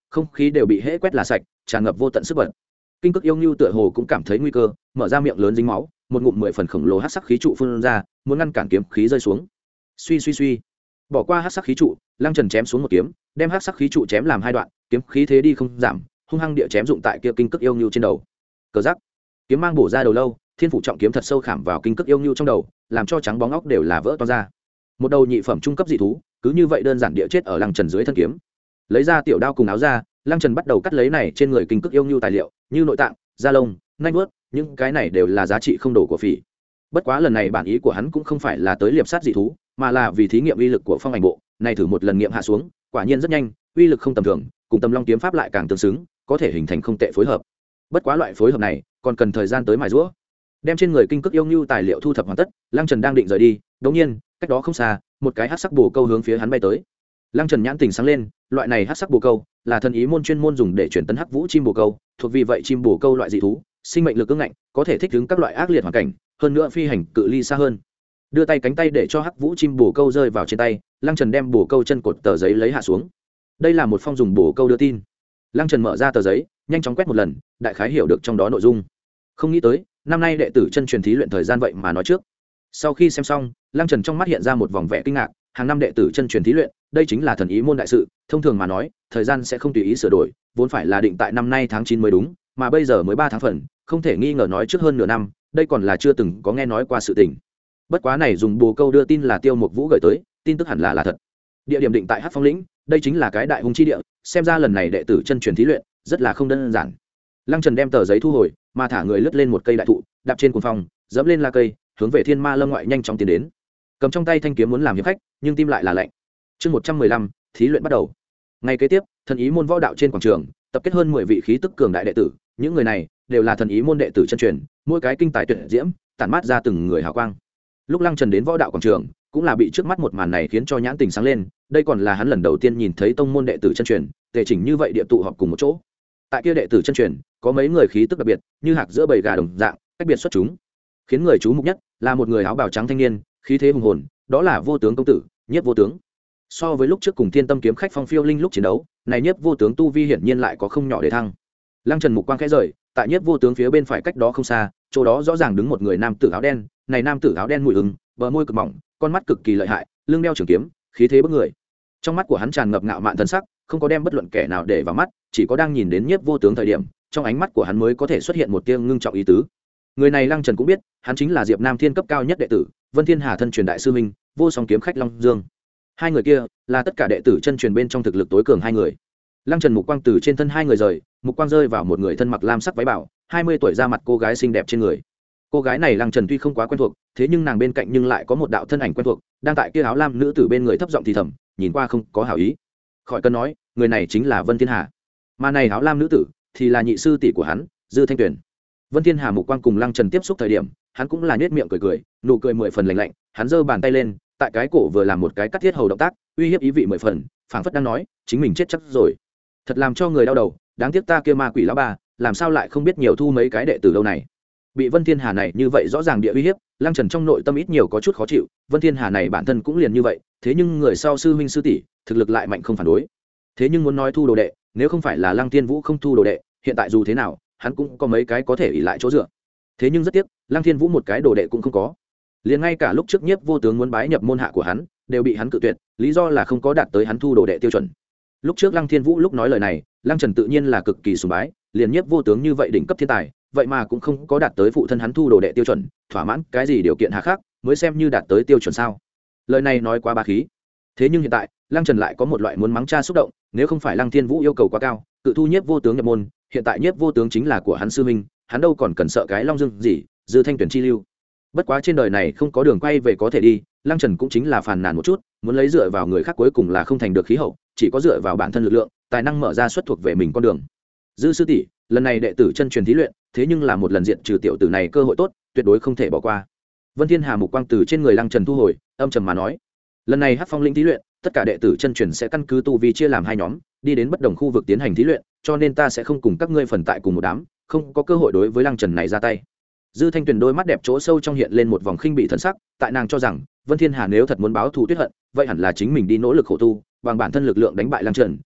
không khí đều bị hễ quét là sạch, tràn ngập vô tận sức bật. Kinh Cực Yêu Nưu tựa hồ cũng cảm thấy nguy cơ, mở ra miệng lớn dính máu, một ngụm mười phần khổng lồ hắc sắc khí trụ phun ra, muốn ngăn cản kiếm khí rơi xuống. Suy suy suy, bỏ qua hắc sắc khí trụ, Lăng Trần chém xuống một kiếm, đem hắc sắc khí trụ chém làm hai đoạn, kiếm khí thế đi không giảm, hung hăng địa chém dụng tại kia Kinh Cực Yêu Nưu trên đầu. Cờ giắc, kiếm mang bổ ra đầu lâu, thiên phủ trọng kiếm thật sâu khảm vào Kinh Cực Yêu Nưu trong đầu, làm cho trắng bóng óc đều là vỡ toang ra. Một đầu nhị phẩm trung cấp dị thú, cứ như vậy đơn giản địa chết ở Lăng Trần dưới thân kiếm. Lấy ra tiểu đao cùng áo ra, Lăng Trần bắt đầu cắt lấy này trên người Kinh Cực Yêu Nưu tài liệu, như nội tạng, da lông, nanh vuốt, những cái này đều là giá trị không đổ của phỉ. Bất quá lần này bản ý của hắn cũng không phải là tới liệp sát dị thú, mà là vì thí nghiệm uy lực của phong ảnh bộ, này thử một lần nghiệm hạ xuống, quả nhiên rất nhanh, uy lực không tầm thường, cùng Tầm Long kiếm pháp lại càng tương xứng, có thể hình thành không tệ phối hợp. Bất quá loại phối hợp này còn cần thời gian tới mài giũa. Đem trên người Kinh Cực Yêu Nưu tài liệu thu thập hoàn tất, Lăng Trần đang định rời đi, đột nhiên, cách đó không xa, một cái hắc sắc bồ câu hướng phía hắn bay tới. Lăng Trần nhãn tình sáng lên, loại này hắc sắc bồ câu là thần ý môn chuyên môn dùng để chuyển tấn hắc vũ chim bồ câu, thuộc vì vậy chim bồ câu loại dị thú, sinh mệnh lực ương ngạnh, có thể thích ứng các loại ác liệt hoàn cảnh, hơn nữa phi hành cự ly xa hơn. Đưa tay cánh tay để cho hắc vũ chim bồ câu rơi vào trên tay, Lăng Trần đem bồ câu chân cột tờ giấy lấy hạ xuống. Đây là một phong dùng bồ câu đưa tin. Lăng Trần mở ra tờ giấy, nhanh chóng quét một lần, đại khái hiểu được trong đó nội dung. Không nghĩ tới, năm nay đệ tử chân truyền thí luyện thời gian vậy mà nói trước. Sau khi xem xong, Lăng Trần trong mắt hiện ra một vòng vẻ kinh ngạc, hàng năm đệ tử chân truyền thí luyện, đây chính là thần ý môn đại sự, thông thường mà nói, thời gian sẽ không tùy ý sửa đổi, vốn phải là định tại năm nay tháng chín mới đúng, mà bây giờ mới ba tháng phần, không thể nghi ngờ nói trước hơn nửa năm, đây còn là chưa từng có nghe nói qua sự tình. Bất quá này dùng bồ câu đưa tin là Tiêu Mục Vũ gửi tới, tin tức hẳn là là thật. Địa điểm định tại Hắc Phong lĩnh, đây chính là cái đại hung chi địa, xem ra lần này đệ tử chân truyền thí luyện rất là không đơn giản. Lăng Trần đem tờ giấy thu hồi, mà thả người lướt lên một cây đại thụ, đạp trên cuồng phong, dẫm lên la cây, hướng về Thiên Ma Lâm ngoại nhanh chóng tiến đến. Cầm trong tay thanh kiếm muốn làm hiệp khách, nhưng tim lại là lạnh. Chương một trăm mười lăm, thí luyện bắt đầu. Ngày kế tiếp, thần ý môn võ đạo trên quảng trường, tập kết hơn mười vị khí tức cường đại đệ tử, những người này đều là thần ý môn đệ tử chân truyền, mỗi cái kinh tài tuyệt diễm, tản mát ra từng người hào quang. Lúc Lăng Trần đến võ đạo quảng trường, cũng là bị trước mắt một màn này khiến cho nhãn tình sáng lên, đây còn là hắn lần đầu tiên nhìn thấy tông môn đệ tử chân truyền, tề chỉnh như vậy địa tụ họp cùng một chỗ. Tại kia đệ tử chân truyền, có mấy người khí tức đặc biệt, như hạc giữa bầy gà đồng dạng, cách biệt xuất chúng. Khiến người chú mục nhất là một người áo bào trắng thanh niên, khí thế hùng hồn, đó là Vô Tướng công tử, Nhiếp Vô Tướng. So với lúc trước cùng Thiên Tâm kiếm khách Phong Phiêu Linh lúc chiến đấu, này Nhiếp Vô Tướng tu vi hiển nhiên lại có không nhỏ để thăng. Lăng Trần mục quang khẽ rời, tại Nhiếp Vô Tướng phía bên phải cách đó không xa, chỗ đó rõ ràng đứng một người nam tử áo đen, này nam tử áo đen mũi ưng, bờ môi cực mỏng, con mắt cực kỳ lợi hại, lưng đeo trường kiếm, khí thế bức người. Trong mắt của hắn tràn ngập ngạo mạn thần sắc, không có đem bất luận kẻ nào để vào mắt, chỉ có đang nhìn đến Nhiếp Vô Tướng thời điểm, trong ánh mắt của hắn mới có thể xuất hiện một tia ngưng trọng ý tứ. Người này Lăng Trần cũng biết, hắn chính là Diệp Nam Thiên cấp cao nhất đệ tử, Vân Thiên Hà thân truyền đại sư minh, Vô Song kiếm khách Long Dương. Hai người kia là tất cả đệ tử chân truyền bên trong thực lực tối cường hai người. Lăng Trần mục quang từ trên thân hai người rời, mục quang rơi vào một người thân mặc lam sắc váy bảo, hai mươi tuổi ra mặt cô gái xinh đẹp trên người. Cô gái này Lăng Trần tuy không quá quen thuộc, thế nhưng nàng bên cạnh nhưng lại có một đạo thân ảnh quen thuộc, đang tại kia áo lam nữ tử bên người thấp giọng thì thầm, nhìn qua không có hảo ý. Khỏi cần nói, người này chính là Vân Thiên Hà. Mà này áo lam nữ tử thì là nhị sư tỷ của hắn, Dư Thanh Tuyền. Vân Thiên Hà mục quang cùng Lăng Trần tiếp xúc thời điểm, hắn cũng là nhếch miệng cười cười, nụ cười mười phần lạnh lạnh, hắn giơ bàn tay lên, tại cái cổ vừa làm một cái cắt thiết hầu động tác, uy hiếp ý vị mười phần, phảng phất đang nói, chính mình chết chắc rồi. Thật làm cho người đau đầu, đáng tiếc ta kia ma quỷ lão bà, làm sao lại không biết nhiều thu mấy cái đệ tử đâu này. Bị Vân Thiên Hà này như vậy rõ ràng địa uy hiếp, Lăng Trần trong nội tâm ít nhiều có chút khó chịu, Vân Thiên Hà này bản thân cũng liền như vậy, thế nhưng người sau sư huynh sư tỷ, thực lực lại mạnh không phản đối. Thế nhưng muốn nói thu đồ đệ, nếu không phải là Lăng Thiên Vũ không thu đồ đệ, hiện tại dù thế nào, hắn cũng có mấy cái có thể ỷ lại chỗ dựa. Thế nhưng rất tiếc, Lăng Thiên Vũ một cái đồ đệ cũng không có. Liền ngay cả lúc trước Nhiếp Vô Tướng muốn bái nhập môn hạ của hắn, đều bị hắn cự tuyệt, lý do là không có đạt tới hắn thu đồ đệ tiêu chuẩn. Lúc trước Lăng Thiên Vũ lúc nói lời này, Lăng Trần tự nhiên là cực kỳ sùng bái, liền Nhiếp Vô Tướng như vậy đỉnh cấp thiên tài, vậy mà cũng không có đạt tới phụ thân hắn thu đồ đệ tiêu chuẩn, thỏa mãn cái gì điều kiện hà khắc mới xem như đạt tới tiêu chuẩn sao? Lời này nói quá bá khí. Thế nhưng hiện tại, Lăng Trần lại có một loại muốn mắng cha xúc động, nếu không phải Lăng Thiên Vũ yêu cầu quá cao, tự thu Nhiếp Vô Tướng nhập môn, hiện tại Nhiếp Vô Tướng chính là của hắn sư huynh, hắn đâu còn cần sợ cái Long Dương gì, Dư Thanh Tuyển chi lưu. Bất quá trên đời này không có đường quay về có thể đi, Lăng Trần cũng chính là phàn nàn một chút, muốn lấy dựa vào người khác cuối cùng là không thành được khí hậu, chỉ có dựa vào bản thân lực lượng, tài năng mở ra xuất thuộc về mình con đường. Dư sư tỷ, lần này đệ tử chân truyền thí luyện, thế nhưng là một lần diện trừ tiểu tử này cơ hội tốt, tuyệt đối không thể bỏ qua. Vân Thiên Hà mục quang từ trên người Lăng Trần thu hồi, âm trầm mà nói, lần này Hắc Phong lĩnh thí luyện, tất cả đệ tử chân truyền sẽ căn cứ tu vi chia làm hai nhóm, đi đến bất đồng khu vực tiến hành thí luyện, cho nên ta sẽ không cùng các ngươi phần tại cùng một đám, không có cơ hội đối với Lăng Trần này ra tay. Dư Thanh Tuyền đôi mắt đẹp chỗ sâu trong hiện lên một vòng khinh bị thần sắc, tại nàng cho rằng Vân Thiên Hà nếu thật muốn báo thù tuyết hận, vậy hẳn là chính mình đi nỗ lực khổ tu, bằng bản thân lực lượng đánh bại Lăng Trần,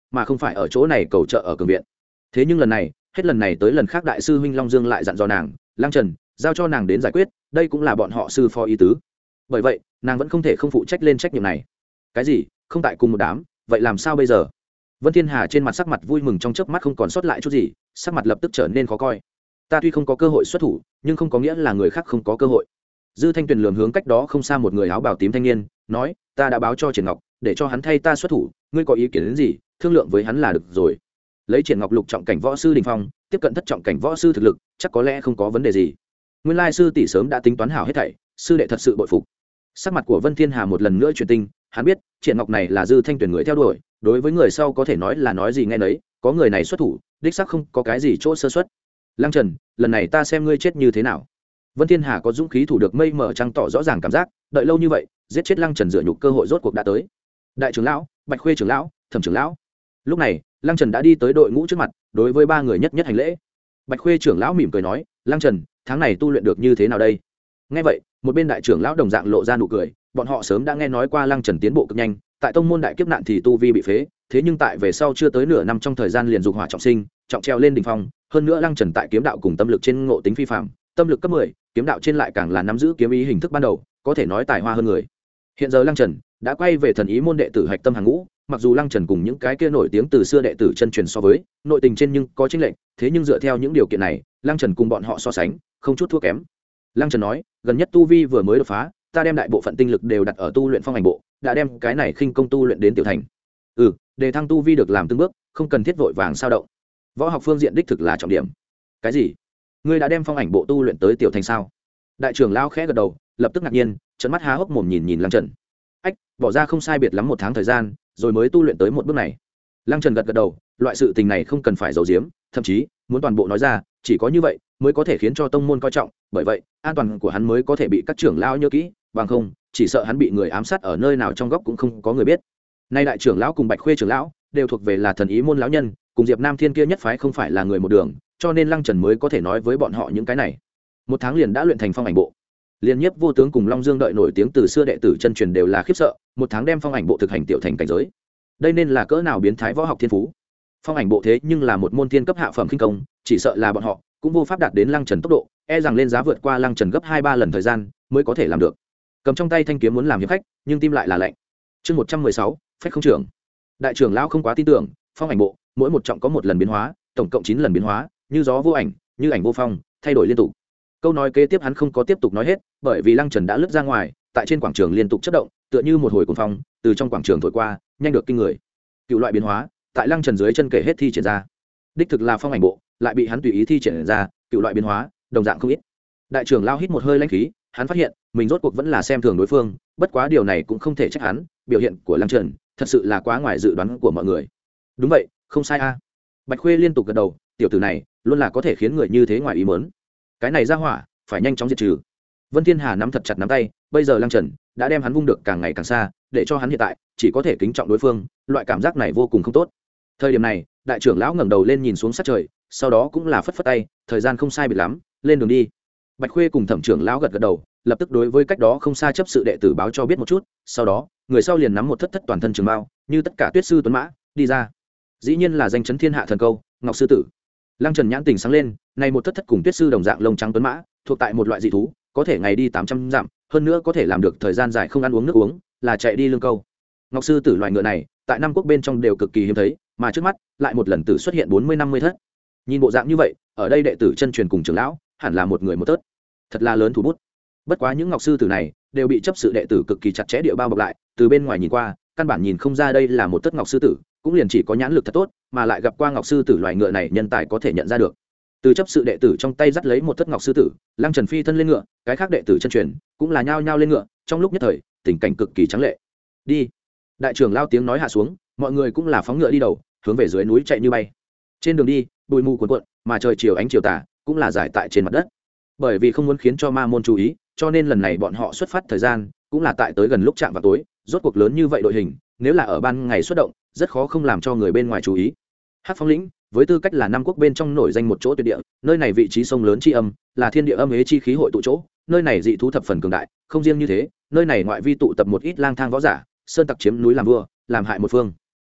mà không phải ở chỗ này cầu trợ ở cường viện. Thế nhưng lần này hết lần này tới lần khác đại sư huynh Long Dương lại dặn dò nàng, Lăng Trần giao cho nàng đến giải quyết, đây cũng là bọn họ sư phó ý tứ. Bởi vậy nàng vẫn không thể không phụ trách lên trách nhiệm này. Cái gì không tại cùng một đám, vậy làm sao bây giờ? Vân Thiên Hà trên mặt sắc mặt vui mừng trong chớp mắt không còn sót lại chút gì, sắc mặt lập tức trở nên khó coi. Ta tuy không có cơ hội xuất thủ, nhưng không có nghĩa là người khác không có cơ hội. Dư Thanh Tuyền lườm hướng cách đó không xa một người áo bào tím thanh niên, nói, ta đã báo cho Triển Ngọc, để cho hắn thay ta xuất thủ, ngươi có ý kiến đến gì, thương lượng với hắn là được rồi. Lấy Triển Ngọc lục trọng cảnh võ sư đỉnh phong, tiếp cận thất trọng cảnh võ sư thực lực, chắc có lẽ không có vấn đề gì. Nguyên lai sư tỷ sớm đã tính toán hảo hết thảy, sư đệ thật sự bội phục. Sắc mặt của Vân Thiên Hà một lần nữa chuyển tinh, hắn biết, Triển Ngọc này là Dư Thanh Tuyền người theo đuổi, đối với người sau có thể nói là nói gì nghe nấy, có người này xuất thủ, đích xác không có cái gì chỗ sơ suất. Lăng Trần, lần này ta xem ngươi chết như thế nào. Vân Thiên Hà có dũng khí thủ được mây mở trăng tỏ rõ ràng cảm giác, đợi lâu như vậy, giết chết Lăng Trần dựa nhục cơ hội rốt cuộc đã tới. Đại trưởng lão, Bạch Khuê trưởng lão, Thẩm trưởng lão. Lúc này, Lăng Trần đã đi tới đội ngũ trước mặt, đối với ba người nhất nhất hành lễ. Bạch Khuê trưởng lão mỉm cười nói, Lăng Trần, tháng này tu luyện được như thế nào đây? Nghe vậy, một bên đại trưởng lão đồng dạng lộ ra nụ cười, bọn họ sớm đã nghe nói qua Lăng Trần tiến bộ cực nhanh, tại tông môn đại kiếp nạn thì tu vi bị phế, thế nhưng tại về sau chưa tới nửa năm trong thời gian liền dục hỏa trọng sinh, trọng treo lên đỉnh phong, hơn nữa Lăng Trần tại kiếm đạo cùng tâm lực trên ngộ tính phi phàm, tâm lực cấp mười, kiếm đạo trên lại càng là nắm giữ kiếm ý hình thức ban đầu, có thể nói tài hoa hơn người. Hiện giờ Lăng Trần đã quay về thần ý môn đệ tử hạch tâm hàng ngũ, mặc dù Lăng Trần cùng những cái kia nổi tiếng từ xưa đệ tử chân truyền so với, nội tình trên nhưng có chênh lệch, thế nhưng dựa theo những điều kiện này, Lăng Trần cùng bọn họ so sánh, không chút thua kém. Lăng Trần nói, gần nhất tu vi vừa mới đột phá, ta đem đại bộ phận tinh lực đều đặt ở tu luyện phong ảnh bộ, đã đem cái này khinh công tu luyện đến tiểu thành. Ừ, đề thăng tu vi được làm từng bước, không cần thiết vội vàng sao động. Võ học phương diện đích thực là trọng điểm. Cái gì? Ngươi đã đem phong ảnh bộ tu luyện tới tiểu thành sao? Đại trưởng lão khẽ gật đầu, lập tức ngạc nhiên, trợn mắt há hốc mồm nhìn nhìn Lăng Trần. Ách, bỏ ra không sai biệt lắm một tháng thời gian, rồi mới tu luyện tới một bước này. Lăng Trần gật gật đầu, loại sự tình này không cần phải giấu giếm, thậm chí muốn toàn bộ nói ra, chỉ có như vậy mới có thể khiến cho tông môn coi trọng, bởi vậy an toàn của hắn mới có thể bị các trưởng lão nhớ kỹ, bằng không chỉ sợ hắn bị người ám sát ở nơi nào trong góc cũng không có người biết. Nay đại trưởng lão cùng Bạch Khuê trưởng lão đều thuộc về là thần ý môn lão nhân, cùng Diệp Nam Thiên kia nhất phái không phải là người một đường, cho nên Lăng Trần mới có thể nói với bọn họ những cái này. Một tháng liền đã luyện thành phong ảnh bộ. Liên Nhiếp Vô Tướng cùng Long Dương đợi nổi tiếng từ xưa đệ tử chân truyền đều là khiếp sợ, một tháng đem phong ảnh bộ thực hành tiểu thành cảnh giới. Đây nên là cỡ nào biến thái võ học thiên phú. Phong ảnh bộ thế nhưng là một môn thiên cấp hạ phẩm khinh công, chỉ sợ là bọn họ cũng vô pháp đạt đến Lăng Trần tốc độ, e rằng lên giá vượt qua Lăng Trần gấp hai ba lần thời gian mới có thể làm được. Cầm trong tay thanh kiếm muốn làm hiệp khách, nhưng tim lại là lạnh. Chương một trăm mười sáu, phách không trưởng. Đại trưởng lão không quá tin tưởng, phong ảnh bộ mỗi một trọng có một lần biến hóa, tổng cộng chín lần biến hóa, như gió vô ảnh, như ảnh vô phong, thay đổi liên tục. Câu nói kế tiếp hắn không có tiếp tục nói hết, bởi vì Lăng Trần đã lướt ra ngoài, tại trên quảng trường liên tục chớp động, tựa như một hồi cuồng phong, từ trong quảng trường thổi qua, nhanh được kinh người. Cựu loại biến hóa, tại Lăng Trần dưới chân kể hết thi triển ra. Đích thực là phong ảnh bộ, lại bị hắn tùy ý thi triển ra, cựu loại biến hóa, đồng dạng không ít. Đại trưởng lão hít một hơi lãnh khí, hắn phát hiện, mình rốt cuộc vẫn là xem thường đối phương, bất quá điều này cũng không thể trách hắn, biểu hiện của Lăng Trần thật sự là quá ngoài dự đoán của mọi người. Đúng vậy, không sai a. Bạch Khuê liên tục gật đầu, tiểu tử này luôn là có thể khiến người như thế ngoài ý muốn. Cái này ra hỏa, phải nhanh chóng diệt trừ. Vân Thiên Hà nắm thật chặt nắm tay, bây giờ Lăng Trần đã đem hắn vung được càng ngày càng xa, để cho hắn hiện tại chỉ có thể kính trọng đối phương, loại cảm giác này vô cùng không tốt. Thời điểm này, đại trưởng lão ngẩng đầu lên nhìn xuống sát trời, sau đó cũng là phất phất tay, thời gian không sai biệt lắm, lên đường đi. Bạch Khuê cùng Thẩm trưởng lão gật gật đầu, lập tức đối với cách đó không xa chấp sự đệ tử báo cho biết một chút, sau đó người sau liền nắm một thất thất toàn thân trường mao, như tất cả tuyết sư tuấn mã đi ra. Dĩ nhiên là danh chấn thiên hạ thần câu Ngọc sư tử. Lăng Trần nhãn tình sáng lên, này một thất thất cùng tuyết sư đồng dạng lông trắng tuấn mã, thuộc tại một loại dị thú, có thể ngày đi tám trăm dặm, hơn nữa có thể làm được thời gian dài không ăn uống nước uống, là chạy đi lương câu. Ngọc sư tử loại ngựa này, tại Nam quốc bên trong đều cực kỳ hiếm thấy, mà trước mắt lại một lần tử xuất hiện bốn mươi năm mươi thất. Nhìn bộ dạng như vậy, ở đây đệ tử chân truyền cùng trưởng lão, hẳn là một người một tớt. Thật là lớn thủ bút. Bất quá những ngọc sư tử này đều bị chấp sự đệ tử cực kỳ chặt chẽ địa bao bọc lại, từ bên ngoài nhìn qua, căn bản nhìn không ra đây là một tớt ngọc sư tử, cũng liền chỉ có nhãn lực thật tốt, mà lại gặp qua ngọc sư tử loài ngựa này nhân tài có thể nhận ra được. Từ chấp sự đệ tử trong tay dắt lấy một tớt ngọc sư tử, Lăng Trần phi thân lên ngựa, cái khác đệ tử chân truyền cũng là nhao nhao lên ngựa, trong lúc nhất thời, tình cảnh cực kỳ trắng lệ. Đi. Đại trưởng lao tiếng nói hạ xuống, mọi người cũng là phóng ngựa đi đầu, hướng về dưới núi chạy như bay. Trên đường đi, bụi mù cuồn cuộn, mà trời chiều ánh chiều tà cũng là giải tại trên mặt đất. Bởi vì không muốn khiến cho ma môn chú ý, cho nên lần này bọn họ xuất phát thời gian cũng là tại tới gần lúc chạm vào tối, rốt cuộc lớn như vậy đội hình, nếu là ở ban ngày xuất động, rất khó không làm cho người bên ngoài chú ý. Hắc Phong lĩnh, với tư cách là Nam quốc bên trong nổi danh một chỗ tuyệt địa, nơi này vị trí sông lớn chi âm, là thiên địa âm ế chi khí hội tụ chỗ, nơi này dị thú thập phần cường đại, không riêng như thế, nơi này ngoại vi tụ tập một ít lang thang võ giả, sơn tặc chiếm núi làm vua, làm hại một phương.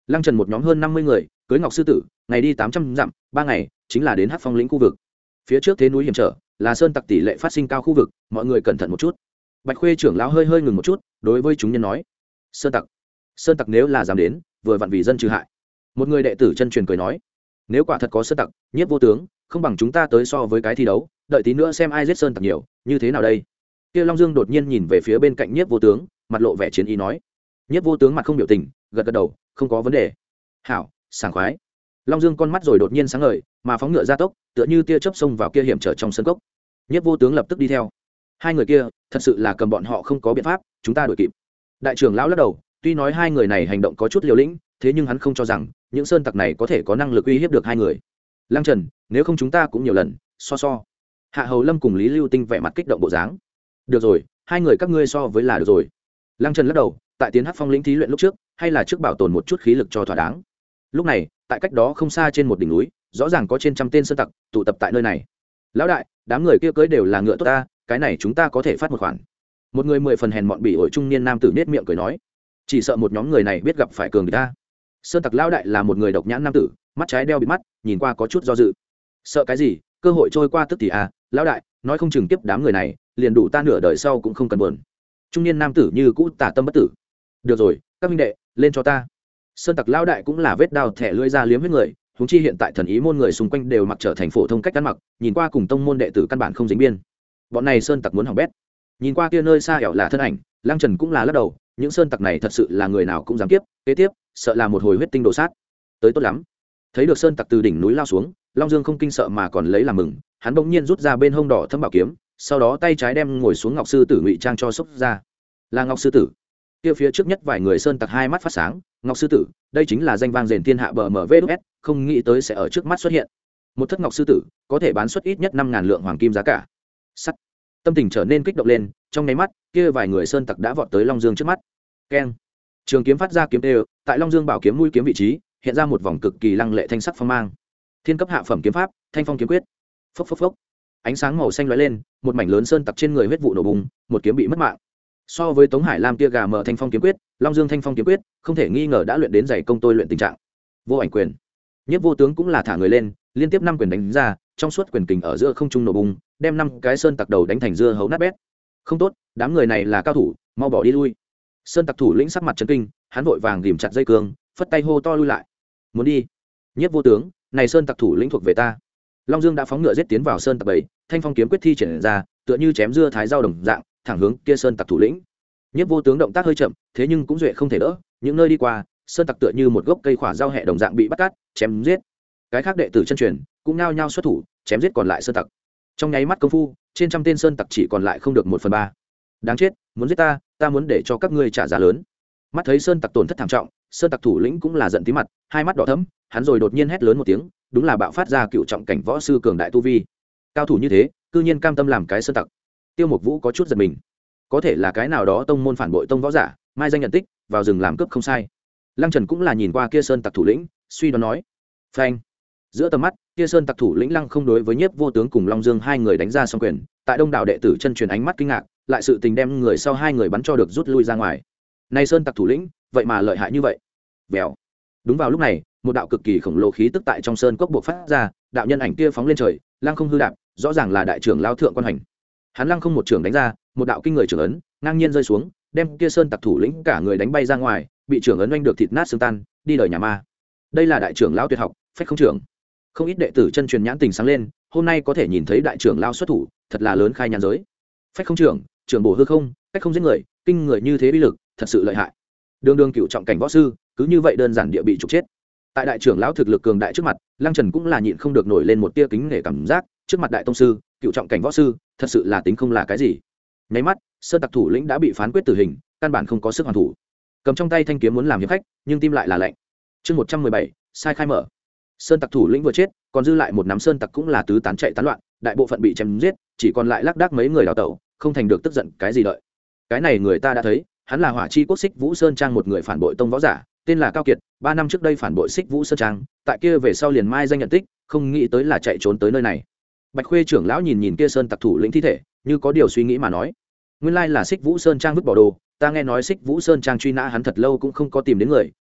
Lăng Trần một nhóm hơn năm mươi người cưới ngọc sư tử, ngày đi tám trăm dặm, ba ngày chính là đến Hắc Phong lĩnh khu vực. Phía trước thế núi hiểm trở, là sơn tặc tỷ lệ phát sinh cao khu vực, mọi người cẩn thận một chút. Bạch Khuê trưởng lão hơi hơi ngừng một chút, đối với chúng nhân nói: sơn tặc, sơn tặc nếu là dám đến, vừa vặn vì dân trừ hại. Một người đệ tử chân truyền cười nói: nếu quả thật có sơn tặc, Nhiếp vô tướng, không bằng chúng ta tới so với cái thi đấu, đợi tí nữa xem ai giết sơn tặc nhiều, như thế nào đây? Kia Long Dương đột nhiên nhìn về phía bên cạnh Nhiếp vô tướng, mặt lộ vẻ chiến ý nói. Nhiếp vô tướng mặt không biểu tình, gật gật đầu, không có vấn đề. Hảo, sảng khoái. Long Dương con mắt rồi đột nhiên sáng ngời, mà phóng ngựa ra tốc, tựa như tia chớp xông vào kia hiểm trở trong sân cốc. Nhiếp vô tướng lập tức đi theo. Hai người kia, thật sự là cầm bọn họ không có biện pháp, chúng ta đuổi kịp. Đại trưởng lão lắc đầu, tuy nói hai người này hành động có chút liều lĩnh, thế nhưng hắn không cho rằng những sơn tặc này có thể có năng lực uy hiếp được hai người. Lăng Trần, nếu không chúng ta cũng nhiều lần so so. Hạ Hầu Lâm cùng Lý Lưu Tinh vẻ mặt kích động bộ dáng. Được rồi, hai người các ngươi so với là được rồi. Lăng Trần lắc đầu, tại tiến Hắc Phong lĩnh thí luyện lúc trước, hay là trước bảo tồn một chút khí lực cho thỏa đáng. Lúc này, tại cách đó không xa trên một đỉnh núi, rõ ràng có trên trăm tên sơn tặc tụ tập tại nơi này. Lão đại, đám người kia cưới đều là ngựa tốt ta, cái này chúng ta có thể phát một khoản. Một người mười phần hèn mọn bỉ ổi trung niên nam tử nết miệng cười nói, chỉ sợ một nhóm người này biết gặp phải cường địch ta. Sơn tặc lão đại là một người độc nhãn nam tử, mắt trái đeo bịt mắt, nhìn qua có chút do dự. Sợ cái gì, cơ hội trôi qua tức thì à, lão đại, nói không chừng tiếp đám người này, liền đủ ta nửa đời sau cũng không cần buồn. Trung niên nam tử như cũ tả tâm bất tử. Được rồi, các minh đệ, lên cho ta. Sơn tặc lão đại cũng là vết đao thẻ lưỡi ra liếm huyết người, huống chi hiện tại thần ý môn người xung quanh đều mặc trở thành phổ thông cách ăn mặc, nhìn qua cùng tông môn đệ tử căn bản không dính biên. Bọn này sơn tặc muốn hỏng bét. Nhìn qua kia nơi xa ẻo là thân ảnh, Lăng Trần cũng là lắc đầu, những sơn tặc này thật sự là người nào cũng dám tiếp, kế tiếp, sợ là một hồi huyết tinh đồ sát. Tới tốt lắm. Thấy được sơn tặc từ đỉnh núi lao xuống, Long Dương không kinh sợ mà còn lấy làm mừng, hắn bỗng nhiên rút ra bên hông đỏ thâm bảo kiếm, sau đó tay trái đem ngồi xuống ngọc sư tử ngụy trang cho xốc ra. Là ngọc sư tử. Kia phía trước nhất vài người sơn tặc hai mắt phát sáng, ngọc sư tử, đây chính là danh vang rền thiên hạ bờ mờ vê đúc s, không nghĩ tới sẽ ở trước mắt xuất hiện. Một thất ngọc sư tử có thể bán xuất ít nhất năm ngàn lượng hoàng kim giá cả. Sắt. Tâm tình trở nên kích động lên, trong nháy mắt, kia vài người sơn tặc đã vọt tới Long Dương trước mắt. Keng. Trường kiếm phát ra kiếm tê, tại Long Dương bảo kiếm mũi kiếm vị trí, hiện ra một vòng cực kỳ lăng lệ thanh sắc phong mang. Thiên cấp hạ phẩm kiếm pháp, Thanh Phong kiếm quyết. Phốc phốc phốc. Ánh sáng màu xanh lóe lên, một mảnh lớn sơn tặc trên người huyết vụ nổ bùng, một kiếm bị mất mạng. So với Tống Hải Lam kia gà mờ Thanh Phong kiếm quyết, Long Dương Thanh Phong kiếm quyết, không thể nghi ngờ đã luyện đến dày công tôi luyện tình trạng. Vô ảnh quyền. Nhiếp vô tướng cũng là thả người lên, liên tiếp năm quyền đánh ra, trong suốt quyền kình ở giữa không trung nổ bùng, đem năm cái sơn tặc đầu đánh thành dưa hấu nát bét. Không tốt, đám người này là cao thủ, mau bỏ đi lui. Sơn tặc thủ lĩnh sắc mặt chấn kinh, hắn vội vàng ghìm chặt dây cương, phất tay hô to lui lại. Muốn đi? Nhiếp vô tướng, này sơn tặc thủ lĩnh thuộc về ta. Long Dương đã phóng ngựa giết tiến vào sơn tặc bảy, Thanh Phong kiếm quyết thi triển ra, tựa như chém dưa thái dao đồng dạng, thẳng hướng kia sơn tặc thủ lĩnh. Nhiếp vô tướng động tác hơi chậm, thế nhưng cũng duệ không thể đỡ, những nơi đi qua, sơn tặc tựa như một gốc cây khỏa dao hẹ đồng dạng bị bắt cát, chém giết. Cái khác đệ tử chân truyền cũng nao nhao xuất thủ, chém giết còn lại sơn tặc. Trong nháy mắt công phu, trên trăm tên sơn tặc chỉ còn lại không được một phần ba. Đáng chết, muốn giết ta, ta muốn để cho các ngươi trả giá lớn. Mắt thấy sơn tặc tổn thất thảm trọng, sơn tặc thủ lĩnh cũng là giận tí mặt, hai mắt đỏ thẫm, hắn rồi đột nhiên hét lớn một tiếng, đúng là bạo phát ra cựu trọng cảnh võ sư cường đại tu vi. Cao thủ như thế, cư nhiên cam tâm làm cái sơn tặc. Tiêu Mộc Vũ có chút giật mình. Có thể là cái nào đó tông môn phản bội tông võ giả, mai danh nhận tích, vào rừng làm cướp không sai. Lăng Trần cũng là nhìn qua kia sơn tặc thủ lĩnh, suy đoán nói: "Phanh." Giữa tầm mắt, kia sơn tặc thủ lĩnh Lăng không đối với Nhiếp vô tướng cùng Long Dương hai người đánh ra song quyền, tại đông đảo đệ tử chân truyền ánh mắt kinh ngạc, lại sự tình đem người sau hai người bắn cho được rút lui ra ngoài. Này sơn tặc thủ lĩnh, vậy mà lợi hại như vậy. Vèo. Đúng vào lúc này, một đạo cực kỳ khổng lồ khí tức tại trong sơn cốc bộc phát ra, đạo nhân ảnh kia phóng lên trời, Lăng không hư đạp, rõ ràng là đại trưởng lão thượng quan hành. Hắn Lăng không một trưởng đánh ra, một đạo kinh người trưởng ấn, ngang nhiên rơi xuống, đem kia sơn tặc thủ lĩnh cả người đánh bay ra ngoài, bị trưởng ấn oanh được thịt nát xương tan, đi đời nhà ma. Đây là đại trưởng lão tuyệt học, phách không trưởng. Không ít đệ tử chân truyền nhãn tình sáng lên, hôm nay có thể nhìn thấy đại trưởng lão xuất thủ, thật là lớn khai nhãn giới. Phách không trưởng, trưởng bổ hư không, cách không giết người, kinh người như thế uy lực, thật sự lợi hại. Đường đường cựu trọng cảnh võ sư, cứ như vậy đơn giản địa bị trục chết. Tại đại trưởng lão thực lực cường đại trước mặt, Lăng Trần cũng là nhịn không được nổi lên một tia kính nể cảm giác, trước mặt đại tông sư, cựu trọng cảnh võ sư, thật sự là tính không là cái gì. Nháy mắt, sơn tặc thủ lĩnh đã bị phán quyết tử hình, căn bản không có sức hoàn thủ. Cầm trong tay thanh kiếm muốn làm hiệp khách, nhưng tim lại là lạnh. Chương một trăm mười bảy, sai khai mở. Sơn tặc thủ lĩnh vừa chết, còn dư lại một nắm sơn tặc cũng là tứ tán chạy tán loạn, đại bộ phận bị chém giết, chỉ còn lại lác đác mấy người đào tẩu, không thành được tức giận cái gì đợi. Cái này người ta đã thấy, hắn là Hỏa Chi Quốc Xích Vũ Sơn Trang một người phản bội tông võ giả, tên là Cao Kiệt, ba năm trước đây phản bội Xích Vũ Sơn Trang, tại kia về sau liền mai danh nhận tích, không nghĩ tới là chạy trốn tới nơi này. Bạch Khuê trưởng lão nhìn nhìn kia sơn tặc thủ lĩnh thi thể, như có điều suy nghĩ mà nói: "Nguyên lai là Xích Vũ Sơn Trang vứt bỏ đồ, ta nghe nói Xích Vũ Sơn Trang truy nã hắn thật lâu cũng không có tìm đến người,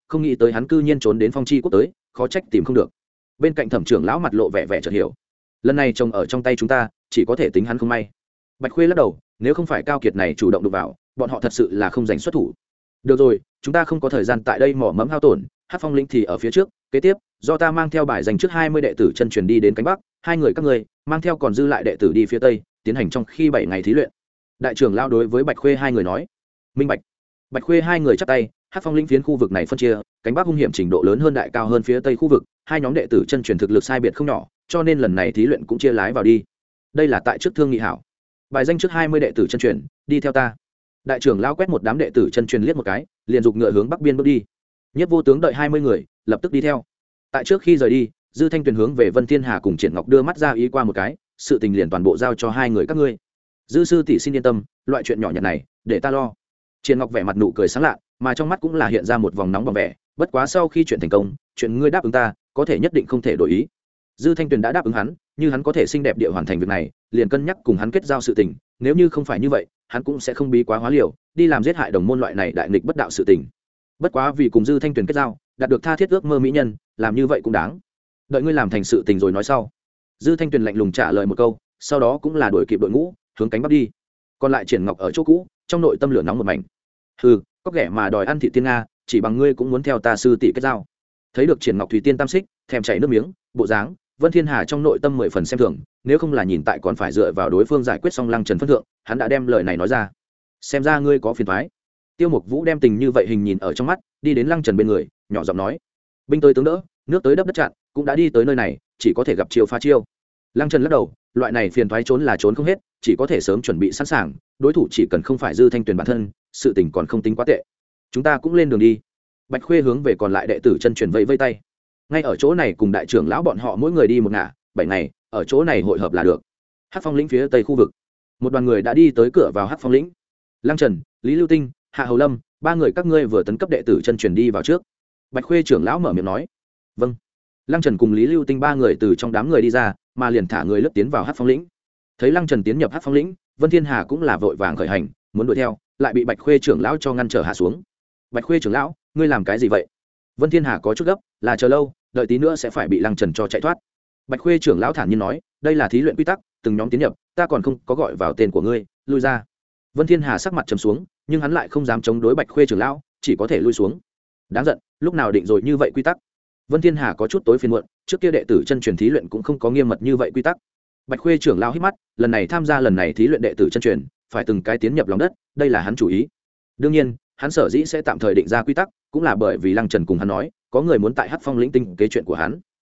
không nghĩ tới hắn cư nhiên trốn đến Phong Chi Quốc tới, khó trách tìm không được. Bên cạnh Thẩm trưởng lão mặt lộ vẻ vẻ chợt hiểu, lần này chồng ở trong tay chúng ta, chỉ có thể tính hắn không may. Bạch Khuê lắc đầu, nếu không phải Cao Kiệt này chủ động đụng vào, bọn họ thật sự là không giành xuất thủ. Được rồi, chúng ta không có thời gian tại đây mỏ mẫm hao tổn, Hắc Phong lĩnh thì ở phía trước, kế tiếp, do ta mang theo bài dành trước hai mươi đệ tử chân truyền đi đến cánh bắc, hai người các ngươi mang theo còn dư lại đệ tử đi phía tây, tiến hành trong khi bảy ngày thí luyện. Đại trưởng lão đối với Bạch Khuê hai người nói, minh bạch. Bạch Khuê hai người chắp tay, Hắc Phong lĩnh phiến khu vực này phân chia, cánh bắc hung hiểm trình độ lớn hơn đại cao hơn phía tây khu vực, hai nhóm đệ tử chân truyền thực lực sai biệt không nhỏ, cho nên lần này thí luyện cũng chia lái vào đi. Đây là tại trước thương nghị hảo. Bài danh trước hai mươi đệ tử chân truyền, đi theo ta. Đại trưởng lão quét một đám đệ tử chân truyền liếc một cái, liền dục ngựa hướng bắc biên bước đi. Nhất Vô Tướng đợi hai mươi người, lập tức đi theo. Tại trước khi rời đi, Dư Thanh Tuyền hướng về Vân Thiên Hà cùng Triển Ngọc đưa mắt ra ý qua một cái, sự tình liền toàn bộ giao cho hai người các ngươi. Dư sư tỷ xin yên tâm, loại chuyện nhỏ nhặt này, để ta lo. Triển Ngọc vẻ mặt nụ cười sáng lạ, mà trong mắt cũng là hiện ra một vòng nóng bỏng vẻ, bất quá sau khi chuyện thành công, chuyện ngươi đáp ứng ta, có thể nhất định không thể đổi ý. Dư Thanh Tuyền đã đáp ứng hắn, như hắn có thể xinh đẹp địa hoàn thành việc này, liền cân nhắc cùng hắn kết giao sự tình, nếu như không phải như vậy, hắn cũng sẽ không bí quá hóa liều, đi làm giết hại đồng môn loại này đại nghịch bất đạo sự tình. Bất quá vì cùng Dư Thanh Tuyền kết giao, đạt được tha thiết ước mơ mỹ nhân, làm như vậy cũng đáng. Đợi ngươi làm thành sự tình rồi nói sau. Dư Thanh Tuyền lạnh lùng trả lời một câu, sau đó cũng là đuổi kịp đội ngũ, hướng cánh bắc đi. Còn lại Triển Ngọc ở chỗ cũ, trong nội tâm lửa nóng một mảnh. Hừ, có ghẻ mà đòi ăn thị tiên nga, chỉ bằng ngươi cũng muốn theo ta sư tỷ kết giao. Thấy được Triển Ngọc thủy tiên tam xích, thèm chảy nước miếng, bộ dáng, Vân Thiên Hà trong nội tâm mười phần xem thường, nếu không là nhìn tại còn phải dựa vào đối phương giải quyết xong Lăng Trần phân thượng, hắn đã đem lời này nói ra. Xem ra ngươi có phiền toái. Tiêu Mục Vũ đem tình như vậy hình nhìn ở trong mắt, đi đến Lăng Trần bên người, nhỏ giọng nói: binh tới tướng đỡ, nước tới đắp đất chặn, cũng đã đi tới nơi này, chỉ có thể gặp chiêu phá chiêu. Lăng Trần lắc đầu, loại này phiền toái trốn là trốn không hết, chỉ có thể sớm chuẩn bị sẵn sàng, đối thủ chỉ cần không phải Dư Thanh Tuyền bản thân, sự tình còn không tính quá tệ. Chúng ta cũng lên đường đi. Bạch Khuê hướng về còn lại đệ tử chân truyền vẫy vẫy tay. Ngay ở chỗ này cùng đại trưởng lão bọn họ mỗi người đi một ngả, bảy ngày, ở chỗ này hội hợp là được. Hắc Phong lĩnh phía tây khu vực, một đoàn người đã đi tới cửa vào Hắc Phong lĩnh. Lăng Trần, Lý Lưu Tinh, Hạ Hầu Lâm, ba người các ngươi vừa tấn cấp đệ tử chân truyền đi vào trước. Bạch Khuê trưởng lão mở miệng nói. Vâng. Lăng Trần cùng Lý Lưu Tinh ba người từ trong đám người đi ra, mà liền thả người lướt tiến vào Hắc Phong lĩnh. Thấy Lăng Trần tiến nhập Hắc Phong lĩnh, Vân Thiên Hà cũng là vội vàng khởi hành, muốn đuổi theo, lại bị Bạch Khuê trưởng lão cho ngăn trở hạ xuống. Bạch Khuê trưởng lão, ngươi làm cái gì vậy? Vân Thiên Hà có chút gấp, là chờ lâu, đợi tí nữa sẽ phải bị Lăng Trần cho chạy thoát. Bạch Khuê trưởng lão thản nhiên nói, đây là thí luyện quy tắc, từng nhóm tiến nhập, ta còn không có gọi vào tên của ngươi, lui ra. Vân Thiên Hà sắc mặt trầm xuống, nhưng hắn lại không dám chống đối Bạch Khuê trưởng lão, chỉ có thể lui xuống. Đáng giận, lúc nào định rồi như vậy quy tắc? Vân Thiên Hà có chút tối phiền muộn, trước kia đệ tử chân truyền thí luyện cũng không có nghiêm mật như vậy quy tắc. Bạch Khuê trưởng lão hít mắt, lần này tham gia lần này thí luyện đệ tử chân truyền, phải từng cái tiến nhập lòng đất, đây là hắn chủ ý. Đương nhiên, hắn sở dĩ sẽ tạm thời định ra quy tắc, cũng là bởi vì Lăng Trần cùng hắn nói, có người muốn tại Hắc Phong lĩnh tinh kế chuyện của hắn.